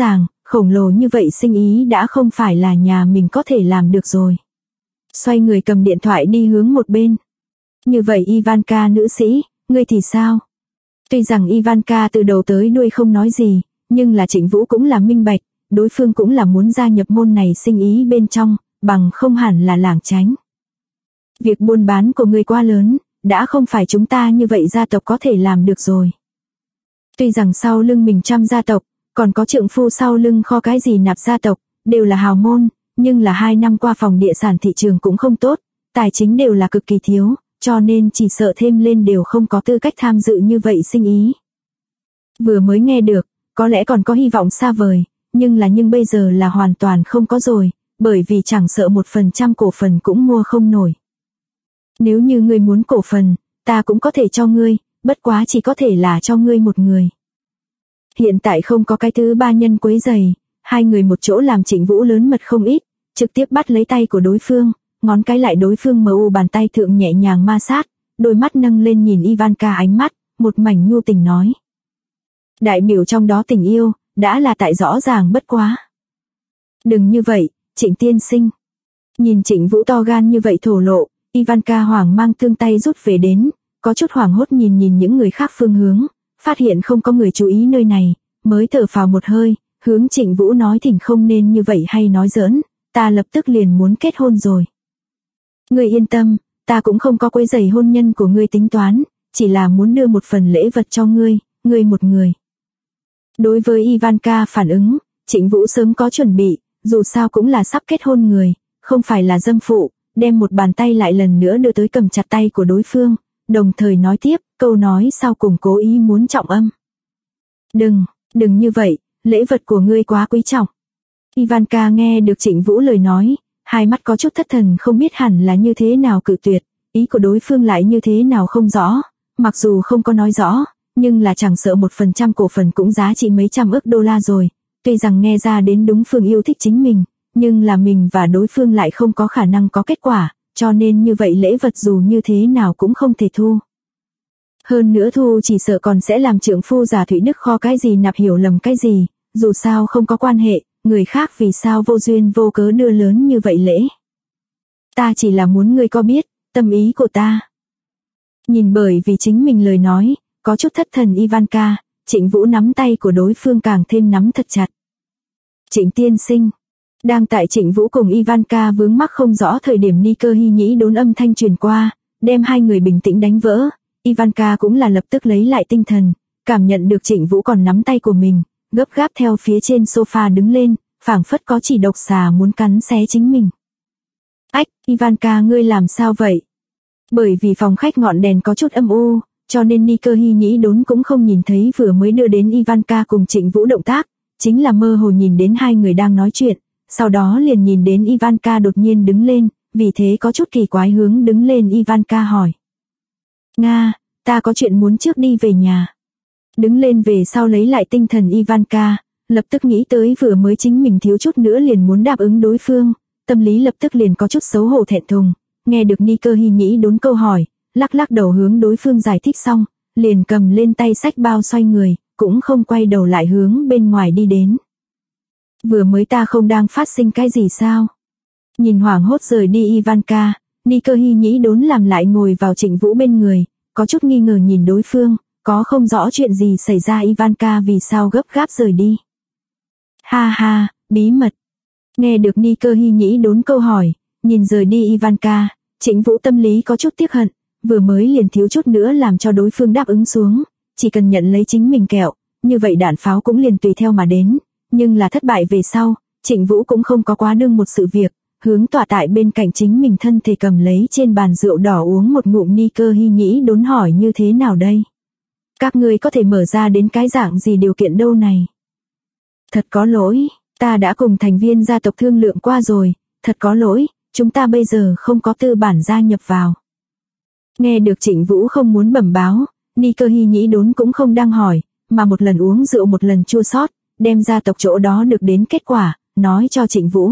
khổng lồ như vậy sinh ý đã không phải là nhà mình có thể làm được rồi. Xoay người cầm điện thoại đi hướng một bên. Như vậy Ivanka nữ sĩ, ngươi thì sao? Tuy rằng Ivanka từ đầu tới đuôi không nói gì, nhưng là Trịnh Vũ cũng là minh bạch, đối phương cũng là muốn gia nhập môn này sinh ý bên trong, bằng không hẳn là lảng tránh. Việc buôn bán của ngươi quá lớn, đã không phải chúng ta như vậy gia tộc có thể làm được rồi. Tuy rằng sau lưng mình trăm gia tộc, còn có trượng phu sau lưng kho cái gì nạp gia tộc, đều là hào môn, nhưng là 2 năm qua phòng địa sản thị trường cũng không tốt, tài chính đều là cực kỳ thiếu, cho nên chỉ sợ thêm lên đều không có tư cách tham dự như vậy sinh ý. Vừa mới nghe được, có lẽ còn có hy vọng xa vời, nhưng bây giờ là hoàn toàn không có rồi, bởi vì chẳng sợ 1% cổ phần cũng mua không nổi. Nếu như ngươi muốn cổ phần, ta cũng có thể cho ngươi, bất quá chỉ có thể là cho ngươi một người. Hiện tại không có cái thứ ba nhân quấy rầy, 2 người một chỗ làm Trịnh Vũ lớn mật không ít, trực tiếp bắt lấy tay của đối phương, ngón cái lại đối phương MU bàn tay thượng nhẹ nhàng ma sát, đôi mắt nâng lên nhìn Ivanka ánh mắt, một mảnh nhu tình nói. Đại biểu trong đó tình yêu, đã là tại rõ ràng bất quá. Đừng như vậy, Trịnh tiên sinh. Nhìn Trịnh Vũ to gan như vậy thổ lộ, Ivanka hoảng mang thương tay rút về đến, có chút hoảng hốt nhìn những người khác phương hướng, phát hiện không có người chú ý nơi này, mới thở phào một hơi, hướng Trịnh Vũ nói thỉnh không nên như vậy hay nói giỡn, ta lập tức liền muốn kết hôn rồi. Ngươi yên tâm, ta cũng không có quấy rầy hôn nhân của ngươi tính toán, chỉ là muốn đưa một phần lễ vật cho ngươi một người. Đối với Ivanka phản ứng, Trịnh Vũ sớm có chuẩn bị, dù sao cũng là sắp kết hôn người, không phải là dâm phụ, đem một bàn tay lại lần nữa đưa tới cầm chặt tay của đối phương, đồng thời nói tiếp, câu nói sau cùng cố ý muốn trọng âm. Đừng như vậy, lễ vật của ngươi quá quý trọng. Ivanka nghe được Trịnh Vũ lời nói, hai mắt có chút thất thần không biết hẳn là như thế nào cự tuyệt, ý của đối phương lại như thế nào không rõ, mặc dù không có nói rõ, nhưng là chẳng sợ 1% cổ phần cũng giá trị mấy trăm ức đô la rồi, tuy rằng nghe ra đến đúng phương yêu thích chính mình, nhưng là mình và đối phương lại không có khả năng có kết quả, cho nên như vậy lễ vật dù như thế nào cũng không thể thu. Hơn nữa thu chỉ sợ còn sẽ làm trượng phu giả Thụy Đức kho cái gì nạp hiểu lầm cái gì, dù sao không có quan hệ, người khác vì sao vô duyên vô cớ đưa lớn như vậy lễ. Ta chỉ là muốn ngươi có biết, tâm ý của ta. Nhìn bởi vì chính mình lời nói, có chút thất thần Ivanka, Trịnh Vũ nắm tay của đối phương càng thêm nắm thật chặt. Trịnh tiên sinh. Đang tại Trịnh Vũ cùng Ivanka vướng mắc không rõ thời điểm Nike Hy Nhĩ đốn âm thanh truyền qua, đem hai người bình tĩnh đánh vỡ. Ivanka cũng là lập tức lấy lại tinh thần, cảm nhận được Trịnh Vũ còn nắm tay của mình, gấp gáp theo phía trên sofa đứng lên, phảng phất có chỉ độc xà muốn cắn xé chính mình. Ách, Ivanka ngươi làm sao vậy? Bởi vì phòng khách ngọn đèn có chút âm u, cho nên Nike Hy Nhĩ đốn cũng không nhìn thấy vừa mới đưa đến Ivanka cùng Trịnh Vũ động tác, chính là mơ hồ nhìn đến hai người đang nói chuyện, sau đó liền nhìn đến Ivanka đột nhiên đứng lên, vì thế có chút kỳ quái hướng đứng lên Ivanka hỏi. Nga, ta có chuyện muốn trước đi về nhà. Đứng lên về sau lấy lại tinh thần Ivanka, lập tức nghĩ tới vừa mới chính mình thiếu chút nữa liền muốn đáp ứng đối phương, tâm lý lập tức liền có chút xấu hổ thẹn thùng, nghe được Nike Hy Nhĩ đốn câu hỏi, lắc lắc đầu hướng đối phương giải thích xong, liền cầm lên tay xách bao xoay người, cũng không quay đầu lại hướng bên ngoài đi đến. Vừa mới ta không đang phát sinh cái gì sao? Nhìn hoảng hốt rời đi Ivanka, Nike Hy Nhĩ đốn làm lại ngồi vào Trịnh Vũ bên người, có chút nghi ngờ nhìn đối phương, có không rõ chuyện gì xảy ra Ivanka vì sao gấp gáp rời đi. Ha ha, bí mật. Nghe được Nike Hy Nhĩ đốn câu hỏi, nhìn rời đi Ivanka, Trịnh Vũ tâm lý có chút tiếc hận, vừa mới liền thiếu chút nữa làm cho đối phương đáp ứng xuống, chỉ cần nhận lấy chính mình kẹo, như vậy đạn pháo cũng liền tùy theo mà đến, nhưng là thất bại về sau, Trịnh Vũ cũng không có quá đương một sự việc, hướng tọa tại bên cạnh chính mình thân thể cầm lấy trên bàn rượu đỏ uống một ngụm Nike Hy Nhĩ đốn hỏi như thế nào đây? Các ngươi có thể mở ra đến cái dạng gì điều kiện đâu này? Thật có lỗi, ta đã cùng thành viên gia tộc thương lượng qua rồi, thật có lỗi, chúng ta bây giờ không có tư bản gia nhập vào. Nghe được Trịnh Vũ không muốn bẩm báo, Nike Hy Nhĩ đốn cũng không đang hỏi, mà một lần uống rượu một lần chua xót, đem gia tộc chỗ đó được đến kết quả, nói cho Trịnh Vũ.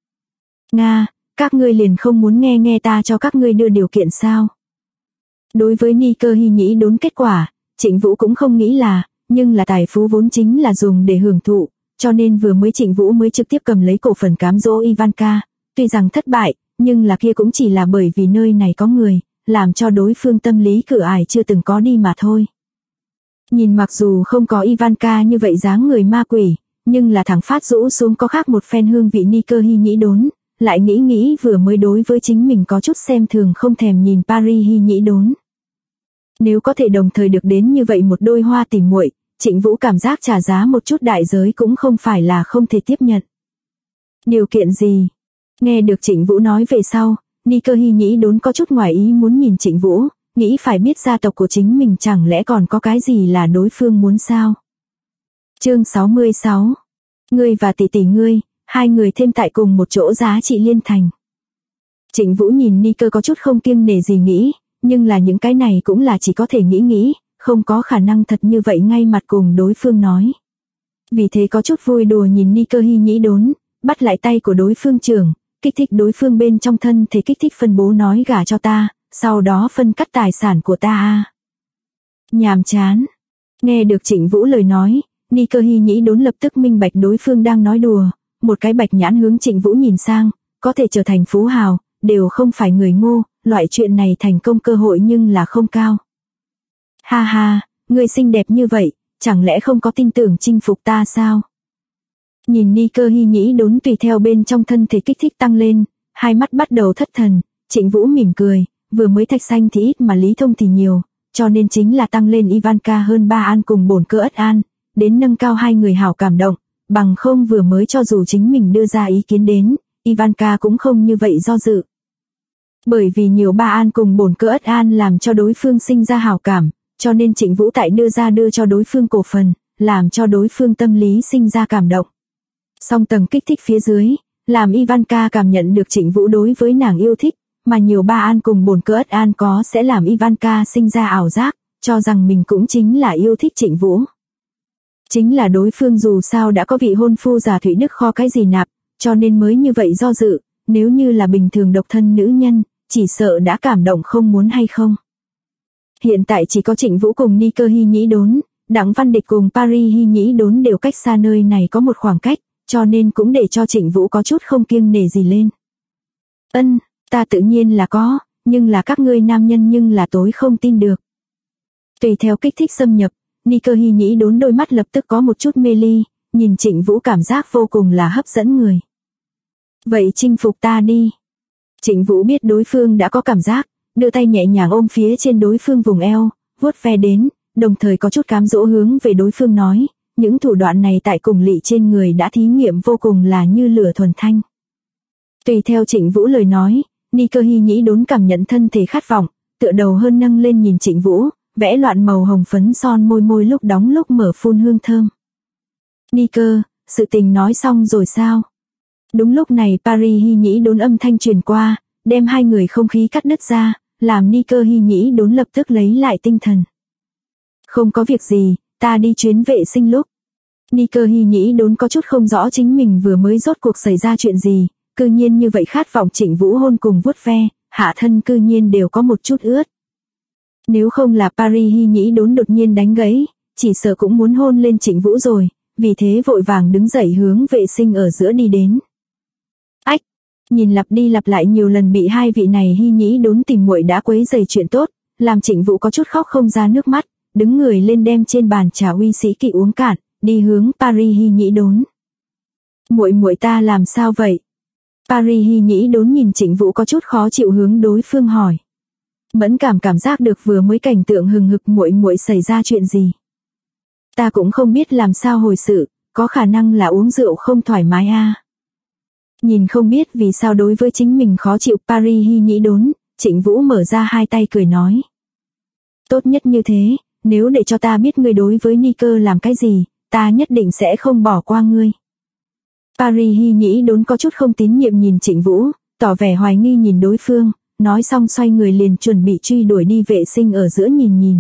Nga, các ngươi liền không muốn nghe ta cho các ngươi đưa điều kiện sao? Đối với Nike Hy Nhĩ đốn kết quả, Trịnh Vũ cũng không nghĩ là, nhưng là tài phú vốn chính là dùng để hưởng thụ, cho nên vừa mới Trịnh Vũ mới trực tiếp cầm lấy cổ phần cám dỗ Ivanka, tuy rằng thất bại, nhưng là kia cũng chỉ là bởi vì nơi này có người, làm cho đối phương tâm lý cửa ải chưa từng có đi mà thôi. Nhìn mặc dù không có Ivanka như vậy dáng người ma quỷ, nhưng là thẳng phát rũ xuống có khác một phen hương vị Nike Hy Nhĩ Đốn, lại nghĩ vừa mới đối với chính mình có chút xem thường không thèm nhìn Paris Hy Nhĩ Đốn. Nếu có thể đồng thời được đến như vậy một đôi hoa tỉ muội, Trịnh Vũ cảm giác trả giá một chút đại giới cũng không phải là không thể tiếp nhận. Điều kiện gì? Nghe được Trịnh Vũ nói về sau, Nike Hy Nhĩ Đốn có chút ngoài ý muốn nhìn Trịnh Vũ, nghĩ phải biết gia tộc của chính mình chẳng lẽ còn có cái gì là đối phương muốn sao? Chương 66. Ngươi và tỷ tỷ ngươi, hai người thêm tại cùng một chỗ giá trị liên thành. Trịnh Vũ nhìn Nike có chút không kiêng nể gì nghĩ, nhưng là những cái này cũng là chỉ có thể nghĩ, không có khả năng thật như vậy ngay mặt cùng đối phương nói. Vì thế có chút vui đùa nhìn Nike Hy Nhĩ Đốn, bắt lại tay của đối phương trưởng, kích thích đối phương bên trong thân thể kích thích phân bố nói gả cho ta, sau đó phân cắt tài sản của ta. Nhàm chán. Nghe được Trịnh Vũ lời nói, Nike Hy Nhĩ Đốn lập tức minh bạch đối phương đang nói đùa, một cái bạch nhãn hướng Trịnh Vũ nhìn sang, có thể trở thành phú hào, đều không phải người ngu, loại chuyện này thành công cơ hội nhưng là không cao. Ha ha, người xinh đẹp như vậy, chẳng lẽ không có tin tưởng chinh phục ta sao? Nhìn Nike Hy Nhĩ Đốn tùy theo bên trong thân thể kích thích tăng lên, hai mắt bắt đầu thất thần, Trịnh Vũ mỉm cười, vừa mới thạch xanh thì ít mà lý thông thì nhiều, cho nên chính là tăng lên Ivanka hơn Ba An cùng bổn cơ Ất An, đến nâng cao hai người hảo cảm động, bằng không vừa mới cho dù chính mình đưa ra ý kiến đến, Ivanka cũng không như vậy do dự. Bởi vì nhiều Ba An cùng bổn cơ Ất An làm cho đối phương sinh ra hảo cảm, cho nên Trịnh Vũ tại đưa cho đối phương cổ phần, làm cho đối phương tâm lý sinh ra cảm động. Song tầng kích thích phía dưới, làm Ivanka cảm nhận được Trịnh Vũ đối với nàng yêu thích, mà nhiều Ba An cùng bổn cơ Ất An có sẽ làm Ivanka sinh ra ảo giác, cho rằng mình cũng chính là yêu thích Trịnh Vũ. Chính là đối phương dù sao đã có vị hôn phu già Thụy Đức kho cái gì nạp, cho nên mới như vậy do dự, nếu như là bình thường độc thân nữ nhân, chỉ sợ đã cảm động không muốn hay không. Hiện tại chỉ có Trịnh Vũ cùng Nike Hy Nhĩ Đốn, Đặng Văn Địch cùng Paris Hy Nhĩ Đốn đều cách xa nơi này có một khoảng cách, cho nên cũng để cho Trịnh Vũ có chút không kiêng nể gì lên. Ta tự nhiên là có, nhưng là các ngươi nam nhân nhưng là tối không tin được. Tùy theo kích thích xâm nhập, Nike Hy Nhĩ Đốn đôi mắt lập tức có một chút mê ly, nhìn Trịnh Vũ cảm giác vô cùng là hấp dẫn người. Vậy chinh phục ta đi. Trịnh Vũ biết đối phương đã có cảm giác, đưa tay nhẹ nhàng ôm phía trên đối phương vùng eo, vuốt ve đến, đồng thời có chút cám dỗ hướng về đối phương nói, những thủ đoạn này tại cùng lỵ trên người đã thí nghiệm vô cùng là như lửa thuần thanh. Tùy theo Trịnh Vũ lời nói, Nike Hy Nhĩ Đốn cảm nhận thân thể khát vọng, tựa đầu hơn nâng lên nhìn Trịnh Vũ, vẽ loạn màu hồng phấn son môi lúc đóng lúc mở phun hương thơm. Nike, sự tình nói xong rồi sao? Đúng lúc này Paris Hy Nhĩ Đốn âm thanh truyền qua, đem hai người không khí cắt đứt ra, làm Nike Hy Nhĩ Đốn lập tức lấy lại tinh thần. Không có việc gì, ta đi chuyến vệ sinh lúc. Nike Hy Nhĩ Đốn có chút không rõ chính mình vừa mới rốt cuộc xảy ra chuyện gì, cư nhiên như vậy khát vọng Trịnh Vũ hôn cùng vuốt ve, hạ thân cư nhiên đều có một chút ướt. Nếu không là Paris Hy Nhĩ Đốn đột nhiên đánh gãy, chỉ sợ cũng muốn hôn lên Trịnh Vũ rồi, vì thế vội vàng đứng dậy hướng vệ sinh ở giữa đi đến. Ách, nhìn lặp đi lặp lại nhiều lần bị hai vị này Hy Nhĩ Đốn tìm muội đã quấy rầy chuyện tốt, làm Trịnh Vũ có chút khóc không ra nước mắt, đứng người lên đem trên bàn trà uy sĩ kỵ uống cạn, đi hướng Paris Hy Nhĩ Đốn. Muội ta làm sao vậy? Paris Hy Nhĩ Đốn nhìn Trịnh Vũ có chút khó chịu hướng đối phương hỏi. Mẫn cảm giác được vừa mới cảnh tượng hừng hực muội xảy ra chuyện gì. Ta cũng không biết làm sao hồi sự, có khả năng là uống rượu không thoải mái a. Nhìn không biết vì sao đối với chính mình khó chịu Paris Hy Nhĩ Đốn, Trịnh Vũ mở ra hai tay cười nói. Tốt nhất như thế, nếu để cho ta biết ngươi đối với Nike làm cái gì, ta nhất định sẽ không bỏ qua ngươi. Paris Hy Nhĩ Đốn có chút không tín nhiệm nhìn Trịnh Vũ, tỏ vẻ hoài nghi nhìn đối phương, nói xong xoay người liền chuẩn bị truy đuổi đi vệ sinh ở giữa nhìn.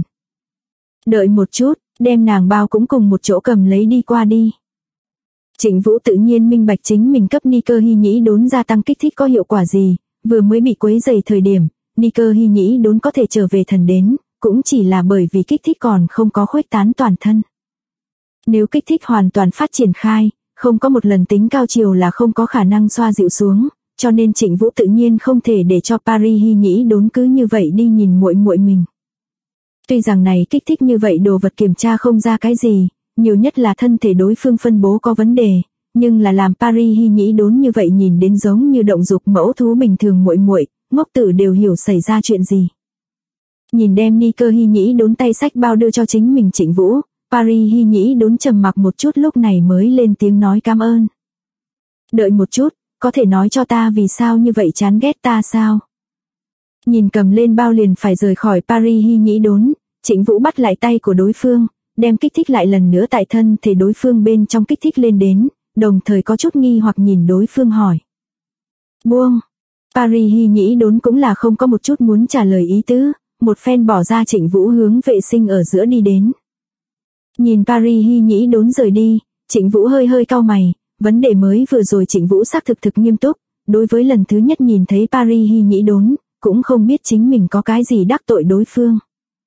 Đợi một chút, đem nàng bao cũng cùng một chỗ cầm lấy đi qua đi. Trịnh Vũ tự nhiên minh bạch chính mình cấp Nike Hy Nhĩ Đốn gia tăng kích thích có hiệu quả gì, vừa mới bị quấy rầy thời điểm, Nike Hy Nhĩ Đốn có thể trở về thần đến, cũng chỉ là bởi vì kích thích còn không có khuếch tán toàn thân. Nếu kích thích hoàn toàn phát triển khai, không có một lần tính cao chiều là không có khả năng xoa dịu xuống, cho nên Trịnh Vũ tự nhiên không thể để cho Paris Hy Nhĩ Đốn cứ như vậy đi nhìn muội muội mình. Tuy rằng này kích thích như vậy đồ vật kiểm tra không ra cái gì, nhiều nhất là thân thể đối phương phân bố có vấn đề, nhưng là làm Paris Hy Nhĩ Đốn như vậy nhìn đến giống như động dục mẫu thú bình thường muội muội, ngốc tử đều hiểu xảy ra chuyện gì. Nhìn đem ni cơ Hy Nhĩ Đốn tay sách bao đưa cho chính mình Trịnh Vũ, Paris Hy Nhĩ Đốn trầm mặc một chút lúc này mới lên tiếng nói cảm ơn. Đợi một chút, có thể nói cho ta vì sao như vậy chán ghét ta sao? Nhìn cầm lên bao liền phải rời khỏi Paris Hy Nhĩ Đốn, Trịnh Vũ bắt lại tay của đối phương, đem kích thích lại lần nữa tại thân thể đối phương bên trong kích thích lên đến, đồng thời có chút nghi hoặc nhìn đối phương hỏi. Buông. Paris Hy Nhĩ Đốn cũng là không có một chút muốn trả lời ý tứ, một phen bỏ ra Trịnh Vũ hướng vệ sinh ở giữa đi đến. Nhìn Paris Hy Nhĩ Đốn rời đi, Trịnh Vũ hơi hơi cau mày, vấn đề mới vừa rồi Trịnh Vũ xác thực nghiêm túc, đối với lần thứ nhất nhìn thấy Paris Hy Nhĩ Đốn, cũng không biết chính mình có cái gì đắc tội đối phương.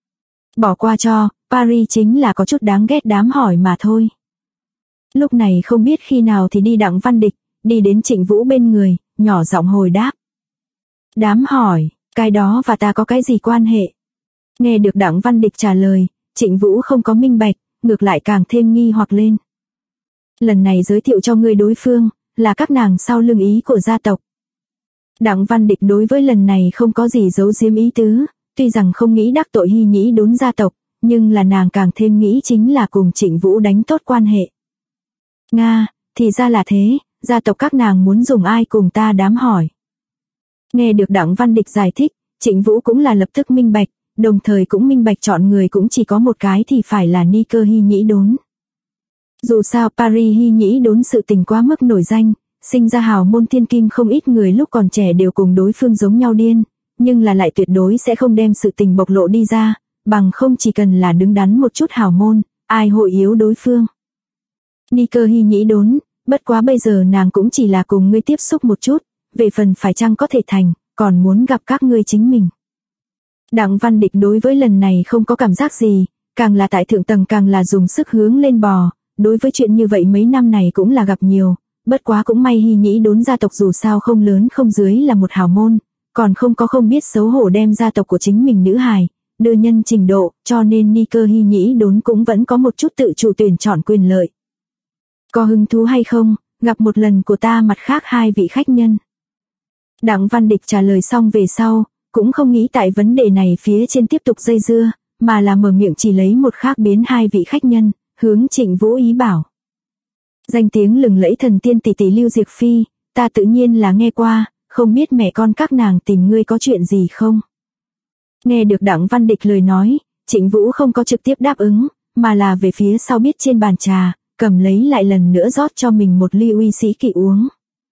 Bỏ qua cho, Paris chính là có chút đáng ghét đám hỏi mà thôi. Lúc này không biết khi nào thì đi Đặng Văn Địch, đi đến Trịnh Vũ bên người, nhỏ giọng hồi đáp. Đám hỏi, cái đó và ta có cái gì quan hệ? Nghe được Đặng Văn Địch trả lời, Trịnh Vũ không có minh bạch, ngược lại càng thêm nghi hoặc lên. Lần này giới thiệu cho ngươi đối phương, là các nàng sau lưng ý của gia tộc. Đặng Văn Địch đối với lần này không có gì giấu giếm ý tứ, tuy rằng không nghĩ đắc tội Hy Nhĩ Đốn gia tộc, nhưng là nàng càng thêm nghĩ chính là cùng Trịnh Vũ đánh tốt quan hệ. Nga, thì ra là thế, gia tộc các nàng muốn dùng ai cùng ta đám hỏi. Nghe được Đặng Văn Địch giải thích, Trịnh Vũ cũng là lập tức minh bạch, đồng thời cũng minh bạch chọn người cũng chỉ có một cái thì phải là ni cơ Hy Nhĩ Đốn. Dù sao Paris Hy Nhĩ Đốn sự tình quá mức nổi danh, sinh ra hào môn thiên kim không ít người lúc còn trẻ đều cùng đối phương giống nhau điên, nhưng là lại tuyệt đối sẽ không đem sự tình bộc lộ đi ra, bằng không chỉ cần là đứng đắn một chút hào môn, ai hội yếu đối phương. Ni cơ Hy Nhĩ Đốn, bất quá bây giờ nàng cũng chỉ là cùng ngươi tiếp xúc một chút, về phần phải chăng có thể thành, còn muốn gặp các ngươi chính mình. Đặng Văn Địch đối với lần này không có cảm giác gì, càng là tại thượng tầng càng là dùng sức hướng lên bò, đối với chuyện như vậy mấy năm này cũng là gặp nhiều, bất quá cũng may Hy Nhĩ Đốn gia tộc dù sao không lớn không dưới là một hào môn, còn không có không biết xấu hổ đem gia tộc của chính mình nữ hài, đưa nhân trình độ, cho nên ni cơ Hy Nhĩ Đốn cũng vẫn có một chút tự chủ tuyển chọn quyền lợi. Có hứng thú hay không, gặp một lần của ta mặt khác hai vị khách nhân. Đặng Văn Địch trả lời xong về sau, cũng không nghĩ tại vấn đề này phía trên tiếp tục dây dưa, mà là mở miệng chỉ lấy một khác biến hai vị khách nhân, hướng Trịnh Vũ ý bảo. Danh tiếng lừng lẫy thần tiên tỷ tỷ Lưu Diệc Phi, ta tự nhiên là nghe qua, không biết mẹ con các nàng tìm ngươi có chuyện gì không? Nghe được Đặng Văn Địch lời nói, Trịnh Vũ không có trực tiếp đáp ứng, mà là về phía sau biết trên bàn trà, cầm lấy lại lần nữa rót cho mình một ly uy sĩ kỵ uống.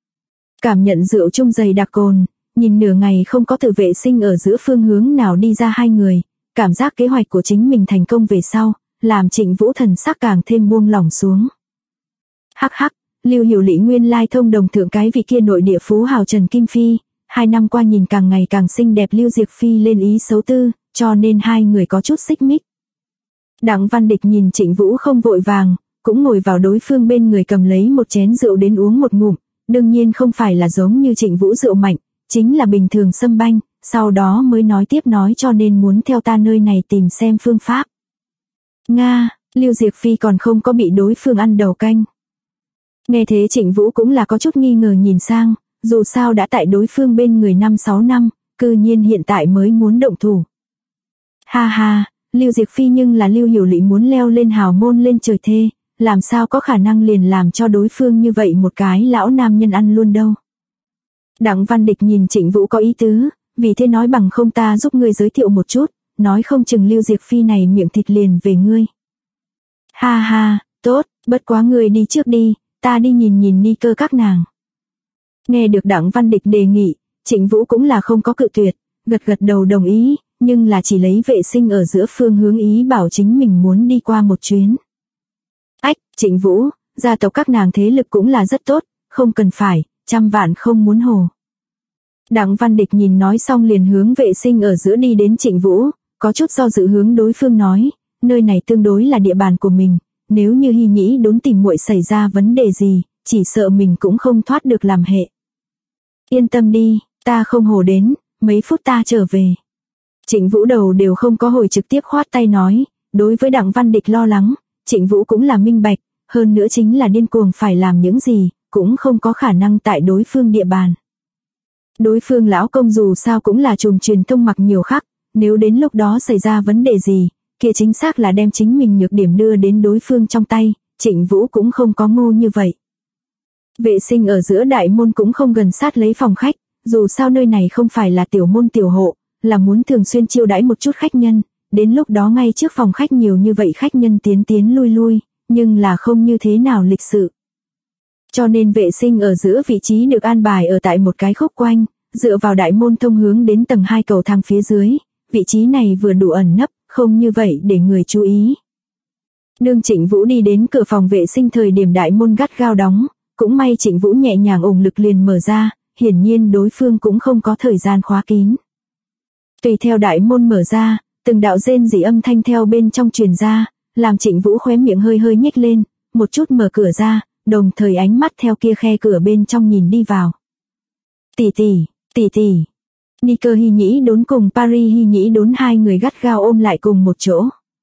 Cảm nhận rượu chung dày đặc cồn, nhìn nửa ngày không có tự vệ sinh ở giữa phương hướng nào đi ra hai người, cảm giác kế hoạch của chính mình thành công về sau, làm Trịnh Vũ thần sắc càng thêm buông lỏng xuống. Hắc hắc, Lưu Hiểu Lý nguyên lai thông đồng thượng cái vị kia nội địa phú hào Trần Kim Phi, 2 năm qua nhìn càng ngày càng xinh đẹp Lưu Diệc Phi lên ý xấu tư, cho nên hai người có chút xích mích. Đặng Văn Địch nhìn Trịnh Vũ không vội vàng, cũng ngồi vào đối phương bên người cầm lấy một chén rượu đến uống một ngụm, đương nhiên không phải là giống như Trịnh Vũ rượu mạnh, chính là bình thường sâm banh, sau đó mới nói tiếp nói cho nên muốn theo ta nơi này tìm xem phương pháp. Nga, Lưu Diệc Phi còn không có bị đối phương ăn đầu canh. Nghe thế Trịnh Vũ cũng là có chút nghi ngờ nhìn sang, dù sao đã tại đối phương bên người 5-6 năm, cư nhiên hiện tại mới muốn động thủ. Ha ha, Lưu Diệc Phi nhưng là Lưu Hiểu Lý muốn leo lên hào môn lên trời thê, làm sao có khả năng liền làm cho đối phương như vậy một cái lão nam nhân ăn luôn đâu. Đặng Văn Địch nhìn Trịnh Vũ có ý tứ, vì thế nói bằng không ta giúp ngươi giới thiệu một chút, nói không chừng Lưu Diệc Phi này miệng thịt liền về ngươi. Ha ha, tốt, bất quá ngươi đi trước đi, ta đi nhìn ni cơ các nàng. Nghe được Đặng Văn Địch đề nghị, Trịnh Vũ cũng là không có cự tuyệt, gật gật đầu đồng ý, nhưng là chỉ lấy vệ sinh ở giữa phương hướng ý bảo chính mình muốn đi qua một chuyến. Ách, Trịnh Vũ, gia tộc các nàng thế lực cũng là rất tốt, không cần phải, 100 vạn không muốn hồ. Đặng Văn Địch nhìn nói xong liền hướng vệ sinh ở giữa đi đến Trịnh Vũ, có chút do dự hướng đối phương nói, nơi này tương đối là địa bàn của mình, nếu như Hy Nhĩ Đốn tìm muội xảy ra vấn đề gì, chỉ sợ mình cũng không thoát được làm hệ. Yên tâm đi, ta không hồ đến, mấy phút ta trở về. Trịnh Vũ đầu đều không có hồi trực tiếp khoát tay nói, đối với Đặng Văn Địch lo lắng, Trịnh Vũ cũng là minh bạch, hơn nữa chính là điên cuồng phải làm những gì, cũng không có khả năng tại đối phương địa bàn. Đối phương lão công dù sao cũng là chùm truyền thông mặc nhiều khắc, nếu đến lúc đó xảy ra vấn đề gì, kia chính xác là đem chính mình nhược điểm đưa đến đối phương trong tay, Trịnh Vũ cũng không có ngu như vậy. Vệ sinh ở giữa đại môn cũng không gần sát lấy phòng khách, dù sao nơi này không phải là tiểu môn tiểu hộ, là muốn thường xuyên chiêu đãi một chút khách nhân, đến lúc đó ngay trước phòng khách nhiều như vậy khách nhân tiến lui lui, nhưng là không như thế nào lịch sự. Cho nên vệ sinh ở giữa vị trí được an bài ở tại một cái khúc quanh, dựa vào đại môn thông hướng đến tầng 2 cầu thang phía dưới, vị trí này vừa đủ ẩn nấp, không như vậy để người chú ý. Đương Trịnh Vũ đi đến cửa phòng vệ sinh thời điểm đại môn gắt gao đóng, cũng may Trịnh Vũ nhẹ nhàng ủng lực liền mở ra, hiển nhiên đối phương cũng không có thời gian khóa kín. Tùy theo đại môn mở ra, từng đạo rên rỉ âm thanh theo bên trong truyền ra, làm Trịnh Vũ khóe miệng hơi hơi nhếch lên, một chút mở cửa ra, đồng thời ánh mắt theo kia khe cửa bên trong nhìn đi vào. Tỷ tỷ. Nicker Hy Nhĩ Đốn cùng Paris Hy Nhĩ Đốn hai người gắt gao ôm lại cùng một chỗ.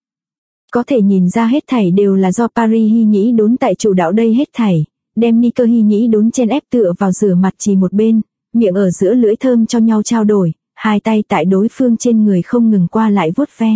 Có thể nhìn ra hết thảy đều là do Paris Hy Nhĩ Đốn tại chủ đạo đây hết thảy, đem Nicker Hy Nhĩ Đốn chen ép tựa vào rửa mặt chỉ một bên, miệng ở giữa lưỡi thơm cho nhau trao đổi, hai tay tại đối phương trên người không ngừng qua lại vuốt ve.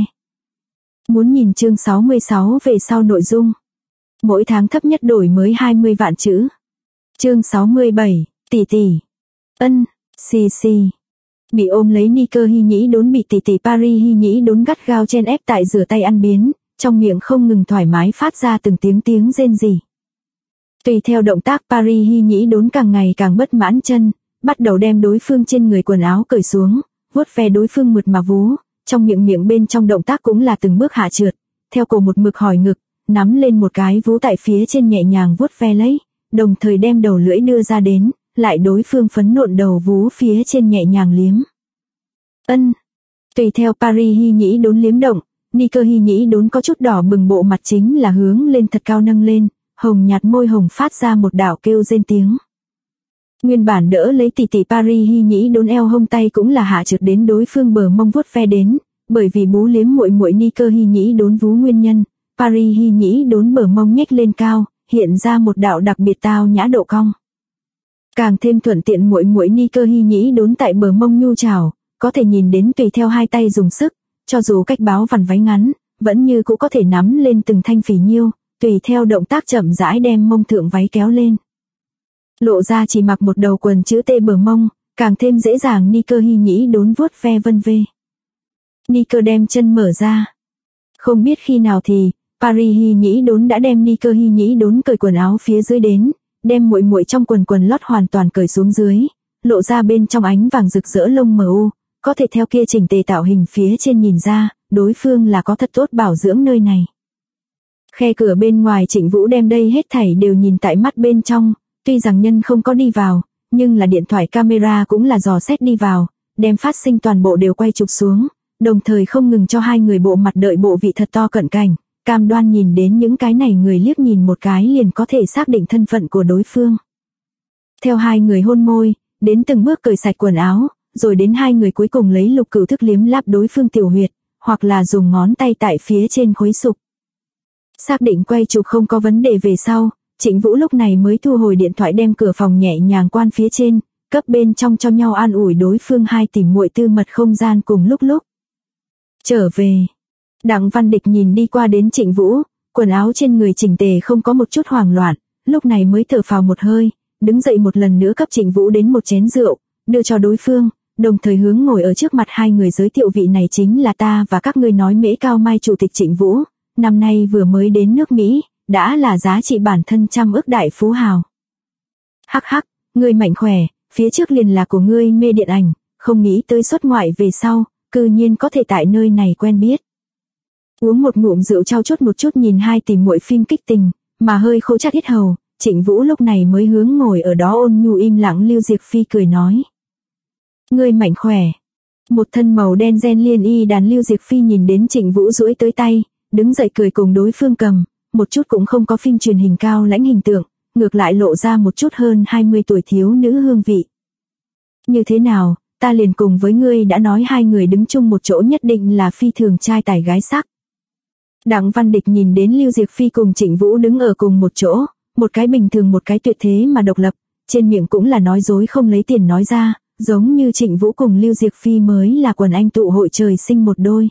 Muốn nhìn chương 66 về sau nội dung. Mỗi tháng thấp nhất đổi mới 20 vạn chữ. Chương 67, tỷ. Ân, xì. Bị ôm lấy Nicker Hy Nhĩ Đốn bị tỷ Paris Hy Nhĩ Đốn gắt gao chen ép tại rửa tay ăn biến, trong miệng không ngừng thoải mái phát ra từng tiếng rên rỉ. Tùy theo động tác Paris Hy Nhĩ Đốn càng ngày càng bất mãn chân, bắt đầu đem đối phương trên người quần áo cởi xuống, vuốt ve đối phương mượt mà vú, trong miệng bên trong động tác cũng là từng bước hạ trượt, theo cổ một mực hỏi ngực, nắm lên một cái vú tại phía trên nhẹ nhàng vuốt ve lấy, đồng thời đem đầu lưỡi đưa ra đến, lại đối phương phấn nộn đầu vú phía trên nhẹ nhàng liếm. Ân. Tùy theo Paris Hy Nhĩ Đốn liếm động, Nicker Hy Nhĩ Đốn có chút đỏ bừng bộ mặt chính là hướng lên thật cao nâng lên, hồng nhạt môi hồng phát ra một đạo kêu rên tiếng. Nguyên bản đỡ lấy tỷ Paris Hy Nhĩ Đốn eo hông tay cũng là hạ trượt đến đối phương bờ mông vuốt ve đến, bởi vì bú liếm muội Nicker Hy Nhĩ Đốn vú nguyên nhân, Paris Hy Nhĩ Đốn bờ mông nhếch lên cao, hiện ra một đạo đặc biệt tao nhã độ cong. Càng thêm thuận tiện muội Nicker Hy Nhĩ Đốn tại bờ mông nhu trào, có thể nhìn đến tùy theo hai tay dùng sức, cho dù cách báo vằn váy ngắn, vẫn như cũng có thể nắm lên từng thanh phì nhiêu, tùy theo động tác chậm rãi đem mông thượng váy kéo lên. Lộ ra chỉ mặc một đầu quần chữ T bờ mông, càng thêm dễ dàng Nicker Hy Nhĩ Đốn vuốt ve vân vê. Nicker đem chân mở ra. Không biết khi nào thì, Paris Hy Nhĩ Đốn đã đem Nicker Hy Nhĩ Đốn cởi quần áo phía dưới đến, đem muội trong quần lót hoàn toàn cởi xuống dưới, lộ ra bên trong ánh vàng rực rỡ lông mờ u, có thể theo kia chỉnh tề tạo hình phía trên nhìn ra, đối phương là có thật tốt bảo dưỡng nơi này. Khe cửa bên ngoài Trịnh Vũ đem đây hết thảy đều nhìn tại mắt bên trong, tuy rằng nhân không có đi vào, nhưng là điện thoại camera cũng là dò xét đi vào, đem phát sinh toàn bộ đều quay chụp xuống, đồng thời không ngừng cho hai người bộ mặt đợi bộ vị thật to cận cảnh, cam đoan nhìn đến những cái này người liếc nhìn một cái liền có thể xác định thân phận của đối phương. Theo hai người hôn môi, đến từng bước cởi sạch quần áo, rồi đến hai người cuối cùng lấy lục cửu thức liếm láp đối phương tiểu huyệt, hoặc là dùng ngón tay tại phía trên khuấy sục. Xác định quay chụp không có vấn đề về sau, Trịnh Vũ lúc này mới thu hồi điện thoại đem cửa phòng nhẹ nhàng quan phía trên, cấp bên trong cho nhau an ủi đối phương hai tìm muội tư mật không gian cùng lúc. Trở về. Đặng Văn Địch nhìn đi qua đến Trịnh Vũ, quần áo trên người chỉnh tề không có một chút hoảng loạn, lúc này mới thở phào một hơi, đứng dậy một lần nữa cấp Trịnh Vũ đến một chén rượu, đưa cho đối phương, đồng thời hướng ngồi ở trước mặt hai người giới thiệu vị này chính là ta và các ngươi nói Mễ Cao Mai chủ tịch Trịnh Vũ, năm nay vừa mới đến nước Mỹ, đã là giá trị bản thân trăm ức đại phú hào. Hắc, ngươi mạnh khỏe, phía trước liền là của ngươi mê điện ảnh, không nghĩ tới xuất ngoại về sau, cư nhiên có thể tại nơi này quen biết. Uống một ngụm rượu trao chút một chút nhìn hai tìm muội phim kích tình, mà hơi khô chát hết hầu, Trịnh Vũ lúc này mới hướng ngồi ở đó ôn nhu im lặng Lưu Diệc Phi cười nói. Ngươi mạnh khỏe. Một thân màu đen ren liên y đàn Lưu Diệc Phi nhìn đến Trịnh Vũ duỗi tới tay, đứng dậy cười cùng đối phương cầm, một chút cũng không có phim truyền hình cao lãnh hình tượng, ngược lại lộ ra một chút hơn 20 tuổi thiếu nữ hương vị. Như thế nào, ta liền cùng với ngươi đã nói hai người đứng chung một chỗ nhất định là phi thường trai tài gái sắc. Đặng Văn Địch nhìn đến Lưu Diệc Phi cùng Trịnh Vũ đứng ở cùng một chỗ, một cái bình thường một cái tuyệt thế mà độc lập, trên miệng cũng là nói dối không lấy tiền nói ra, giống như Trịnh Vũ cùng Lưu Diệc Phi mới là quần anh tụ hội trời sinh một đôi.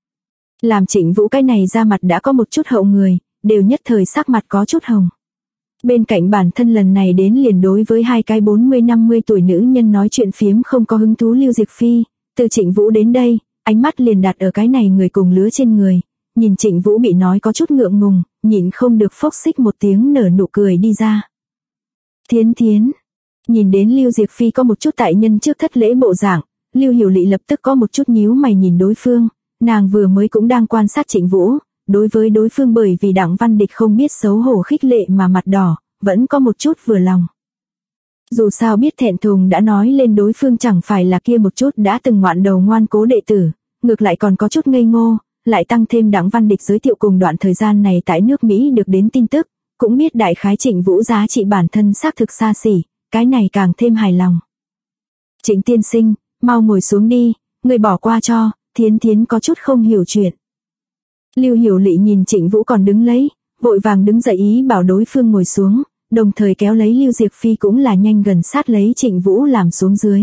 Làm Trịnh Vũ cái này ra mặt đã có một chút hậu người, đều nhất thời sắc mặt có chút hồng. Bên cạnh bản thân lần này đến liền đối với hai cái 40-50 tuổi nữ nhân nói chuyện phiếm không có hứng thú Lưu Diệc Phi, từ Trịnh Vũ đến đây, ánh mắt liền đặt ở cái này người cùng lứa trên người, nhìn Trịnh Vũ bị nói có chút ngượng ngùng, nhịn không được phốc xích một tiếng nở nụ cười đi ra. Thiến Thiến, nhìn đến Lưu Diệc Phi có một chút tại nhân trước thất lễ bộ dạng, Lưu Hiểu Lị lập tức có một chút nhíu mày nhìn đối phương, nàng vừa mới cũng đang quan sát Trịnh Vũ, đối với đối phương bởi vì Đặng Văn Địch không biết xấu hổ khích lệ mà mặt đỏ, vẫn có một chút vừa lòng. Dù sao biết thẹn thùng đã nói lên đối phương chẳng phải là kia một chút đã từng ngoạn đầu ngoan cố đệ tử, ngược lại còn có chút ngây ngô, lại tăng thêm Đặng Văn Địch giới thiệu cùng đoạn thời gian này tại nước Mỹ được đến tin tức, cũng biết đại khái Trịnh Vũ giá trị bản thân xác thực xa xỉ, cái này càng thêm hài lòng. Trịnh tiên sinh, mau ngồi xuống đi, người bỏ qua cho, Thiến Thiến có chút không hiểu chuyện. Lưu Hiểu Lị nhìn Trịnh Vũ còn đứng lấy, vội vàng đứng dậy ý bảo đối phương ngồi xuống, đồng thời kéo lấy Lưu Diệc Phi cũng là nhanh gần sát lấy Trịnh Vũ làm xuống dưới.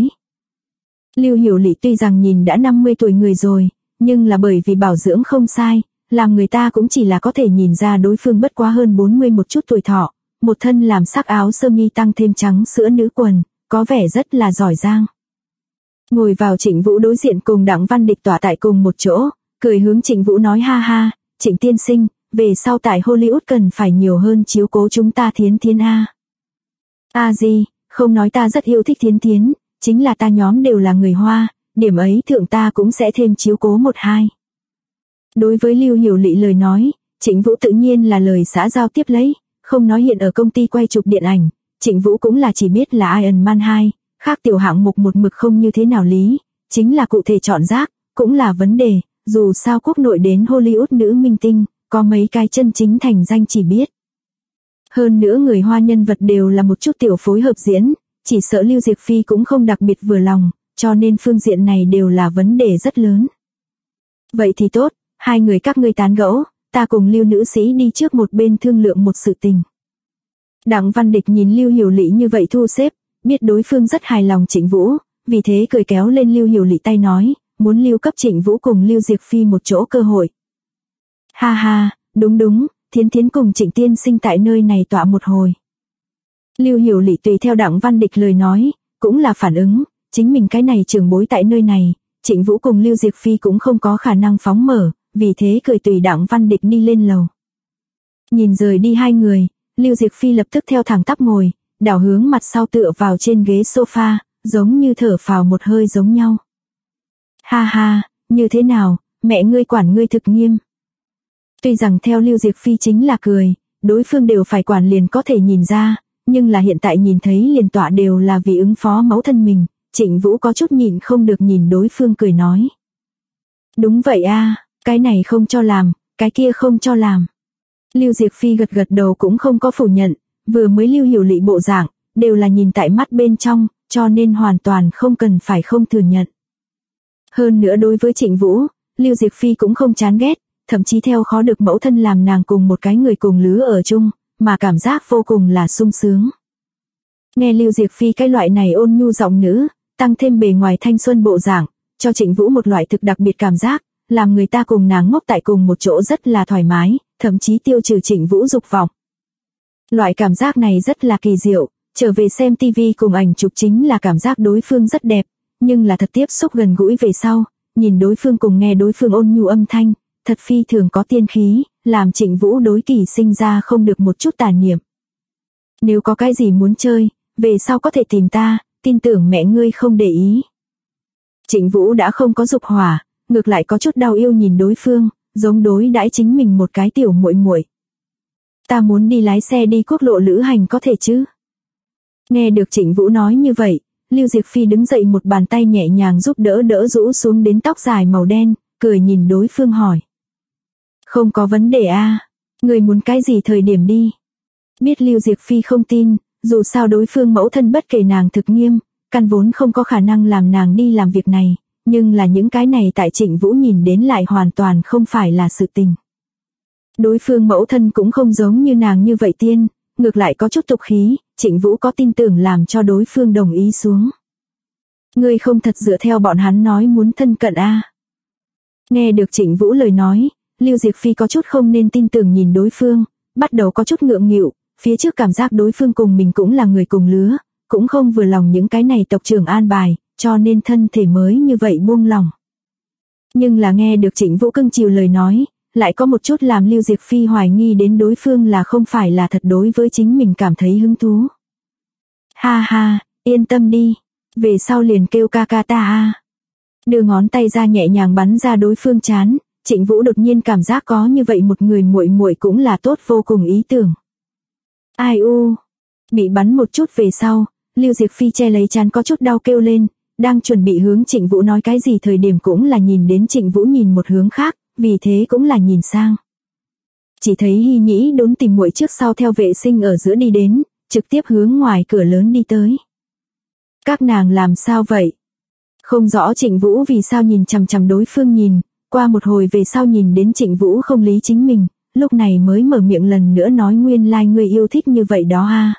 Lưu Hiểu Lị tuy rằng nhìn đã 50 tuổi người rồi, nhưng là bởi vì bảo dưỡng không sai, làm người ta cũng chỉ là có thể nhìn ra đối phương bất quá hơn 40 một chút tuổi thọ, một thân làm sắc áo sơ mi tăng thêm trắng sữa nữ quần, có vẻ rất là giỏi giang. Ngồi vào Trịnh Vũ đối diện cùng Đặng Văn Địch tỏa tại cùng một chỗ, cười hướng Trịnh Vũ nói ha ha, Trịnh tiên sinh, về sau tại Hollywood cần phải nhiều hơn chiếu cố chúng ta Thiến Thiến a. Gì, không nói ta rất yêu thích Thiến Thiến, chính là ta nhóm đều là người Hoa, điểm ấy thượng ta cũng sẽ thêm chiếu cố một hai. Đối với Lưu Hiểu Lị lời nói, Trịnh Vũ tự nhiên là lời xã giao tiếp lấy, không nói hiện ở công ty quay chụp điện ảnh, Trịnh Vũ cũng là chỉ biết là Iron Man 2, khác tiểu hạng mục một mực không như thế nào lý, chính là cụ thể chọn rác, cũng là vấn đề, dù sao quốc nội đến Hollywood nữ minh tinh, có mấy cái chân chính thành danh chỉ biết. Hơn nữa người Hoa nhân vật đều là một chút tiểu phối hợp diễn, chỉ sợ Lưu Diệc Phi cũng không đặc biệt vừa lòng, cho nên phương diện này đều là vấn đề rất lớn. Vậy thì tốt, hai người các ngươi tán gẫu, ta cùng Lưu nữ sĩ đi trước một bên thương lượng một sự tình. Đặng Văn Địch nhìn Lưu Hiểu Lị như vậy thu xếp, biết đối phương rất hài lòng Trịnh Vũ, vì thế cười kéo lên Lưu Hiểu Lị tay nói, muốn Lưu cấp Trịnh Vũ cùng Lưu Diệc Phi một chỗ cơ hội. Ha ha, đúng, Thiến Thiến cùng Trịnh tiên sinh tại nơi này tọa một hồi. Lưu Hiểu Lị tùy theo Đặng Văn Địch lời nói, cũng là phản ứng, chính mình cái này trưởng bối tại nơi này, Trịnh Vũ cùng Lưu Diệc Phi cũng không có khả năng phóng mở, vì thế cười tùy Đặng Văn Địch đi lên lầu. Nhìn rời đi hai người, Lưu Diệc Phi lập tức theo thẳng tắp ngồi, đảo hướng mặt sau tựa vào trên ghế sofa, giống như thở phào một hơi giống nhau. Ha ha, như thế nào, mẹ ngươi quản ngươi thực nghiêm. Tuy rằng theo Lưu Diệc Phi chính là cười, đối phương đều phải quản liền có thể nhìn ra, nhưng là hiện tại nhìn thấy liền tọa đều là vì ứng phó mẫu thân mình, Trịnh Vũ có chút nhịn không được nhìn đối phương cười nói. Đúng vậy a, cái này không cho làm, cái kia không cho làm. Lưu Diệc Phi gật gật đầu cũng không có phủ nhận, vừa mới Lưu Hiểu Lị bộ dạng, đều là nhìn tại mắt bên trong, cho nên hoàn toàn không cần phải không thừa nhận. Hơn nữa đối với Trịnh Vũ, Lưu Diệc Phi cũng không chán ghét, thậm chí theo khó được mẫu thân làm nàng cùng một cái người cùng lứa ở chung, mà cảm giác vô cùng là sung sướng. Nghe Lưu Diệc Phi cái loại này ôn nhu giọng nữ, tăng thêm bề ngoài thanh xuân bộ dạng, cho Trịnh Vũ một loại thực đặc biệt cảm giác, làm người ta cùng nàng ngốc tại cùng một chỗ rất là thoải mái, thậm chí tiêu trừ Trịnh Vũ dục vọng. Loại cảm giác này rất là kỳ diệu, trở về xem TV cùng ảnh chụp chính là cảm giác đối phương rất đẹp, nhưng là thật tiếp xúc gần gũi về sau, nhìn đối phương cùng nghe đối phương ôn nhu âm thanh, thật phi thường có tiên khí, làm Trịnh Vũ đối Kỳ sinh ra không được một chút tà niệm. Nếu có cái gì muốn chơi, về sau có thể tìm ta, tin tưởng mẹ ngươi không để ý. Trịnh Vũ đã không có dục hỏa, ngược lại có chút đau yêu nhìn đối phương, giống đối đãi chính mình một cái tiểu muội muội. Ta muốn đi lái xe đi quốc lộ lữ hành có thể chứ? Nghe được Trịnh Vũ nói như vậy, Lưu Diệc Phi đứng dậy một bàn tay nhẹ nhàng giúp đỡ rũ xuống đến tóc dài màu đen, cười nhìn đối phương hỏi. Không có vấn đề a. Người muốn cái gì thời điểm đi. Biết Lưu Diệc Phi không tin, dù sao đối phương mẫu thân bất kể nàng thực nghiêm, căn vốn không có khả năng làm nàng đi làm việc này, nhưng là những cái này tại Trịnh Vũ nhìn đến lại hoàn toàn không phải là sự tình. Đối phương mẫu thân cũng không giống như nàng như vậy tiên, ngược lại có chút tục khí, Trịnh Vũ có tin tưởng làm cho đối phương đồng ý xuống. Ngươi không thật dựa theo bọn hắn nói muốn thân cận a. Nghe được Trịnh Vũ lời nói, Lưu Diệc Phi có chút không nên tin tưởng nhìn đối phương, bắt đầu có chút ngượng nghịu, phía trước cảm giác đối phương cùng mình cũng là người cùng lứa, cũng không vừa lòng những cái này tộc trưởng an bài, cho nên thân thể mới như vậy buông lòng. Nhưng là nghe được Trịnh Vũ cưng chiều lời nói, lại có một chút làm Lưu Diệc Phi hoài nghi đến đối phương là không phải là thật đối với chính mình cảm thấy hứng thú. Ha ha, yên tâm đi, về sau liền kêu ca ca ta a. Đưa ngón tay ra nhẹ nhàng bắn ra đối phương trán, Trịnh Vũ đột nhiên cảm giác có như vậy một người muội muội cũng là tốt vô cùng ý tưởng. Ai u, bị bắn một chút về sau, Lưu Diệc Phi che lấy trán có chút đau kêu lên, đang chuẩn bị hướng Trịnh Vũ nói cái gì thời điểm cũng là nhìn đến Trịnh Vũ nhìn một hướng khác, vì thế cũng là nhìn sang. Chỉ thấy Hy Nhĩ Đốn tìm muội trước sau theo vệ sinh ở giữa đi đến, trực tiếp hướng ngoài cửa lớn đi tới. Các nàng làm sao vậy? Không rõ Trịnh Vũ vì sao nhìn chằm chằm đối phương nhìn, qua một hồi về sau nhìn đến Trịnh Vũ không lý chính mình, lúc này mới mở miệng lần nữa nói nguyên lai ngươi yêu thích như vậy đó ha.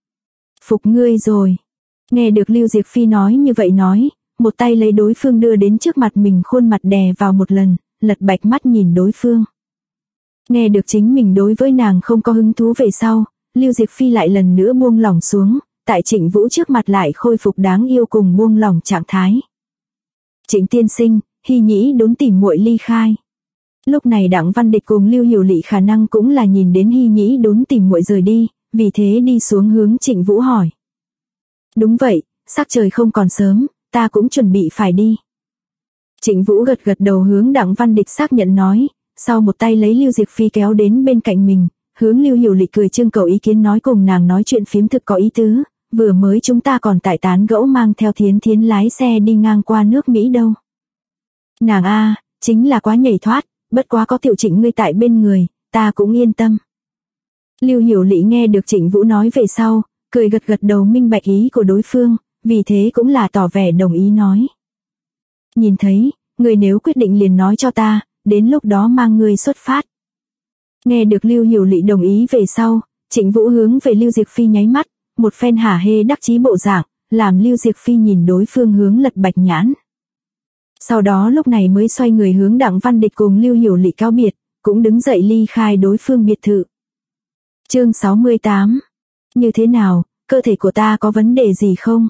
Phục ngươi rồi. Nghe được Lưu Diệc Phi nói như vậy nói, một tay lấy đối phương đưa đến trước mặt mình khuôn mặt đè vào một lần, lật bạch mắt nhìn đối phương. Nghe được chính mình đối với nàng không có hứng thú về sau, Lưu Diệc Phi lại lần nữa buông lỏng xuống, tại Trịnh Vũ trước mặt lại khôi phục đáng yêu cùng buông lỏng trạng thái. Trịnh tiên sinh, Hy Nhĩ Đốn tìm muội ly khai. Lúc này Đặng Văn Địch cùng Lưu Hiểu Lị khả năng cũng là nhìn đến Hy Nhĩ Đốn tìm muội rời đi, vì thế đi xuống hướng Trịnh Vũ hỏi. Đúng vậy, sắc trời không còn sớm, ta cũng chuẩn bị phải đi. Trịnh Vũ gật gật đầu hướng Đặng Văn Địch xác nhận nói, sau một tay lấy Lưu Diệc Phi kéo đến bên cạnh mình, hướng Lưu Hiểu Lị cười trưng cầu ý kiến nói cùng nàng nói chuyện phiếm thực có ý tứ, vừa mới chúng ta còn tại tán gẫu mang theo Thiến Thiến lái xe đi ngang qua nước Mỹ đâu. Nàng a, chính là quá nhảy thoát, bất quá có Tiểu Trịnh ngươi tại bên người, ta cũng yên tâm. Lưu Hiểu Lị nghe được Trịnh Vũ nói về sau, cười gật gật đầu minh bạch ý của đối phương, vì thế cũng là tỏ vẻ đồng ý nói. Nhìn thấy, người nếu quyết định liền nói cho ta, đến lúc đó mang ngươi xuất phát. Nghe được Lưu Hiểu Lị đồng ý về sau, Trịnh Vũ hướng về Lưu Diệc Phi nháy mắt, một phen hả hê đắc chí bộ dạng, làm Lưu Diệc Phi nhìn đối phương hướng lật bạch nhãn. Sau đó lúc này mới xoay người hướng Đặng Văn Địch cùng Lưu Hiểu Lị cáo biệt, cũng đứng dậy ly khai đối phương biệt thự. Chương 68. Như thế nào, cơ thể của ta có vấn đề gì không?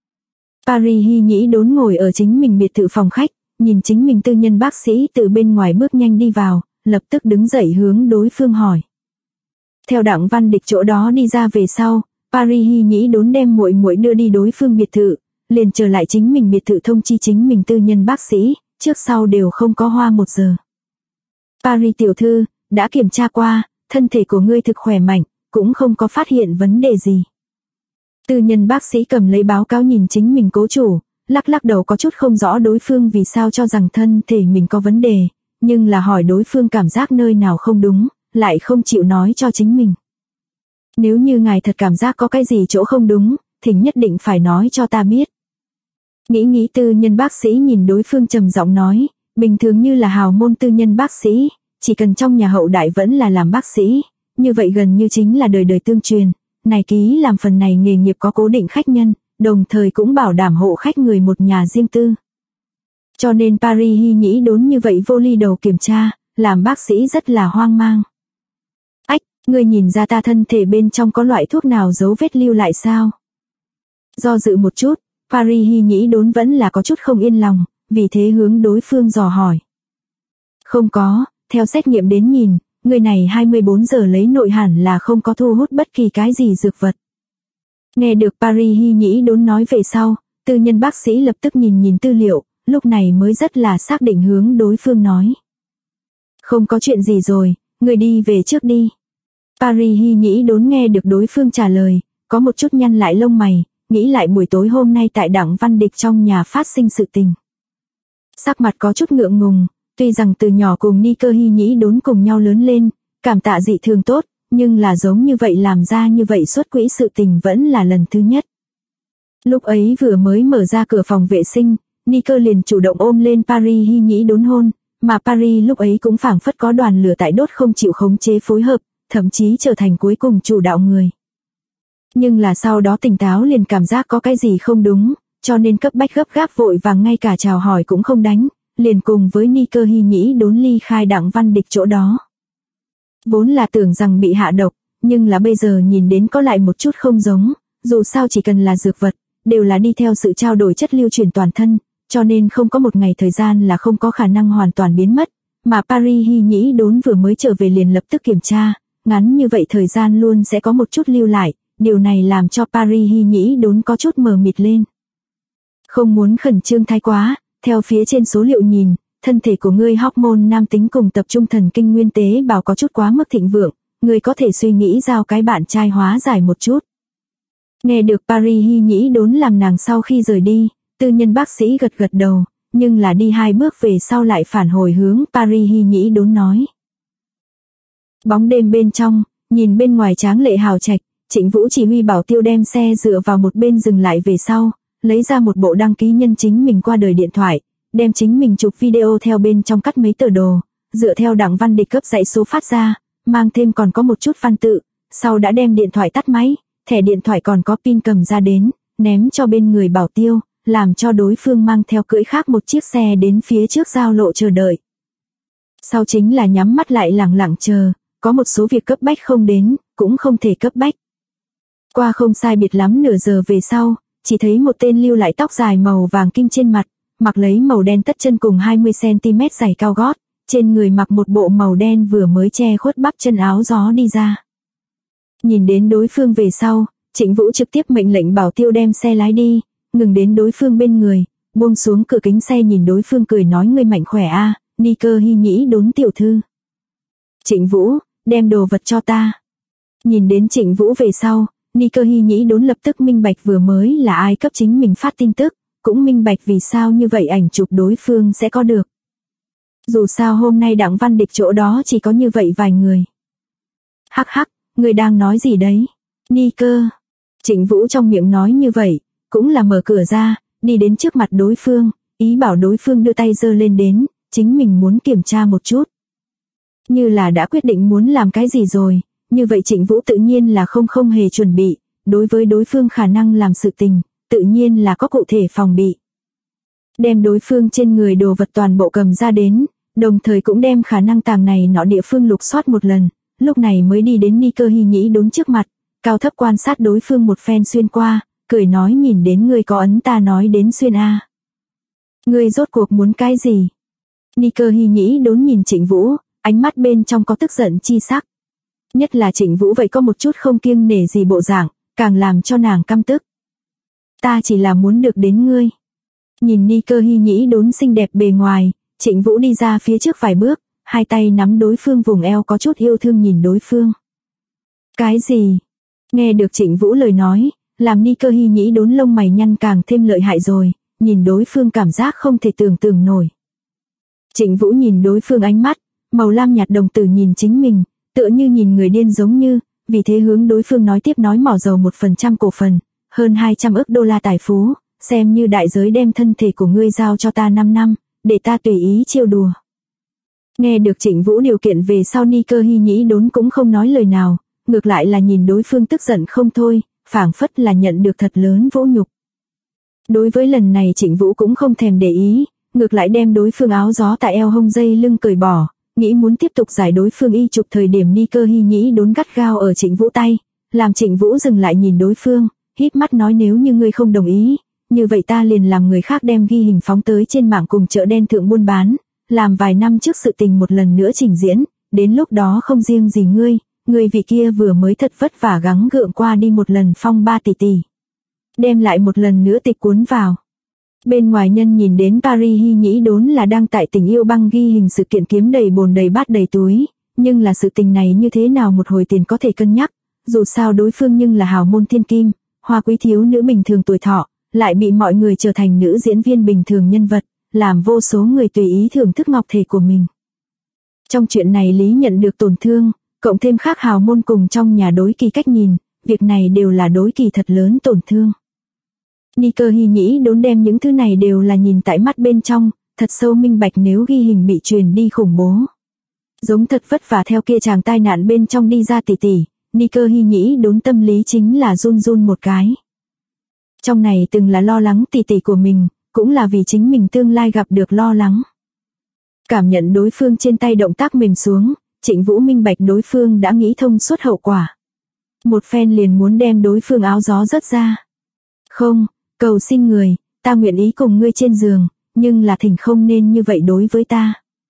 Paris Hy Nhĩ Đốn ngồi ở chính mình biệt thự phòng khách, nhìn chính mình tư nhân bác sĩ từ bên ngoài bước nhanh đi vào, lập tức đứng dậy hướng đối phương hỏi. Theo Đặng Văn Địch chỗ đó đi ra về sau, Paris Hy Nhĩ Đốn đem muội muội đưa đi đối phương biệt thự, liền trở lại chính mình biệt thự thông chi chính mình tư nhân bác sĩ, trước sau đều không có hoa 1 giờ. Paris tiểu thư, đã kiểm tra qua, thân thể của ngươi thực khỏe mạnh, cũng không có phát hiện vấn đề gì. Tư nhân bác sĩ cầm lấy báo cáo nhìn chính mình cố chủ, lắc lắc đầu có chút không rõ đối phương vì sao cho rằng thân thể mình có vấn đề, nhưng là hỏi đối phương cảm giác nơi nào không đúng, lại không chịu nói cho chính mình. Nếu như ngài thật cảm giác có cái gì chỗ không đúng, thì nhất định phải nói cho ta biết. Nghĩ tư nhân bác sĩ nhìn đối phương trầm giọng nói, bình thường như là hào môn tư nhân bác sĩ, chỉ cần trong nhà hậu đại vẫn là làm bác sĩ, như vậy gần như chính là đời đời tương truyền, này ký làm phần này nghề nghiệp có cố định khách nhân, đồng thời cũng bảo đảm hộ khách người một nhà riêng tư. Cho nên Paris Hy Nhĩ Đốn như vậy vô ly đầu kiểm tra, làm bác sĩ rất là hoang mang. Ách, ngươi nhìn ra ta thân thể bên trong có loại thuốc nào dấu vết lưu lại sao? Do dự một chút, Paris Hy Nhĩ Đốn vẫn là có chút không yên lòng, vì thế hướng đối phương dò hỏi. Không có, theo xét nghiệm đến nhìn, người này 24 giờ lấy nội hẳn là không có thu hút bất kỳ cái gì dược vật. Nghe được Paris Hy Nhĩ Đốn nói về sau, tư nhân bác sĩ lập tức nhìn tư liệu, lúc này mới rất là xác định hướng đối phương nói. Không có chuyện gì rồi, người đi về trước đi. Paris Hy Nhĩ Đốn nghe được đối phương trả lời, có một chút nhăn lại lông mày, nghĩ lại buổi tối hôm nay tại Đặng Văn Địch trong nhà phát sinh sự tình. Sắc mặt có chút ngượng ngùng, tuy rằng từ nhỏ cùng Ni Cơ Hy Nhĩ Đốn cùng nhau lớn lên, cảm tạ dị thường tốt, nhưng là giống như vậy làm ra như vậy xuất quỹ sự tình vẫn là lần thứ nhất. Lúc ấy vừa mới mở ra cửa phòng vệ sinh, Nicker liền chủ động ôm lên Paris Hy Nhĩ đốn hôn, mà Paris lúc ấy cũng phảng phất có đoàn lửa tại đốt không chịu khống chế phối hợp, thậm chí trở thành cuối cùng chủ đạo người. Nhưng là sau đó tỉnh táo liền cảm giác có cái gì không đúng, cho nên cấp bách gấp gáp vội vàng ngay cả chào hỏi cũng không đánh, liền cùng với Nicker Hy Nhĩ đốn ly khai Đặng Văn Địch chỗ đó. Vốn là tưởng rằng bị hạ độc, nhưng là bây giờ nhìn đến có lại một chút không giống, dù sao chỉ cần là dược vật, đều là đi theo sự trao đổi chất lưu truyền toàn thân, cho nên không có một ngày thời gian là không có khả năng hoàn toàn biến mất, mà Paris Hy Nhĩ đốn vừa mới trở về liền lập tức kiểm tra, ngắn như vậy thời gian luôn sẽ có một chút lưu lại, điều này làm cho Paris Hy Nhĩ đốn có chút mờ mịt lên. Không muốn khẩn trương thái quá, theo phía trên số liệu nhìn, thân thể của ngươi hormone nam tính cùng tập trung thần kinh nguyên tế bào có chút quá mức thịnh vượng, ngươi có thể suy nghĩ giao cái bạn trai hóa giải một chút. Nghe được Paris Hy Nhĩ đốn làm nàng sau khi rời đi, tư nhân bác sĩ gật gật đầu, nhưng là đi 2 bước về sau lại phản hồi hướng Paris Hy Nhĩ đốn nói. Bóng đêm bên trong, nhìn bên ngoài tráng lệ hào trạch, Trịnh Vũ chỉ huy bảo tiêu đem xe dựa vào một bên dừng lại về sau, lấy ra một bộ đăng ký nhân chính mình qua đời điện thoại, đem chính mình chụp video theo bên trong cắt mấy tờ đồ, dựa theo Đặng Văn Địch cấp dãy số phát ra, mang thêm còn có một chút văn tự, sau đã đem điện thoại tắt máy, thẻ điện thoại còn có pin cầm ra đến, ném cho bên người bảo tiêu, làm cho đối phương mang theo cưỡi khác một chiếc xe đến phía trước giao lộ chờ đợi. Sau chính là nhắm mắt lại lẳng lặng chờ, có một số việc cấp bách không đến, cũng không thể cấp bách. Qua không sai biệt lắm nửa giờ về sau, chỉ thấy một tên lưu lại tóc dài màu vàng kim trên mặt, mặc lấy màu đen tất chân cùng 20cm giày cao gót, trên người mặc một bộ màu đen vừa mới che khuất bắp chân áo gió đi ra. Nhìn đến đối phương về sau, Trịnh Vũ trực tiếp mệnh lệnh bảo tiêu đem xe lái đi, ngừng đến đối phương bên người, buông xuống cửa kính xe nhìn đối phương cười nói ngươi mạnh khỏe a, Nicker Hy Nhĩ đốn tiểu thư. Trịnh Vũ, đem đồ vật cho ta. Nhìn đến Trịnh Vũ về sau, Nicker Hy Nhĩ đốn lập tức minh bạch vừa mới là ai cấp chính mình phát tin tức, cũng minh bạch vì sao như vậy ảnh chụp đối phương sẽ có được. Dù sao hôm nay Đặng Văn Địch chỗ đó chỉ có như vậy vài người. Hắc hắc, người đang nói gì đấy? Nicker. Trịnh Vũ trong miệng nói như vậy, cũng là mở cửa ra, đi đến trước mặt đối phương, ý bảo đối phương đưa tay giơ lên đến, chính mình muốn kiểm tra một chút. Như là đã quyết định muốn làm cái gì rồi, như vậy Trịnh Vũ tự nhiên là không hề chuẩn bị, đối với đối phương khả năng làm sự tình, tự nhiên là có cụ thể phòng bị. Đem đối phương trên người đồ vật toàn bộ cầm ra đến, đồng thời cũng đem khả năng tàng này nọ địa phương lục soát một lần, lúc này mới đi đến Nicker Hy Nhĩ đốn trước mặt, cao thấp quan sát đối phương một phen xuyên qua, cười nói nhìn đến ngươi có ấn ta nói đến xuyên a. Ngươi rốt cuộc muốn cái gì? Nicker Hy Nhĩ đốn nhìn Trịnh Vũ, ánh mắt bên trong có tức giận chi sắc. Nhất là Trịnh Vũ vậy có một chút không kiêng nể gì bộ dạng, càng làm cho nàng căm tức. Ta chỉ là muốn được đến ngươi. Nhìn Nicker Hy Nhĩ đốn xinh đẹp bề ngoài, Trịnh Vũ đi ra phía trước vài bước, hai tay nắm đối phương vùng eo có chút yêu thương nhìn đối phương. Cái gì? Nghe được Trịnh Vũ lời nói, làm Nicker Hy Nhĩ đốn lông mày nhăn càng thêm lợi hại rồi, nhìn đối phương cảm giác không thể tưởng tượng nổi. Trịnh Vũ nhìn đối phương ánh mắt, màu lam nhạt đồng tử nhìn chính mình, tựa như nhìn người điên giống như, vì thế hướng đối phương nói tiếp nói mỏ dầu 1% cổ phần, hơn 200 ức đô la tài phú, xem như đại giới đem thân thể của ngươi giao cho ta 5 năm, để ta tùy ý trêu đùa. Nghe được Trịnh Vũ điều kiện về sau Nicker Hy Nhĩ đốn cũng không nói lời nào, ngược lại là nhìn đối phương tức giận không thôi, phảng phất là nhận được thật lớn vỗ nhục. Đối với lần này Trịnh Vũ cũng không thèm để ý, ngược lại đem đối phương áo gió tại eo hông dây lưng cởi bỏ, nghĩ muốn tiếp tục giải đối phương y chụp thời điểm Nicker Hy Nhĩ đốn gắt gao ở Trịnh Vũ tay, làm Trịnh Vũ dừng lại nhìn đối phương, híp mắt nói nếu như ngươi không đồng ý, như vậy ta liền làm người khác đem ghi hình phóng tới trên mạng cùng chợ đen thượng buôn bán, làm vài năm trước sự tình một lần nữa trình diễn, đến lúc đó không riêng gì ngươi, người vị kia vừa mới thật vất vả gắng gượng qua đi một lần phong 3 tỷ. Đem lại một lần nữa tịch cuốn vào. Bên ngoài nhân nhìn đến Paris Hy Nhĩ đốn là đang tại tình yêu băng ghi hình sự kiện kiếm đầy bồn đầy bát đầy túi, nhưng là sự tình này như thế nào một hồi tiền có thể cân nhắc, dù sao đối phương nhưng là hào môn thiên kim, hoa quý thiếu nữ bình thường tuổi thọ, lại bị mọi người trở thành nữ diễn viên bình thường nhân vật, làm vô số người tùy ý thưởng thức ngọc thể của mình. Trong chuyện này Lý nhận được tổn thương, cộng thêm khác hào môn cùng trong nhà đối kỳ cách nhìn, việc này đều là đối kỳ thật lớn tổn thương. Ni Cơ Hy Nhĩ Đốn đem những thứ này đều là nhìn tại mắt bên trong, thật sâu minh bạch nếu ghi hình bị truyền đi khủng bố. Giống thật vất vả theo kia chàng tai nạn bên trong đi ra tỷ tỷ, Ni Cơ Hy Nhĩ Đốn tâm lý chính là run run một cái. Trong này từng là lo lắng tỷ tỷ của mình, cũng là vì chính mình tương lai gặp được lo lắng. Cảm nhận đối phương trên tay động tác mềm xuống, Trịnh Vũ minh bạch đối phương đã nghĩ thông suốt hậu quả. Một phen liền muốn đem đối phương áo gió rớt ra. Không, cầu xin người, ta nguyện ý cùng ngươi trên giường, nhưng là thỉnh không nên như vậy đối với ta.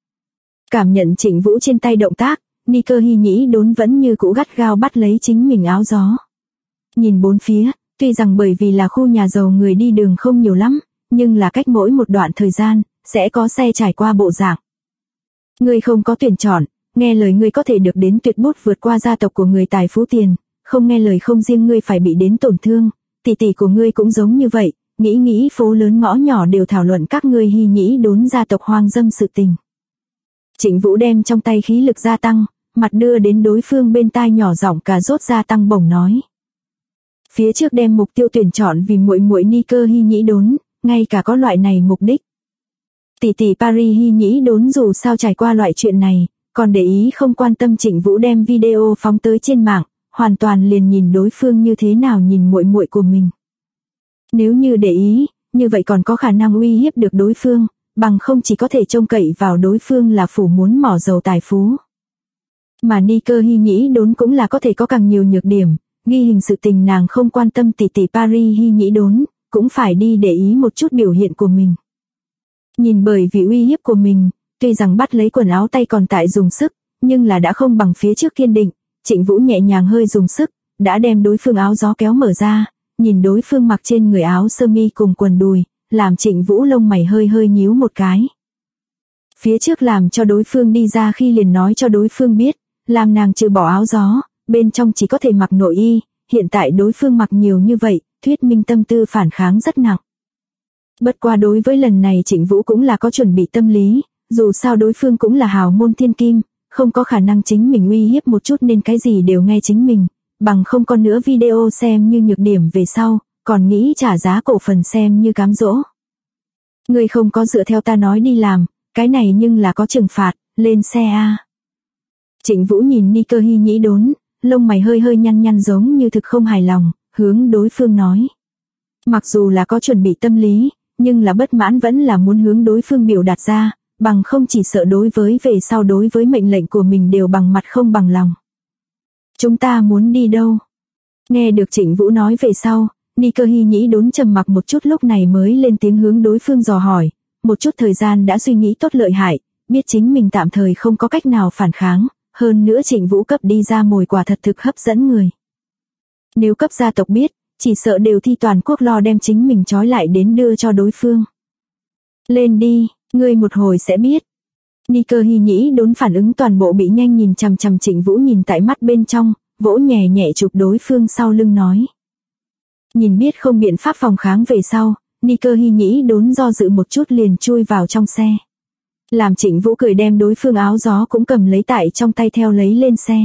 Cảm nhận Trịnh Vũ trên tay động tác, Ni Cơ Hy Nhĩ Đốn vẫn như cũ gắt gao bắt lấy chính mình áo gió. Nhìn bốn phía, tuy rằng bởi vì là khu nhà giàu người đi đường không nhiều lắm, nhưng là cách mỗi một đoạn thời gian, sẽ có xe trải qua bộ dạng. Ngươi không có tuyển chọn, nghe lời ngươi có thể được đến tuyệt bút vượt qua gia tộc của người tài phú tiền, không nghe lời không riêng ngươi phải bị đến tổn thương, tỷ tỷ của ngươi cũng giống như vậy, nghĩ phố lớn ngõ nhỏ đều thảo luận các ngươi Hy Nhĩ Đốn gia tộc hoang dâm sự tình. Trịnh Vũ đem trong tay khí lực gia tăng, mặt đưa đến đối phương bên tai nhỏ giọng cà rốt gia tăng bổng nói. Phía trước đem mục tiêu tuyển chọn vì muội muội Ni Cơ Hy Nhĩ Đốn, ngay cả có loại này mục đích. Tỷ tỷ Paris Hy Nhĩ Đốn dù sao trải qua loại chuyện này, còn để ý không quan tâm Trịnh Vũ đem video phóng tới trên mạng, hoàn toàn liền nhìn đối phương như thế nào nhìn muội muội của mình. Nếu như để ý, như vậy còn có khả năng uy hiếp được đối phương, bằng không chỉ có thể trông cậy vào đối phương là phủ muốn mỏ dầu tài phú. Mà Ni Cơ Hy Nhĩ Đốn cũng là có thể có càng nhiều nhược điểm, ghi hình sự tình nàng không quan tâm tỷ tỷ Paris Hy Nhĩ Đốn, cũng phải đi để ý một chút biểu hiện của mình. Nhìn bởi vì uy hiếp của mình, tuy rằng bắt lấy quần áo tay còn tại dùng sức, nhưng là đã không bằng phía trước kiên định, Trịnh Vũ nhẹ nhàng hơi dùng sức, đã đem đối phương áo gió kéo mở ra, nhìn đối phương mặc trên người áo sơ mi cùng quần đùi, làm Trịnh Vũ lông mày hơi nhíu một cái. Phía trước làm cho đối phương đi ra khi liền nói cho đối phương biết, làm nàng trừ bỏ áo gió, bên trong chỉ có thể mặc nội y, hiện tại đối phương mặc nhiều như vậy, thuyết minh tâm tư phản kháng rất nặng. Bất qua đối với lần này Trịnh Vũ cũng là có chuẩn bị tâm lý, dù sao đối phương cũng là hào môn thiên kim, không có khả năng chính mình uy hiếp một chút nên cái gì đều nghe chính mình, bằng không còn nữa video xem như nhược điểm về sau, còn nghĩ trả giá cổ phần xem như cám dỗ. Người không có dựa theo ta nói đi làm, cái này nhưng là có trừng phạt, lên xe a. Trịnh Vũ nhìn Ni Cơ Hy Nhĩ Đốn, lông mày hơi nhăn giống như thực không hài lòng, hướng đối phương nói. Mặc dù là có chuẩn bị tâm lý, nhưng là bất mãn vẫn là muốn hướng đối phương biểu đạt ra, bằng không chỉ sợ đối với về sau đối với mệnh lệnh của mình đều bằng mặt không bằng lòng. Chúng ta muốn đi đâu? Nghe được Trịnh Vũ nói về sau, Ni Cơ Hy Nhĩ Đốn trầm mặc một chút lúc này mới lên tiếng hướng đối phương dò hỏi, một chút thời gian đã suy nghĩ tốt lợi hại, biết chính mình tạm thời không có cách nào phản kháng, hơn nữa Trịnh Vũ cấp đi ra mồi quả thật thực hấp dẫn người. Nếu cấp gia tộc biết, chỉ sợ đều thi toàn quốc lo đem chính mình trói lại đến đưa cho đối phương. Lên đi, ngươi một hồi sẽ biết. Ni Cơ Hy Nhĩ Đốn phản ứng toàn bộ bị nhanh nhìn chằm chằm Trịnh Vũ nhìn tại mắt bên trong, vỗ nhẹ nhẹ chụp đối phương sau lưng nói. Nhìn biết không biện pháp phòng kháng về sau, Ni Cơ Hy Nhĩ Đốn do dự một chút liền chui vào trong xe. Làm Trịnh Vũ cười đem đối phương áo gió cũng cầm lấy tại trong tay theo lấy lên xe.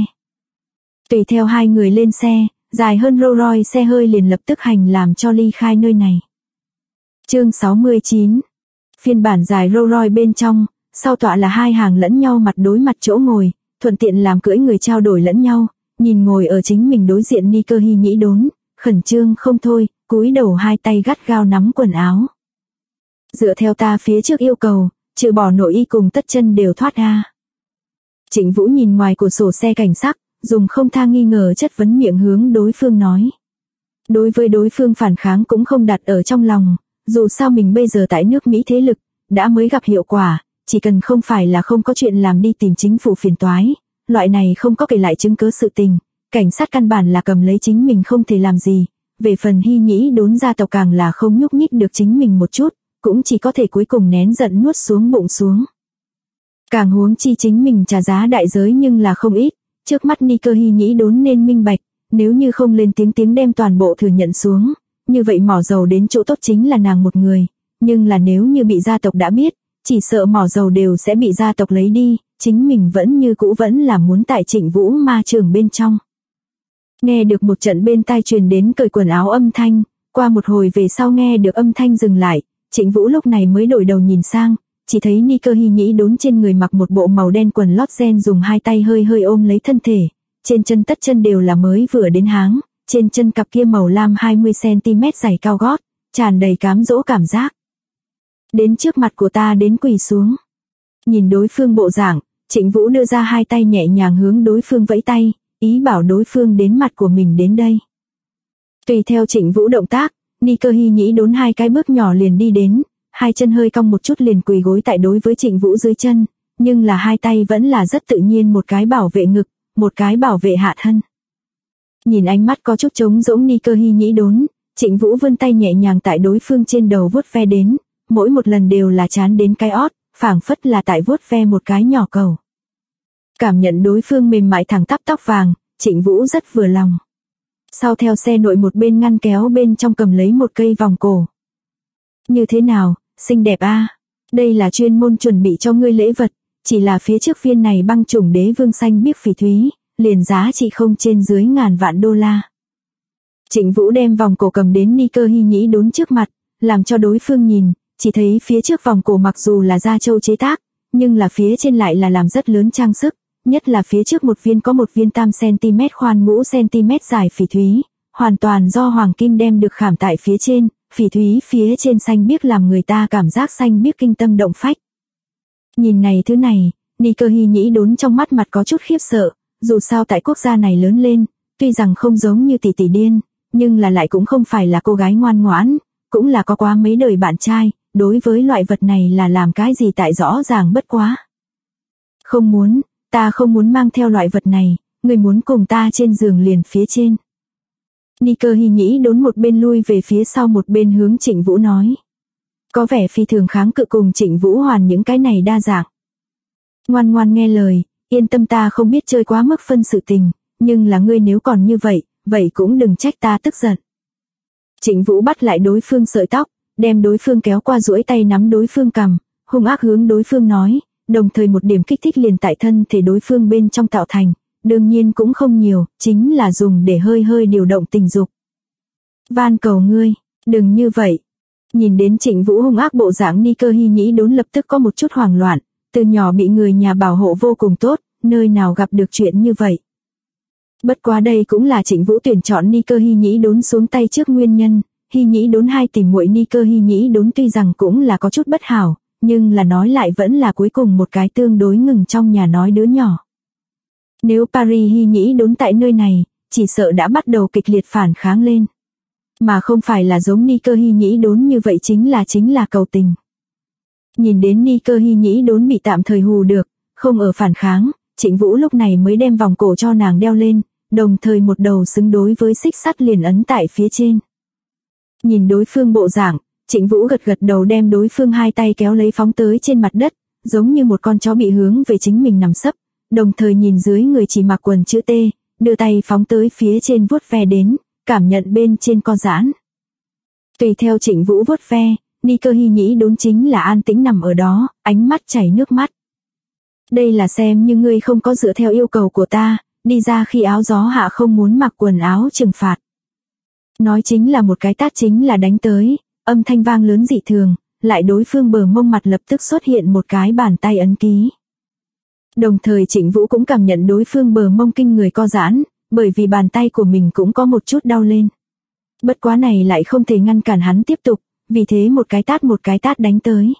Tùy theo hai người lên xe, dài hơn Rolls Royce xe hơi liền lập tức hành làm cho ly khai nơi này. Chương 69. Phiên bản dài Rolls Royce bên trong, sau tọa là hai hàng lẫn nhau mặt đối mặt chỗ ngồi, thuận tiện làm cưỡi người trao đổi lẫn nhau, nhìn ngồi ở chính mình đối diện Ni Cơ Hy Nhĩ Đốn, khẩn trương không thôi, cúi đầu hai tay gắt gao nắm quần áo. Dựa theo ta phía trước yêu cầu, trừ bỏ nội y cùng tất chân đều thoát ra. Trịnh Vũ nhìn ngoài cửa sổ xe cảnh sắc, dùng không tha nghi ngờ chất vấn miệng hướng đối phương nói. Đối với đối phương phản kháng cũng không đặt ở trong lòng, dù sao mình bây giờ tại nước Mỹ thế lực, đã mới gặp hiệu quả, chỉ cần không phải là không có chuyện làm đi tìm chính phủ phiền toái, loại này không có kể lại chứng cứ sự tình, cảnh sát căn bản là cầm lấy chính mình không thể làm gì, về phần Hy Nhĩ Đốn gia tộc càng là không nhúc nhích được chính mình một chút, cũng chỉ có thể cuối cùng nén giận nuốt xuống bụng xuống. Càng huống chi chính mình trả giá đại giới nhưng là không ít, trước mắt Ni Cơ Hy Nhĩ Đốn nên minh bạch, nếu như không lên tiếng đem toàn bộ thừa nhận xuống, như vậy mỏ dầu đến chỗ tốt chính là nàng một người, nhưng là nếu như bị gia tộc đã biết, chỉ sợ mỏ dầu đều sẽ bị gia tộc lấy đi, chính mình vẫn như cũ vẫn là muốn tại Trịnh Vũ ma trường bên trong. Nghe được một trận bên tai truyền đến cởi quần áo âm thanh, qua một hồi về sau nghe được âm thanh dừng lại, Trịnh Vũ lúc này mới đổi đầu nhìn sang, chỉ thấy Ni Cơ Hi Nhĩ Đốn trên người mặc một bộ màu đen quần lót ren dùng hai tay hơi hơi ôm lấy thân thể, trên chân tất chân đều là mới vừa đến háng, trên chân cặp kia màu lam 20cm giày cao gót, tràn đầy cám dỗ cảm giác. Đến trước mặt của ta đến quỳ xuống. Nhìn đối phương bộ dạng, Trịnh Vũ đưa ra hai tay nhẹ nhàng hướng đối phương vẫy tay, ý bảo đối phương đến mặt của mình đến đây. Tùy theo Trịnh Vũ động tác, Ni Cơ Hi Nhĩ Đốn hai cái bước nhỏ liền đi đến, hai chân hơi cong một chút liền quỳ gối tại đối với Trịnh Vũ dưới chân, nhưng là hai tay vẫn là rất tự nhiên, một cái bảo vệ ngực, một cái bảo vệ hạ thân. Nhìn ánh mắt có chút trống rỗng Ni Cơ Hi Nhĩ Đốn, Trịnh Vũ vươn tay nhẹ nhàng tại đối phương trên đầu vuốt ve đến, mỗi một lần đều là chán đến cái ót, phảng phất là tại vuốt ve một cái nhỏ cầu. Cảm nhận đối phương mềm mại thẳng tắp tóc vàng, Trịnh Vũ rất vừa lòng. Sau theo xe nội một bên ngăn kéo bên trong cầm lấy một cây vòng cổ. Như thế nào, xinh đẹp a? Đây là chuyên môn chuẩn bị cho ngươi lễ vật, chỉ là phía trước viên này băng chủng đế vương xanh biếc phỉ thúy, liền giá trị không trên dưới ngàn vạn đô la. Trịnh Vũ đem vòng cổ cầm đến Ni Cơ Hi Nhĩ Đốn trước mặt, làm cho đối phương nhìn, chỉ thấy phía trước vòng cổ mặc dù là da trâu chế tác, nhưng là phía trên lại là làm rất lớn trang sức, nhất là phía trước một viên có một viên tam cm khoan ngũ cm dài phỉ thúy, hoàn toàn do hoàng kim đem được khảm tại phía trên, phỉ thúy phía trên xanh biếc làm người ta cảm giác xanh biếc kinh tâm động phách. Nhìn này thứ này, Ni Cơ Hi Nhĩ Đốn trong mắt mặt có chút khiếp sợ, dù sao tại quốc gia này lớn lên, tuy rằng không giống như tỷ tỷ điên, nhưng là lại cũng không phải là cô gái ngoan ngoãn, cũng là có quá mấy đời bạn trai, đối với loại vật này là làm cái gì tại rõ ràng bất quá. Không muốn, ta không muốn mang theo loại vật này, người muốn cùng ta trên giường liền phía trên. Ni Cơ Hi Nhĩ Đốn một bên lui về phía sau một bên hướng Trịnh Vũ nói. Có vẻ phi thường kháng cự cùng Trịnh Vũ hoàn những cái này đa dạng. Ngoan ngoan nghe lời, yên tâm ta không biết chơi quá mức phân sự tình, nhưng là ngươi nếu còn như vậy, vậy cũng đừng trách ta tức giận. Trịnh Vũ bắt lại đối phương sợi tóc, đem đối phương kéo qua duỗi tay nắm đối phương cằm, hung ác hướng đối phương nói, đồng thời một điểm kích thích liền tại thân thể đối phương bên trong tạo thành, đương nhiên cũng không nhiều, chính là dùng để hơi hơi điều động tình dục. Van cầu ngươi, đừng như vậy. Nhìn đến Trịnh Vũ hung ác bộ dạng Ni Cơ Hi Nhĩ Đốn lập tức có một chút hoảng loạn, từ nhỏ bị người nhà bảo hộ vô cùng tốt, nơi nào gặp được chuyện như vậy. Bất quá đây cũng là Trịnh Vũ tuyển chọn Ni Cơ Hi Nhĩ Đốn xuống tay trước nguyên nhân. Hi Nhĩ Đốn hai tỷ muội Ni Cơ Hi Nhĩ Đốn tuy rằng cũng là có chút bất hảo, nhưng là nói lại vẫn là cuối cùng một cái tương đối ngừng trong nhà nói đứa nhỏ. Nếu Paris Hi Nhĩ Đốn tại nơi này, chỉ sợ đã bắt đầu kịch liệt phản kháng lên. Mà không phải là giống Ni Cơ Hi Nhĩ Đốn như vậy chính là cầu tình. Nhìn đến Ni Cơ Hi Nhĩ Đốn bị tạm thời hù được, không ở phản kháng, Trịnh Vũ lúc này mới đem vòng cổ cho nàng đeo lên, đồng thời một đầu xứng đối với xích sắt liền ấn tại phía trên. Nhìn đối phương bộ dạng, Trịnh Vũ gật gật đầu đem đối phương hai tay kéo lấy phóng tới trên mặt đất, giống như một con chó bị hướng về chính mình nằm sấp, đồng thời nhìn dưới người chỉ mặc quần chữ T, đưa tay phóng tới phía trên vuốt ve đến, cảm nhận bên trên co giãn. Tùy theo Trịnh Vũ vuốt ve, Ni Cơ Hi Nhĩ Đốn chính là an tĩnh nằm ở đó, ánh mắt chảy nước mắt. Đây là xem như ngươi không có dựa theo yêu cầu của ta, đi ra khi áo gió hạ không muốn mặc quần áo trừng phạt. Nói chính là một cái tát chính là đánh tới, âm thanh vang lớn dị thường, lại đối phương bờ mông mặt lập tức xuất hiện một cái bàn tay ấn ký. Đồng thời Trịnh Vũ cũng cảm nhận đối phương bờ mông kinh người co giãn, bởi vì bàn tay của mình cũng có một chút đau lên. Bất quá này lại không thể ngăn cản hắn tiếp tục, vì thế một cái tát đánh tới.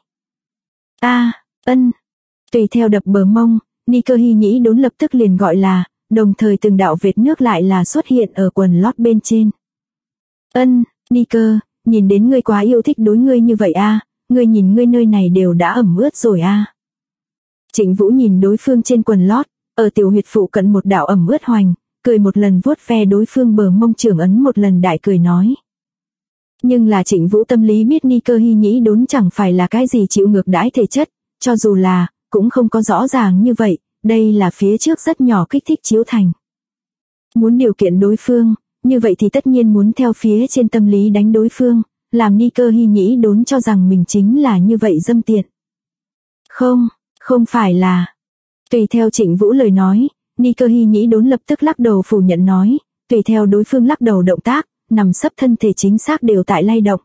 Tùy theo đập bờ mông, Ni Cơ Hi Nhĩ Đốn lập tức liền gọi là, đồng thời từng đạo vệt nước lại là xuất hiện ở quần lót bên trên. Ni Cơ, nhìn đến ngươi quá yêu thích đối ngươi như vậy ngươi nhìn ngươi nơi này đều đã ẩm ướt rồi Trịnh Vũ nhìn đối phương trên quần lót, ở tiểu huyệt phụ cận một đạo ẩm ướt hoành, cười một lần vuốt ve đối phương bờ mông trưởng ấn một lần đại cười nói. Nhưng là Trịnh Vũ tâm lý biết Ni Cơ Hi Nhĩ Đốn chẳng phải là cái gì chịu ngược đãi thể chất, cho dù là, cũng không có rõ ràng như vậy, đây là phía trước rất nhỏ kích thích chiếu thành. Muốn điều kiện đối phương, như vậy thì tất nhiên muốn theo phía trên tâm lý đánh đối phương, làm Ni Cơ Hi Nhĩ Đốn cho rằng mình chính là như vậy dâm tiện. Không phải là. Tùy theo Trịnh Vũ lời nói, Ni Cơ Hy Nhĩ Đốn lập tức lắc đầu phủ nhận nói, tùy theo đối phương lắc đầu động tác, nằm sấp thân thể chính xác đều tại lay động.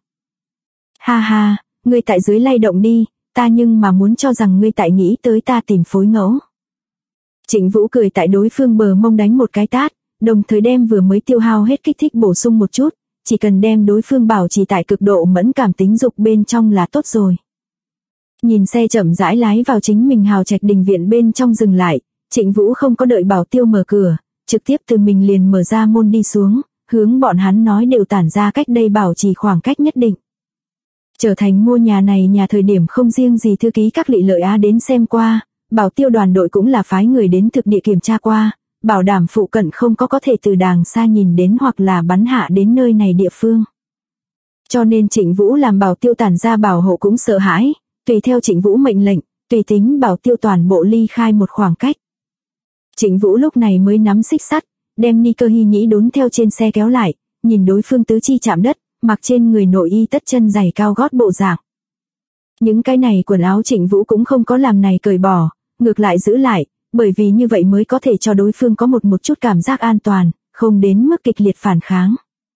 Ha ha, ngươi tại dưới lay động đi, ta nhưng mà muốn cho rằng ngươi tại nghĩ tới ta tìm phối ngẫu. Trịnh Vũ cười tại đối phương bờ mông đánh một cái tát, đồng thời đem vừa mới tiêu hao hết kích thích bổ sung một chút, chỉ cần đem đối phương bảo trì tại cực độ mẫn cảm tính dục bên trong là tốt rồi. Nhìn xe chậm rãi lái vào chính mình hào trạch đình viện bên trong dừng lại, Trịnh Vũ không có đợi bảo tiêu mở cửa, trực tiếp từ mình liền mở ra môn đi xuống, hướng bọn hắn nói đều tản ra cách đây bảo trì khoảng cách nhất định. Trở thành mua nhà này nhà thời điểm không riêng gì thư ký các Lị Lợi Á đến xem qua, bảo tiêu đoàn đội cũng là phái người đến thực địa kiểm tra qua, bảo đảm phụ cận không có thể từ đàng xa nhìn đến hoặc là bắn hạ đến nơi này địa phương. Cho nên Trịnh Vũ làm bảo tiêu tản ra bảo hộ cũng sợ hãi, tùy theo Trịnh Vũ mệnh lệnh, tùy tính bảo tiêu toàn bộ ly khai một khoảng cách. Trịnh Vũ lúc này mới nắm xích sắt, đem Ni Cơ Hy Nhĩ Đốn theo trên xe kéo lại, nhìn đối phương tứ chi chạm đất, mặc trên người nội y tất chân giày cao gót bộ dạng. Những cái này quần áo Trịnh Vũ cũng không có làm này cởi bỏ, ngược lại giữ lại, bởi vì như vậy mới có thể cho đối phương có một chút cảm giác an toàn, không đến mức kịch liệt phản kháng.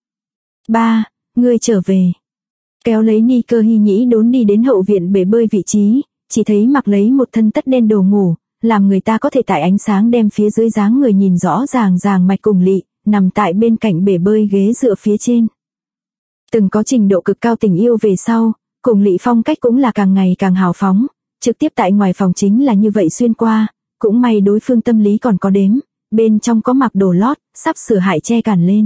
Ba, ngươi trở về. Kéo lấy Ni Cơ Hy Nhĩ Đốn đi đến hậu viện bể bơi vị trí, chỉ thấy mặc lấy một thân tất đen đồ ngủ, làm người ta có thể tại ánh sáng đem phía dưới dáng người nhìn rõ ràng mạch cùng Lị, nằm tại bên cạnh bể bơi ghế dựa phía trên. Từng có trình độ cực cao tình yêu về sau, cùng Lị phong cách cũng là càng ngày càng hào phóng, trực tiếp tại ngoài phòng chính là như vậy xuyên qua, cũng may đối phương tâm lý còn có đếm, bên trong có mặc đồ lót, sắp sửa hại che cản lên.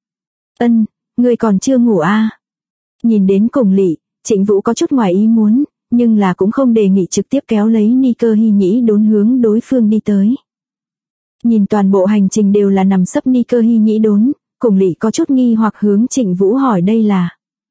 Ân, ngươi còn chưa ngủ à? Nhìn đến cùng Lị, Trịnh Vũ có chút ngoài ý muốn, nhưng là cũng không đề nghị trực tiếp kéo lấy Ni Cơ Hy Nhĩ Đốn hướng đối phương đi tới. Nhìn toàn bộ hành trình đều là nằm sấp Ni Cơ Hy Nhĩ Đốn, cùng Lị có chút nghi hoặc hướng Trịnh Vũ hỏi đây là.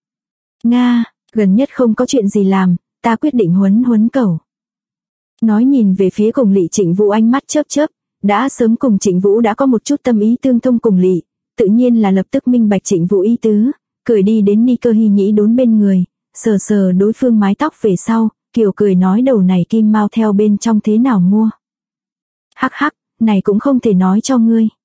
Nga, gần nhất không có chuyện gì làm, ta quyết định huấn cẩu. Nói nhìn về phía cùng Lị, Trịnh Vũ ánh mắt chớp, đã sớm cùng Trịnh Vũ đã có một chút tâm ý tương thông cùng Lị, tự nhiên là lập tức minh bạch Trịnh Vũ ý tứ, cười đi đến Ni Cơ Hy Nhĩ Đốn bên người, sờ đối phương mái tóc về sau, kiểu cười nói đầu này kim mao theo bên trong thế nào mua. Hắc hắc, này cũng không thể nói cho ngươi.